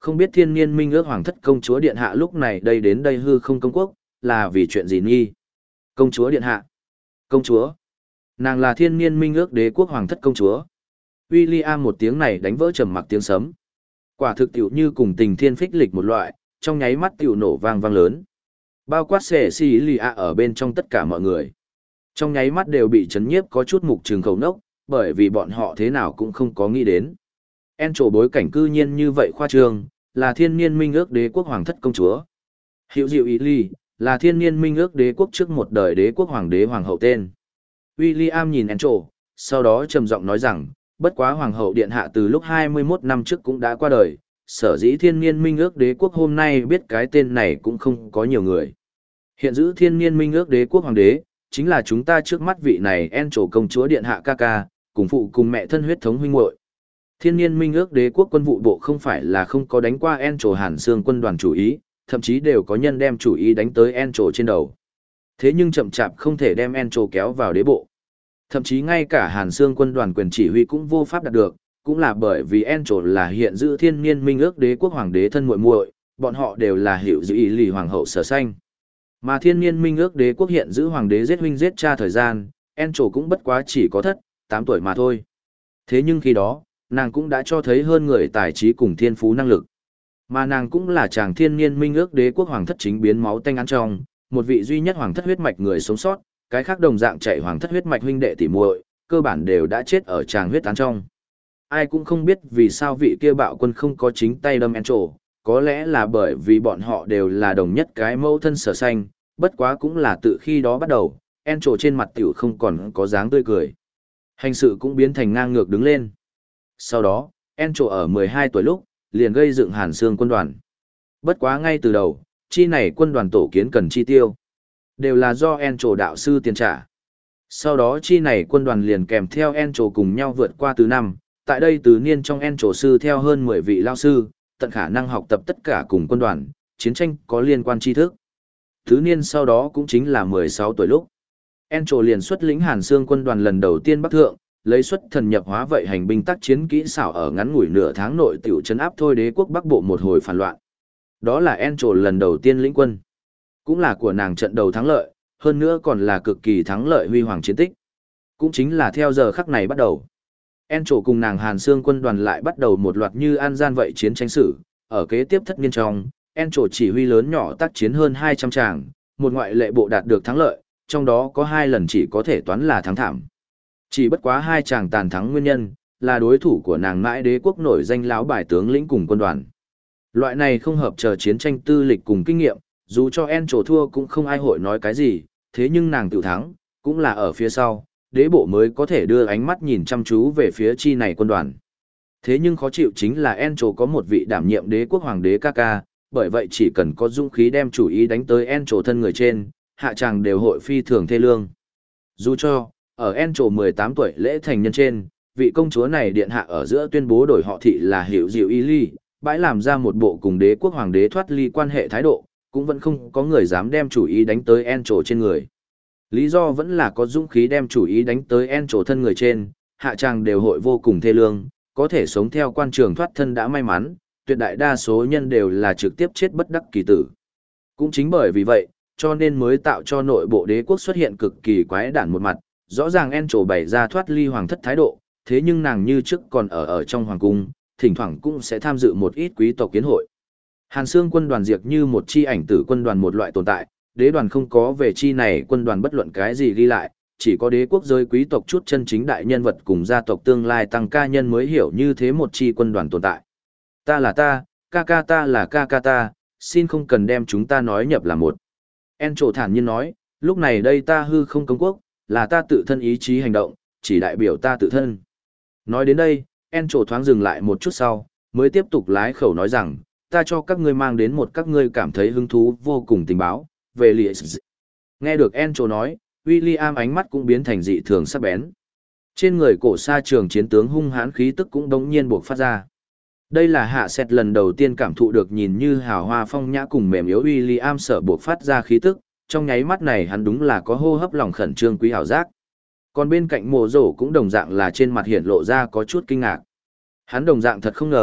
không biết thiên niên minh ước hoàng thất công chúa điện hạ lúc này đây đến đây hư không công quốc, là vì chuyện gì nghi? Công chúa điện hạ. Công chúa. Nàng là thiên niên minh ước đế quốc hoàng thất công chúa. William một tiếng này đánh vỡ trầm mặc tiếng sấm. Quả thực tiểu như cùng tình thiên phích lịch một loại, trong nháy mắt tiểu nổ vang vang lớn. Bao quát xẻ xì lì ạ ở bên trong tất cả mọi người. Trong nháy mắt đều bị chấn nhiếp có chút mục trường khẩu nốc, bởi vì bọn họ thế nào cũng không có nghĩ đến. En trổ bối cảnh cư nhiên như vậy khoa trương, là thiên niên minh ước đế quốc hoàng thất công chúa. Hiệu diệu ý ly, là thiên niên minh ước đế quốc trước một đời đế quốc hoàng đế hoàng hậu tên. William nhìn En trổ, sau đó trầm giọng nói rằng, bất quá hoàng hậu điện hạ từ lúc 21 năm trước cũng đã qua đời, sở dĩ thiên niên minh ước đế quốc hôm nay biết cái tên này cũng không có nhiều người. Hiện giữ thiên niên minh ước đế quốc hoàng đế, chính là chúng ta trước mắt vị này En trổ công chúa điện hạ ca ca, cùng phụ cùng mẹ thân huyết thống huynh muội. Thiên niên minh ước đế quốc quân vụ bộ không phải là không có đánh qua En trổ Hàn Xương quân đoàn chủ ý, thậm chí đều có nhân đem chủ ý đánh tới En trổ trên đầu. Thế nhưng chậm chạp không thể đem En trổ kéo vào đế bộ. Thậm chí ngay cả Hàn Xương quân đoàn quyền chỉ huy cũng vô pháp đạt được, cũng là bởi vì En trổ là hiện giữ thiên niên minh ước đế quốc hoàng đế thân muội muội, bọn họ đều là hiệu giữ ý lì hoàng hậu sở sanh. Mà thiên niên minh ước đế quốc hiện giữ hoàng đế giết huynh giết cha thời gian, En trổ cũng bất quá chỉ có 8 tuổi mà thôi. Thế nhưng khi đó, nàng cũng đã cho thấy hơn người tài trí cùng thiên phú năng lực. Mà nàng cũng là chàng thiên niên minh ước đế quốc hoàng thất chính biến máu tanh ăn trong, một vị duy nhất hoàng thất huyết mạch người sống sót, cái khác đồng dạng chạy hoàng thất huyết mạch huynh đệ tỉ muội, cơ bản đều đã chết ở tràng huyết án trong. Ai cũng không biết vì sao vị kia bạo quân không có chính tay đâm En trổ, có lẽ là bởi vì bọn họ đều là đồng nhất cái mẫu thân sở sanh, bất quá cũng là từ khi đó bắt đầu, En trổ trên mặt tiểu không còn có dáng tươi cười. Hành sự cũng biến thành ngang ngược đứng lên. Sau đó, En trổ ở 12 tuổi lúc, liền gây dựng Hàn Xương quân đoàn. Bất quá ngay từ đầu, chi này quân đoàn tổ kiến cần chi tiêu. Đều là do En trổ đạo sư tiền trả. Sau đó chi này quân đoàn liền kèm theo En trổ cùng nhau vượt qua từ năm. Tại đây từ niên trong En trổ sư theo hơn 10 vị lao sư, tận khả năng học tập tất cả cùng quân đoàn, chiến tranh có liên quan tri thức. Thứ niên sau đó cũng chính là 16 tuổi lúc. En trổ liền xuất lĩnh Hàn Xương quân đoàn lần đầu tiên bắc thượng, lấy xuất thần nhập hóa vậy hành binh tác chiến kỹ xảo ở ngắn ngủi nửa tháng nội tiểu trấn áp thôi đế quốc Bắc Bộ một hồi phản loạn. Đó là En trổ lần đầu tiên lĩnh quân. Cũng là của nàng trận đầu thắng lợi, hơn nữa còn là cực kỳ thắng lợi huy hoàng chiến tích. Cũng chính là theo giờ khắc này bắt đầu. En trổ cùng nàng Hàn Xương quân đoàn lại bắt đầu một loạt như an gian vậy chiến tranh sử, ở kế tiếp thất niên trong, En trổ chỉ huy lớn nhỏ tác chiến hơn 200 tràng, một ngoại lệ bộ đạt được thắng lợi, trong đó có 2 lần chỉ có thể toán là thắng thảm. Chỉ bất quá 2 chàng tàn thắng nguyên nhân, là đối thủ của nàng mãi đế quốc nổi danh lão bài tướng lĩnh cùng quân đoàn. Loại này không hợp chờ chiến tranh tư lịch cùng kinh nghiệm, dù cho En trổ thua cũng không ai hội nói cái gì, thế nhưng nàng tự thắng, cũng là ở phía sau, đế bộ mới có thể đưa ánh mắt nhìn chăm chú về phía chi này quân đoàn. Thế nhưng khó chịu chính là En trổ có một vị đảm nhiệm đế quốc hoàng đế ca ca, bởi vậy chỉ cần có dũng khí đem chủ ý đánh tới En trổ thân người trên, hạ chàng đều hội phi thường thê lương. Dù cho, ở En trổ 18 tuổi lễ thành nhân trên, vị công chúa này điện hạ ở giữa tuyên bố đổi họ thị là Hiểu Diệu Y Ly, bãi làm ra một bộ cùng đế quốc hoàng đế thoát ly quan hệ thái độ, cũng vẫn không có người dám đem chủ ý đánh tới En trổ trên người. Lý do vẫn là có dũng khí đem chủ ý đánh tới En trổ thân người trên, hạ chàng đều hội vô cùng thê lương, có thể sống theo quan trường thoát thân đã may mắn, tuyệt đại đa số nhân đều là trực tiếp chết bất đắc kỳ tử. Cũng chính bởi vì vậy, cho nên mới tạo cho nội bộ đế quốc xuất hiện cực kỳ quái đản một mặt, rõ ràng En trổ bày ra thoát ly hoàng thất thái độ, thế nhưng nàng như trước còn ở trong hoàng cung, thỉnh thoảng cũng sẽ tham dự một ít quý tộc kiến hội. Hàn Xương quân đoàn diệt như một chi ảnh tử quân đoàn một loại tồn tại, đế đoàn không có về chi này quân đoàn bất luận cái gì ghi lại, chỉ có đế quốc giới quý tộc chút chân chính đại nhân vật cùng gia tộc tương lai tăng ca nhân mới hiểu như thế một chi quân đoàn tồn tại. Ta là ta, ca ca ta là ca ca ta, xin không cần đem chúng ta nói nhập là một. En trổ thản nhiên nói, lúc này đây ta hư không công quốc, là ta tự thân ý chí hành động, chỉ đại biểu ta tự thân. Nói đến đây, En trổ thoáng dừng lại một chút sau, mới tiếp tục lái khẩu nói rằng, ta cho các ngươi mang đến một các ngươi cảm thấy hứng thú vô cùng tình báo, về lìa. Nghe được En trổ nói, William ánh mắt cũng biến thành dị thường sắc bén. Trên người cổ sa trường chiến tướng hung hãn khí tức cũng đống nhiên buộc phát ra. Đây là hạ sẹt lần đầu tiên cảm thụ được nhìn như hào hoa phong nhã cùng mềm yếu William sở buộc phát ra khí tức, trong nháy mắt này hắn đúng là có hô hấp lòng khẩn trương quý hảo giác. Còn bên cạnh mộ rổ cũng đồng dạng là trên mặt hiện lộ ra có chút kinh ngạc. Hắn đồng dạng thật không ngờ,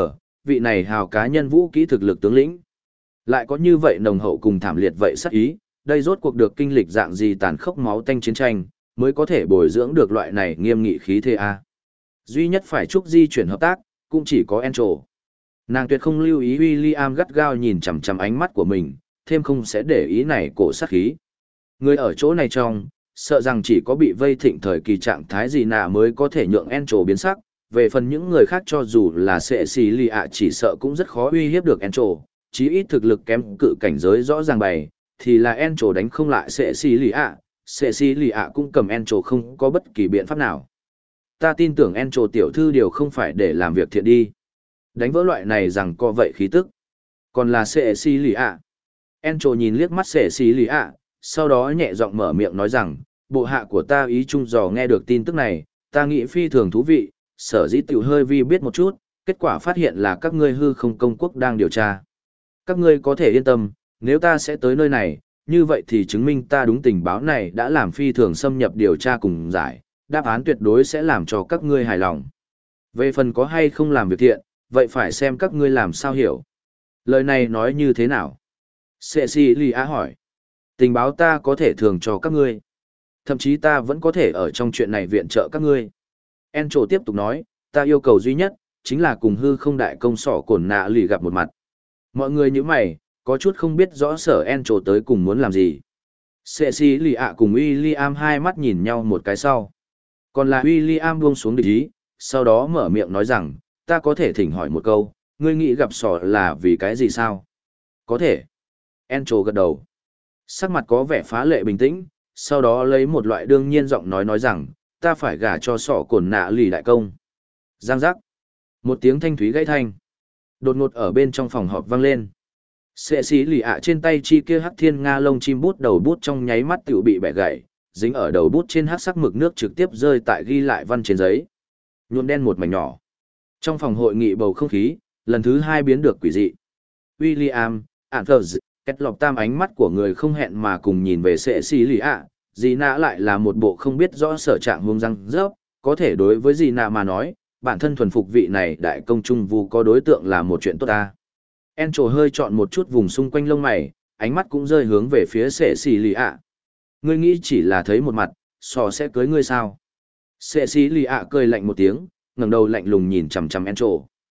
vị này hào cá nhân vũ kỹ thực lực tướng lĩnh. Lại có như vậy nồng hậu cùng thảm liệt vậy sát ý, đây rốt cuộc được kinh lịch dạng gì tàn khốc máu tanh chiến tranh, mới có thể bồi dưỡng được loại này nghiêm nghị khí thế a. Duy nhất phải chúc di chuyển hợp tác, cũng chỉ có Encho. Nàng tuyệt không lưu ý William gắt gao nhìn chằm chằm ánh mắt của mình, thêm không sẽ để ý này cổ sát khí. Người ở chỗ này trong, sợ rằng chỉ có bị vây thịnh thời kỳ trạng thái gì nạ mới có thể nhượng Encho biến sắc, về phần những người khác cho dù là sẽ xì lì ạ chỉ sợ cũng rất khó uy hiếp được Encho, chí ít thực lực kém cự cảnh giới rõ ràng bày, thì là Encho đánh không lại sẽ xì lì ạ cũng cầm Encho không có bất kỳ biện pháp nào. Ta tin tưởng Encho tiểu thư điều không phải để làm việc thiện đi. Đánh vỡ loại này rằng có vậy khí tức. Còn là sẽ xì lì ạ. Encho nhìn liếc mắt sẽ xì lì ạ, sau đó nhẹ giọng mở miệng nói rằng, bộ hạ của ta ý chung dò nghe được tin tức này, ta nghĩ phi thường thú vị, sở dĩ tiểu hơi vi biết một chút, kết quả phát hiện là các ngươi hư không công quốc đang điều tra. Các ngươi có thể yên tâm, nếu ta sẽ tới nơi này, như vậy thì chứng minh ta đúng tình báo này đã làm phi thường xâm nhập điều tra cùng giải, đáp án tuyệt đối sẽ làm cho các ngươi hài lòng. Về phần có hay không làm việc thiện, vậy phải xem các ngươi làm sao hiểu. Lời này nói như thế nào? Cecilia hỏi. Tình báo ta có thể thường cho các ngươi. Thậm chí ta vẫn có thể ở trong chuyện này viện trợ các ngươi. Encho tiếp tục nói, ta yêu cầu duy nhất, chính là cùng hư không đại công sỏ cổn nạ lì gặp một mặt. Mọi người như mày, có chút không biết rõ sở Encho tới cùng muốn làm gì. Cecilia cùng William hai mắt nhìn nhau một cái sau. Còn là William buông xuống địch ý, sau đó mở miệng nói rằng, ta có thể thỉnh hỏi một câu, ngươi nghĩ gặp sỏ là vì cái gì sao? Có thể. Encho gật đầu. Sắc mặt có vẻ phá lệ bình tĩnh, sau đó lấy một loại đương nhiên giọng nói rằng, ta phải gả cho sỏ cổn nạ lì đại công. Giang giác. Một tiếng thanh thúy gãy thanh. Đột ngột ở bên trong phòng họp vang lên. Sệ xí lì ạ trên tay chi kia hắc thiên nga lông chim bút đầu bút trong nháy mắt tiểu bị bẻ gãy, dính ở đầu bút trên hắc sắc mực nước trực tiếp rơi tại ghi lại văn trên giấy. Nhuộm đen một mảnh nhỏ. Trong phòng hội nghị bầu không khí, lần thứ hai biến được quỷ dị. William, Anthers, kết lọc tam ánh mắt của người không hẹn mà cùng nhìn về sệ xí lì ạ. Dì nạ lại là một bộ không biết rõ sở trạng huống răng rớp, có thể đối với dì nạ mà nói, bản thân thuần phục vị này đại công trung vu có đối tượng là một chuyện tốt ta. Encho hơi chọn một chút vùng xung quanh lông mày, ánh mắt cũng rơi hướng về phía sệ xì lì ạ. Ngươi nghĩ chỉ là thấy một mặt, sò sẽ cưới ngươi sao? Sệ xì lì ạ cười lạnh một tiếng, ngẩng đầu lạnh lùng nhìn chằm chằm Encho.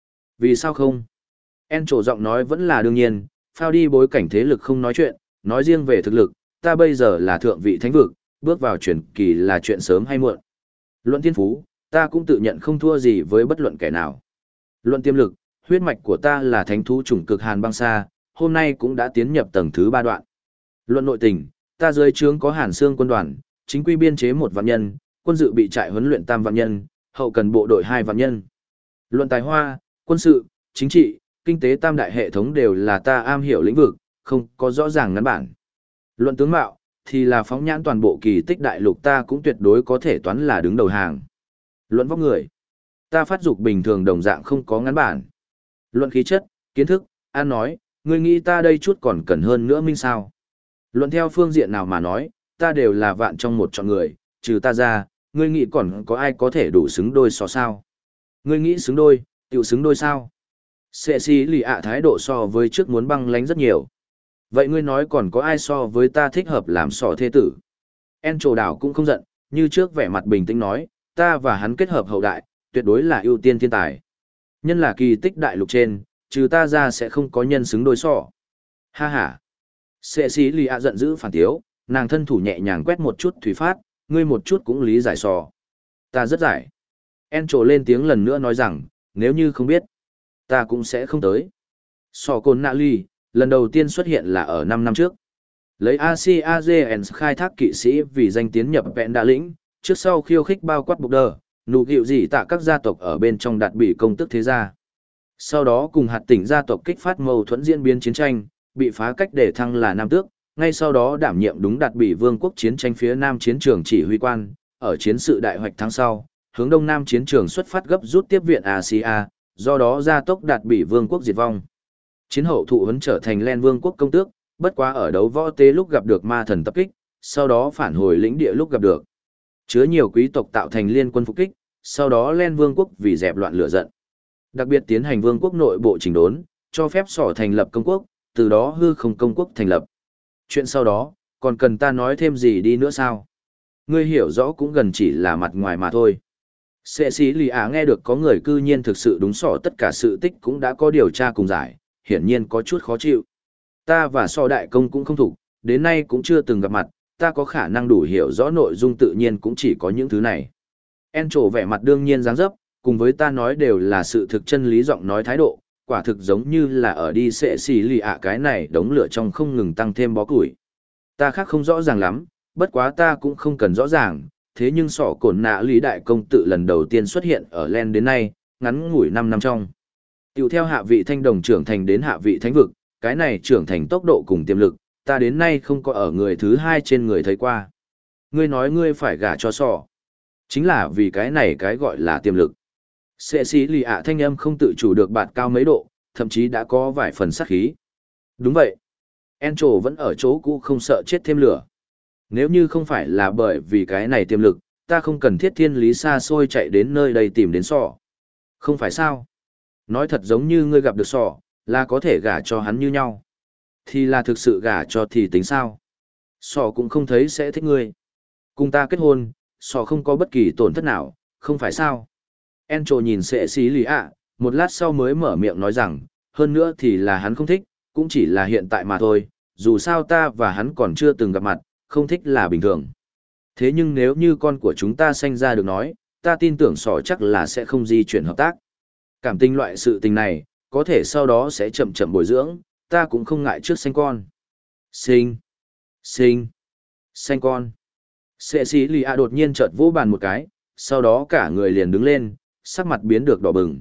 Vì sao không? Encho giọng nói vẫn là đương nhiên, phao đi bối cảnh thế lực không nói chuyện, nói riêng về thực lực, ta bây giờ là thượng vị thánh vực, bước vào truyền kỳ là chuyện sớm hay muộn. Luận thiên phú, ta cũng tự nhận không thua gì với bất luận kẻ nào. Luận tiềm lực, huyết mạch của ta là thánh thú chủng cực hàn băng xa, hôm nay cũng đã tiến nhập tầng thứ 3 đoạn. Luận nội tình, ta dưới trướng có Hàn Xương quân đoàn, chính quy biên chế 1 vạn nhân, quân dự bị trại huấn luyện 3 vạn nhân, hậu cần bộ đội 2 vạn nhân. Luận tài hoa, quân sự, chính trị, kinh tế tam đại hệ thống đều là ta am hiểu lĩnh vực, không có rõ ràng ngắn bản. Luận tướng mạo, thì là phóng nhãn toàn bộ kỳ tích đại lục ta cũng tuyệt đối có thể toán là đứng đầu hàng. Luận vóc người, ta phát dục bình thường đồng dạng không có ngắn bản. Luận khí chất, kiến thức, an nói, ngươi nghĩ ta đây chút còn cần hơn nữa minh sao. Luận theo phương diện nào mà nói, ta đều là vạn trong một chọn người, trừ ta ra, ngươi nghĩ còn có ai có thể đủ xứng đôi so sao. Ngươi nghĩ xứng đôi, tiểu xứng đôi sao. Sệ xí lì ạ thái độ so với trước muốn băng lánh rất nhiều. Vậy ngươi nói còn có ai so với ta thích hợp làm sỏ thế tử? Encho đảo cũng không giận, như trước vẻ mặt bình tĩnh nói, ta và hắn kết hợp hậu đại, tuyệt đối là ưu tiên thiên tài. Nhân là kỳ tích đại lục trên, trừ ta ra sẽ không có nhân xứng đôi sỏ. Ha ha. Sệ xí lì ạ giận dữ phản tiếu, nàng thân thủ nhẹ nhàng quét một chút thủy phát, ngươi một chút cũng lý giải sỏ. Ta rất giải. Encho lên tiếng lần nữa nói rằng, nếu như không biết, ta cũng sẽ không tới. Sỏ cồn nạ ly, lần đầu tiên xuất hiện là ở 5 năm trước. Lấy ACAGN khai thác kỵ sĩ vì danh tiến nhập vẹn đa lĩnh, trước sau khiêu khích bao quát bục đờ, nụ gịu gì tạ các gia tộc ở bên trong đạt bị công tức thế gia. Sau đó cùng hạt tỉnh gia tộc kích phát mâu thuẫn diễn biến chiến tranh, bị phá cách để thăng là nam tước, ngay sau đó đảm nhiệm đúng đạt bị vương quốc chiến tranh phía nam chiến trường chỉ huy quan, ở chiến sự đại hoạch tháng sau, hướng đông nam chiến trường xuất phát gấp rút tiếp viện Asia, do đó gia tốc đạt bị vương quốc diệt vong. Chiến hậu thụ huấn trở thành Len Vương quốc công tước, bất quá ở đấu võ tế lúc gặp được ma thần tập kích, sau đó phản hồi lĩnh địa lúc gặp được. Chứa nhiều quý tộc tạo thành liên quân phục kích, sau đó Len Vương quốc vì dẹp loạn lửa giận. Đặc biệt tiến hành vương quốc nội bộ chỉnh đốn, cho phép sỏ thành lập công quốc, từ đó hư không công quốc thành lập. Chuyện sau đó, còn cần ta nói thêm gì đi nữa sao? Ngươi hiểu rõ cũng gần chỉ là mặt ngoài mà thôi. Sệ sĩ lì ạ nghe được có người cư nhiên thực sự đúng sỏ tất cả sự tích cũng đã có điều tra cùng giải, hiển nhiên có chút khó chịu. Ta và sọ đại công cũng không thủ, đến nay cũng chưa từng gặp mặt, ta có khả năng đủ hiểu rõ nội dung tự nhiên cũng chỉ có những thứ này. En trổ vẻ mặt đương nhiên dáng dấp, cùng với ta nói đều là sự thực chân lý giọng nói thái độ, quả thực giống như là ở đi sệ xì lì ạ cái này đống lửa trong không ngừng tăng thêm bó củi. Ta khác không rõ ràng lắm, bất quá ta cũng không cần rõ ràng, thế nhưng sọ cổn nạ lý đại công tự lần đầu tiên xuất hiện ở Len đến nay, ngắn ngủi 5 năm trong. Tiểu theo hạ vị thanh đồng trưởng thành đến hạ vị thánh vực, cái này trưởng thành tốc độ cùng tiềm lực, ta đến nay không có ở người thứ hai trên người thấy qua. Ngươi nói ngươi phải gả cho sọ. Chính là vì cái này cái gọi là tiềm lực. Sệ sĩ lì ạ thanh âm không tự chủ được bạt cao mấy độ, thậm chí đã có vài phần sát khí. Đúng vậy. Encho vẫn ở chỗ cũ không sợ chết thêm lửa. Nếu như không phải là bởi vì cái này tiềm lực, ta không cần thiết thiên lý xa xôi chạy đến nơi đây tìm đến sọ. Không phải sao? Nói thật giống như ngươi gặp được sọ, là có thể gả cho hắn như nhau. Thì là thực sự gả cho thì tính sao? Sọ cũng không thấy sẽ thích ngươi. Cùng ta kết hôn, sọ không có bất kỳ tổn thất nào, không phải sao? Encho nhìn sệ xí lì ạ, một lát sau mới mở miệng nói rằng, hơn nữa thì là hắn không thích, cũng chỉ là hiện tại mà thôi, dù sao ta và hắn còn chưa từng gặp mặt, không thích là bình thường. Thế nhưng nếu như con của chúng ta sanh ra được nói, ta tin tưởng sỏ chắc là sẽ không di chuyển hợp tác. Cảm tình loại sự tình này, có thể sau đó sẽ chậm chậm bồi dưỡng, ta cũng không ngại trước sanh con. Sanh con. Sệ sĩ lì ạ đột nhiên chợt vỗ bàn một cái, sau đó cả người liền đứng lên, sắc mặt biến được đỏ bừng,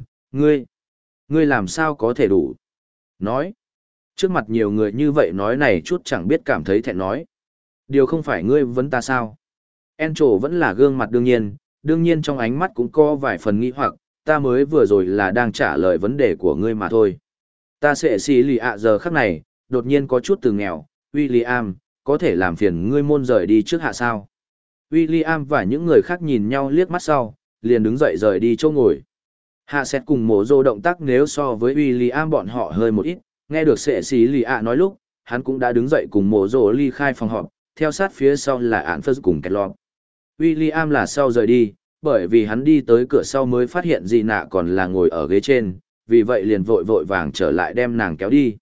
ngươi làm sao có thể đủ. Nói, trước mặt nhiều người như vậy nói này chút chẳng biết cảm thấy thẹn nói. Điều không phải ngươi vấn ta sao. Encho vẫn là gương mặt đương nhiên trong ánh mắt cũng có vài phần nghi hoặc, ta mới vừa rồi là đang trả lời vấn đề của ngươi mà thôi. Ta sẽ xì lì ạ giờ khắc này, đột nhiên có chút từ nghèo, William, có thể làm phiền ngươi môn rời đi trước hạ sao. William và những người khác nhìn nhau liếc mắt sau, liền đứng dậy rời đi chỗ ngồi. Hạ xét cùng mổ rô động tác nếu so với William bọn họ hơi một ít, nghe được sệ xì lì ạ nói lúc, hắn cũng đã đứng dậy cùng mổ rô ly khai phòng họp, theo sát phía sau là án phơ cùng kẹt lọt. William là sau rời đi, bởi vì hắn đi tới cửa sau mới phát hiện gì nạ còn là ngồi ở ghế trên, vì vậy liền vội vội vàng trở lại đem nàng kéo đi.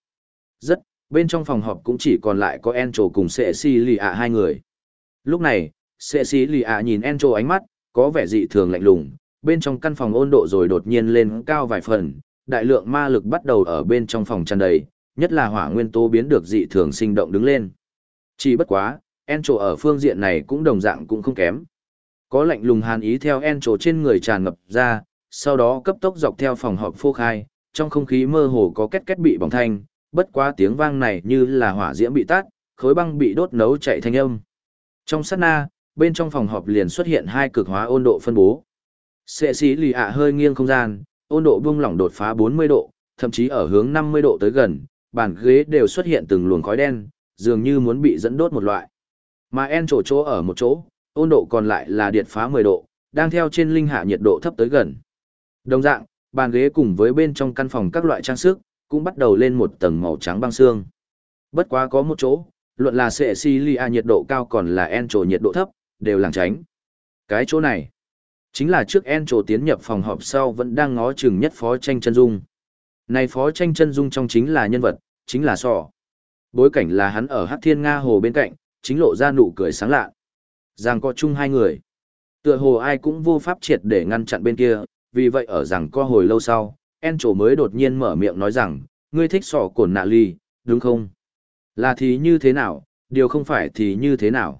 Bên trong phòng họp cũng chỉ còn lại có Encho cùng sệ xì lì ạ hai người. Lúc này, sệ xì lì ạ nhìn Encho ánh mắt, có vẻ dị thường lạnh lùng, bên trong căn phòng ôn độ rồi đột nhiên lên cao vài phần, đại lượng ma lực bắt đầu ở bên trong phòng tràn đầy, nhất là hỏa nguyên tố biến được dị thường sinh động đứng lên. Chỉ bất quá, Encho ở phương diện này cũng đồng dạng cũng không kém. Có lạnh lùng hàn ý theo Encho trên người tràn ngập ra, sau đó cấp tốc dọc theo phòng họp phô khai, trong không khí mơ hồ có két két bị bỏng thanh, bất quá tiếng vang này như là hỏa diễm bị tắt, khối băng bị đốt nấu chạy thanh âm. Trong sát na, bên trong phòng họp liền xuất hiện hai cực hóa ôn độ phân bố. Sệ sĩ lì ạ hơi nghiêng không gian, ôn độ buông lỏng đột phá 40 độ, thậm chí ở hướng 50 độ tới gần, bàn ghế đều xuất hiện từng luồng khói đen, dường như muốn bị dẫn đốt một loại. Mà En chỗ ở một chỗ, ôn độ còn lại là điệt phá 10 độ, đang theo trên linh hạ nhiệt độ thấp tới gần. Đồng dạng, bàn ghế cùng với bên trong căn phòng các loại trang sức, cũng bắt đầu lên một tầng màu trắng băng xương. Bất quá có một chỗ, luận là Cecilia nhiệt độ cao còn là En nhiệt độ thấp, đều lảng tránh. Cái chỗ này, chính là trước En tiến nhập phòng họp sau vẫn đang ngó chừng nhất Phó Tranh Chân Dung. Này Phó Tranh Chân Dung trong chính là nhân vật, chính là Sọ. Bối cảnh là hắn ở Hắc Thiên Nga Hồ bên cạnh, chính lộ ra nụ cười sáng lạ. Giằng co chung hai người. Tựa hồ ai cũng vô pháp triệt để ngăn chặn bên kia, vì vậy ở giằng co hồi lâu sau, En mới đột nhiên mở miệng nói rằng, ngươi thích Sọ cổn nạ ly, đúng không? Là thì như thế nào, điều không phải thì như thế nào?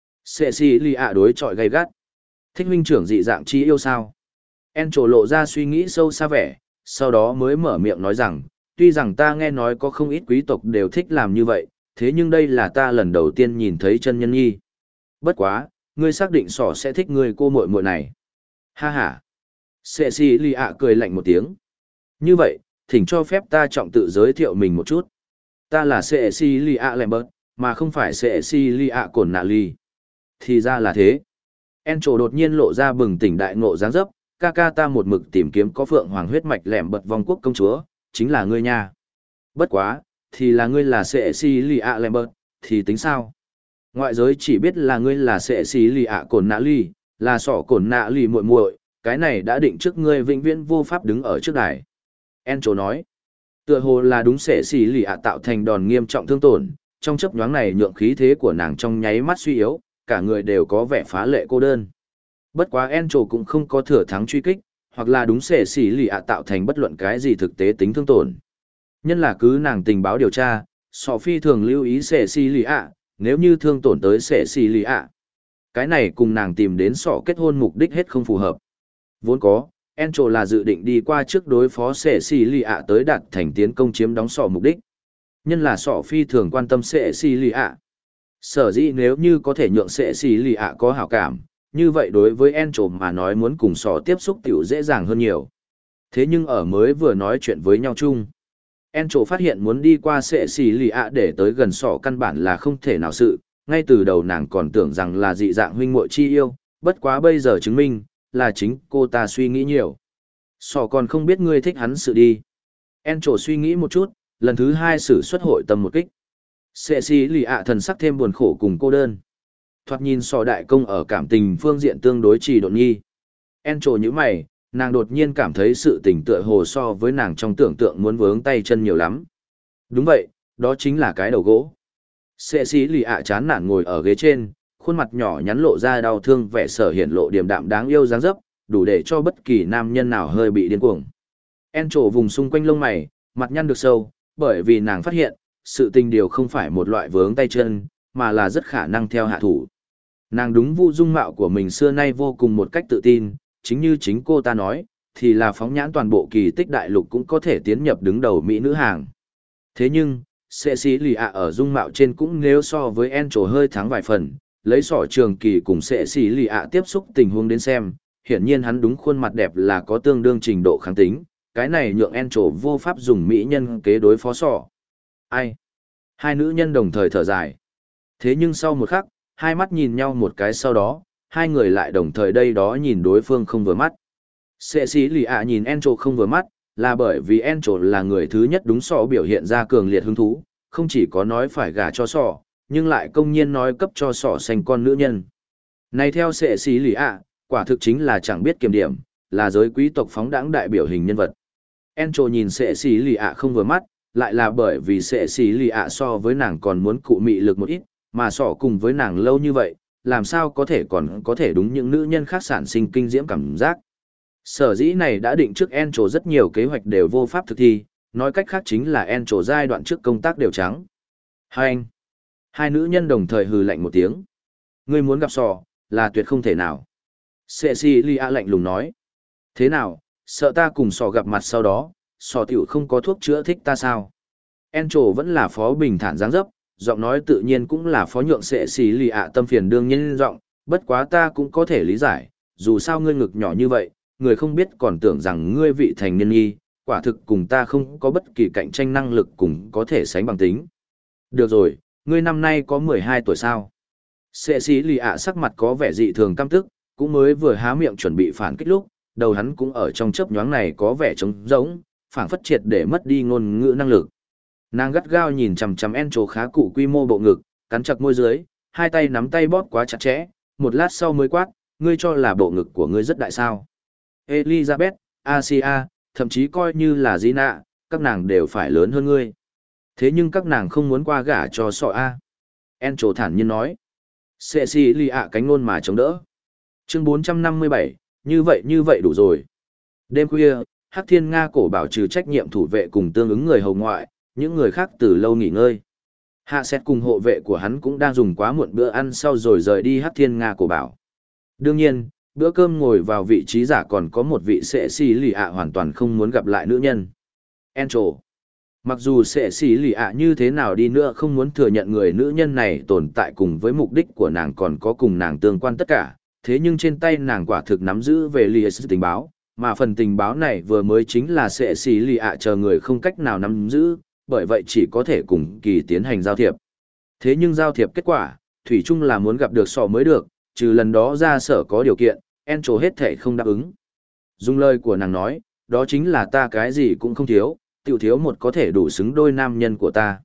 Cecilia đối chọi gay gắt. Thích huynh trưởng dị dạng chi yêu sao? En lộ ra suy nghĩ sâu xa vẻ, sau đó mới mở miệng nói rằng, tuy rằng ta nghe nói có không ít quý tộc đều thích làm như vậy, thế nhưng đây là ta lần đầu tiên nhìn thấy chân nhân nhi. Bất quá, ngươi xác định Sọ sẽ thích ngươi cô muội muội này. Ha ha. Cecilia cười lạnh một tiếng. Như vậy, thỉnh cho phép ta trọng tự giới thiệu mình một chút. Ta là Cecilia Lambert, mà không phải Cecilia Cổn Nạ Ly. Thì ra là thế. En đột nhiên lộ ra bừng tỉnh đại ngộ dáng dấp, ca ca ta một mực tìm kiếm có phượng hoàng huyết mạch lẻm bật vong quốc công chúa, chính là ngươi nha. Bất quá, thì là ngươi là sệ si lì ạ lẻm bật, thì tính sao? Ngoại giới chỉ biết là ngươi là sệ si lì ạ cồn nạ ly, là sỏ cồn nạ ly muội muội, cái này đã định trước ngươi vĩnh viễn vô pháp đứng ở trước đài. Encho nói, tựa hồ là đúng sệ si lì ạ tạo thành đòn nghiêm trọng thương tổn, trong chớp nhoáng này nhượng khí thế của nàng trong nháy mắt suy yếu, cả người đều có vẻ phá lệ cô đơn. Bất quá Encho cũng không có thừa thắng truy kích, hoặc là đúng sệ si lì ạ tạo thành bất luận cái gì thực tế tính thương tổn. Nhân là cứ nàng tình báo điều tra, sọ phi thường lưu ý sệ si lì ạ, nếu như thương tổn tới sệ si lì ạ, cái này cùng nàng tìm đến sọ kết hôn mục đích hết không phù hợp. Vốn có, Encho là dự định đi qua trước đối phó sệ si lì ạ tới đạt thành tiến công chiếm đóng sọ mục đích. Nhân là sọ phi thường quan tâm sệ si lì ạ. Sở dĩ nếu như có thể nhượng sệ si lì ạ có hảo cảm, như vậy đối với Encho mà nói muốn cùng sọ tiếp xúc tiểu dễ dàng hơn nhiều. Thế nhưng ở mới vừa nói chuyện với nhau chung, Encho phát hiện muốn đi qua sệ xì lì ạ để tới gần sọ căn bản là không thể nào sự, ngay từ đầu nàng còn tưởng rằng là dị dạng huynh muội chi yêu, bất quá bây giờ chứng minh, là chính cô ta suy nghĩ nhiều. Sọ còn không biết ngươi thích hắn sự đi. Encho suy nghĩ một chút, lần thứ hai sử xuất hội tâm một kích. Sệ xì lì ạ thần sắc thêm buồn khổ cùng cô đơn. Thoạt nhìn sọ đại công ở cảm tình phương diện tương đối trì độn nghi. Encho như mày, nàng đột nhiên cảm thấy sự tình tựa hồ so với nàng trong tưởng tượng muốn vướng tay chân nhiều lắm. Đúng vậy, đó chính là cái đầu gỗ. Sệ xí lì ạ chán nản ngồi ở ghế trên, khuôn mặt nhỏ nhắn lộ ra đau thương vẻ sở hiển lộ điềm đạm đáng yêu dáng dấp, đủ để cho bất kỳ nam nhân nào hơi bị điên cuồng. Encho vùng xung quanh lông mày, mặt nhăn được sâu, bởi vì nàng phát hiện, sự tình điều không phải một loại vướng tay chân, mà là rất khả năng theo hạ thủ. Nàng đúng vu dung mạo của mình xưa nay vô cùng một cách tự tin, chính như chính cô ta nói, thì là phóng nhãn toàn bộ kỳ tích đại lục cũng có thể tiến nhập đứng đầu mỹ nữ hàng. Thế nhưng, Cecilia ở dung mạo trên cũng nếu so với Encho hơi thắng vài phần, lấy sỏ trường kỳ cùng Cecilia tiếp xúc tình huống đến xem, hiển nhiên hắn đúng khuôn mặt đẹp là có tương đương trình độ kháng tính, cái này nhượng Encho vô pháp dùng mỹ nhân kế đối phó sỏ. Ai? Hai nữ nhân đồng thời thở dài. Thế nhưng sau một khắc, hai mắt nhìn nhau một cái sau đó, hai người lại đồng thời đây đó nhìn đối phương không vừa mắt. Cecilia nhìn Encho không vừa mắt, là bởi vì Encho là người thứ nhất đúng sọ biểu hiện ra cường liệt hứng thú, không chỉ có nói phải gả cho sọ, nhưng lại công nhiên nói cấp cho sọ thành con nữ nhân. Này theo Cecilia, quả thực chính là chẳng biết kiểm điểm, là giới quý tộc phóng đãng đại biểu hình nhân vật. Encho nhìn Cecilia không vừa mắt, lại là bởi vì Cecilia so với nàng còn muốn cụ mị lực một ít, mà sọ cùng với nàng lâu như vậy, làm sao có thể còn có thể đúng những nữ nhân khác sản sinh kinh diễm cảm giác. Sở dĩ này đã định trước Encho rất nhiều kế hoạch đều vô pháp thực thi, nói cách khác chính là Encho giai đoạn trước công tác đều trắng. Hai nữ nhân đồng thời hừ lạnh một tiếng. Ngươi muốn gặp sọ, là tuyệt không thể nào. Cecilia lạnh lùng nói. Thế nào, sợ ta cùng sọ gặp mặt sau đó, sọ tiểu không có thuốc chữa thích ta sao? Encho vẫn là phó bình thản dáng dấp, giọng nói tự nhiên cũng là phó nhượng Cecilia tâm phiền đương nhiên giọng, bất quá ta cũng có thể lý giải, dù sao ngươi ngực nhỏ như vậy, người không biết còn tưởng rằng ngươi vị thành niên nhi, quả thực cùng ta không có bất kỳ cạnh tranh năng lực cùng có thể sánh bằng tính. Được rồi, ngươi năm nay có 12 tuổi sao? Cecilia sắc mặt có vẻ dị thường căm tức, cũng mới vừa há miệng chuẩn bị phản kích lúc, đầu hắn cũng ở trong chớp nhoáng này có vẻ trống rỗng, phảng phất triệt để mất đi ngôn ngữ năng lực. Nàng gắt gao nhìn chằm chằm Encho khá cụ quy mô bộ ngực, cắn chặt môi dưới, hai tay nắm tay bóp quá chặt chẽ, một lát sau mới quát, ngươi cho là bộ ngực của ngươi rất đại sao? Elizabeth, Asia, thậm chí coi như là Gina, các nàng đều phải lớn hơn ngươi. Thế nhưng các nàng không muốn qua gả cho sọ A. Encho thản nhiên nói. Cecilia cánh ngôn mà chống đỡ. Chương 457, như vậy đủ rồi. Đêm khuya, Hắc Thiên Nga cổ bảo trừ trách nhiệm thủ vệ cùng tương ứng người hầu ngoại, những người khác từ lâu nghỉ ngơi. Hạ Xét cùng hộ vệ của hắn cũng đang dùng quá muộn bữa ăn sau rồi rời đi Hắc Thiên Nga cổ bảo. Đương nhiên, bữa cơm ngồi vào vị trí giả còn có một vị Cecilia hoàn toàn không muốn gặp lại nữ nhân. Encho. Mặc dù Cecilia như thế nào đi nữa không muốn thừa nhận người nữ nhân này tồn tại cùng với mục đích của nàng còn có cùng nàng tương quan tất cả, thế nhưng trên tay nàng quả thực nắm giữ về Lies tình báo, mà phần tình báo này vừa mới chính là Cecilia chờ người không cách nào nắm giữ, bởi vậy chỉ có thể cùng kỳ tiến hành giao thiệp. Thế nhưng giao thiệp kết quả, thủy chung là muốn gặp được sọ mới được, trừ lần đó ra sở có điều kiện, Encho hết thể không đáp ứng. Dùng lời của nàng nói, đó chính là ta cái gì cũng không thiếu, tiểu thiếu một có thể đủ xứng đôi nam nhân của ta.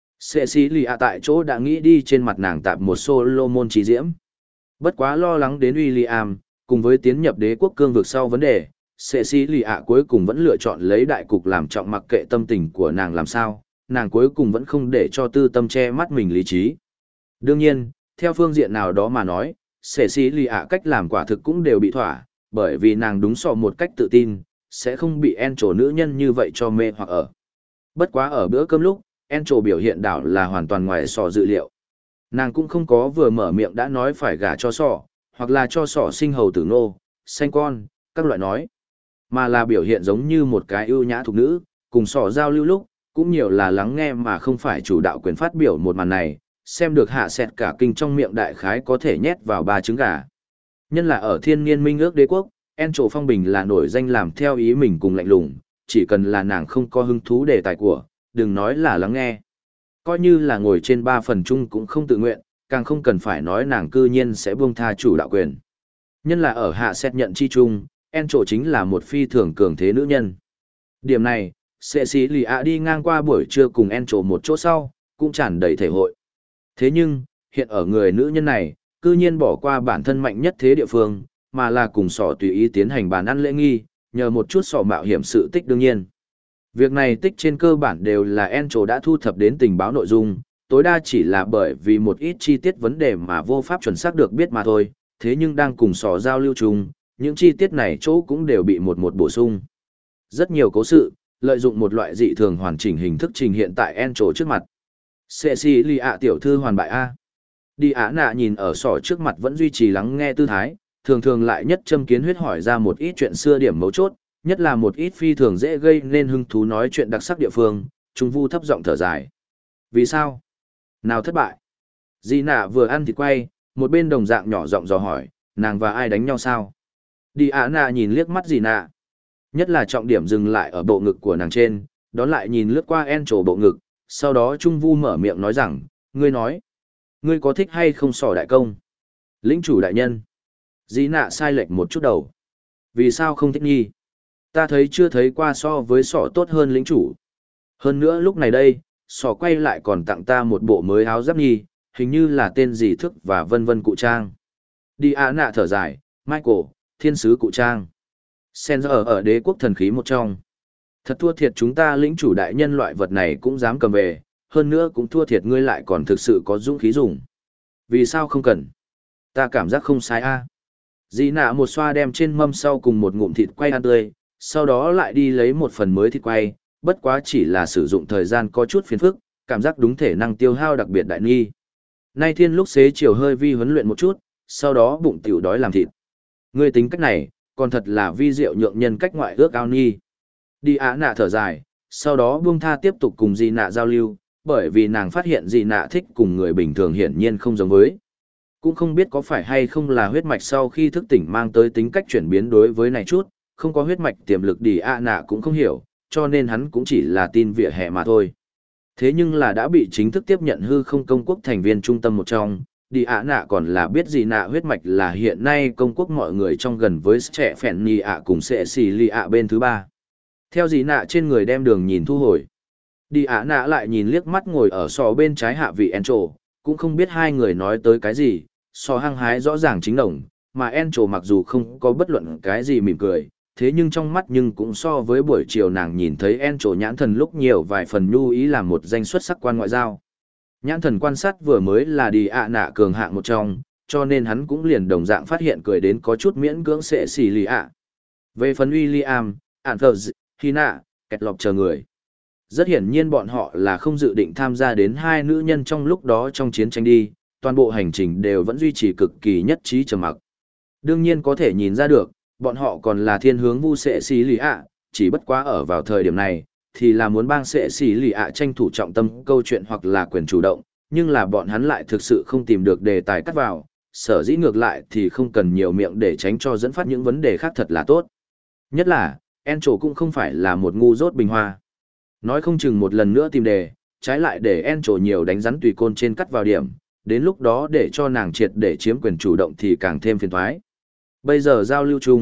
Cecilia tại chỗ đã nghĩ đi trên mặt nàng tạp một Solomon trí diễm. Bất quá lo lắng đến William, cùng với tiến nhập đế quốc cương vực sau vấn đề, Cecilia cuối cùng vẫn lựa chọn lấy đại cục làm trọng, mặc kệ tâm tình của nàng làm sao, nàng cuối cùng vẫn không để cho tư tâm che mắt mình lý trí. Đương nhiên, theo phương diện nào đó mà nói, Cecilia cách làm quả thực cũng đều bị thỏa, bởi vì nàng đúng so một cách tự tin, sẽ không bị Encho nữ nhân như vậy cho mê hoặc ở. Bất quá ở bữa cơm lúc, Encho biểu hiện đảo là hoàn toàn ngoài sò dự liệu. Nàng cũng không có vừa mở miệng đã nói phải gả cho sò, hoặc là cho sò sinh hầu tử nô, sanh con, các loại nói. Mà là biểu hiện giống như một cái ưu nhã thục nữ, cùng sò giao lưu lúc, cũng nhiều là lắng nghe mà không phải chủ đạo quyền phát biểu một màn này, xem được hạ sẹt cả kinh trong miệng đại khái có thể nhét vào 3 trứng gà. Nhân là ở thiên niên minh ước đế quốc, Encho Phong Bình là nổi danh làm theo ý mình cùng lạnh lùng, chỉ cần là nàng không có hứng thú đề tài của, đừng nói là lắng nghe. Coi như là ngồi trên 3 phần chung cũng không tự nguyện, càng không cần phải nói nàng cư nhiên sẽ buông tha chủ đạo quyền. Nhân là ở hạ xét nhận chi chung, Encho chính là một phi thường cường thế nữ nhân. Điểm này, Cecilia đi ngang qua buổi trưa cùng Encho một chỗ sau, cũng tràn đầy thể hội. Thế nhưng, hiện ở người nữ nhân này, cư nhiên bỏ qua bản thân mạnh nhất thế địa phương, mà là cùng sỏ tùy ý tiến hành bàn ăn lễ nghi, nhờ một chút sỏ mạo hiểm sự tích đương nhiên. Việc này tích trên cơ bản đều là Encho đã thu thập đến tình báo nội dung, tối đa chỉ là bởi vì một ít chi tiết vấn đề mà vô pháp chuẩn xác được biết mà thôi, thế nhưng đang cùng sỏ giao lưu chung, những chi tiết này chỗ cũng đều bị một bổ sung. Rất nhiều cố sự, lợi dụng một loại dị thường hoàn chỉnh hình thức trình hiện tại Encho trước mặt. Cecilia tiểu thư hoàn bại A. Đi Á Nạ nhìn ở sỏ trước mặt vẫn duy trì lắng nghe tư thái, thường thường lại nhất châm kiến huyết hỏi ra một ít chuyện xưa điểm mấu chốt, nhất là một ít phi thường dễ gây nên hứng thú nói chuyện đặc sắc địa phương, Trung Vu thấp giọng thở dài. Vì sao? Nào thất bại? Di Nạ vừa ăn thịt quay, một bên đồng dạng nhỏ giọng dò hỏi, nàng và ai đánh nhau sao? Đi Á Nạ nhìn liếc mắt Di Nạ. Nhất là trọng điểm dừng lại ở bộ ngực của nàng trên, đón lại nhìn lướt qua Encho bộ ngực, sau đó Trung Vu mở miệng nói rằng, ngươi nói, ngươi có thích hay không sỏ đại công? Lĩnh chủ đại nhân. Dĩ nạ sai lệch một chút đầu. Vì sao không thích nghi? Ta thấy chưa thấy qua so với sỏ tốt hơn lĩnh chủ. Hơn nữa lúc này đây, sỏ quay lại còn tặng ta một bộ mới áo giáp nghi, hình như là tên gì thức và vân vân cụ trang. Đi Á Nạ thở dài, Michael, thiên sứ cụ trang. Sen ở đế quốc thần khí một trong. Thật thua thiệt chúng ta lĩnh chủ đại nhân loại vật này cũng dám cầm về, hơn nữa cũng thua thiệt ngươi lại còn thực sự có dũng khí dùng. Vì sao không cần? Ta cảm giác không sai a. Dĩ nạ một xoa đem trên mâm sau cùng một ngụm thịt quay ăn tươi, sau đó lại đi lấy một phần mới thịt quay, bất quá chỉ là sử dụng thời gian có chút phiền phức, cảm giác đúng thể năng tiêu hao đặc biệt đại nghi. Nay thiên lúc xế chiều hơi vi huấn luyện một chút, sau đó bụng tiểu đói làm thịt. Ngươi tính cách này, còn thật là vi diệu nhượng nhân cách ngoại ước ao nghi. Đi Á Nạ thở dài, sau đó buông tha tiếp tục cùng Di Nạ giao lưu, bởi vì nàng phát hiện Di Nạ thích cùng người bình thường hiển nhiên không giống với. Cũng không biết có phải hay không là huyết mạch sau khi thức tỉnh mang tới tính cách chuyển biến đối với này chút, không có huyết mạch tiềm lực Đi Á Nạ cũng không hiểu, cho nên hắn cũng chỉ là tin vỉa hè mà thôi. Thế nhưng là đã bị chính thức tiếp nhận hư không công quốc thành viên trung tâm một trong, Đi Á Nạ còn là biết Di Nạ huyết mạch là hiện nay công quốc mọi người trong gần với trẻ phèn Nì ạ cùng sẽ xì lì ạ bên thứ ba. Theo Di Nạ trên người đem đường nhìn thu hồi. Đi Á Nạ lại nhìn liếc mắt ngồi ở sò bên trái hạ vị Encho, cũng không biết hai người nói tới cái gì, sò hăng hái rõ ràng chính đồng, mà Encho mặc dù không có bất luận cái gì mỉm cười, thế nhưng trong mắt nhưng cũng so với buổi chiều nàng nhìn thấy Encho nhãn thần lúc nhiều vài phần nhu ý làm một danh xuất sắc quan ngoại giao. Nhãn thần quan sát vừa mới là Đi Á Nạ cường hạng một trong, cho nên hắn cũng liền đồng dạng phát hiện cười đến có chút miễn cưỡng sẽ xì lì ạ. Về phần William, Anthers, Hina, kẹt lọc chờ người. Rất hiển nhiên bọn họ là không dự định tham gia đến hai nữ nhân trong lúc đó trong chiến tranh đi, toàn bộ hành trình đều vẫn duy trì cực kỳ nhất trí trầm mặc. Đương nhiên có thể nhìn ra được, bọn họ còn là thiên hướng vu sệ xì lì ạ, chỉ bất quá ở vào thời điểm này, thì là muốn bang sệ xì lì ạ tranh thủ trọng tâm câu chuyện hoặc là quyền chủ động, nhưng là bọn hắn lại thực sự không tìm được đề tài cắt vào, sở dĩ ngược lại thì không cần nhiều miệng để tránh cho dẫn phát những vấn đề khác thật là tốt. Nhất là, Encho cũng không phải là một ngu dốt bình hoa. Nói không chừng một lần nữa tìm đề, trái lại để Encho nhiều đánh rắn tùy côn trên cắt vào điểm, đến lúc đó để cho nàng triệt để chiếm quyền chủ động thì càng thêm phiền toái. Bây giờ giao lưu chung,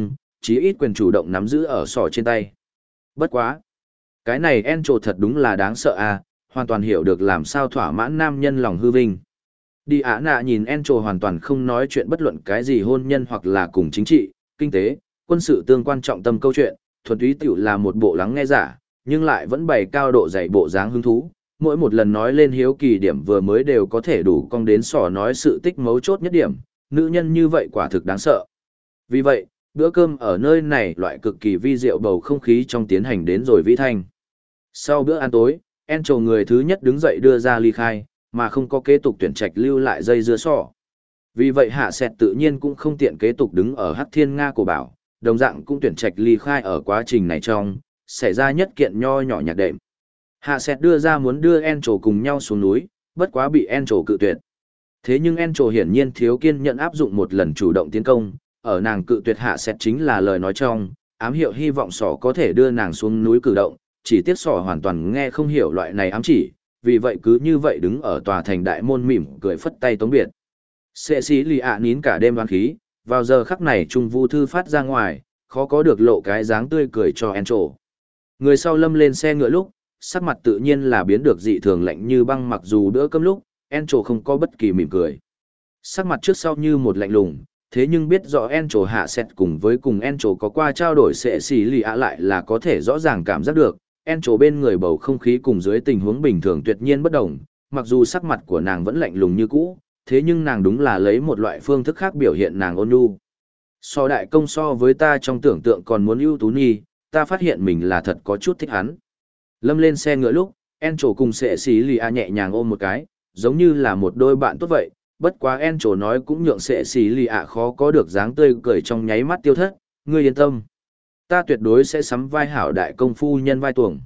chí ít quyền chủ động nắm giữ ở sỏ trên tay. Bất quá. Cái này Encho thật đúng là đáng sợ à, hoàn toàn hiểu được làm sao thỏa mãn nam nhân lòng hư vinh. Đi Á Nạ nhìn Encho hoàn toàn không nói chuyện bất luận cái gì hôn nhân hoặc là cùng chính trị, kinh tế, quân sự tương quan trọng tâm câu chuyện, thuần túy tiểu là một bộ lắng nghe giả, nhưng lại vẫn bày cao độ dạy bộ dáng hứng thú. Mỗi một lần nói lên hiếu kỳ điểm vừa mới đều có thể đủ cong đến sỏ nói sự tích mấu chốt nhất điểm, nữ nhân như vậy quả thực đáng sợ. Vì vậy, bữa cơm ở nơi này loại cực kỳ vi diệu bầu không khí trong tiến hành đến rồi vĩ thanh. Sau bữa ăn tối, Encho người thứ nhất đứng dậy đưa ra ly khai, mà không có kế tục tuyển trạch lưu lại dây dưa sỏ. Vì vậy Hạ Sẹt tự nhiên cũng không tiện kế tục đứng ở Hắc Thiên Nga cổ bảo, đồng dạng cũng tuyển trạch ly khai ở quá trình này trong, xảy ra nhất kiện nho nhỏ nhạc đệm. Hạ Sẹt đưa ra muốn đưa Encho cùng nhau xuống núi, bất quá bị Encho cự tuyệt. Thế nhưng Encho hiển nhiên thiếu kiên nhẫn áp dụng một lần chủ động tiến công, ở nàng cự tuyệt Hạ Sẹt chính là lời nói trong, ám hiệu hy vọng sỏ có thể đưa nàng xuống núi cử động, chỉ tiếc sỏ hoàn toàn nghe không hiểu loại này ám chỉ, vì vậy cứ như vậy đứng ở tòa thành đại môn mỉm cười phất tay tống biệt. Sệ sĩ lì ạ nín cả đêm đoán khí, vào giờ khắc này Trung Vu Thư phát ra ngoài, khó có được lộ cái dáng tươi cười cho Encho. Người sau lâm lên xe ngựa lúc, sắc mặt tự nhiên là biến được dị thường lạnh như băng, mặc dù bữa cơm lúc, Encho không có bất kỳ mỉm cười. Sắc mặt trước sau như một lạnh lùng, thế nhưng biết rõ Encho Hạ Sẹt cùng Encho có qua trao đổi sẽ xì lì ạ lại là có thể rõ ràng cảm giác được, Encho bên người bầu không khí cùng dưới tình huống bình thường tuyệt nhiên bất đồng, mặc dù sắc mặt của nàng vẫn lạnh lùng như cũ, thế nhưng nàng đúng là lấy một loại phương thức khác biểu hiện nàng ôn nhu. So đại công so với ta trong tưởng tượng còn muốn ưu tú nhi, ta phát hiện mình là thật có chút thích hắn. Lâm lên xe ngựa lúc, Encho cùng sẽ xì lì ạ nhẹ nhàng ôm một cái, giống như là một đôi bạn tốt vậy. Bất quá Encho nói cũng nhượng sẽ xì lì ạ khó có được dáng tươi cười trong nháy mắt tiêu thất, ngươi yên tâm. Ta tuyệt đối sẽ sắm vai hảo đại công phu nhân vai tuồng.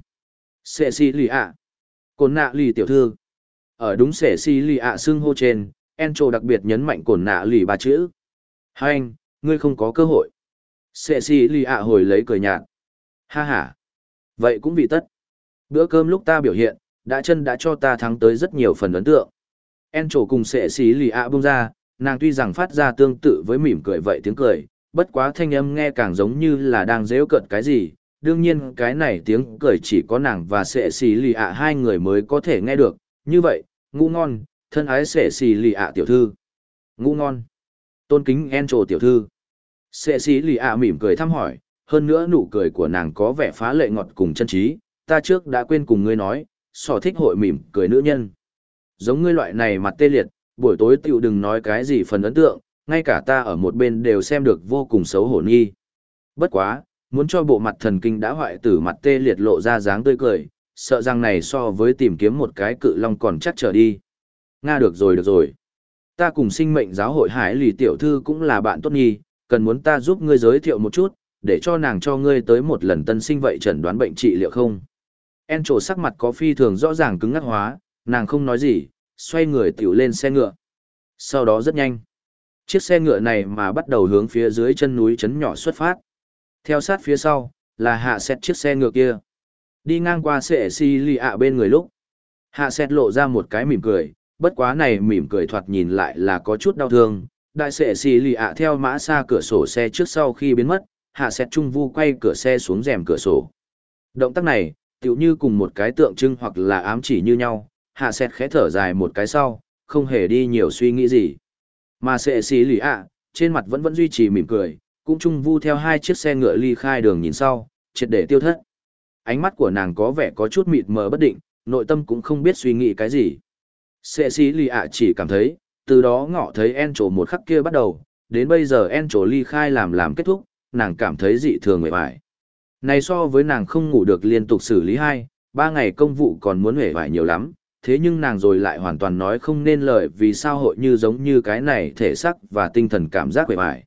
Sẽ xì lì ạ. Cổn nạ lì tiểu thư. Ở đúng sẽ xì lì ạ xưng hô trên, Encho đặc biệt nhấn mạnh cổn nạ lì ba chữ. Hai anh, ngươi không có cơ hội. Sẽ xì lì ạ hồi lấy cười nhạt. Ha ha. Vậy cũng vì tất. Bữa cơm lúc ta biểu hiện, đã cho ta thắng tới rất nhiều phần ấn tượng. Encho cùng sệ xí lì ạ bung ra, nàng tuy rằng phát ra tương tự với mỉm cười vậy tiếng cười, bất quá thanh âm nghe càng giống như là đang giễu cợt cái gì, đương nhiên cái này tiếng cười chỉ có nàng và sệ xí lì ạ hai người mới có thể nghe được, như vậy, ngủ ngon, thân ái sệ xí lì ạ tiểu thư. Ngủ ngon. Tôn kính Encho tiểu thư. Sệ xí lì ạ mỉm cười thăm hỏi, hơn nữa nụ cười của nàng có vẻ phá lệ ngọt cùng chân trí, ta trước đã quên cùng ngươi nói, sò thích hội mỉm cười nữ nhân. Giống ngươi loại này mặt tê liệt, buổi tối tiểu đừng nói cái gì phần ấn tượng, ngay cả ta ở một bên đều xem được vô cùng xấu hổ nghi. Bất quá, muốn cho bộ mặt thần kinh đã hoại tử mặt tê liệt lộ ra dáng tươi cười, sợ rằng này so với tìm kiếm một cái cự long còn chắc trở đi. Nga được rồi. Ta cùng sinh mệnh giáo hội Hải Lì tiểu thư cũng là bạn tốt nghi, cần muốn ta giúp ngươi giới thiệu một chút, để cho nàng cho ngươi tới một lần tân sinh vậy chẩn đoán bệnh trị liệu không? Encho sắc mặt có phi thường rõ ràng cứng ngắc hóa, nàng không nói gì, xoay người tiểu lên xe ngựa. Sau đó rất nhanh, chiếc xe ngựa này mà bắt đầu hướng phía dưới chân núi trấn nhỏ xuất phát. Theo sát phía sau, là Hạ Sẹt chiếc xe ngựa kia. Đi ngang qua sệ xì lì ạ bên người lúc. Hạ Sẹt lộ ra một cái mỉm cười, bất quá này mỉm cười thoạt nhìn lại là có chút đau thương. Đại sệ xì lì ạ theo mã xa cửa sổ xe trước sau khi biến mất, Hạ Sẹt trung vu quay cửa xe xuống rèm cửa sổ. Động tác này, tựu như cùng một cái tượng trưng hoặc là ám chỉ như nhau, Hạ Sẹt khẽ thở dài một cái sau, không hề đi nhiều suy nghĩ gì. Mà sệ xì lì ạ, trên mặt vẫn duy trì mỉm cười, cũng trung vu theo hai chiếc xe ngựa ly khai đường nhìn sau, triệt để tiêu thất. Ánh mắt của nàng có vẻ có chút mịt mờ bất định, nội tâm cũng không biết suy nghĩ cái gì. Sệ xì lì ạ chỉ cảm thấy, từ đó ngọ thấy Encho một khắc kia bắt đầu, đến bây giờ Encho ly khai làm kết thúc, nàng cảm thấy dị thường mệt mỏi. Này so với nàng không ngủ được liên tục xử lý 2-3 ngày công vụ còn muốn hề vải nhiều lắm, thế nhưng nàng rồi lại hoàn toàn nói không nên lời vì sao hội như giống như cái này thể xác và tinh thần cảm giác hề vải.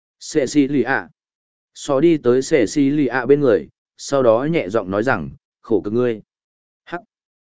Cecilia. So đi tới Cecilia bên người, sau đó nhẹ giọng nói rằng, khổ cực ngươi. Hắc.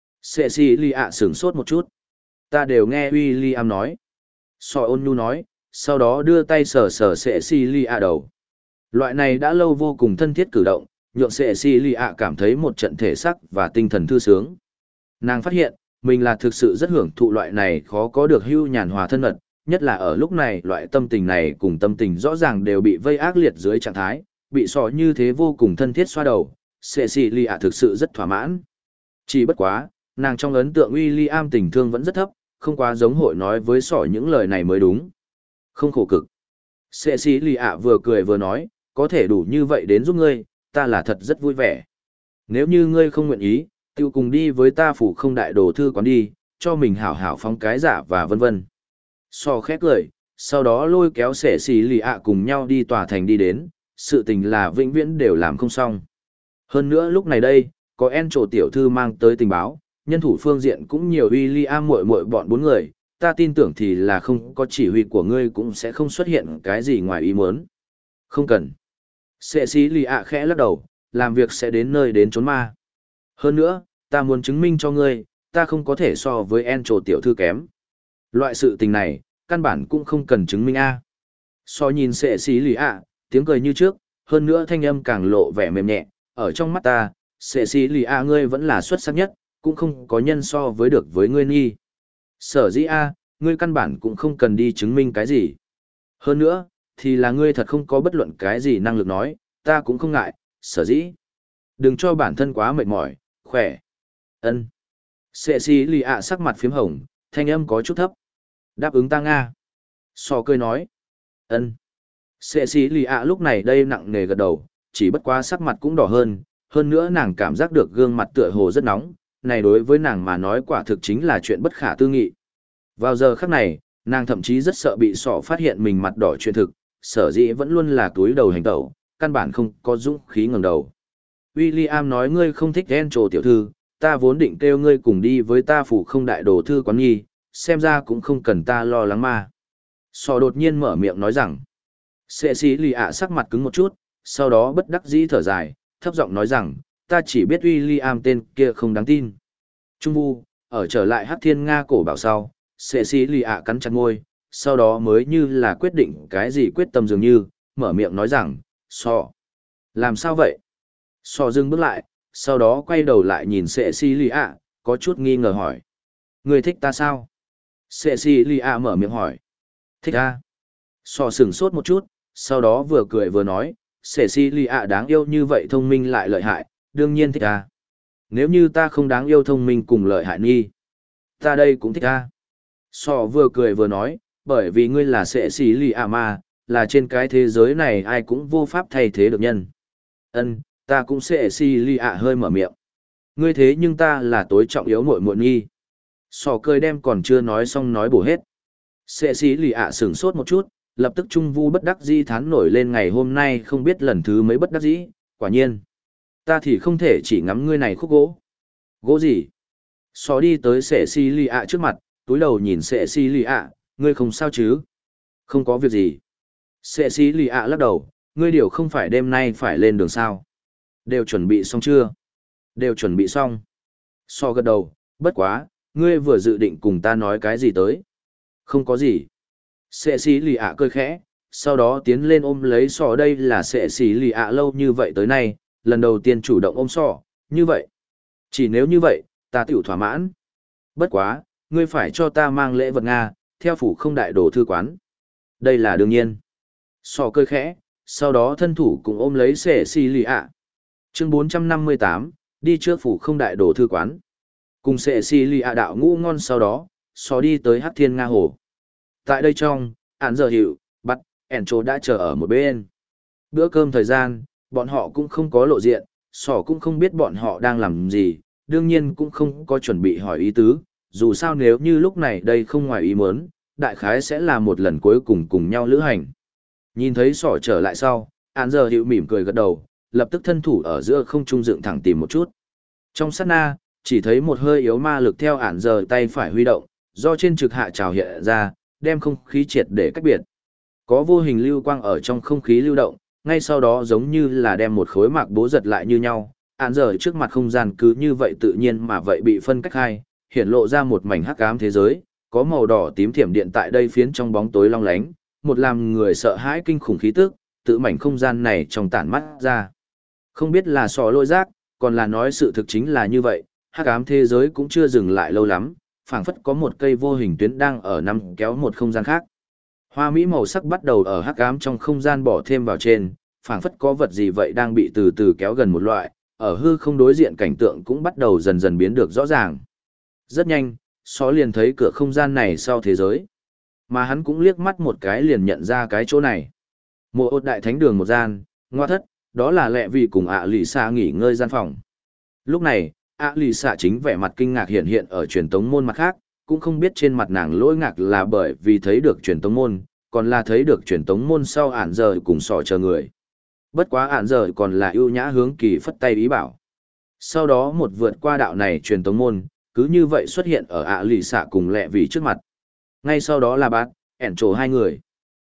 Cecilia sửng sốt một chút. Ta đều nghe William nói. So ôn nhu nói, sau đó đưa tay sờ Cecilia đầu. Loại này đã lâu vô cùng thân thiết cử động, nhượng Cecilia cảm thấy một trận thể sắc và tinh thần thư sướng. Nàng phát hiện, mình là thực sự rất hưởng thụ loại này khó có được hưu nhàn hòa thân mật, nhất là ở lúc này loại tâm tình này cùng tâm tình rõ ràng đều bị vây ác liệt dưới trạng thái, bị sọ như thế vô cùng thân thiết xoa đầu, Cecilia thực sự rất thỏa mãn. Chỉ bất quá, nàng trong ấn tượng William tình thương vẫn rất thấp, không quá giống hội nói với sọ những lời này mới đúng. Không khổ cực. Cecilia vừa cười vừa nói, có thể đủ như vậy đến giúp ngươi, ta là thật rất vui vẻ. Nếu như ngươi không nguyện ý, tiêu cùng đi với ta phủ không đại đồ thư quán đi, cho mình hảo hảo phóng cái giả và vân vân. So khét cười, sau đó lôi kéo Cecilia cùng nhau đi tòa thành đi đến, sự tình là vĩnh viễn đều làm không xong. Hơn nữa lúc này đây, có Encho tiểu thư mang tới tình báo, nhân thủ phương diện cũng nhiều William muội muội bọn 4 người, ta tin tưởng thì là không có chỉ huy của ngươi cũng sẽ không xuất hiện cái gì ngoài ý muốn. Không cần. Cecilia khẽ lắc đầu, làm việc sẽ đến nơi đến chốn ma. Hơn nữa, ta muốn chứng minh cho ngươi, ta không có thể so với Encho tiểu thư kém. Loại sự tình này, căn bản cũng không cần chứng minh a. So nhìn Cecilia, tiếng cười như trước, hơn nữa thanh âm càng lộ vẻ mềm nhẹ, ở trong mắt ta, Cecilia ngươi vẫn là xuất sắc nhất, cũng không có nhân so với được với ngươi nghi. Sở dĩ ngươi căn bản cũng không cần đi chứng minh cái gì. Hơn nữa, thì là ngươi thật không có bất luận cái gì năng lực nói, ta cũng không ngại, sở dĩ. Đừng cho bản thân quá mệt mỏi, khỏe. Ân. Cecilia sắc mặt phím hồng, thanh âm có chút thấp. Đáp ứng ta Nga. So cười nói. Ân. Cecilia lúc này đây nặng nề gật đầu, chỉ bất quá sắc mặt cũng đỏ hơn nữa nàng cảm giác được gương mặt tựa hồ rất nóng, này đối với nàng mà nói quả thực chính là chuyện bất khả tư nghị. Vào giờ khắc này, nàng thậm chí rất sợ bị sọ phát hiện mình mặt đỏ chuyện thực, sở dĩ vẫn luôn là túi đầu hành tẩu, căn bản không có dũng khí ngẩng đầu. William nói ngươi không thích Encho tiểu thư, ta vốn định kêu ngươi cùng đi với ta phủ không đại đồ thư quán nghi, xem ra cũng không cần ta lo lắng mà. Sọ đột nhiên mở miệng nói rằng, Cecilia sắc mặt cứng một chút, sau đó bất đắc dĩ thở dài, thấp giọng nói rằng, ta chỉ biết William tên kia không đáng tin. Trung Vu, ở trở lại Hắc Thiên Nga cổ bảo sau, Cecilia cắn chặt môi, sau đó mới như là quyết định cái gì quyết tâm dường như, mở miệng nói rằng, So. Làm sao vậy? So dừng bước lại, sau đó quay đầu lại nhìn Cecilia, có chút nghi ngờ hỏi. Người thích ta sao? Cecilia mở miệng hỏi. Thích ta. So sửng sốt một chút, sau đó vừa cười vừa nói, Cecilia đáng yêu như vậy thông minh lại lợi hại, đương nhiên thích ta. Nếu như ta không đáng yêu thông minh cùng lợi hại nghi, ta đây cũng thích ta. So vừa cười vừa nói, bởi vì ngươi là Cecilia mà, là trên cái thế giới này ai cũng vô pháp thay thế được nhân. Ân, ta cũng Cecilia hơi mở miệng. Ngươi thế nhưng ta là tối trọng yếu muội muội nghi. So cười đem còn chưa nói xong nói bổ hết. Cecilia sửng sốt một chút, lập tức Trung Vu bất đắc dĩ thán nổi lên ngày hôm nay không biết lần thứ mấy bất đắc dĩ, quả nhiên. Ta thì không thể chỉ ngắm ngươi này khúc gỗ. Gỗ gì? So đi tới Cecilia trước mặt, túi đầu nhìn Cecilia, ngươi không sao chứ? Không có việc gì. Cecilia lắc đầu, ngươi điều không phải đêm nay phải lên đường sao? Đều chuẩn bị xong chưa? Đều chuẩn bị xong. So gật đầu, bất quá, ngươi vừa dự định cùng ta nói cái gì tới? Không có gì. Cecilia cười khẽ, sau đó tiến lên ôm lấy sọ đây là Cecilia lâu như vậy tới nay, lần đầu tiên chủ động ôm sọ, như vậy. Chỉ nếu như vậy, ta tiểu thỏa mãn. Bất quá, ngươi phải cho ta mang lễ vật Nga, theo phủ không đại đồ thư quán. Đây là đương nhiên. Sọ cười khẽ, sau đó thân thủ cũng ôm lấy Cecilia. Chương 458, đi trước phủ không đại đồ thư quán. Cùng Cecilia đạo ngũ ngon sau đó, sọ đi tới Hắc Thiên Nga Hồ. Tại đây trong, án giờ hiệu, bắt, Encho đã chờ ở một bên. Bữa cơm thời gian, bọn họ cũng không có lộ diện, sỏ cũng không biết bọn họ đang làm gì, đương nhiên cũng không có chuẩn bị hỏi ý tứ, dù sao nếu như lúc này đây không ngoài ý muốn, đại khái sẽ là một lần cuối cùng cùng nhau lữ hành. Nhìn thấy sỏ trở lại sau, án giờ hiệu mỉm cười gật đầu, lập tức thân thủ ở giữa không trung dựng thẳng tìm một chút. Trong sát na, chỉ thấy một hơi yếu ma lực theo án giờ tay phải huy động, do trên trực hạ trào hiện ra, đem không khí triệt để cách biệt. Có vô hình lưu quang ở trong không khí lưu động, ngay sau đó giống như là đem một khối mạc bố giật lại như nhau, án giờ trước mặt không gian cứ như vậy tự nhiên mà vậy bị phân cách hai, hiển lộ ra một mảnh hắc ám thế giới, có màu đỏ tím thiểm điện tại đây phiến trong bóng tối long lánh, một làm người sợ hãi kinh khủng khí tức, tự mảnh không gian này trong tản mắt ra. Không biết là sò lôi giác, còn là nói sự thực chính là như vậy, hắc ám thế giới cũng chưa dừng lại lâu lắm, phảng phất có một cây vô hình tuyến đang ở nằm kéo một không gian khác. Hoa mỹ màu sắc bắt đầu ở hắc ám trong không gian bỏ thêm vào trên, phảng phất có vật gì vậy đang bị từ từ kéo gần một loại, ở hư không đối diện cảnh tượng cũng bắt đầu dần dần biến được rõ ràng. Rất nhanh, Sọ liền thấy cửa không gian này sau thế giới. Mà hắn cũng liếc mắt một cái liền nhận ra cái chỗ này. Mộ ột đại thánh đường một gian, ngoa thất, đó là lẹ vì cùng lì xạ nghỉ ngơi gian phòng. Lúc này, lì xạ chính vẻ mặt kinh ngạc hiện hiện ở truyền tống môn mặt khác, cũng không biết trên mặt nàng lỗi ngạc là bởi vì thấy được truyền tống môn, còn là thấy được truyền tống môn sau ản giờ cùng Sọ chờ người. Bất quá ản giờ còn là ưu nhã hướng Kỳ phất tay ý bảo. Sau đó một vượt qua đạo này truyền tống môn, cứ như vậy xuất hiện ở lì xạ cùng lẹ vì trước mặt. Ngay sau đó là bát, ẻn trổ hai người.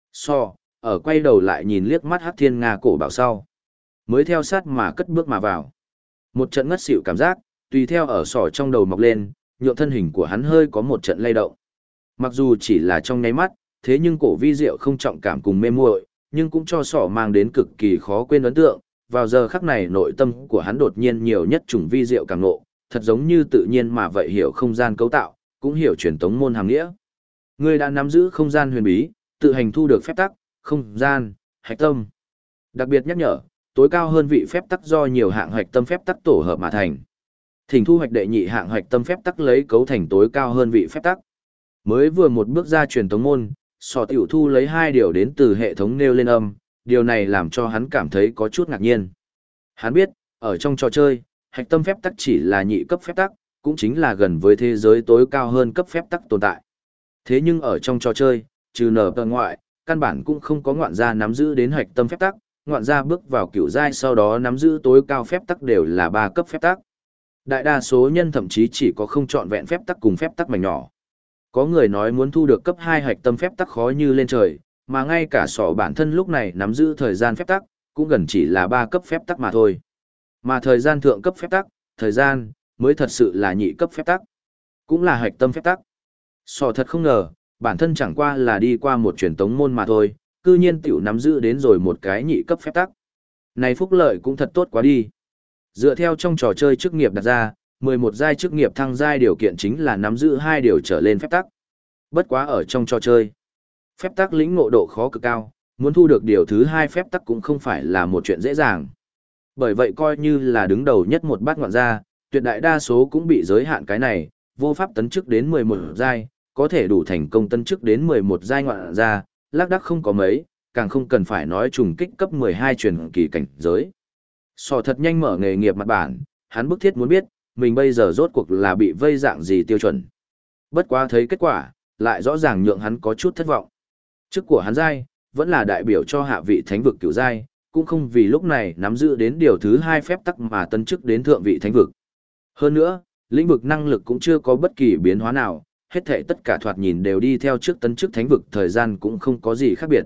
Ở quay đầu lại nhìn liếc mắt Hắc Thiên Nga cổ bảo sau. Mới theo sát mà cất bước mà vào. Một trận ngất xỉu cảm giác, tùy theo ở Sọ trong đầu mọc lên, nhượng thân hình của hắn hơi có một trận lay động. Mặc dù chỉ là trong nháy mắt, thế nhưng cổ vi diệu không trọng cảm cùng mê muội, nhưng cũng cho Sọ mang đến cực kỳ khó quên ấn tượng. Vào giờ khắc này nội tâm của hắn đột nhiên nhiều nhất chủng vi diệu càng ngộ, thật giống như tự nhiên mà vậy hiểu không gian cấu tạo, cũng hiểu truyền tống môn hàm nghĩa. Ngươi đã nắm giữ không gian huyền bí, tự hành thu được phép tắc, không gian, hạch tâm. Đặc biệt nhắc nhở, tối cao hơn vị phép tắc do nhiều hạng hạch tâm phép tắc tổ hợp mà thành. Thỉnh thu hoạch đệ nhị hạng hạch tâm phép tắc lấy cấu thành tối cao hơn vị phép tắc. Mới vừa một bước ra truyền tống môn, Sọ tiểu thu lấy 2 điều đến từ hệ thống nêu lên âm, điều này làm cho hắn cảm thấy có chút ngạc nhiên. Hắn biết, ở trong trò chơi, hạch tâm phép tắc chỉ là nhị cấp phép tắc, cũng chính là gần với thế giới tối cao hơn cấp phép tắc tồn tại. Thế nhưng ở trong trò chơi, trừ nở tờ ngoại, căn bản cũng không có ngoạn gia nắm giữ đến hạch tâm phép tắc, ngoạn gia bước vào cựu giai sau đó nắm giữ tối cao phép tắc đều là 3 cấp phép tắc. Đại đa số nhân thậm chí chỉ có không chọn vẹn phép tắc cùng phép tắc mảnh nhỏ. Có người nói muốn thu được cấp 2 hạch tâm phép tắc khó như lên trời, mà ngay cả Sọ bản thân lúc này nắm giữ thời gian phép tắc, cũng gần chỉ là 3 cấp phép tắc mà thôi. Mà thời gian thượng cấp phép tắc, thời gian, mới thật sự là nhị cấp phép tắc, cũng là hạch tâm phép tắc. Sọ thật không ngờ, bản thân chẳng qua là đi qua một truyền tống môn mà thôi, cư nhiên tiểu nắm giữ đến rồi một cái nhị cấp phép tắc. Này phúc lợi cũng thật tốt quá đi. Dựa theo trong trò chơi chức nghiệp đặt ra, 11 giai chức nghiệp thăng giai điều kiện chính là nắm giữ 2 điều trở lên phép tắc. Bất quá ở trong trò chơi, phép tắc lĩnh ngộ độ khó cực cao, muốn thu được điều thứ 2 phép tắc cũng không phải là một chuyện dễ dàng. Bởi vậy coi như là đứng đầu nhất một bát ngoạn gia, tuyệt đại đa số cũng bị giới hạn cái này, vô pháp tấn chức đến 11 giai, có thể đủ thành công tấn chức đến 11 giai ngoạn gia, lác đác không có mấy, càng không cần phải nói trùng kích cấp 12 truyền kỳ cảnh giới. Sọ thật nhanh mở nghề nghiệp mặt bản, hắn bức thiết muốn biết, mình bây giờ rốt cuộc là bị vây dạng gì tiêu chuẩn. Bất quá thấy kết quả, lại rõ ràng nhượng hắn có chút thất vọng. Chức của hắn giai, vẫn là đại biểu cho hạ vị thánh vực cửu giai, cũng không vì lúc này nắm giữ đến điều thứ 2 phép tắc mà tấn chức đến thượng vị thánh vực. Hơn nữa, lĩnh vực năng lực cũng chưa có bất kỳ biến hóa nào, hết thảy tất cả thoạt nhìn đều đi theo trước tấn chức thánh vực thời gian cũng không có gì khác biệt.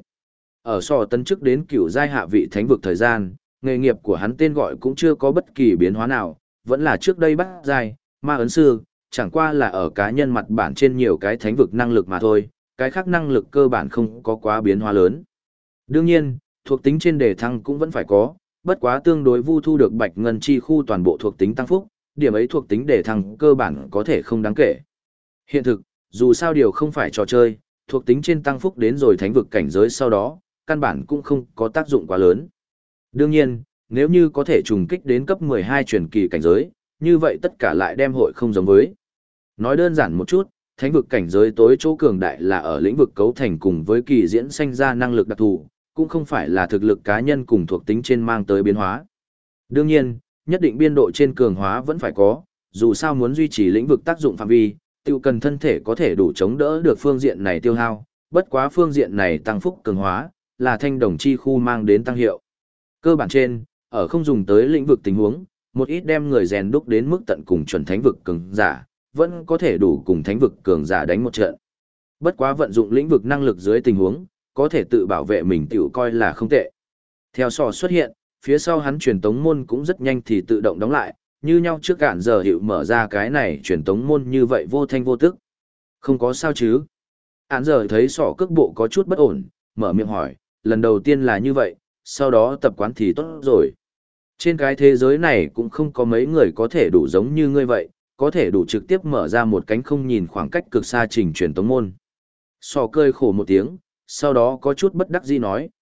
Ở Sọ tấn chức đến cửu giai hạ vị thánh vực thời gian, nghề nghiệp của hắn tên gọi cũng chưa có bất kỳ biến hóa nào, vẫn là trước đây bát giai, ma ấn sư, chẳng qua là ở cá nhân mặt bản trên nhiều cái thánh vực năng lực mà thôi, cái khác năng lực cơ bản không có quá biến hóa lớn. Đương nhiên, thuộc tính trên đề thăng cũng vẫn phải có, bất quá tương đối vu thu được bạch ngân chi khu toàn bộ thuộc tính tăng phúc, điểm ấy thuộc tính đề thăng cơ bản có thể không đáng kể. Hiện thực, dù sao điều không phải trò chơi, thuộc tính trên tăng phúc đến rồi thánh vực cảnh giới sau đó, căn bản cũng không có tác dụng quá lớn. Đương nhiên, nếu như có thể trùng kích đến cấp 12 truyền kỳ cảnh giới, như vậy tất cả lại đem hội không giống với. Nói đơn giản một chút, thánh vực cảnh giới tối chỗ cường đại là ở lĩnh vực cấu thành cùng với kỳ diễn sanh ra năng lực đặc thù, cũng không phải là thực lực cá nhân cùng thuộc tính trên mang tới biến hóa. Đương nhiên, nhất định biên độ trên cường hóa vẫn phải có, dù sao muốn duy trì lĩnh vực tác dụng phạm vi, tiêu cần thân thể có thể đủ chống đỡ được phương diện này tiêu hao, bất quá phương diện này tăng phúc cường hóa, là thanh đồng chi khu mang đến tăng hiệu. Cơ bản trên, ở không dùng tới lĩnh vực tình huống, một ít đem người rèn đúc đến mức tận cùng chuẩn thánh vực cường giả, vẫn có thể đủ cùng thánh vực cường giả đánh một trận. Bất quá vận dụng lĩnh vực năng lực dưới tình huống, có thể tự bảo vệ mình tiểu coi là không tệ. Theo Sọ xuất hiện, phía sau hắn truyền tống môn cũng rất nhanh thì tự động đóng lại, như nhau trước cạn giờ hiệu mở ra cái này truyền tống môn như vậy vô thanh vô tức. Không có sao chứ? Án giờ thấy Sọ cước bộ có chút bất ổn, mở miệng hỏi, lần đầu tiên là như vậy, sau đó tập quán thì tốt rồi. Trên cái thế giới này cũng không có mấy người có thể đủ giống như ngươi vậy, có thể đủ trực tiếp mở ra một cánh không nhìn khoảng cách cực xa trình truyền tống môn. Sọ cười khổ một tiếng, sau đó có chút bất đắc dĩ nói,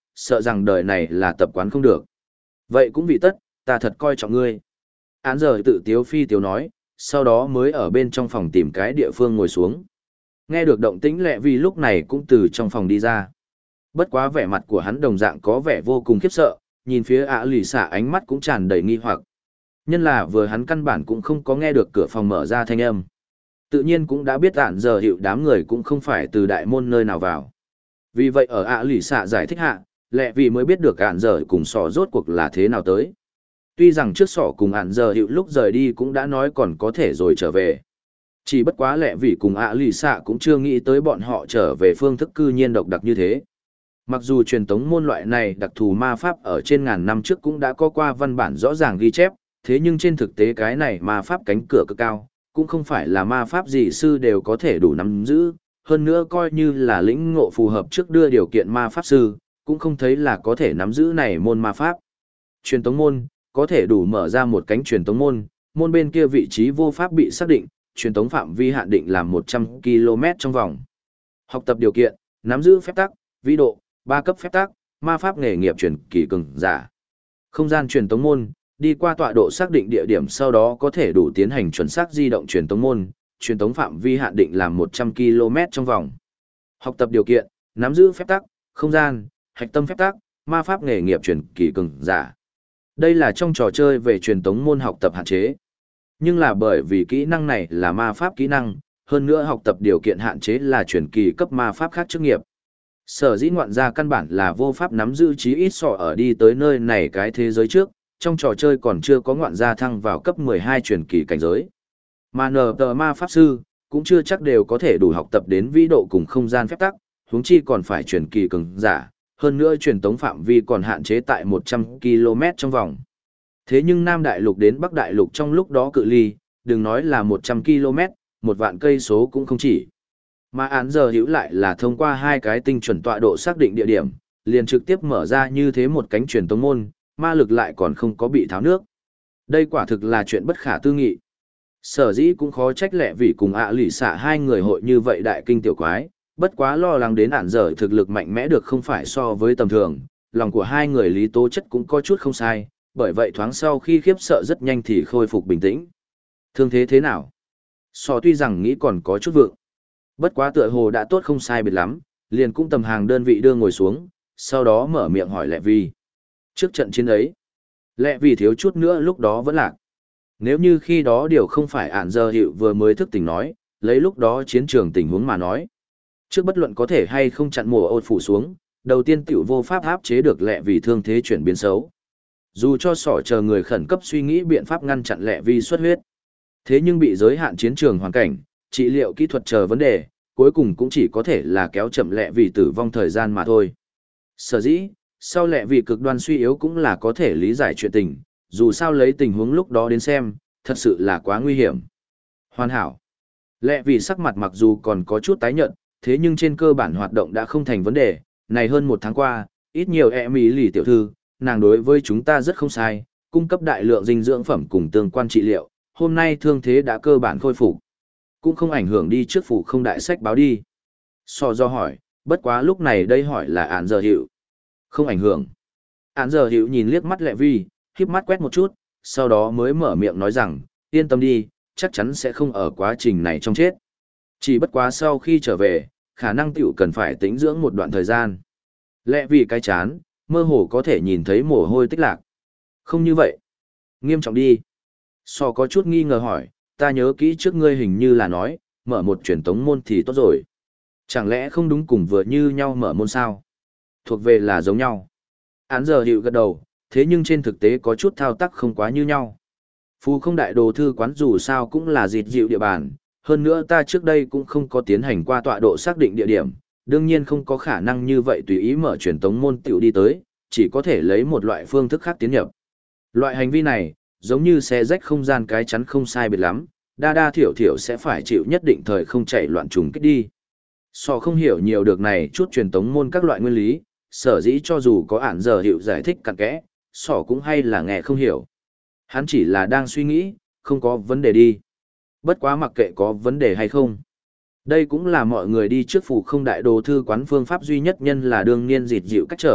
sợ rằng đời này là tập quán không được. Vậy cũng vì tất, ta thật coi trọng ngươi. Án giờ tự tiếu phi tiếu nói, sau đó mới ở bên trong phòng tìm cái địa phương ngồi xuống. Nghe được động tĩnh Lệ Vi lúc này cũng từ trong phòng đi ra. Bất quá vẻ mặt của hắn đồng dạng có vẻ vô cùng khiếp sợ, nhìn phía lì xạ ánh mắt cũng tràn đầy nghi hoặc. Nhân là vừa hắn căn bản cũng không có nghe được cửa phòng mở ra thanh âm. Tự nhiên cũng đã biết ạn giờ hiệu đám người cũng không phải từ đại môn nơi nào vào. Vì vậy ở lì xạ giải thích hạ, Lệ Vi mới biết được ạn giờ cùng sỏ rốt cuộc là thế nào tới. Tuy rằng trước sỏ cùng ạn giờ hiệu lúc rời đi cũng đã nói còn có thể rồi trở về. Chỉ bất quá Lệ Vi cùng lì xạ cũng chưa nghĩ tới bọn họ trở về phương thức cư nhiên độc đặc như thế. Mặc dù truyền tống môn loại này đặc thù ma pháp ở trên ngàn năm trước cũng đã có qua văn bản rõ ràng ghi chép, thế nhưng trên thực tế cái này ma pháp cánh cửa cực cao, cũng không phải là ma pháp gì sư đều có thể đủ nắm giữ, hơn nữa coi như là lĩnh ngộ phù hợp trước đưa điều kiện ma pháp sư, cũng không thấy là có thể nắm giữ này môn ma pháp. Truyền tống môn, có thể đủ mở ra một cánh truyền tống môn, môn bên kia vị trí vô pháp bị xác định, truyền tống phạm vi hạn định là 100 km trong vòng. Học tập điều kiện, nắm giữ phép tắc, vĩ độ, 3 cấp phép tắc, ma pháp nghề nghiệp truyền kỳ cường giả. Không gian truyền tống môn, đi qua tọa độ xác định địa điểm sau đó có thể đủ tiến hành chuẩn xác di động truyền tống môn, truyền tống phạm vi hạn định là 100 km trong vòng. Học tập điều kiện, nắm giữ phép tắc, không gian, hạch tâm phép tắc, ma pháp nghề nghiệp truyền kỳ cường giả. Đây là trong trò chơi về truyền tống môn học tập hạn chế. Nhưng là bởi vì kỹ năng này là ma pháp kỹ năng, hơn nữa học tập điều kiện hạn chế là truyền kỳ cấp ma pháp khác chức nghiệp. Sở dĩ ngoạn gia căn bản là vô pháp nắm giữ chí ít sọ ở đi tới nơi này cái thế giới trước, trong trò chơi còn chưa có ngoạn gia thăng vào cấp 12 truyền kỳ cảnh giới. Mà nờ tờ ma pháp sư, cũng chưa chắc đều có thể đủ học tập đến vĩ độ cùng không gian phép tắc, huống chi còn phải truyền kỳ cường giả, hơn nữa truyền tống phạm vi còn hạn chế tại 100 km trong vòng. Thế nhưng Nam Đại Lục đến Bắc Đại Lục trong lúc đó cự ly, đừng nói là 100 km, 1.000 cây số cũng không chỉ. Mà án giờ hữu lại là thông qua hai cái tinh chuẩn tọa độ xác định địa điểm, liền trực tiếp mở ra như thế một cánh truyền tống môn, ma lực lại còn không có bị tháo nước. Đây quả thực là chuyện bất khả tư nghị. Sở dĩ cũng khó trách Lệ vì cùng lì xạ hai người hội như vậy đại kinh tiểu quái, bất quá lo lắng đến án giờ thực lực mạnh mẽ được không phải so với tầm thường, lòng của hai người lý tố chất cũng có chút không sai, bởi vậy thoáng sau khi khiếp sợ rất nhanh thì khôi phục bình tĩnh. Thương thế thế nào? So tuy rằng nghĩ còn có chút vượng. Bất quá tựa hồ đã tốt không sai biệt lắm, liền cũng tầm hàng đơn vị đưa ngồi xuống, sau đó mở miệng hỏi Lệ Vi. Trước trận chiến ấy, Lệ Vi thiếu chút nữa lúc đó vẫn lạc. Nếu như khi đó điều không phải ản giờ hiệu vừa mới thức tỉnh nói, lấy lúc đó chiến trường tình huống mà nói. Trước bất luận có thể hay không chặn mùa ột phủ xuống, đầu tiên tiểu vô pháp áp chế được Lệ Vi thương thế chuyển biến xấu. Dù cho sỏ chờ người khẩn cấp suy nghĩ biện pháp ngăn chặn Lệ Vi xuất huyết. Thế nhưng bị giới hạn chiến trường hoàn cảnh, trị liệu kỹ thuật chờ vấn đề, cuối cùng cũng chỉ có thể là kéo chậm Lệ vì tử vong thời gian mà thôi. Sở dĩ, sau Lệ vì cực đoan suy yếu cũng là có thể lý giải chuyện tình, dù sao lấy tình huống lúc đó đến xem, thật sự là quá nguy hiểm. Hoàn hảo. Lệ vì sắc mặt mặc dù còn có chút tái nhợt, thế nhưng trên cơ bản hoạt động đã không thành vấn đề, này hơn một tháng qua, ít nhiều mỹ lì tiểu thư, nàng đối với chúng ta rất không sai, cung cấp đại lượng dinh dưỡng phẩm cùng tương quan trị liệu, hôm nay thương thế đã cơ bản khôi phục. Cũng không ảnh hưởng đi trước phủ không đại sách báo đi. So do hỏi, bất quá lúc này đây hỏi là án giờ hiệu. Không ảnh hưởng. Án giờ hiệu nhìn liếc mắt Lệ Vi, khiếp mắt quét một chút, sau đó mới mở miệng nói rằng, yên tâm đi, chắc chắn sẽ không ở quá trình này trong chết. Chỉ bất quá sau khi trở về, khả năng tiểu cần phải tĩnh dưỡng một đoạn thời gian. Lệ Vi cái chán, mơ hồ có thể nhìn thấy mồ hôi tích lạc. Không như vậy. Nghiêm trọng đi. So có chút nghi ngờ hỏi, ta nhớ kỹ trước ngươi hình như là nói, mở một truyền tống môn thì tốt rồi. Chẳng lẽ không đúng cùng vừa như nhau mở môn sao? Thuộc về là giống nhau. Án giờ hiệu gật đầu, thế nhưng trên thực tế có chút thao tác không quá như nhau. Phù không đại đồ thư quán dù sao cũng là dịt dịu địa bàn, hơn nữa ta trước đây cũng không có tiến hành qua tọa độ xác định địa điểm, đương nhiên không có khả năng như vậy tùy ý mở truyền tống môn tiểu đi tới, chỉ có thể lấy một loại phương thức khác tiến nhập. Loại hành vi này, giống như xe rách không gian cái chắn không sai biệt lắm, đa thiểu thiểu sẽ phải chịu nhất định thời không chạy loạn trùng kích đi. So không hiểu nhiều được này chút truyền tống môn các loại nguyên lý, sở dĩ cho dù có ản giờ hiệu giải thích cặn kẽ, so cũng hay là nghe không hiểu. Hắn chỉ là đang suy nghĩ, không có vấn đề đi. Bất quá mặc kệ có vấn đề hay không. Đây cũng là mọi người đi trước phủ không đại đồ thư quán phương pháp duy nhất nhân là đương nhiên dịt dịu cách trở,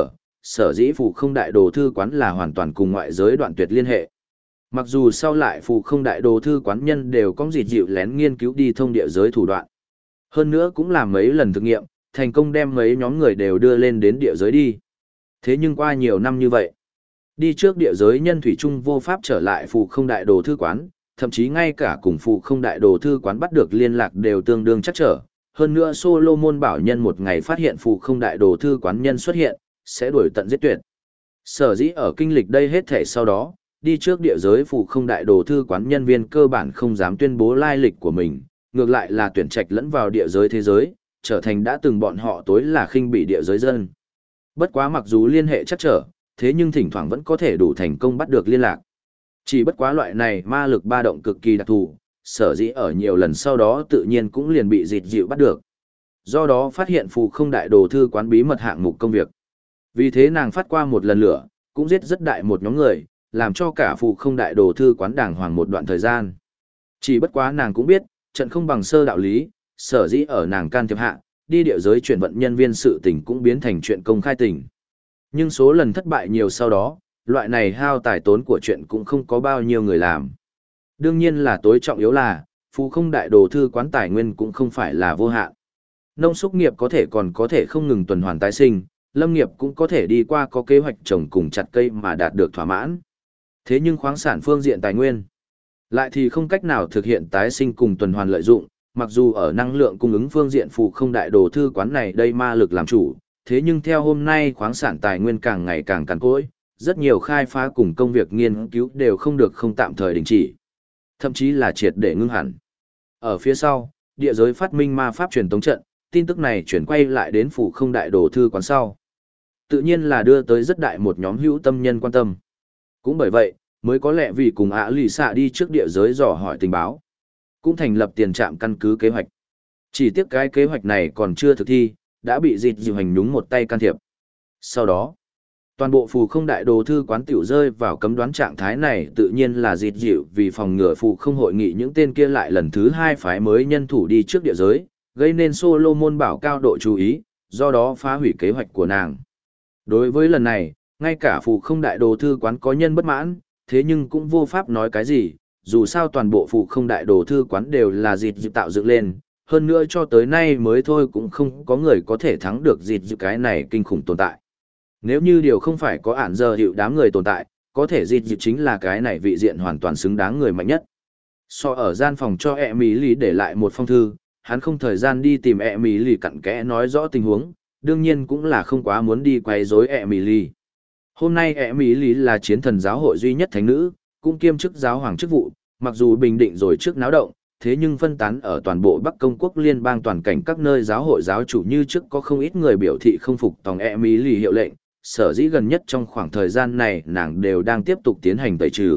sở dĩ phù không đại đồ thư quán là hoàn toàn cùng ngoại giới đoạn tuyệt liên hệ. Mặc dù sau lại phù không đại đồ thư quán nhân đều có dịt dịu lén nghiên cứu đi thông địa giới thủ đoạn. Hơn nữa cũng làm mấy lần thực nghiệm, thành công đem mấy nhóm người đều đưa lên đến địa giới đi. Thế nhưng qua nhiều năm như vậy, đi trước địa giới nhân thủy chung vô pháp trở lại phù không đại đồ thư quán, thậm chí ngay cả cùng phù không đại đồ thư quán bắt được liên lạc đều tương đương chắc trở. Hơn nữa Solomon bảo nhân một ngày phát hiện phù không đại đồ thư quán nhân xuất hiện, sẽ đuổi tận giết tuyệt. Sở dĩ ở kinh lịch đây hết thể sau đó, đi trước địa giới phù không đại đồ thư quán nhân viên cơ bản không dám tuyên bố lai lịch của mình, ngược lại là tuyển trạch lẫn vào địa giới thế giới, trở thành đã từng bọn họ tối là khinh bị địa giới dân. Bất quá mặc dù liên hệ chắc trở, thế nhưng thỉnh thoảng vẫn có thể đủ thành công bắt được liên lạc. Chỉ bất quá loại này ma lực ba động cực kỳ đặc thù, sở dĩ ở nhiều lần sau đó tự nhiên cũng liền bị dịt dịu bắt được. Do đó phát hiện phù không đại đồ thư quán bí mật hạng mục công việc. Vì thế nàng phát qua một lần lửa, cũng giết rất đại một nhóm người, làm cho cả phù không đại đồ thư quán đàng hoàng một đoạn thời gian. Chỉ bất quá nàng cũng biết, trận không bằng sơ đạo lý, sở dĩ ở nàng can thiệp hạ, đi địa giới chuyển vận nhân viên sự tình cũng biến thành chuyện công khai tình. Nhưng số lần thất bại nhiều sau đó, loại này hao tài tốn của chuyện cũng không có bao nhiêu người làm. Đương nhiên là tối trọng yếu là, phù không đại đồ thư quán tài nguyên cũng không phải là vô hạn. Nông xúc nghiệp còn có thể không ngừng tuần hoàn tái sinh, lâm nghiệp cũng có thể đi qua có kế hoạch trồng cùng chặt cây mà đạt được thỏa mãn. Thế nhưng khoáng sản phương diện tài nguyên, lại thì không cách nào thực hiện tái sinh cùng tuần hoàn lợi dụng, mặc dù ở năng lượng cung ứng phương diện phù không đại đồ thư quán này đây ma lực làm chủ, thế nhưng theo hôm nay khoáng sản tài nguyên càng ngày càng cằn cỗi, rất nhiều khai phá cùng công việc nghiên cứu đều không được không tạm thời đình chỉ, thậm chí là triệt để ngưng hẳn. Ở phía sau, địa giới phát minh ma pháp truyền tống trận, tin tức này chuyển quay lại đến phù không đại đồ thư quán sau. Tự nhiên là đưa tới rất đại một nhóm hữu tâm nhân quan tâm. Cũng bởi vậy, mới có lẽ vì cùng lì xạ đi trước địa giới dò hỏi tình báo, cũng thành lập tiền trạm căn cứ kế hoạch. Chỉ tiếc cái kế hoạch này còn chưa thực thi, đã bị dịt dịu hành nhúng một tay can thiệp. Sau đó, toàn bộ phù không đại đồ thư quán tiểu rơi vào cấm đoán trạng thái này, tự nhiên là dịt dịu vì phòng ngừa phù không hội nghị những tên kia lại lần thứ hai phái mới nhân thủ đi trước địa giới, gây nên Solomon bảo cao độ chú ý, do đó phá hủy kế hoạch của nàng. Đối với lần này, ngay cả phù không đại đồ thư quán có nhân bất mãn, thế nhưng cũng vô pháp nói cái gì, dù sao toàn bộ phù không đại đồ thư quán đều là dịt dịu tạo dựng lên, hơn nữa cho tới nay mới thôi cũng không có người có thể thắng được dịt dịu cái này kinh khủng tồn tại. Nếu như điều không phải có ản giờ hiệu đám người tồn tại, có thể dịt dịu chính là cái này vị diện hoàn toàn xứng đáng người mạnh nhất. So ở gian phòng cho Emily để lại một phong thư, hắn không thời gian đi tìm Emily cặn kẽ nói rõ tình huống, đương nhiên cũng là không quá muốn đi quấy rối Emily. Hôm nay Emily là chiến thần giáo hội duy nhất thánh nữ, cũng kiêm chức giáo hoàng chức vụ, mặc dù bình định rồi trước náo động, thế nhưng phân tán ở toàn bộ Bắc Công quốc liên bang toàn cảnh các nơi giáo hội giáo chủ như trước có không ít người biểu thị không phục tòng Emily hiệu lệnh, sở dĩ gần nhất trong khoảng thời gian này nàng đều đang tiếp tục tiến hành tẩy trừ.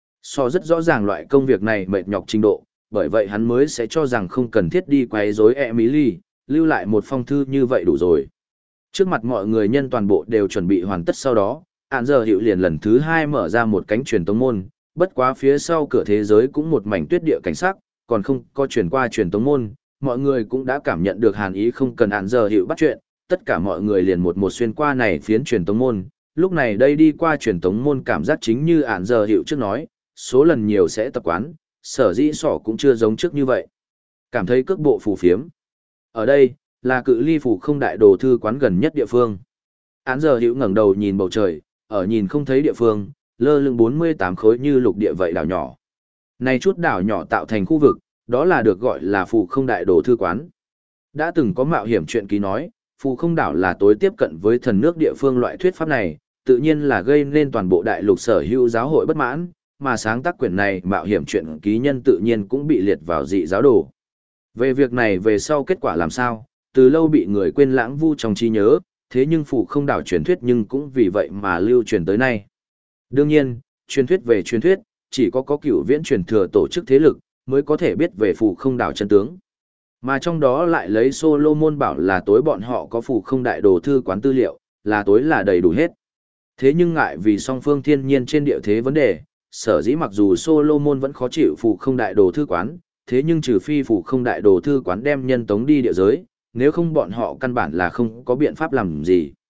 So rất rõ ràng loại công việc này mệt nhọc trình độ, bởi vậy hắn mới sẽ cho rằng không cần thiết đi quấy rối Emily, lưu lại một phong thư như vậy đủ rồi. Trước mặt mọi người nhân toàn bộ đều chuẩn bị hoàn tất sau đó, ản giờ hiệu liền lần thứ hai mở ra một cánh truyền tống môn, bất quá phía sau cửa thế giới cũng một mảnh tuyết địa cảnh sắc, còn không có chuyển qua truyền tống môn, mọi người cũng đã cảm nhận được hàn ý không cần ản giờ hiệu bắt chuyện, tất cả mọi người liền một xuyên qua này phiến truyền tống môn, lúc này đây đi qua truyền tống môn cảm giác chính như ản giờ hiệu trước nói, số lần nhiều sẽ tập quán, sở dĩ sỏ cũng chưa giống trước như vậy. Cảm thấy cước bộ phù phiếm. Ở đây, là cự ly phù không đại đồ thư quán gần nhất địa phương. Án giờ hữu ngẩng đầu nhìn bầu trời, ở nhìn không thấy địa phương, lơ lửng 48 khối như lục địa vậy đảo nhỏ. Này chút đảo nhỏ tạo thành khu vực, đó là được gọi là phù không đại đồ thư quán. Đã từng có mạo hiểm chuyện ký nói, phù không đảo là tối tiếp cận với thần nước địa phương loại thuyết pháp này, tự nhiên là gây nên toàn bộ đại lục sở hữu giáo hội bất mãn, mà sáng tác quyển này mạo hiểm chuyện ký nhân tự nhiên cũng bị liệt vào dị giáo đồ. Về việc này về sau kết quả làm sao, từ lâu bị người quên lãng vu trong trí nhớ, thế nhưng phù không đảo truyền thuyết nhưng cũng vì vậy mà lưu truyền tới nay. Đương nhiên, truyền thuyết về truyền thuyết, chỉ có cửu viễn truyền thừa tổ chức thế lực, mới có thể biết về phù không đảo chân tướng. Mà trong đó lại lấy Solomon bảo là tối bọn họ có phù không đại đồ thư quán tư liệu, là tối là đầy đủ hết. Thế nhưng ngại vì song phương thiên nhiên trên địa thế vấn đề, sở dĩ mặc dù Solomon vẫn khó chịu phù không đại đồ thư quán, thế nhưng trừ phi phù không đại đồ thư quán đem nhân tống đi địa giới, nếu không bọn họ căn bản là không có biện pháp làm gì.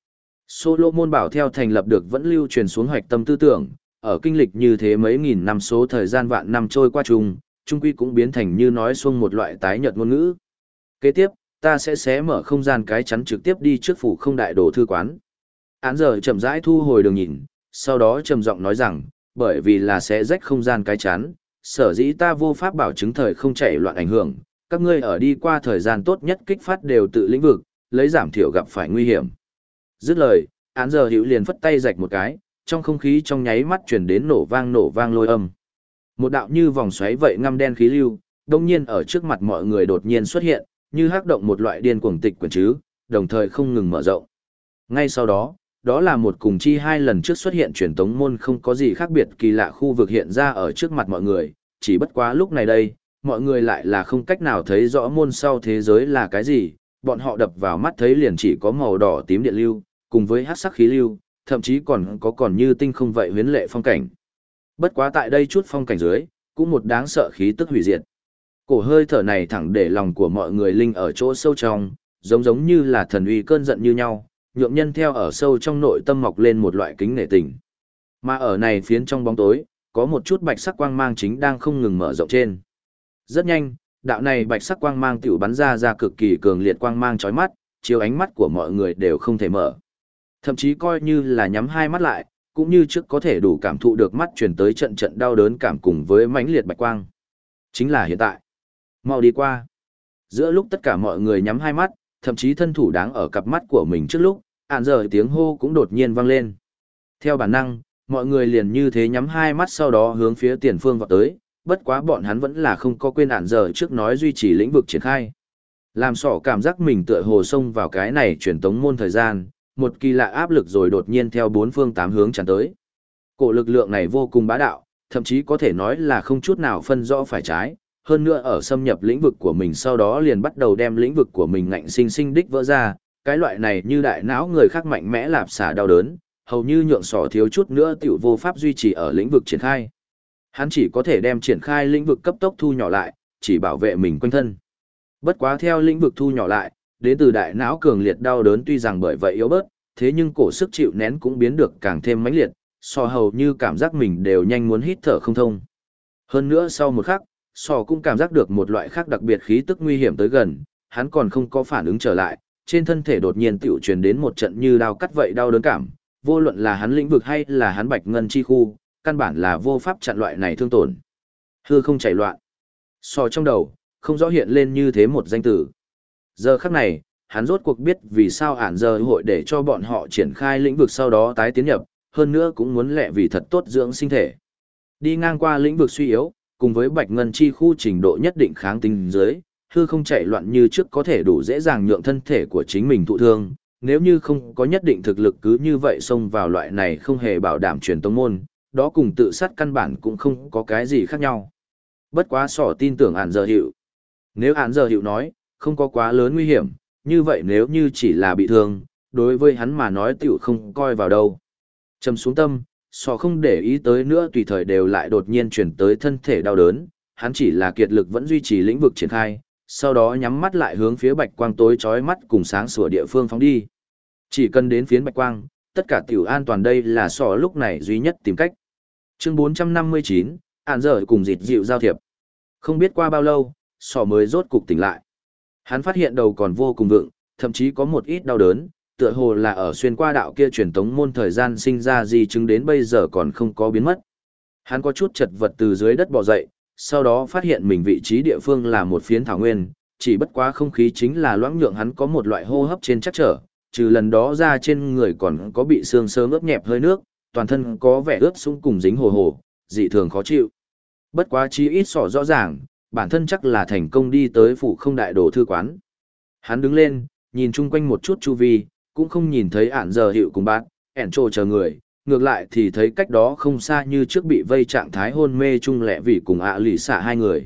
Solomon bảo theo thành lập được vẫn lưu truyền xuống hoạch tâm tư tưởng, ở kinh lịch như thế mấy nghìn năm số thời gian vạn năm trôi qua trung quy cũng biến thành như nói xuông một loại tái nhợt ngôn ngữ. Kế tiếp, ta sẽ xé mở không gian cái chắn trực tiếp đi trước phủ không đại đồ thư quán. Án giờ chậm rãi thu hồi đường nhìn, sau đó trầm giọng nói rằng, bởi vì là sẽ rách không gian cái chắn, sở dĩ ta vô pháp bảo chứng thời không chạy loạn ảnh hưởng, các ngươi ở đi qua thời gian tốt nhất kích phát đều tự lĩnh vực, lấy giảm thiểu gặp phải nguy hiểm. Dứt lời, án giờ hữu liền phất tay rạch một cái, trong không khí trong nháy mắt chuyển đến nổ vang lôi âm. Một đạo như vòng xoáy vậy ngăm đen khí lưu, đông nhiên ở trước mặt mọi người đột nhiên xuất hiện, như hắc động một loại điên cuồng tịch quyển chứ, đồng thời không ngừng mở rộng. Ngay sau đó, đó là một cùng chi hai lần trước xuất hiện truyền tống môn không có gì khác biệt kỳ lạ khu vực hiện ra ở trước mặt mọi người, chỉ bất quá lúc này đây, mọi người lại là không cách nào thấy rõ môn sau thế giới là cái gì, bọn họ đập vào mắt thấy liền chỉ có màu đỏ tím điện lưu, cùng với hắc sắc khí lưu, thậm chí còn như tinh không vậy huyến lệ phong cảnh. Bất quá tại đây chút phong cảnh dưới, cũng một đáng sợ khí tức hủy diệt. Cổ hơi thở này thẳng để lòng của mọi người linh ở chỗ sâu trong, giống như là thần uy cơn giận như nhau, nhượng nhân theo ở sâu trong nội tâm mọc lên một loại kính nể tình. Mà ở này phiến trong bóng tối, có một chút bạch sắc quang mang chính đang không ngừng mở rộng trên. Rất nhanh, đạo này bạch sắc quang mang tiểu bắn ra cực kỳ cường liệt quang mang chói mắt, chiếu ánh mắt của mọi người đều không thể mở. Thậm chí coi như là nhắm hai mắt lại, cũng như trước có thể đủ cảm thụ được mắt truyền tới trận trận đau đớn cảm cùng với mãnh liệt bạch quang. Chính là hiện tại. Mau đi qua. Giữa lúc tất cả mọi người nhắm hai mắt, thậm chí thân thủ đáng ở cặp mắt của mình trước lúc, ản giờ tiếng hô cũng đột nhiên vang lên. Theo bản năng, mọi người liền như thế nhắm hai mắt sau đó hướng phía tiền phương vọt tới, bất quá bọn hắn vẫn là không có quên ản giờ trước nói duy trì lĩnh vực triển khai. Làm sỏ cảm giác mình tựa hồ xông vào cái này truyền tống môn thời gian, một kỳ lạ áp lực rồi đột nhiên theo bốn phương tám hướng tràn tới. Cổ lực lượng này vô cùng bá đạo, thậm chí có thể nói là không chút nào phân rõ phải trái, hơn nữa ở xâm nhập lĩnh vực của mình sau đó liền bắt đầu đem lĩnh vực của mình ngạnh sinh sinh đích vỡ ra, cái loại này như đại não người khác mạnh mẽ lạp xả đau đớn, hầu như nhượng sỏ thiếu chút nữa tiểu vô pháp duy trì ở lĩnh vực triển khai. Hắn chỉ có thể đem triển khai lĩnh vực cấp tốc thu nhỏ lại, chỉ bảo vệ mình quanh thân. Bất quá theo lĩnh vực thu nhỏ lại, đến từ đại não cường liệt đau đớn tuy rằng bởi vậy yếu bớt, thế nhưng cổ sức chịu nén cũng biến được càng thêm mãnh liệt, sò hầu như cảm giác mình đều nhanh muốn hít thở không thông. Hơn nữa sau một khắc, sò cũng cảm giác được một loại khác đặc biệt khí tức nguy hiểm tới gần, hắn còn không có phản ứng trở lại, trên thân thể đột nhiên tiểu truyền đến một trận như đao cắt vậy đau đớn cảm, vô luận là hắn lĩnh vực hay là hắn bạch ngân chi khu, căn bản là vô pháp chặn loại này thương tổn. Hư không chảy loạn. Sò trong đầu, không rõ hiện lên như thế một danh từ. Giờ khắc này, hắn rốt cuộc biết vì sao ản giờ hội để cho bọn họ triển khai lĩnh vực sau đó tái tiến nhập, hơn nữa cũng muốn lẹ vì thật tốt dưỡng sinh thể. Đi ngang qua lĩnh vực suy yếu, cùng với bạch ngân chi khu trình độ nhất định kháng tính dưới, hư không chạy loạn như trước có thể đủ dễ dàng nhượng thân thể của chính mình thụ thương, nếu như không có nhất định thực lực cứ như vậy xông vào loại này không hề bảo đảm truyền tông môn, đó cùng tự sát căn bản cũng không có cái gì khác nhau. Bất quá sỏ tin tưởng ản giờ hiệu. Nếu ản giờ hiệu nói, không có quá lớn nguy hiểm, như vậy nếu như chỉ là bị thương, đối với hắn mà nói tiểu không coi vào đâu. Trầm xuống tâm, sò không để ý tới nữa tùy thời đều lại đột nhiên chuyển tới thân thể đau đớn, hắn chỉ là kiệt lực vẫn duy trì lĩnh vực triển khai, sau đó nhắm mắt lại hướng phía bạch quang tối chói mắt cùng sáng sủa địa phương phóng đi. Chỉ cần đến phiến bạch quang, tất cả tiểu an toàn đây là sò lúc này duy nhất tìm cách. Chương 459, ản giờ cùng dịt dịu giao thiệp. Không biết qua bao lâu, sò mới rốt cục tỉnh lại. Hắn phát hiện đầu còn vô cùng vững, thậm chí có một ít đau đớn, tựa hồ là ở xuyên qua đạo kia truyền tống môn thời gian sinh ra di chứng đến bây giờ còn không có biến mất. Hắn có chút chật vật từ dưới đất bò dậy, sau đó phát hiện mình vị trí địa phương là một phiến thảo nguyên, chỉ bất quá không khí chính là loãng nhượng hắn có một loại hô hấp trên chắc trở, trừ lần đó ra trên người còn có bị sương sớm ướt nhẹp hơi nước, toàn thân có vẻ ướt sũng cùng dính hồ hồ, dị thường khó chịu. Bất quá chí ít sỏ rõ ràng, bản thân chắc là thành công đi tới phủ không đại đồ thư quán. Hắn đứng lên, nhìn chung quanh một chút chu vi, cũng không nhìn thấy ản giờ hiệu cùng bạn, ẻn trồ chờ người, ngược lại thì thấy cách đó không xa như trước bị vây trạng thái hôn mê chung lẹ vì cùng lì xạ hai người.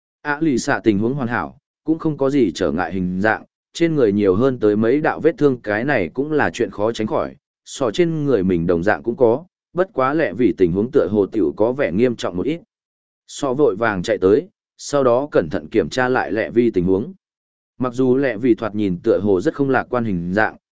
Lì xạ tình huống hoàn hảo, cũng không có gì trở ngại hình dạng, trên người nhiều hơn tới mấy đạo vết thương cái này cũng là chuyện khó tránh khỏi, so trên người mình đồng dạng cũng có, bất quá lẹ vì tình huống tựa hồ tiểu có vẻ nghiêm trọng một ít. So vội vàng chạy tới, sau đó cẩn thận kiểm tra lại lẹ vi tình huống. Mặc dù lẹ vì thoạt nhìn tựa hồ rất không lạc quan hình dạng,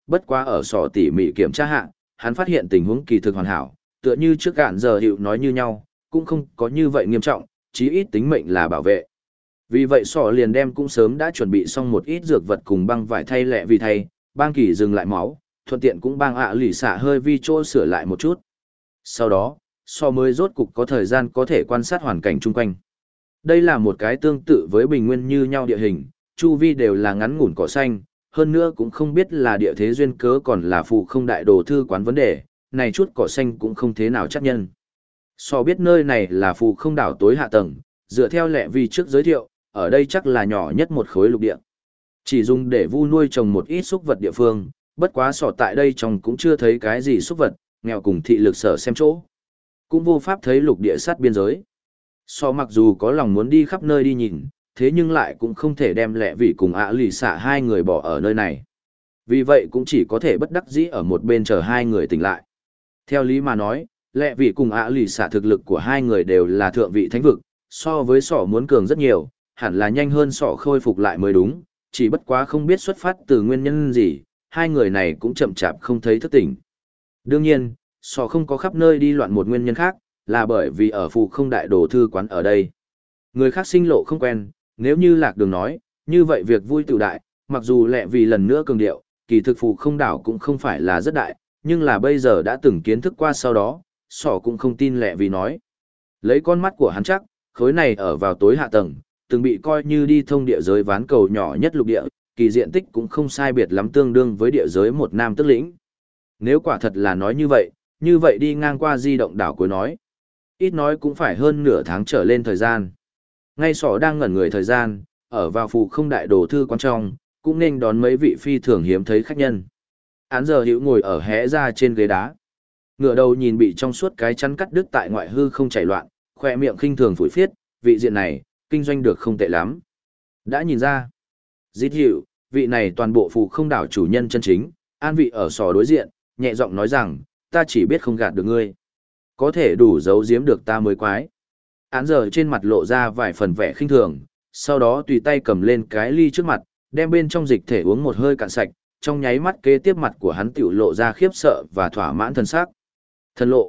bất quá ở sọ tỉ mỉ kiểm tra hạ, hắn phát hiện tình huống kỳ thực hoàn hảo, tựa như trước cạn giờ hiệu nói như nhau, cũng không có như vậy nghiêm trọng, chí ít tính mệnh là bảo vệ. Vì vậy sọ liền đem cũng sớm đã chuẩn bị xong một ít dược vật cùng băng vải thay lẹ vì thay, bang kỳ dừng lại máu, thuận tiện cũng bang lì xạ hơi vi chỗ sửa lại một chút. Sau đó, sọ mới rốt cục có thời gian có thể quan sát hoàn cảnh chung quanh. Đây là một cái tương tự với bình nguyên như nhau địa hình, chu vi đều là ngắn ngủn cỏ xanh, hơn nữa cũng không biết là địa thế duyên cớ còn là phụ không đại đồ thư quán vấn đề, này chút cỏ xanh cũng không thế nào chắc nhân. So biết nơi này là phụ không đảo tối hạ tầng, dựa theo lệ vi trước giới thiệu, ở đây chắc là nhỏ nhất một khối lục địa. Chỉ dùng để vu nuôi trồng một ít súc vật địa phương, bất quá sọ tại đây trong cũng chưa thấy cái gì súc vật, nghèo cùng thị lực sở xem chỗ. Cũng vô pháp thấy lục địa sát biên giới. So mặc dù có lòng muốn đi khắp nơi đi nhìn, thế nhưng lại cũng không thể đem lẹ vị cùng lì xạ hai người bỏ ở nơi này. Vì vậy cũng chỉ có thể bất đắc dĩ ở một bên chờ hai người tỉnh lại. Theo lý mà nói, lẹ vị cùng lì xạ thực lực của hai người đều là thượng vị thánh vực, so với sọ muốn cường rất nhiều, hẳn là nhanh hơn sọ khôi phục lại mới đúng, chỉ bất quá không biết xuất phát từ nguyên nhân gì, hai người này cũng chậm chạp không thấy thức tỉnh. Đương nhiên, sọ không có khắp nơi đi loạn một nguyên nhân khác, là bởi vì ở phụ không đại đồ thư quán ở đây. Người khác sinh lộ không quen, nếu như lạc đường nói, như vậy việc vui tự đại, mặc dù lẹ vì lần nữa cường điệu, kỳ thực phụ không đảo cũng không phải là rất đại, nhưng là bây giờ đã từng kiến thức qua sau đó, sọ cũng không tin lẹ vì nói. Lấy con mắt của hắn chắc, khối này ở vào tối hạ tầng, từng bị coi như đi thông địa giới ván cầu nhỏ nhất lục địa, kỳ diện tích cũng không sai biệt lắm tương đương với địa giới một nam tức lĩnh. Nếu quả thật là nói như vậy đi ngang qua di động đảo cuối nói. Ít nói cũng phải hơn nửa tháng trở lên thời gian. Ngay sọ đang ngẩn người thời gian, ở vào phụ không đại đồ thư quan trọng, cũng nên đón mấy vị phi thường hiếm thấy khách nhân. Án giờ hữu ngồi ở hẽ ra trên ghế đá. Ngựa đầu nhìn bị trong suốt cái chắn cắt đứt tại ngoại hư không chảy loạn, khoe miệng khinh thường phủi phiết, vị diện này, kinh doanh được không tệ lắm. Đã nhìn ra. Dít hiệu, vị này toàn bộ phụ không đảo chủ nhân chân chính, an vị ở sò đối diện, nhẹ giọng nói rằng, ta chỉ biết không gạt được ngươi. Có thể đủ giấu giếm được ta mới quái. Án giờ trên mặt lộ ra vài phần vẻ khinh thường, sau đó tùy tay cầm lên cái ly trước mặt, đem bên trong dịch thể uống một hơi cạn sạch, trong nháy mắt kế tiếp mặt của hắn tiểu lộ ra khiếp sợ và thỏa mãn thân sắc. Thần lộ.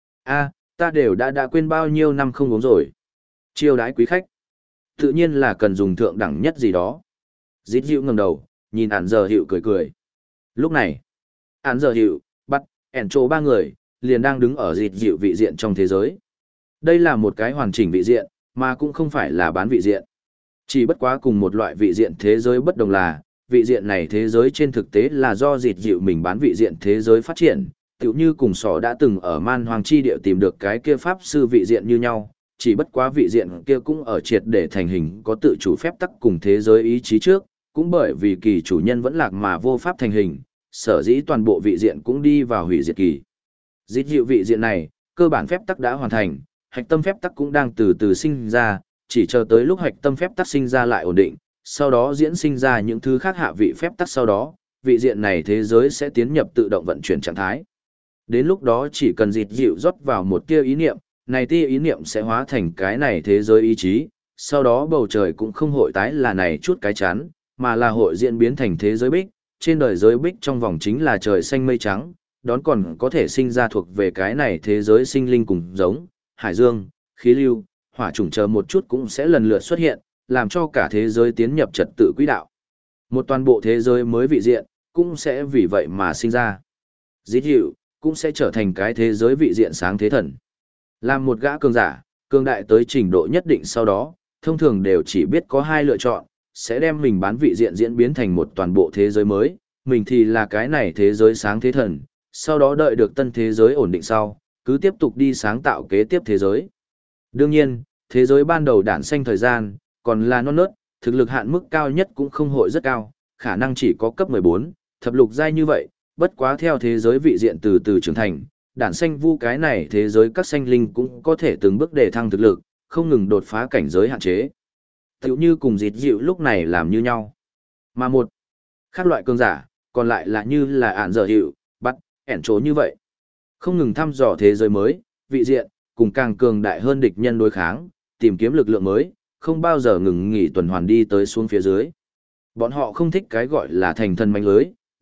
Ta đều đã quên bao nhiêu năm không uống rồi. Chiêu đãi quý khách. Tự nhiên là cần dùng thượng đẳng nhất gì đó. Dít dịu ngẩng đầu, nhìn án giờ hiệu cười cười. Lúc này, án giờ hiệu, bắt, ẻn trô ba người, liền đang đứng ở dịt dịu vị diện trong thế giới. Đây là một cái hoàn chỉnh vị diện, mà cũng không phải là bán vị diện. Chỉ bất quá cùng một loại vị diện thế giới bất đồng là, vị diện này thế giới trên thực tế là do dịt dịu mình bán vị diện thế giới phát triển, tựu như cùng sỏ đã từng ở man hoàng chi địa tìm được cái kia pháp sư vị diện như nhau, chỉ bất quá vị diện kia cũng ở triệt để thành hình có tự chủ phép tắc cùng thế giới ý chí trước, cũng bởi vì kỳ chủ nhân vẫn lạc mà vô pháp thành hình, sở dĩ toàn bộ vị diện cũng đi vào hủy diệt kỳ. Dịt dịu vị diện này, cơ bản phép tắc đã hoàn thành, hạch tâm phép tắc cũng đang từ từ sinh ra, chỉ chờ tới lúc hạch tâm phép tắc sinh ra lại ổn định, sau đó diễn sinh ra những thứ khác hạ vị phép tắc sau đó, vị diện này thế giới sẽ tiến nhập tự động vận chuyển trạng thái. Đến lúc đó chỉ cần dịt dịu rót vào một tia ý niệm, này tia ý niệm sẽ hóa thành cái này thế giới ý chí, sau đó bầu trời cũng không hội tái là này chút cái chán, mà là hội diễn biến thành thế giới bích, trên đời giới bích trong vòng chính là trời xanh mây trắng, đón còn có thể sinh ra thuộc về cái này thế giới sinh linh cùng giống, hải dương, khí lưu, hỏa chủng chờ một chút cũng sẽ lần lượt xuất hiện, làm cho cả thế giới tiến nhập trật tự quỹ đạo. Một toàn bộ thế giới mới vị diện, cũng sẽ vì vậy mà sinh ra. Dít hiệu, cũng sẽ trở thành cái thế giới vị diện sáng thế thần. Làm một gã cường giả, cường đại tới trình độ nhất định sau đó, thông thường đều chỉ biết có hai lựa chọn, sẽ đem mình bán vị diện diễn biến thành một toàn bộ thế giới mới, mình thì là cái này thế giới sáng thế thần, sau đó đợi được tân thế giới ổn định sau, cứ tiếp tục đi sáng tạo kế tiếp thế giới. Đương nhiên, thế giới ban đầu đản sinh thời gian, còn là non nớt, thực lực hạn mức cao nhất cũng không hội rất cao, khả năng chỉ có cấp 14, thập lục giai như vậy, bất quá theo thế giới vị diện từ từ trưởng thành, đản sinh vu cái này thế giới các sinh linh cũng có thể từng bước để thăng thực lực, không ngừng đột phá cảnh giới hạn chế. Tiểu như cùng dịt dịu lúc này làm như nhau. Mà một khác loại cường giả, còn lại là như là ản giờ hiệu, bắt, ẻn trố như vậy. Không ngừng thăm dò thế giới mới, vị diện, cùng càng cường đại hơn địch nhân đối kháng, tìm kiếm lực lượng mới, không bao giờ ngừng nghỉ tuần hoàn đi tới xuống phía dưới. Bọn họ không thích cái gọi là thành thân manh lưới,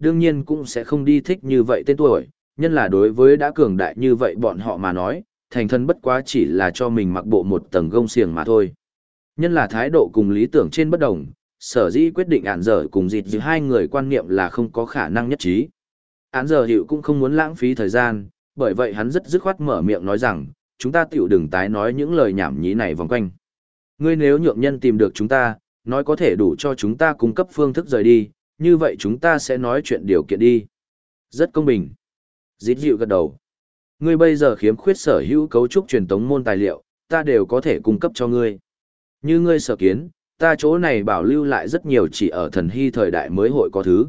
đương nhiên cũng sẽ không đi thích như vậy tên tuổi, nhân là đối với đã cường đại như vậy bọn họ mà nói, thành thân bất quá chỉ là cho mình mặc bộ một tầng gông xiềng mà thôi. Nhân là thái độ cùng lý tưởng trên bất đồng, sở dĩ quyết định án giờ cùng dịt dịu hai người quan niệm là không có khả năng nhất trí. Án giờ hiệu cũng không muốn lãng phí thời gian, bởi vậy hắn rất dứt khoát mở miệng nói rằng, chúng ta tiểu đừng tái nói những lời nhảm nhí này vòng quanh. Ngươi nếu nhượng nhân tìm được chúng ta, nói có thể đủ cho chúng ta cung cấp phương thức rời đi, như vậy chúng ta sẽ nói chuyện điều kiện đi. Rất công bình. Dít dịu gật đầu. Ngươi bây giờ khiếm khuyết sở hữu cấu trúc truyền tống môn tài liệu, ta đều có thể cung cấp cho ngươi. Như ngươi sở kiến, ta chỗ này bảo lưu lại rất nhiều chỉ ở thần hy thời đại mới hội có thứ.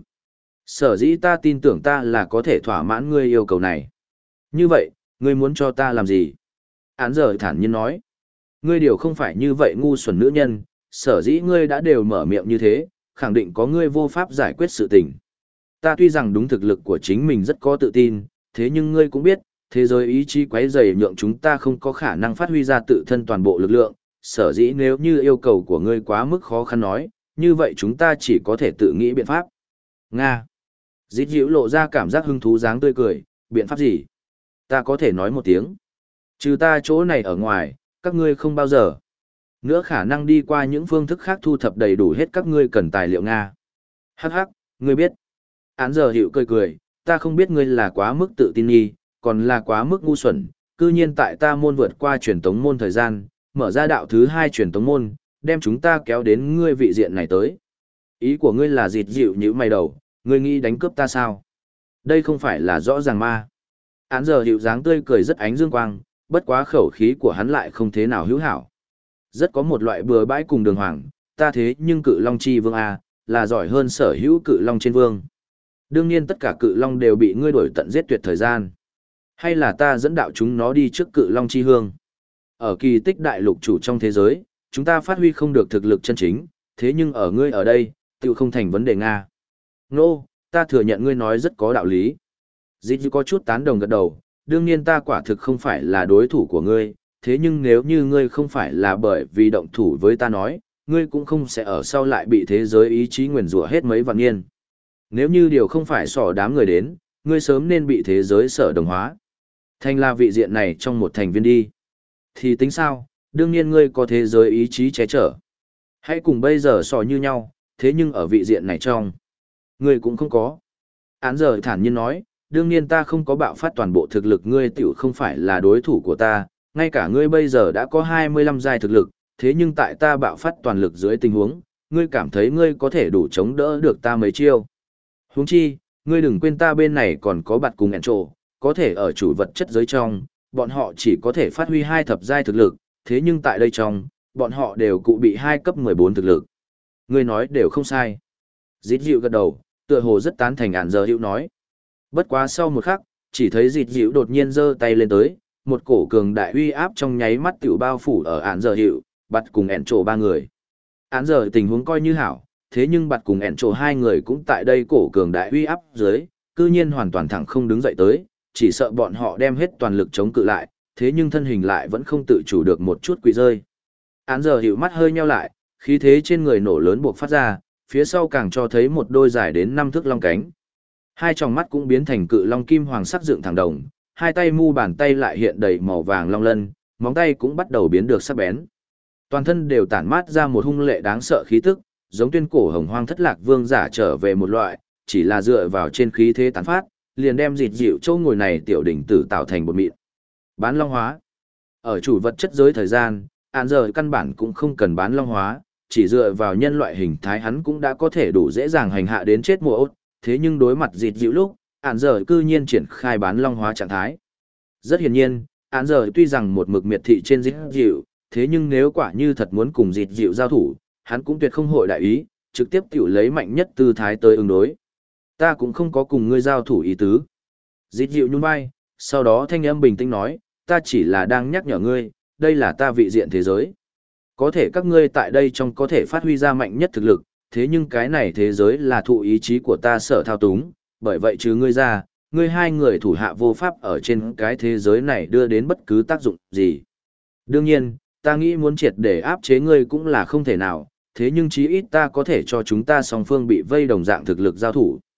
Sở dĩ ta tin tưởng ta là có thể thỏa mãn ngươi yêu cầu này. Như vậy, ngươi muốn cho ta làm gì? Án giờ thản nhiên nói. Ngươi điều không phải như vậy ngu xuẩn nữ nhân, sở dĩ ngươi đã đều mở miệng như thế, khẳng định có ngươi vô pháp giải quyết sự tình. Ta tuy rằng đúng thực lực của chính mình rất có tự tin, thế nhưng ngươi cũng biết, thế giới ý chí quấy rầy nhượng chúng ta không có khả năng phát huy ra tự thân toàn bộ lực lượng, sở dĩ nếu như yêu cầu của ngươi quá mức khó khăn nói, như vậy chúng ta chỉ có thể tự nghĩ biện pháp. Nga. Dít dịu lộ ra cảm giác hứng thú dáng tươi cười, biện pháp gì? Ta có thể nói một tiếng. Trừ ta chỗ này ở ngoài, các ngươi không bao giờ nữa khả năng đi qua những phương thức khác thu thập đầy đủ hết các ngươi cần tài liệu Nga. Hắc hắc, ngươi biết. Án giờ hiệu cười cười, ta không biết ngươi là quá mức tự tin nghi, còn là quá mức ngu xuẩn, cư nhiên tại ta môn vượt qua truyền tống môn thời gian, mở ra đạo thứ 2 truyền tống môn, đem chúng ta kéo đến ngươi vị diện này tới. Ý của ngươi là dịt dịu như mày đầu, ngươi nghĩ đánh cướp ta sao? Đây không phải là rõ ràng ma. Án giờ hiệu dáng tươi cười rất ánh dương quang, bất quá khẩu khí của hắn lại không thế nào hữu hảo. Rất có một loại bừa bãi cùng đường hoàng, ta thế nhưng cự long chi vương A, là giỏi hơn sở hữu cự long trên vương. Đương nhiên tất cả cự long đều bị ngươi đuổi tận giết tuyệt thời gian. Hay là ta dẫn đạo chúng nó đi trước cự long chi hương. Ở kỳ tích đại lục chủ trong thế giới, chúng ta phát huy không được thực lực chân chính, thế nhưng ở ngươi ở đây, tự không thành vấn đề Nga. Nô, ta thừa nhận ngươi nói rất có đạo lý. Dĩ có chút tán đồng gật đầu, đương nhiên ta quả thực không phải là đối thủ của ngươi, thế nhưng nếu như ngươi không phải là bởi vì động thủ với ta nói, ngươi cũng không sẽ ở sau lại bị thế giới ý chí nguyền rủa hết mấy vạn niên. Nếu như điều không phải sỏ đám người đến, ngươi sớm nên bị thế giới sở đồng hóa. Thành là vị diện này trong một thành viên đi. Thì tính sao, đương nhiên ngươi có thế giới ý chí che chở. Hãy cùng bây giờ sò như nhau, thế nhưng ở vị diện này trong, ngươi cũng không có. Án giờ thản nhiên nói, đương nhiên ta không có bạo phát toàn bộ thực lực ngươi tiểu không phải là đối thủ của ta, ngay cả ngươi bây giờ đã có 25 giai thực lực, thế nhưng tại ta bạo phát toàn lực dưới tình huống, ngươi cảm thấy ngươi có thể đủ chống đỡ được ta mấy chiêu. Huống chi, ngươi đừng quên ta bên này còn có bạt cùng Encho, có thể ở chủ vật chất giới trong, bọn họ chỉ có thể phát huy 2 thập giai thực lực, thế nhưng tại đây trong, bọn họ đều cụ bị 2 cấp 14 thực lực. Ngươi nói đều không sai. Dít dịu gật đầu, tựa hồ rất tán thành ản giờ hữu nói. Bất quá sau một khắc, chỉ thấy dịt dịu đột nhiên giơ tay lên tới, một cổ cường đại uy áp trong nháy mắt tiểu bao phủ ở ản giờ hữu, bạt cùng Encho 3 người. Ản giờ tình huống coi như hảo, thế nhưng bạt cùng Encho 2 người cũng tại đây cổ cường đại uy áp dưới, cư nhiên hoàn toàn thẳng không đứng dậy tới, chỉ sợ bọn họ đem hết toàn lực chống cự lại, thế nhưng thân hình lại vẫn không tự chủ được một chút quỵ rơi. Án giờ hiệu mắt hơi nheo lại, khí thế trên người nổ lớn buộc phát ra, phía sau càng cho thấy một đôi dài đến 5 thước long cánh. Hai tròng mắt cũng biến thành cự long kim hoàng sắc dựng thẳng đồng, hai tay mu bàn tay lại hiện đầy màu vàng long lân, móng tay cũng bắt đầu biến được sắc bén. Toàn thân đều tản mát ra một hung lệ đáng sợ khí tức, giống tuyên cổ hồng hoang thất lạc vương giả trở về một loại, chỉ là dựa vào trên khí thế tán phát, liền đem dịt dịu châu ngồi này tiểu đỉnh tử tạo thành bột mịn. Bán long hóa. Ở chủ vật chất giới thời gian, án giờ căn bản cũng không cần bán long hóa, chỉ dựa vào nhân loại hình thái hắn cũng đã có thể đủ dễ dàng hành hạ đến chết mùa ốt, thế nhưng đối mặt dịt dịu lúc, án giờ cư nhiên triển khai bán long hóa trạng thái. Rất hiển nhiên, án giờ tuy rằng một mực miệt thị trên dịt dịu, thế nhưng nếu quả như thật muốn cùng dịt dịu giao thủ, hắn cũng tuyệt không hội đại ý, trực tiếp tiểu lấy mạnh nhất tư thái tới ứng đối. Ta cũng không có cùng ngươi giao thủ ý tứ. Dịt dịu nhún vai, sau đó thanh âm bình tĩnh nói, ta chỉ là đang nhắc nhở ngươi, đây là ta vị diện thế giới. Có thể các ngươi tại đây trong có thể phát huy ra mạnh nhất thực lực, thế nhưng cái này thế giới là thụ ý chí của ta sở thao túng, bởi vậy chứ ngươi ra, ngươi hai người thủ hạ vô pháp ở trên cái thế giới này đưa đến bất cứ tác dụng gì. Đương nhiên, ta nghĩ muốn triệt để áp chế ngươi cũng là không thể nào, thế nhưng chí ít ta có thể cho chúng ta song phương bị vây đồng dạng thực lực giao thủ.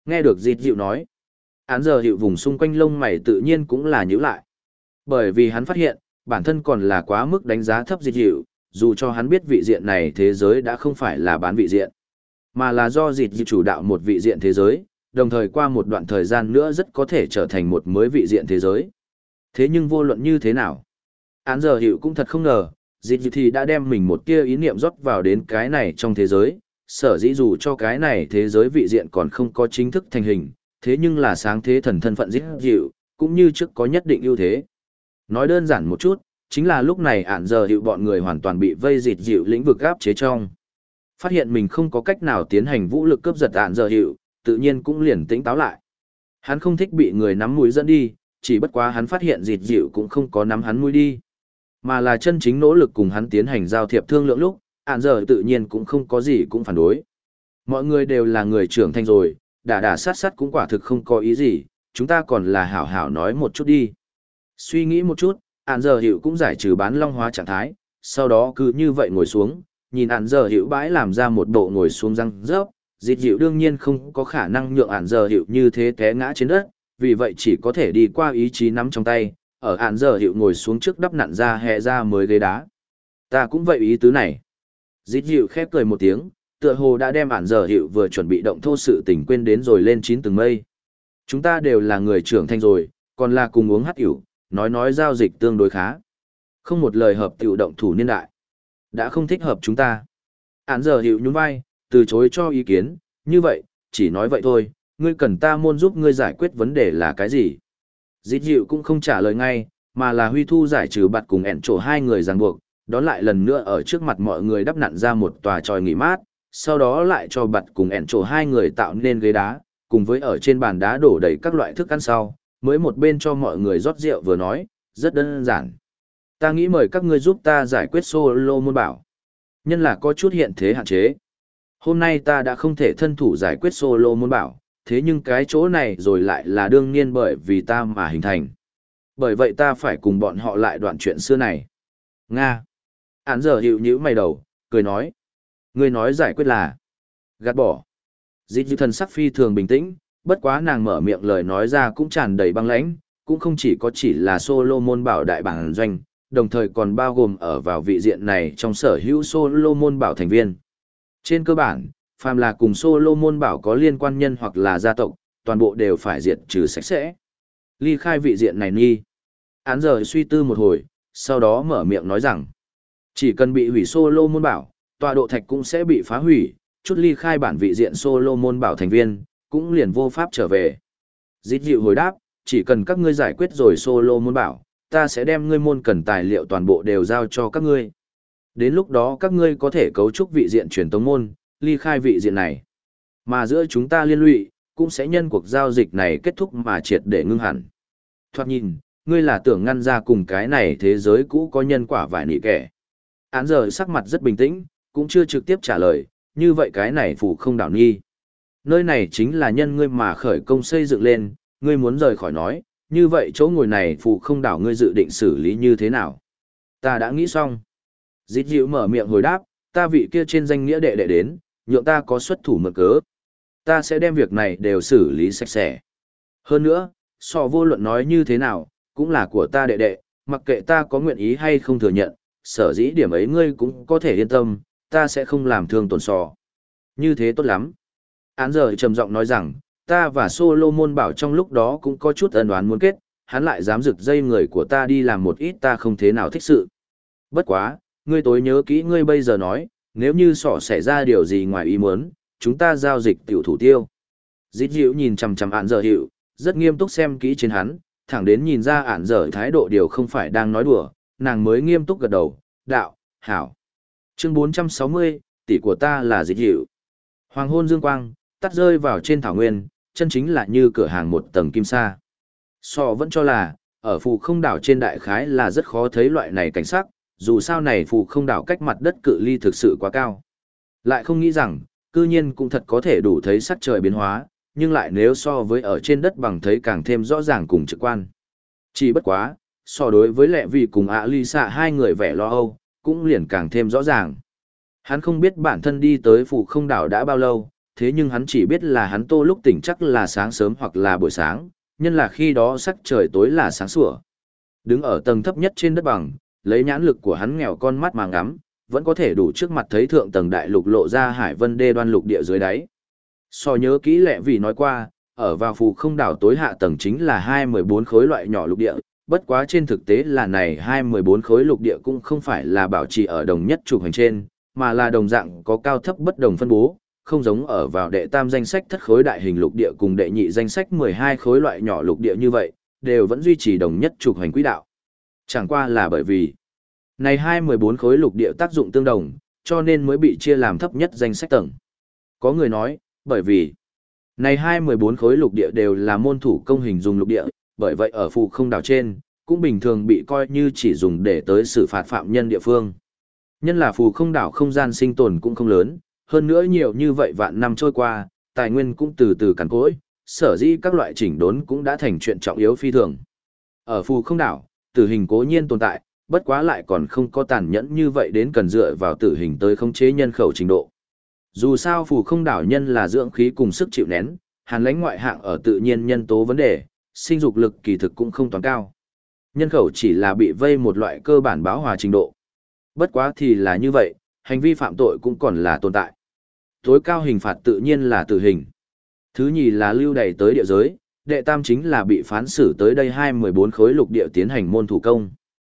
Nghe được dịt dịu nói, án giờ hiệu vùng xung quanh lông mày tự nhiên cũng là nhíu lại. Bởi vì hắn phát hiện, bản thân còn là quá mức đánh giá thấp dịt dịu, dù cho hắn biết vị diện này thế giới đã không phải là bán vị diện, mà là do dịt dịu chủ đạo một vị diện thế giới, đồng thời qua một đoạn thời gian nữa rất có thể trở thành một mới vị diện thế giới. Thế nhưng vô luận như thế nào, án giờ hiệu cũng thật không ngờ, dịt dịu thì đã đem mình một tia ý niệm rót vào đến cái này trong thế giới, sở dĩ dù cho cái này thế giới vị diện còn không có chính thức thành hình, thế nhưng là sáng thế thần thân phận dịt dịu, cũng như trước có nhất định ưu thế. Nói đơn giản một chút, chính là lúc này án giờ hiệu bọn người hoàn toàn bị vây dịt dịu lĩnh vực áp chế trong. Phát hiện mình không có cách nào tiến hành vũ lực cướp giật án giờ hiệu, tự nhiên cũng liền tỉnh táo lại. Hắn không thích bị người nắm mũi dẫn đi, chỉ bất quá hắn phát hiện dịt dịu cũng không có nắm hắn mũi đi, mà là chân chính nỗ lực cùng hắn tiến hành giao thiệp thương lượng lúc, án giờ tự nhiên cũng không có gì cũng phản đối. Mọi người đều là người trưởng thành rồi, đả sát sát cũng quả thực không có ý gì, chúng ta còn là hảo hảo nói một chút đi. Suy nghĩ một chút, án giờ hiệu cũng giải trừ bán long hóa trạng thái, sau đó cứ như vậy ngồi xuống, nhìn án giờ hiệu bãi làm ra một bộ ngồi xuống răng rớp, dịt dịu đương nhiên không có khả năng nhượng án giờ hiệu như thế té ngã trên đất, vì vậy chỉ có thể đi qua ý chí nắm trong tay, ở án giờ hiệu ngồi xuống trước đắp nặn ra hẹ ra mới ghế đá. Ta cũng vậy ý tứ này. Dịt dịu khép cười một tiếng, tựa hồ đã đem án giờ hiệu vừa chuẩn bị động thô sự tình quên đến rồi lên chín tầng mây. Chúng ta đều là người trưởng thành rồi, còn là cùng uống hắc ỉu, nói giao dịch tương đối khá. Không một lời hợp tiểu động thủ niên đại. Đã không thích hợp chúng ta. Án giờ hiệu nhún vai, từ chối cho ý kiến, như vậy, chỉ nói vậy thôi, ngươi cần ta môn giúp ngươi giải quyết vấn đề là cái gì? Dịt dịu cũng không trả lời ngay, mà là huy thu giải trừ bạt cùng ẻn trổ hai người ràng buộc, đón lại lần nữa ở trước mặt mọi người đắp nặn ra một tòa tròi nghỉ mát, sau đó lại cho bạt cùng ẻn trổ hai người tạo nên ghế đá, cùng với ở trên bàn đá đổ đầy các loại thức ăn sau, mới một bên cho mọi người rót rượu vừa nói, rất đơn giản. Ta nghĩ mời các ngươi giúp ta giải quyết solo môn bảo. Nhân là có chút hiện thế hạn chế. Hôm nay ta đã không thể thân thủ giải quyết solo môn bảo, thế nhưng cái chỗ này rồi lại là đương nhiên bởi vì ta mà hình thành. Bởi vậy ta phải cùng bọn họ lại đoạn chuyện xưa này. Nga. Án giờ hiệu nhíu mày đầu, cười nói. Ngươi nói giải quyết là gạt bỏ. Dịt dịu thần sắc phi thường bình tĩnh, bất quá nàng mở miệng lời nói ra cũng tràn đầy băng lãnh, cũng không chỉ là Solomon bảo đại bản doanh, đồng thời còn bao gồm ở vào vị diện này trong sở hữu Solomon bảo thành viên. Trên cơ bản, phàm là cùng Solomon bảo có liên quan nhân hoặc là gia tộc, toàn bộ đều phải diệt trừ sạch sẽ. Ly khai vị diện này nghi. Án giờ suy tư một hồi, sau đó mở miệng nói rằng, chỉ cần bị hủy Solomon bảo, tọa độ thạch cũng sẽ bị phá hủy, chút ly khai bản vị diện Solomon bảo thành viên, cũng liền vô pháp trở về. Dịt dịu hồi đáp, chỉ cần các ngươi giải quyết rồi Solomon bảo, ta sẽ đem ngươi môn cần tài liệu toàn bộ đều giao cho các ngươi. Đến lúc đó các ngươi có thể cấu trúc vị diện truyền tống môn, ly khai vị diện này. Mà giữa chúng ta liên lụy, cũng sẽ nhân cuộc giao dịch này kết thúc mà triệt để ngưng hẳn. Thoạt nhìn, ngươi là tưởng ngăn ra cùng cái này thế giới cũ có nhân quả vài nị kẻ. Án giờ sắc mặt rất bình tĩnh, cũng chưa trực tiếp trả lời, như vậy cái này phủ không đảo nghi. Nơi này chính là nhân ngươi mà khởi công xây dựng lên, ngươi muốn rời khỏi nói, như vậy chỗ ngồi này phủ không đảo ngươi dự định xử lý như thế nào? Ta đã nghĩ xong. Dịt dịu mở miệng hồi đáp, ta vị kia trên danh nghĩa đệ đệ đến, nhượng ta có xuất thủ mượn cớ. Ta sẽ đem việc này đều xử lý sạch sẽ. Hơn nữa, so vô luận nói như thế nào, cũng là của ta đệ đệ, mặc kệ ta có nguyện ý hay không thừa nhận, sở dĩ điểm ấy ngươi cũng có thể yên tâm, ta sẽ không làm thương tổn sò. Như thế tốt lắm. Án giờ trầm giọng nói rằng, ta và Solomon bảo trong lúc đó cũng có chút ân oán muốn kết, hắn lại dám rực dây người của ta đi làm một ít ta không thế nào thích sự. Bất quá, ngươi tối nhớ kỹ ngươi bây giờ nói, nếu như sọ xảy ra điều gì ngoài ý muốn, chúng ta giao dịch tiểu thủ tiêu. Dít dịu nhìn chằm chằm án giờ hiệu, rất nghiêm túc xem kỹ trên hắn, thẳng đến nhìn ra án giờ thái độ điều không phải đang nói đùa, nàng mới nghiêm túc gật đầu, đạo, hảo. Chương 460, tỷ của ta là Dít dịu. Hoàng hôn dương quang, tắt rơi vào trên thảo nguyên, chân chính là như cửa hàng một tầng kim sa. Sọ vẫn cho là, ở phù không đảo trên đại khái là rất khó thấy loại này cảnh sắc, dù sao này phù không đảo cách mặt đất cự ly thực sự quá cao. Lại không nghĩ rằng, cư nhiên cũng thật có thể đủ thấy sắc trời biến hóa, nhưng lại nếu so với ở trên đất bằng thấy càng thêm rõ ràng cùng trực quan. Chỉ bất quá, so đối với lệ vì cùng ạ ly xạ hai người vẻ lo âu, cũng liền càng thêm rõ ràng. Hắn không biết bản thân đi tới phù không đảo đã bao lâu, thế nhưng hắn chỉ biết là hắn Tô lúc tỉnh chắc là sáng sớm hoặc là buổi sáng, nhân là khi đó sắc trời tối là sáng sủa. Đứng ở tầng thấp nhất trên đất bằng, lấy nhãn lực của hắn nghèo con mắt mà ngắm, vẫn có thể đủ trước mặt thấy thượng tầng đại lục lộ ra hải vân đê đoan lục địa dưới đáy. So nhớ kỹ lẹ vì nói qua, ở vào phù không đảo tối hạ tầng chính là 214 khối loại nhỏ lục địa, bất quá trên thực tế là này 214 khối lục địa cũng không phải là bảo trì ở đồng nhất trục hành trên, mà là đồng dạng có cao thấp bất đồng phân bố, không giống ở vào đệ tam danh sách thất khối đại hình lục địa cùng đệ nhị danh sách 12 khối loại nhỏ lục địa như vậy, đều vẫn duy trì đồng nhất trục hành quỹ đạo. Chẳng qua là bởi vì này 214 khối lục địa tác dụng tương đồng, cho nên mới bị chia làm thấp nhất danh sách tầng. Có người nói, bởi vì này 214 khối lục địa đều là môn thủ công hình dùng lục địa, bởi vậy ở phù không đảo trên, cũng bình thường bị coi như chỉ dùng để tới xử phạt phạm nhân địa phương. Nhân là phù không đảo không gian sinh tồn cũng không lớn, hơn nữa nhiều như vậy vạn năm trôi qua, tài nguyên cũng từ từ cằn cỗi, sở dĩ các loại chỉnh đốn cũng đã thành chuyện trọng yếu phi thường. Ở phù không đảo, tử hình cố nhiên tồn tại, bất quá lại còn không có tàn nhẫn như vậy đến cần dựa vào tử hình tới khống chế nhân khẩu trình độ. Dù sao phù không đảo nhân là dưỡng khí cùng sức chịu nén, hàn lãnh ngoại hạng ở tự nhiên nhân tố vấn đề, sinh dục lực kỳ thực cũng không toàn cao. Nhân khẩu chỉ là bị vây một loại cơ bản báo hòa trình độ. Bất quá thì là như vậy, hành vi phạm tội cũng còn là tồn tại. Tối cao hình phạt tự nhiên là tử hình. Thứ nhì là lưu đày tới địa giới, đệ tam chính là bị phán xử tới đây 214 khối lục địa tiến hành môn thủ công.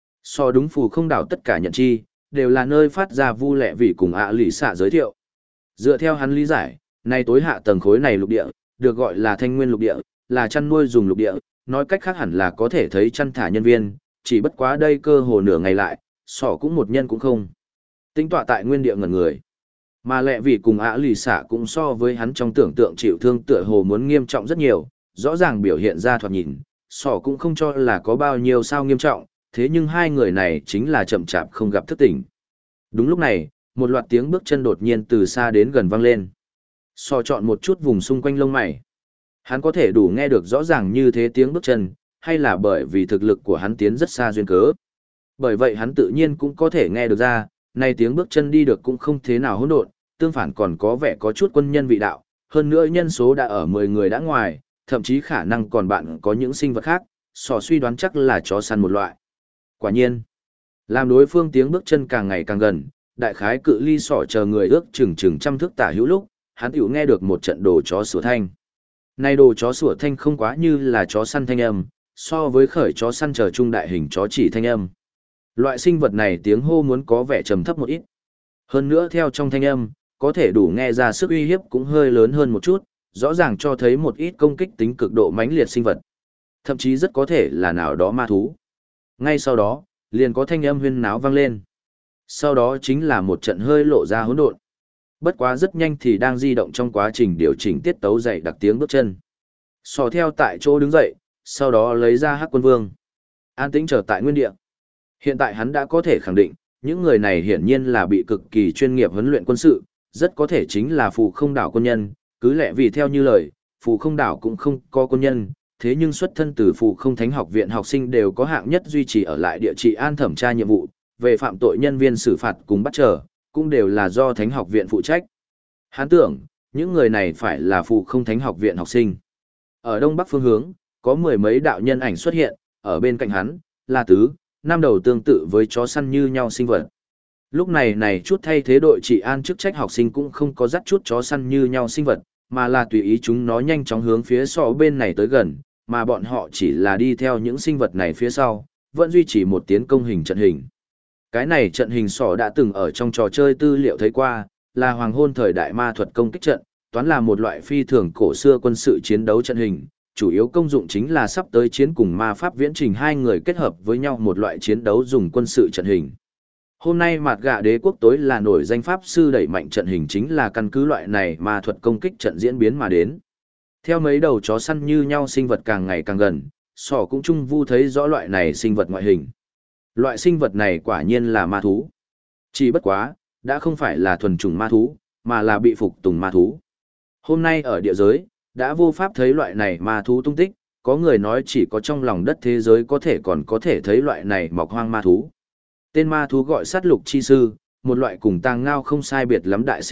So đúng phù không đảo tất cả nhận chi, đều là nơi phát ra vu lệ vị cùng ạ lì xạ giới thiệu. Dựa theo hắn lý giải, nay tối hạ tầng khối này lục địa, được gọi là thanh nguyên lục địa, là chăn nuôi dùng lục địa, nói cách khác hẳn là có thể thấy chăn thả nhân viên, chỉ bất quá đây cơ hồ nửa ngày lại, sỏ cũng một nhân cũng không. Tính tọa tại nguyên địa ngẩn người. Mà lệ vì cùng ạ lì xạ cũng so với hắn trong tưởng tượng chịu thương tựa hồ muốn nghiêm trọng rất nhiều, rõ ràng biểu hiện ra thoạt nhìn, sỏ cũng không cho là có bao nhiêu sao nghiêm trọng, thế nhưng hai người này chính là chậm chạp không gặp thức tỉnh. Đúng lúc này, một loạt tiếng bước chân đột nhiên từ xa đến gần vang lên. Sỏ chọn một chút vùng xung quanh lông mày. Hắn có thể đủ nghe được rõ ràng như thế tiếng bước chân, hay là bởi vì thực lực của hắn tiến rất xa duyên cớ. Bởi vậy hắn tự nhiên cũng có thể nghe được ra, này tiếng bước chân đi được cũng không thế nào hỗn độn, tương phản còn có vẻ có chút quân nhân vị đạo, hơn nữa nhân số đã ở 10 người đã ngoài, thậm chí khả năng còn bạn có những sinh vật khác, sò suy đoán chắc là chó săn một loại. Quả nhiên, làm đối phương tiếng bước chân càng ngày càng gần, đại khái cự ly sỏ chờ người ước chừng trăm thước tả hữu lúc, hắn tiểu nghe được một trận đồ chó sủa thanh. Này đồ chó sủa thanh không quá như là chó săn thanh âm, so với khởi chó săn chờ trung đại hình chó chỉ thanh âm. Loại sinh vật này tiếng hô muốn có vẻ trầm thấp một ít. Hơn nữa theo trong thanh âm, có thể đủ nghe ra sức uy hiếp cũng hơi lớn hơn một chút, rõ ràng cho thấy một ít công kích tính cực độ mãnh liệt sinh vật. Thậm chí rất có thể là nào đó ma thú. Ngay sau đó, liền có thanh âm huyên náo vang lên. Sau đó chính là một trận hơi lộ ra hỗn độn. Bất quá rất nhanh thì đang di động trong quá trình điều chỉnh tiết tấu dậy đặc tiếng bước chân. Sò theo tại chỗ đứng dậy, sau đó lấy ra Hắc Quân Vương. An tĩnh trở tại nguyên địa. Hiện tại hắn đã có thể khẳng định, những người này hiển nhiên là bị cực kỳ chuyên nghiệp huấn luyện quân sự, rất có thể chính là phù không đảo quân nhân, cứ lẽ vì theo như lời, phù không đảo cũng không có quân nhân, thế nhưng xuất thân từ phù không thánh học viện học sinh đều có hạng nhất duy trì ở lại địa chỉ an thẩm tra nhiệm vụ, về phạm tội nhân viên xử phạt cùng bắt trở, cũng đều là do thánh học viện phụ trách. Hắn tưởng, những người này phải là phù không thánh học viện học sinh. Ở đông bắc phương hướng, có mười mấy đạo nhân ảnh xuất hiện, ở bên cạnh hắn, là tứ, năm đầu tương tự với chó săn như nhau sinh vật. Lúc này chút thay thế đội trị an chức trách học sinh cũng không có dắt chút chó săn như nhau sinh vật, mà là tùy ý chúng nó nhanh chóng hướng phía sau bên này tới gần, mà bọn họ chỉ là đi theo những sinh vật này phía sau, vẫn duy trì một tiến công hình trận hình. Cái này trận hình sỏ đã từng ở trong trò chơi tư liệu thấy qua, là hoàng hôn thời đại ma thuật công kích trận, toán là một loại phi thường cổ xưa quân sự chiến đấu trận hình, chủ yếu công dụng chính là sắp tới chiến cùng ma pháp viễn trình hai người kết hợp với nhau một loại chiến đấu dùng quân sự trận hình. Hôm nay Mạt Gạ Đế quốc tối là nổi danh pháp sư đẩy mạnh trận hình chính là căn cứ loại này ma thuật công kích trận diễn biến mà đến. Theo mấy đầu chó săn như nhau sinh vật càng ngày càng gần, sỏ cũng chung vu thấy rõ loại này sinh vật ngoại hình. Loại sinh vật này quả nhiên là ma thú. Chỉ bất quá, đã không phải là thuần chủng ma thú, mà là bị phục tùng ma thú. Hôm nay ở địa giới, đã vô pháp thấy loại này ma thú tung tích, có người nói chỉ có trong lòng đất thế giới có thể còn có thể thấy loại này mọc hoang ma thú. Tên ma thú gọi sát lục chi sư, một loại cùng tang ngao không sai biệt lắm đại sinh vật,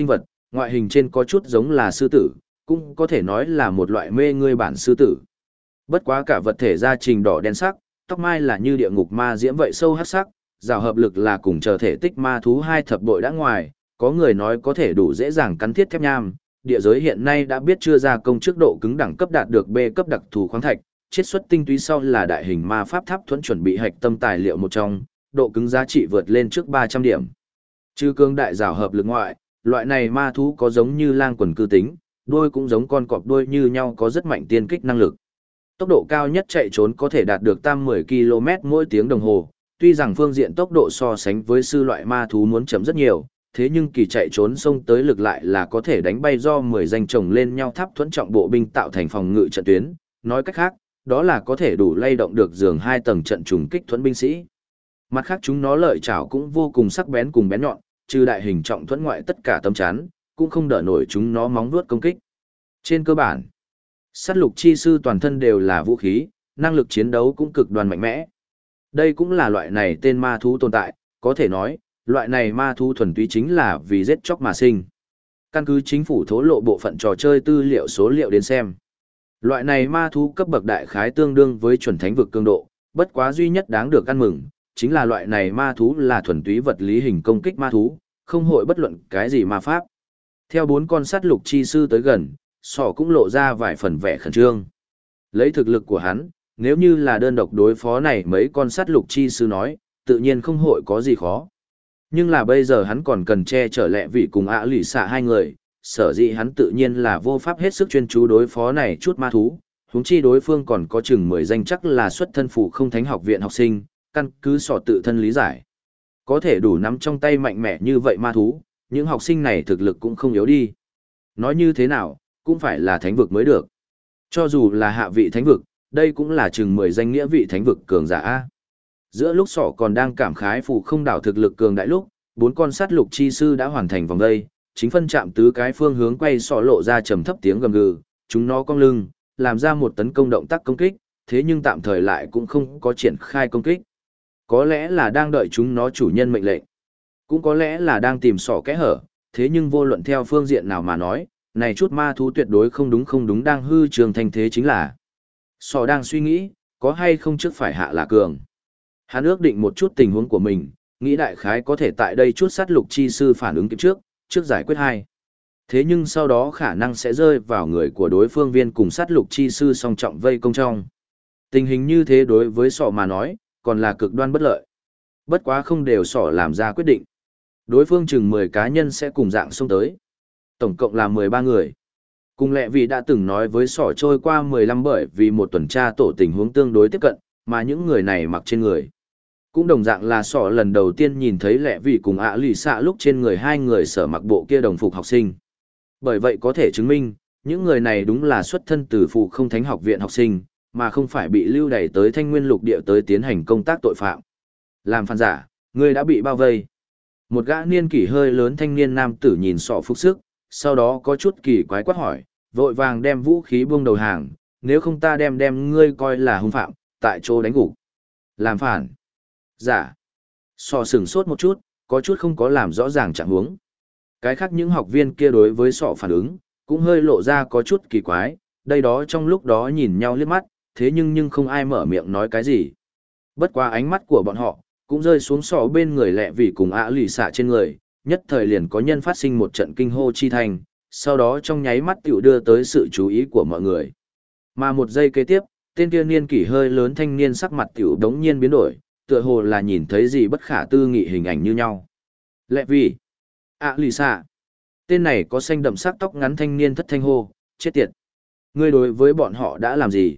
ngoại hình trên có chút giống là sư tử, cũng có thể nói là một loại mê ngươi bản sư tử. Bất quá cả vật thể da trình đỏ đen sắc, tóc mai là như địa ngục ma diễm vậy sâu hắc sắc, rào hợp lực là cùng chờ thể tích ma thú 2 thập bội đã ngoài, có người nói có thể đủ dễ dàng cắn thiết thép nham. Địa giới hiện nay đã biết chưa ra công trước độ cứng đẳng cấp đạt được B cấp đặc thù khoáng thạch, chiết xuất tinh túy sau là đại hình ma pháp tháp thuẫn chuẩn bị hạch tâm tài liệu một trong, độ cứng giá trị vượt lên trước 300 điểm. Trừ cương đại rào hợp lực ngoại, loại này ma thú có giống như lang quần cư tính, đuôi cũng giống con cọp đuôi như nhau, có rất mạnh tiên kích năng lực. Tốc độ cao nhất chạy trốn có thể đạt được tam 10 km mỗi tiếng đồng hồ, tuy rằng phương diện tốc độ so sánh với sư loại ma thú muốn chậm rất nhiều, thế nhưng kỳ chạy trốn xông tới lực lại là có thể đánh bay do 10 danh chồng lên nhau tháp thuẫn trọng bộ binh tạo thành phòng ngự trận tuyến, nói cách khác, đó là có thể đủ lay động được giường 2 tầng trận trùng kích thuẫn binh sĩ. Mặt khác chúng nó lợi chảo cũng vô cùng sắc bén cùng bén nhọn, trừ đại hình trọng thuẫn ngoại tất cả tấm chắn, cũng không đỡ nổi chúng nó móng vuốt công kích. Trên cơ bản, sát lục chi sư toàn thân đều là vũ khí, năng lực chiến đấu cũng cực đoan mạnh mẽ. Đây cũng là loại này tên ma thú tồn tại, có thể nói, loại này ma thú thuần túy chính là vì giết chóc mà sinh. Căn cứ chính phủ thố lộ bộ phận trò chơi tư liệu số liệu đến xem. Loại này ma thú cấp bậc đại khái tương đương với chuẩn thánh vực cường độ, bất quá duy nhất đáng được ăn mừng, chính là loại này ma thú là thuần túy vật lý hình công kích ma thú, không hội bất luận cái gì ma pháp. Theo 4 con sát lục chi sư tới gần, sọ cũng lộ ra vài phần vẻ khẩn trương. Lấy thực lực của hắn, nếu như là đơn độc đối phó này mấy con sát lục chi sư nói, tự nhiên không hội có gì khó. Nhưng là bây giờ hắn còn cần che chở lẹ vị cùng ạ lì xạ 2 người, sở dĩ hắn tự nhiên là vô pháp hết sức chuyên chú đối phó này chút ma thú, huống chi đối phương còn có chừng 10 danh chắc là xuất thân phủ không thánh học viện học sinh, căn cứ sọ tự thân lý giải. Có thể đủ nắm trong tay mạnh mẽ như vậy ma thú, những học sinh này thực lực cũng không yếu đi. Nói như thế nào, cũng phải là thánh vực mới được. Cho dù là hạ vị thánh vực, đây cũng là chừng 10 danh nghĩa vị thánh vực cường giả. Giữa lúc sọ còn đang cảm khái phủ không đảo thực lực cường đại lúc, 4 con sát lục chi sư đã hoàn thành vòng dây, chính phân chạm tứ cái phương hướng quay sọ lộ ra trầm thấp tiếng gầm gừ, chúng nó cong lưng, làm ra một tấn công động tác công kích, thế nhưng tạm thời lại cũng không có triển khai công kích. Có lẽ là đang đợi chúng nó chủ nhân mệnh lệnh, cũng có lẽ là đang tìm sọ kẽ hở, thế nhưng vô luận theo phương diện nào mà nói, này chút ma thú tuyệt đối không đúng đang hư trường thành thế chính là. Sọ đang suy nghĩ, có hay không trước phải hạ là cường. Hắn ước định một chút tình huống của mình, nghĩ đại khái có thể tại đây chút sát lục chi sư phản ứng kịp trước giải quyết 2. Thế nhưng sau đó khả năng sẽ rơi vào người của đối phương viên cùng sát lục chi sư song trọng vây công trong. Tình hình như thế đối với sọ mà nói, còn là cực đoan bất lợi. Bất quá không đều sọ làm ra quyết định. Đối phương chừng 10 cá nhân sẽ cùng dạng xông tới. Tổng cộng là 13 người. Cùng lẹ vì đã từng nói với sọ trôi qua 15 bởi vì một tuần tra tổ tình huống tương đối tiếp cận, mà những người này mặc trên người. Cũng đồng dạng là sọ lần đầu tiên nhìn thấy lẹ vì cùng ạ lì xạ lúc trên người 2 người sở mặc bộ kia đồng phục học sinh. Bởi vậy có thể chứng minh, những người này đúng là xuất thân từ phụ không thánh học viện học sinh, mà không phải bị lưu đày tới Thanh Nguyên lục địa tới tiến hành công tác tội phạm. Làm phản giả, người đã bị bao vây. Một gã niên kỷ hơi lớn thanh niên nam tử nhìn sọ phục sức, sau đó có chút kỳ quái quát hỏi, vội vàng đem vũ khí buông đầu hàng, nếu không ta đem ngươi coi là hung phạm, tại chỗ đánh gục. Làm phản giả. Sọ sửng sốt một chút, có chút không có làm rõ ràng trạng huống. Cái khác những học viên kia đối với sọ phản ứng, cũng hơi lộ ra có chút kỳ quái, đây đó trong lúc đó nhìn nhau liếc mắt, thế nhưng không ai mở miệng nói cái gì. Bất quá ánh mắt của bọn họ, cũng rơi xuống sọ bên người lẹ vì cùng ạ lì xạ trên người, nhất thời liền có nhân phát sinh một trận kinh hô chi thành, sau đó trong nháy mắt tiểu đưa tới sự chú ý của mọi người. Mà một giây kế tiếp, tên kia niên kỷ hơi lớn thanh niên sắc mặt tiểu đống nhiên biến đổi, tựa hồ là nhìn thấy gì bất khả tư nghị hình ảnh như nhau. Lẹ vì ạ lì xạ, tên này có xanh đậm sắc tóc ngắn thanh niên thất thanh hô, chết tiệt. Ngươi đối với bọn họ đã làm gì?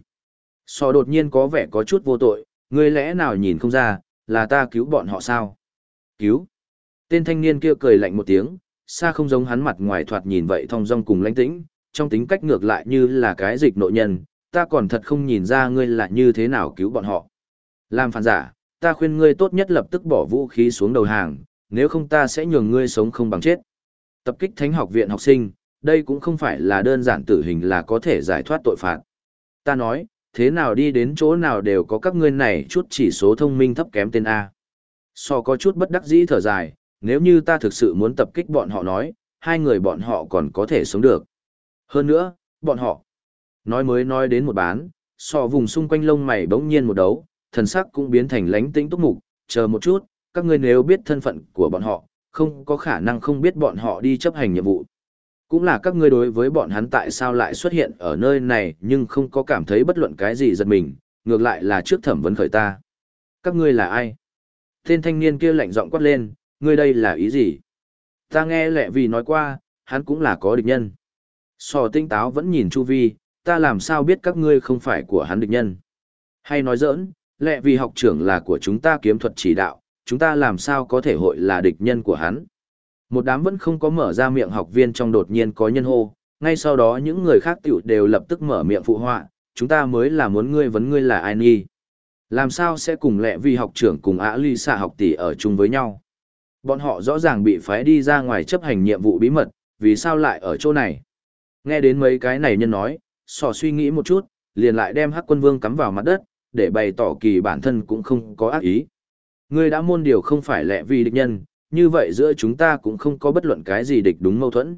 Sọ đột nhiên có vẻ có chút vô tội, ngươi lẽ nào nhìn không ra, là ta cứu bọn họ sao? Cứu? Tên thanh niên kia cười lạnh một tiếng, xa không giống hắn mặt ngoài thoạt nhìn vậy thong dong cùng lãnh tĩnh, trong tính cách ngược lại như là cái dịch nội nhân, ta còn thật không nhìn ra ngươi là như thế nào cứu bọn họ. Làm phản giả, ta khuyên ngươi tốt nhất lập tức bỏ vũ khí xuống đầu hàng, nếu không ta sẽ nhường ngươi sống không bằng chết. Tập kích thánh học viện học sinh, đây cũng không phải là đơn giản tử hình là có thể giải thoát tội phạt. Ta nói, thế nào đi đến chỗ nào đều có các ngươi này chút chỉ số thông minh thấp kém tên A. Sọ có chút bất đắc dĩ thở dài, nếu như ta thực sự muốn tập kích bọn họ nói, hai người bọn họ còn có thể sống được. Hơn nữa, bọn họ, nói mới nói đến một bán, sọ vùng xung quanh lông mày bỗng nhiên một đấu, thần sắc cũng biến thành lánh tĩnh túc mục, chờ một chút, các ngươi nếu biết thân phận của bọn họ, không có khả năng không biết bọn họ đi chấp hành nhiệm vụ. Cũng là các ngươi đối với bọn hắn tại sao lại xuất hiện ở nơi này nhưng không có cảm thấy bất luận cái gì giật mình, ngược lại là trước thẩm vấn khởi ta. Các ngươi là ai? Tên thanh niên kia lạnh giọng quát lên, ngươi đây là ý gì? Ta nghe lẹ vì nói qua, hắn cũng là có địch nhân. Sò tinh táo vẫn nhìn chu vi, ta làm sao biết các ngươi không phải của hắn địch nhân? Hay nói giỡn, lẹ vì học trưởng là của chúng ta kiếm thuật chỉ đạo, chúng ta làm sao có thể hội là địch nhân của hắn? Một đám vẫn không có mở ra miệng học viên trong đột nhiên có nhân hô, ngay sau đó những người khác tiểu đều lập tức mở miệng phụ họa, chúng ta mới là muốn ngươi vấn ngươi là ai nghi. Làm sao sẽ cùng lẹ vì học trưởng cùng ả ly xạ học tỷ ở chung với nhau? Bọn họ rõ ràng bị phái đi ra ngoài chấp hành nhiệm vụ bí mật, vì sao lại ở chỗ này? Nghe đến mấy cái này nhân nói, sò suy nghĩ một chút, liền lại đem Hắc Quân Vương cắm vào mặt đất, để bày tỏ kỳ bản thân cũng không có ác ý. Ngươi đã môn điều không phải lẹ vì địch nhân, như vậy giữa chúng ta cũng không có bất luận cái gì địch đúng mâu thuẫn.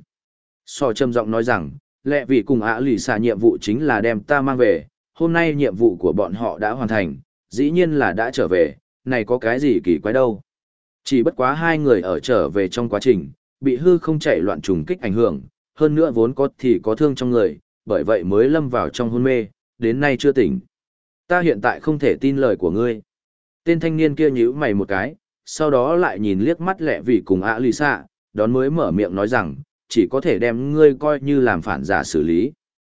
Sò trầm giọng nói rằng, lẹ vì cùng ả lì xả nhiệm vụ chính là đem ta mang về, hôm nay nhiệm vụ của bọn họ đã hoàn thành, dĩ nhiên là đã trở về, này có cái gì kỳ quái đâu. Chỉ bất quá hai người ở trở về trong quá trình, bị hư không chạy loạn trùng kích ảnh hưởng, hơn nữa vốn có thì có thương trong người, bởi vậy mới lâm vào trong hôn mê, đến nay chưa tỉnh. Ta hiện tại không thể tin lời của ngươi. Tên thanh niên kia nhíu mày một cái, sau đó lại nhìn liếc mắt lẹ vì cùng ả lì xạ, đón mới mở miệng nói rằng, chỉ có thể đem ngươi coi như làm phản giả xử lý.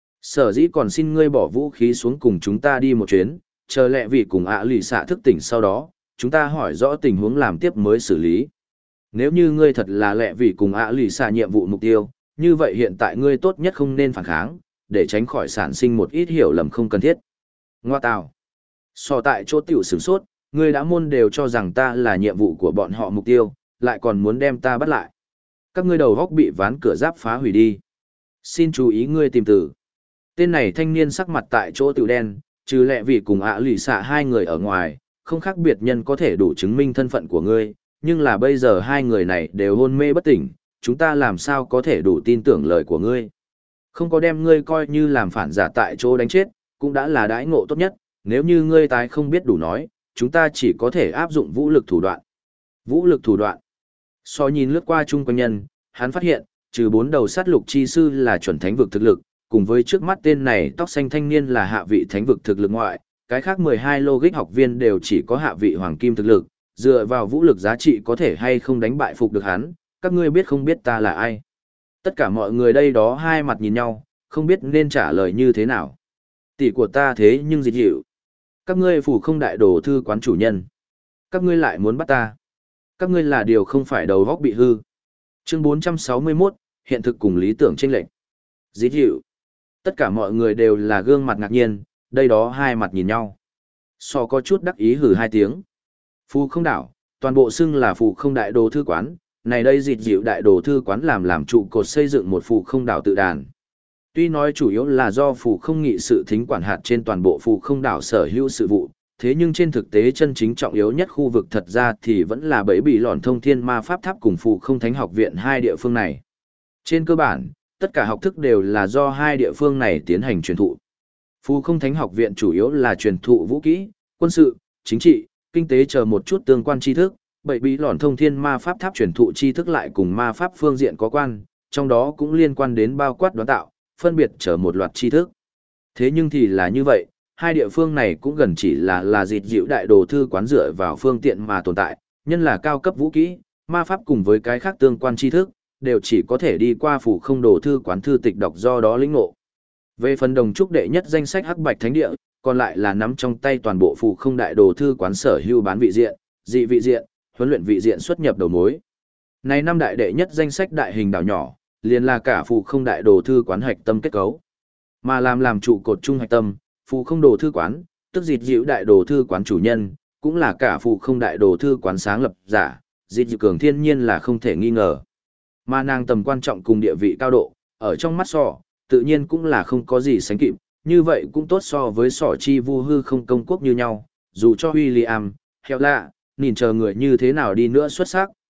Sở dĩ còn xin ngươi bỏ vũ khí xuống cùng chúng ta đi một chuyến, chờ lẹ vì cùng ả lì xạ thức tỉnh sau đó, chúng ta hỏi rõ tình huống làm tiếp mới xử lý. Nếu như ngươi thật là lẹ vì cùng ả lì xạ nhiệm vụ mục tiêu, như vậy hiện tại ngươi tốt nhất không nên phản kháng, để tránh khỏi sản sinh một ít hiểu lầm không cần thiết. Ngoa tào. So tại chỗ tiểu sửng sốt, ngươi đã môn đều cho rằng ta là nhiệm vụ của bọn họ mục tiêu, lại còn muốn đem ta bắt lại. Các ngươi đầu góc bị ván cửa giáp phá hủy đi. Xin chú ý ngươi tìm từ. Tên này thanh niên sắc mặt tại chỗ tiểu đen, trừ lẹ vì cùng ả lì xạ hai người ở ngoài, không khác biệt nhân có thể đủ chứng minh thân phận của ngươi, nhưng là bây giờ hai người này đều hôn mê bất tỉnh, chúng ta làm sao có thể đủ tin tưởng lời của ngươi. Không có đem ngươi coi như làm phản giả tại chỗ đánh chết, cũng đã là đãi ngộ tốt nhất, nếu như ngươi tái không biết đủ nói, chúng ta chỉ có thể áp dụng vũ lực thủ đoạn. Vũ lực thủ đoạn. So nhìn lướt qua chung quanh nhân, hắn phát hiện, trừ 4 đầu sát lục chi sư là chuẩn thánh vực thực lực, cùng với trước mắt tên này tóc xanh thanh niên là hạ vị thánh vực thực lực ngoại, cái khác 12 logic học viên đều chỉ có hạ vị hoàng kim thực lực, dựa vào vũ lực giá trị có thể hay không đánh bại phục được hắn, các ngươi biết không biết ta là ai. Tất cả mọi người đây đó hai mặt nhìn nhau, không biết nên trả lời như thế nào. Tỷ của ta thế nhưng dịch hiệu. Các ngươi phủ không đại đồ thư quán chủ nhân. Các ngươi lại muốn bắt ta. Các ngươi là điều không phải đầu góc bị hư. Chương 461, hiện thực cùng lý tưởng chênh lệch. Dịch hiệu. Tất cả mọi người đều là gương mặt ngạc nhiên, đây đó hai mặt nhìn nhau. So có chút đắc ý hử hai tiếng. Phù không đảo, toàn bộ xưng là phù không đại đồ thư quán, này đây dịch dịu đại đồ thư quán làm trụ cột xây dựng một phù không đảo tự đàn. Tuy nói chủ yếu là do phù không nghị sự thính quản hạt trên toàn bộ phù không đảo sở hữu sự vụ, thế nhưng trên thực tế chân chính trọng yếu nhất khu vực thật ra thì vẫn là bẫy bị lòn thông thiên ma pháp tháp cùng phù không thánh học viện hai địa phương này. Trên cơ bản, tất cả học thức đều là do hai địa phương này tiến hành truyền thụ. Phù không thánh học viện chủ yếu là truyền thụ vũ kỹ, quân sự, chính trị, kinh tế chờ một chút tương quan tri thức, bẫy bí lòn thông thiên ma pháp tháp truyền thụ tri thức lại cùng ma pháp phương diện có quan, trong đó cũng liên quan đến bao quát đoán tạo, phân biệt chờ một loạt tri thức. Thế nhưng thì là như vậy, hai địa phương này cũng gần chỉ là dịt dịu đại đồ thư quán dựa vào phương tiện mà tồn tại, nhân là cao cấp vũ kỹ, ma pháp cùng với cái khác tương quan tri thức, đều chỉ có thể đi qua phủ không đồ thư quán thư tịch đọc do đó lĩnh ngộ. Về phần đồng trúc đệ nhất danh sách Hắc Bạch Thánh Địa, còn lại là nắm trong tay toàn bộ phủ không đại đồ thư quán sở hữu bán vị diện, dị vị diện, huấn luyện vị diện xuất nhập đầu mối. Này năm đại đệ nhất danh sách đại hình đảo nhỏ, liền là cả phủ không đại đồ thư quán hạch tâm kết cấu. Mà làm trụ cột trung hạch tâm, phủ không đồ thư quán, tức dịt dịu đại đồ thư quán chủ nhân, cũng là cả phủ không đại đồ thư quán sáng lập giả, dịt dịu cường thiên nhiên là không thể nghi ngờ. Mà nàng tầm quan trọng cùng địa vị cao độ, ở trong mắt sọ, tự nhiên cũng là không có gì sánh kịp, như vậy cũng tốt so với sọ chi vu hư không công quốc như nhau, dù cho William, Heo lạ, nhìn chờ người như thế nào đi nữa xuất sắc,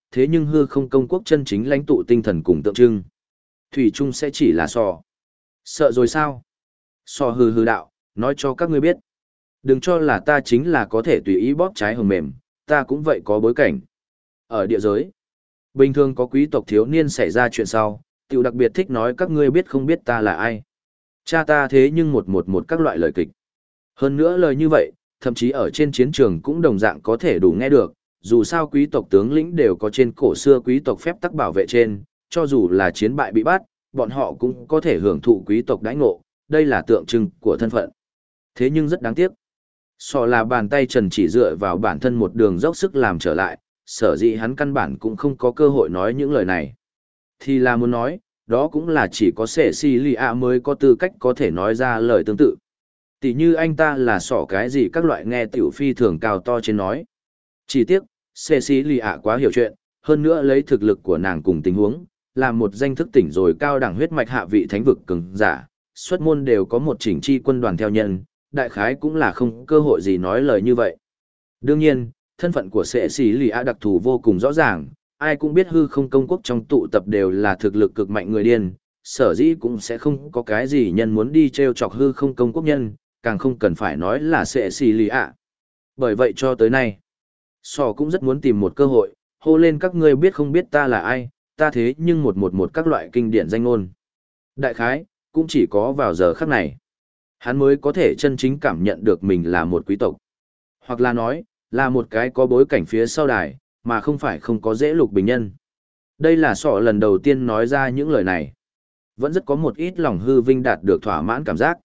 thế nhưng hư không công quốc chân chính lãnh tụ tinh thần cùng tượng trưng. Thủy chung sẽ chỉ là sò. Sợ rồi sao? Sò hừ hừ đạo, nói cho các ngươi biết. Đừng cho là ta chính là có thể tùy ý bóp trái hồng mềm, ta cũng vậy có bối cảnh. Ở địa giới, bình thường có quý tộc thiếu niên xảy ra chuyện sau, tiểu đặc biệt thích nói các ngươi biết không biết ta là ai. Cha ta thế nhưng một các loại lời kịch. Hơn nữa lời như vậy, thậm chí ở trên chiến trường cũng đồng dạng có thể đủ nghe được, dù sao quý tộc tướng lĩnh đều có trên cổ xưa quý tộc phép tắc bảo vệ trên, cho dù là chiến bại bị bắt, bọn họ cũng có thể hưởng thụ quý tộc đãi ngộ, đây là tượng trưng của thân phận. Thế nhưng rất đáng tiếc. Sò là bàn tay trần chỉ dựa vào bản thân một đường dốc sức làm trở lại, sở dĩ hắn căn bản cũng không có cơ hội nói những lời này. Thì là muốn nói, đó cũng là chỉ có Cecilia mới có tư cách có thể nói ra lời tương tự. Tỷ như anh ta là sỏ cái gì các loại nghe tiểu phi thường cao to trên nói. Chỉ tiếc, Cecilia quá hiểu chuyện, hơn nữa lấy thực lực của nàng cùng tình huống, là một danh thức tỉnh rồi cao đẳng huyết mạch hạ vị thánh vực cường giả, xuất môn đều có một chỉnh chi quân đoàn theo nhân, đại khái cũng là không cơ hội gì nói lời như vậy. Đương nhiên, thân phận của Cecilia đặc thù vô cùng rõ ràng, ai cũng biết hư không công quốc trong tụ tập đều là thực lực cực mạnh người điên, sở dĩ cũng sẽ không có cái gì nhân muốn đi treo chọc hư không công quốc nhân, càng không cần phải nói là Cecilia. Bởi vậy cho tới nay, Sò cũng rất muốn tìm một cơ hội, hô lên các ngươi biết không biết ta là ai, ta thế nhưng một các loại kinh điển danh ngôn. Đại khái, cũng chỉ có vào giờ khắc này, hắn mới có thể chân chính cảm nhận được mình là một quý tộc. Hoặc là nói, là một cái có bối cảnh phía sau đài, mà không phải không có dễ lục bình nhân. Đây là Sọ lần đầu tiên nói ra những lời này. Vẫn rất có một ít lòng hư vinh đạt được thỏa mãn cảm giác.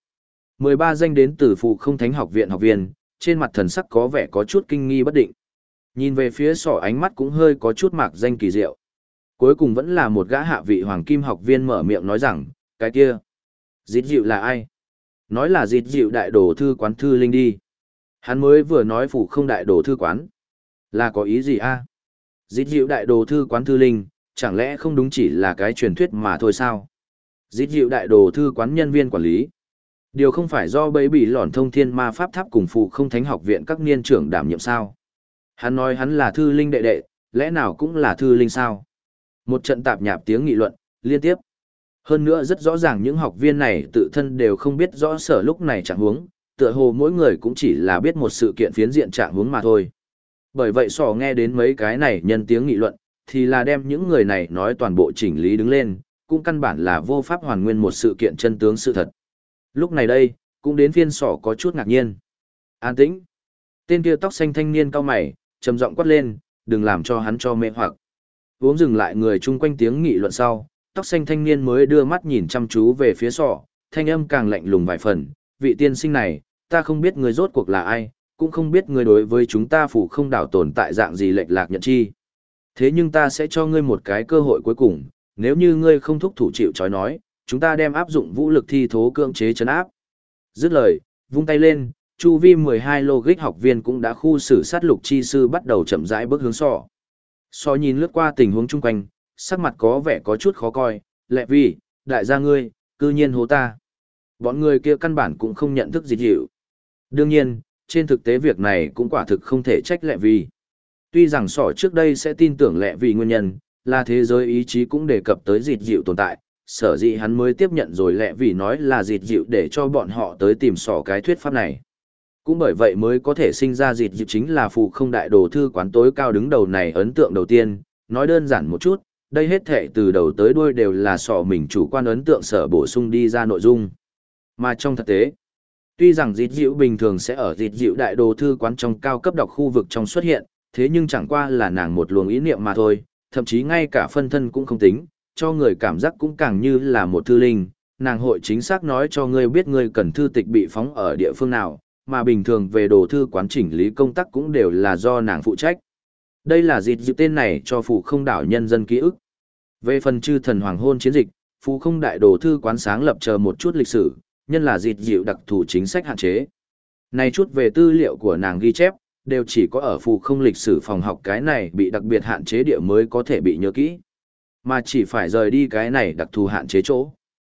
13 danh đến từ Phụ Không Thánh học viện học viên, trên mặt thần sắc có vẻ có chút kinh nghi bất định. Nhìn về phía Sọ ánh mắt cũng hơi có chút mạc danh kỳ diệu. Cuối cùng vẫn là một gã hạ vị hoàng kim học viên mở miệng nói rằng, cái kia, Dít dịu là ai? Nói là Dít dịu đại đồ thư quán thư linh đi. Hắn mới vừa nói Phụ Không đại đồ thư quán. Là có ý gì a? Dít dịu đại đồ thư quán thư linh, chẳng lẽ không đúng chỉ là cái truyền thuyết mà thôi sao? Dít dịu đại đồ thư quán nhân viên quản lý. Điều không phải do bấy bị lỏn thông thiên ma pháp tháp cùng Phụ Không Thánh học viện các niên trưởng đảm nhiệm sao? Hắn nói hắn là thư linh đệ đệ, lẽ nào cũng là thư linh sao? Một trận tạp nhạp tiếng nghị luận, liên tiếp. Hơn nữa rất rõ ràng những học viên này tự thân đều không biết rõ sở lúc này trạng huống, tựa hồ mỗi người cũng chỉ là biết một sự kiện phiến diện trạng huống mà thôi. Bởi vậy Sò nghe đến mấy cái này nhân tiếng nghị luận, thì là đem những người này nói toàn bộ chỉnh lý đứng lên, cũng căn bản là vô pháp hoàn nguyên một sự kiện chân tướng sự thật. Lúc này đây, cũng đến phiên Sò có chút ngạc nhiên. An tĩnh. Tên kia tóc xanh thanh niên cao mày, trầm giọng quát lên, đừng làm cho hắn cho mê hoặc. Uống dừng lại người chung quanh tiếng nghị luận sau, tóc xanh thanh niên mới đưa mắt nhìn chăm chú về phía Sò, thanh âm càng lạnh lùng vài phần, vị tiên sinh này, ta không biết người rốt cuộc là ai, cũng không biết người đối với chúng ta Phủ Không đảo tồn tại dạng gì lệch lạc nhận chi. Thế nhưng ta sẽ cho ngươi một cái cơ hội cuối cùng, nếu như ngươi không thúc thủ chịu trói nói, chúng ta đem áp dụng vũ lực thi thố cưỡng chế trấn áp. Dứt lời, vung tay lên, chu vi 12 logic học viên cũng đã khu xử sát lục chi sư bắt đầu chậm rãi bước hướng Sò. Sò nhìn lướt qua tình huống chung quanh, sắc mặt có vẻ có chút khó coi, lẹ vì, đại gia ngươi, cư nhiên hố ta. Bọn người kia căn bản cũng không nhận thức gì hiệu. Đương nhiên, trên thực tế việc này cũng quả thực không thể trách lẹ vì. Tuy rằng Sỏ trước đây sẽ tin tưởng lẹ vì nguyên nhân, là thế giới ý chí cũng đề cập tới dịt dịu tồn tại, sở dĩ hắn mới tiếp nhận rồi lẹ vì nói là dịt dịu để cho bọn họ tới tìm Sỏ cái thuyết pháp này. Cũng bởi vậy mới có thể sinh ra dịt dịu chính là Phụ Không đại đồ thư quán tối cao đứng đầu này ấn tượng đầu tiên, nói đơn giản một chút, đây hết thệ từ đầu tới đuôi đều là Sỏ mình chủ quan ấn tượng sở bổ sung đi ra nội dung. Mà trong thực tế, tuy rằng dịt dịu bình thường sẽ ở dịt dịu đại đồ thư quán trong cao cấp đọc khu vực trong xuất hiện, thế nhưng chẳng qua là nàng một luồng ý niệm mà thôi, thậm chí ngay cả phân thân cũng không tính, cho người cảm giác cũng càng như là một thư linh, nàng hội chính xác nói cho ngươi biết ngươi cần thư tịch bị phóng ở địa phương nào, mà bình thường về đồ thư quán chỉnh lý công tác cũng đều là do nàng phụ trách. Đây là dịt dịu tên này cho Phụ Không đảo nhân dân ký ức. Về phần chư thần hoàng hôn chiến dịch, Phụ Không đại đồ thư quán sáng lập chờ một chút lịch sử, nhân là dịt dịu đặc thù chính sách hạn chế. Này chút về tư liệu của nàng ghi chép, đều chỉ có ở Phụ Không lịch sử phòng học cái này bị đặc biệt hạn chế địa mới có thể bị nhớ kỹ. Mà chỉ phải rời đi cái này đặc thù hạn chế chỗ.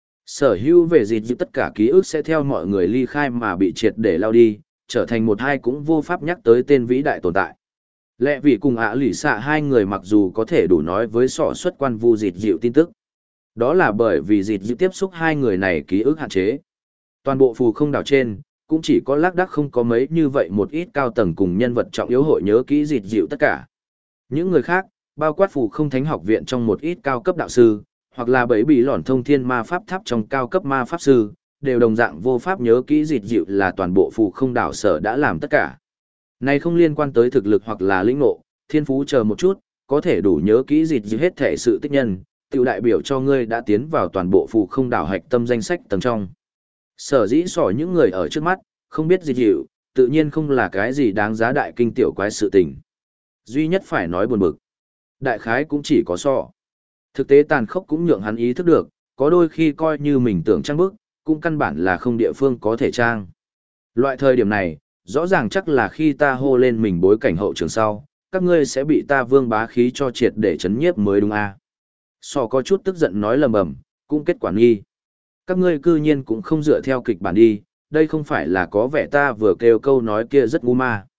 Sở hữu về dịt dịu tất cả ký ức sẽ theo mọi người ly khai mà bị triệt để lao đi, trở thành một hai cũng vô pháp nhắc tới tên vĩ đại tồn tại. Lẽ vì cùng ạ lì xạ hai người mặc dù có thể đủ nói với sọ xuất quan vu dịt dịu tin tức. Đó là bởi vì dịt dịu tiếp xúc hai người này ký ức hạn chế. Toàn bộ phù không đảo trên, cũng chỉ có lác đác không có mấy như vậy một ít cao tầng cùng nhân vật trọng yếu hội nhớ kỹ dịt dịu tất cả. Những người khác, bao quát phù không thánh học viện trong một ít cao cấp đạo sư, hoặc là bẫy bị lỏn thông thiên ma pháp tháp trong cao cấp ma pháp sư, đều đồng dạng vô pháp nhớ kỹ dịt dịu là toàn bộ phù không đảo sở đã làm tất cả. Này không liên quan tới thực lực hoặc là lĩnh ngộ, thiên phú chờ một chút, có thể đủ nhớ kỹ dịt dịu hết thể sự tích nhân, tiểu đại biểu cho ngươi đã tiến vào toàn bộ phù không đảo hạch tâm danh sách tầng trong. Sở dĩ sỏ những người ở trước mắt, không biết dịt dịu, tự nhiên không là cái gì đáng giá đại kinh tiểu quái sự tình. Duy nhất phải nói buồn bực. Đại khái cũng chỉ có sọ. Thực tế tàn khốc cũng nhượng hắn ý thức được, có đôi khi coi như mình tưởng trang bức, cũng căn bản là không địa phương có thể trang. Loại thời điểm này, rõ ràng chắc là khi ta hô lên mình bối cảnh hậu trường sau, các ngươi sẽ bị ta vương bá khí cho triệt để chấn nhiếp mới đúng à. Sọ có chút tức giận nói lầm bầm, cũng kết quả nghi. Các ngươi cư nhiên cũng không dựa theo kịch bản đi, đây không phải là có vẻ ta vừa kêu câu nói kia rất ngu ma.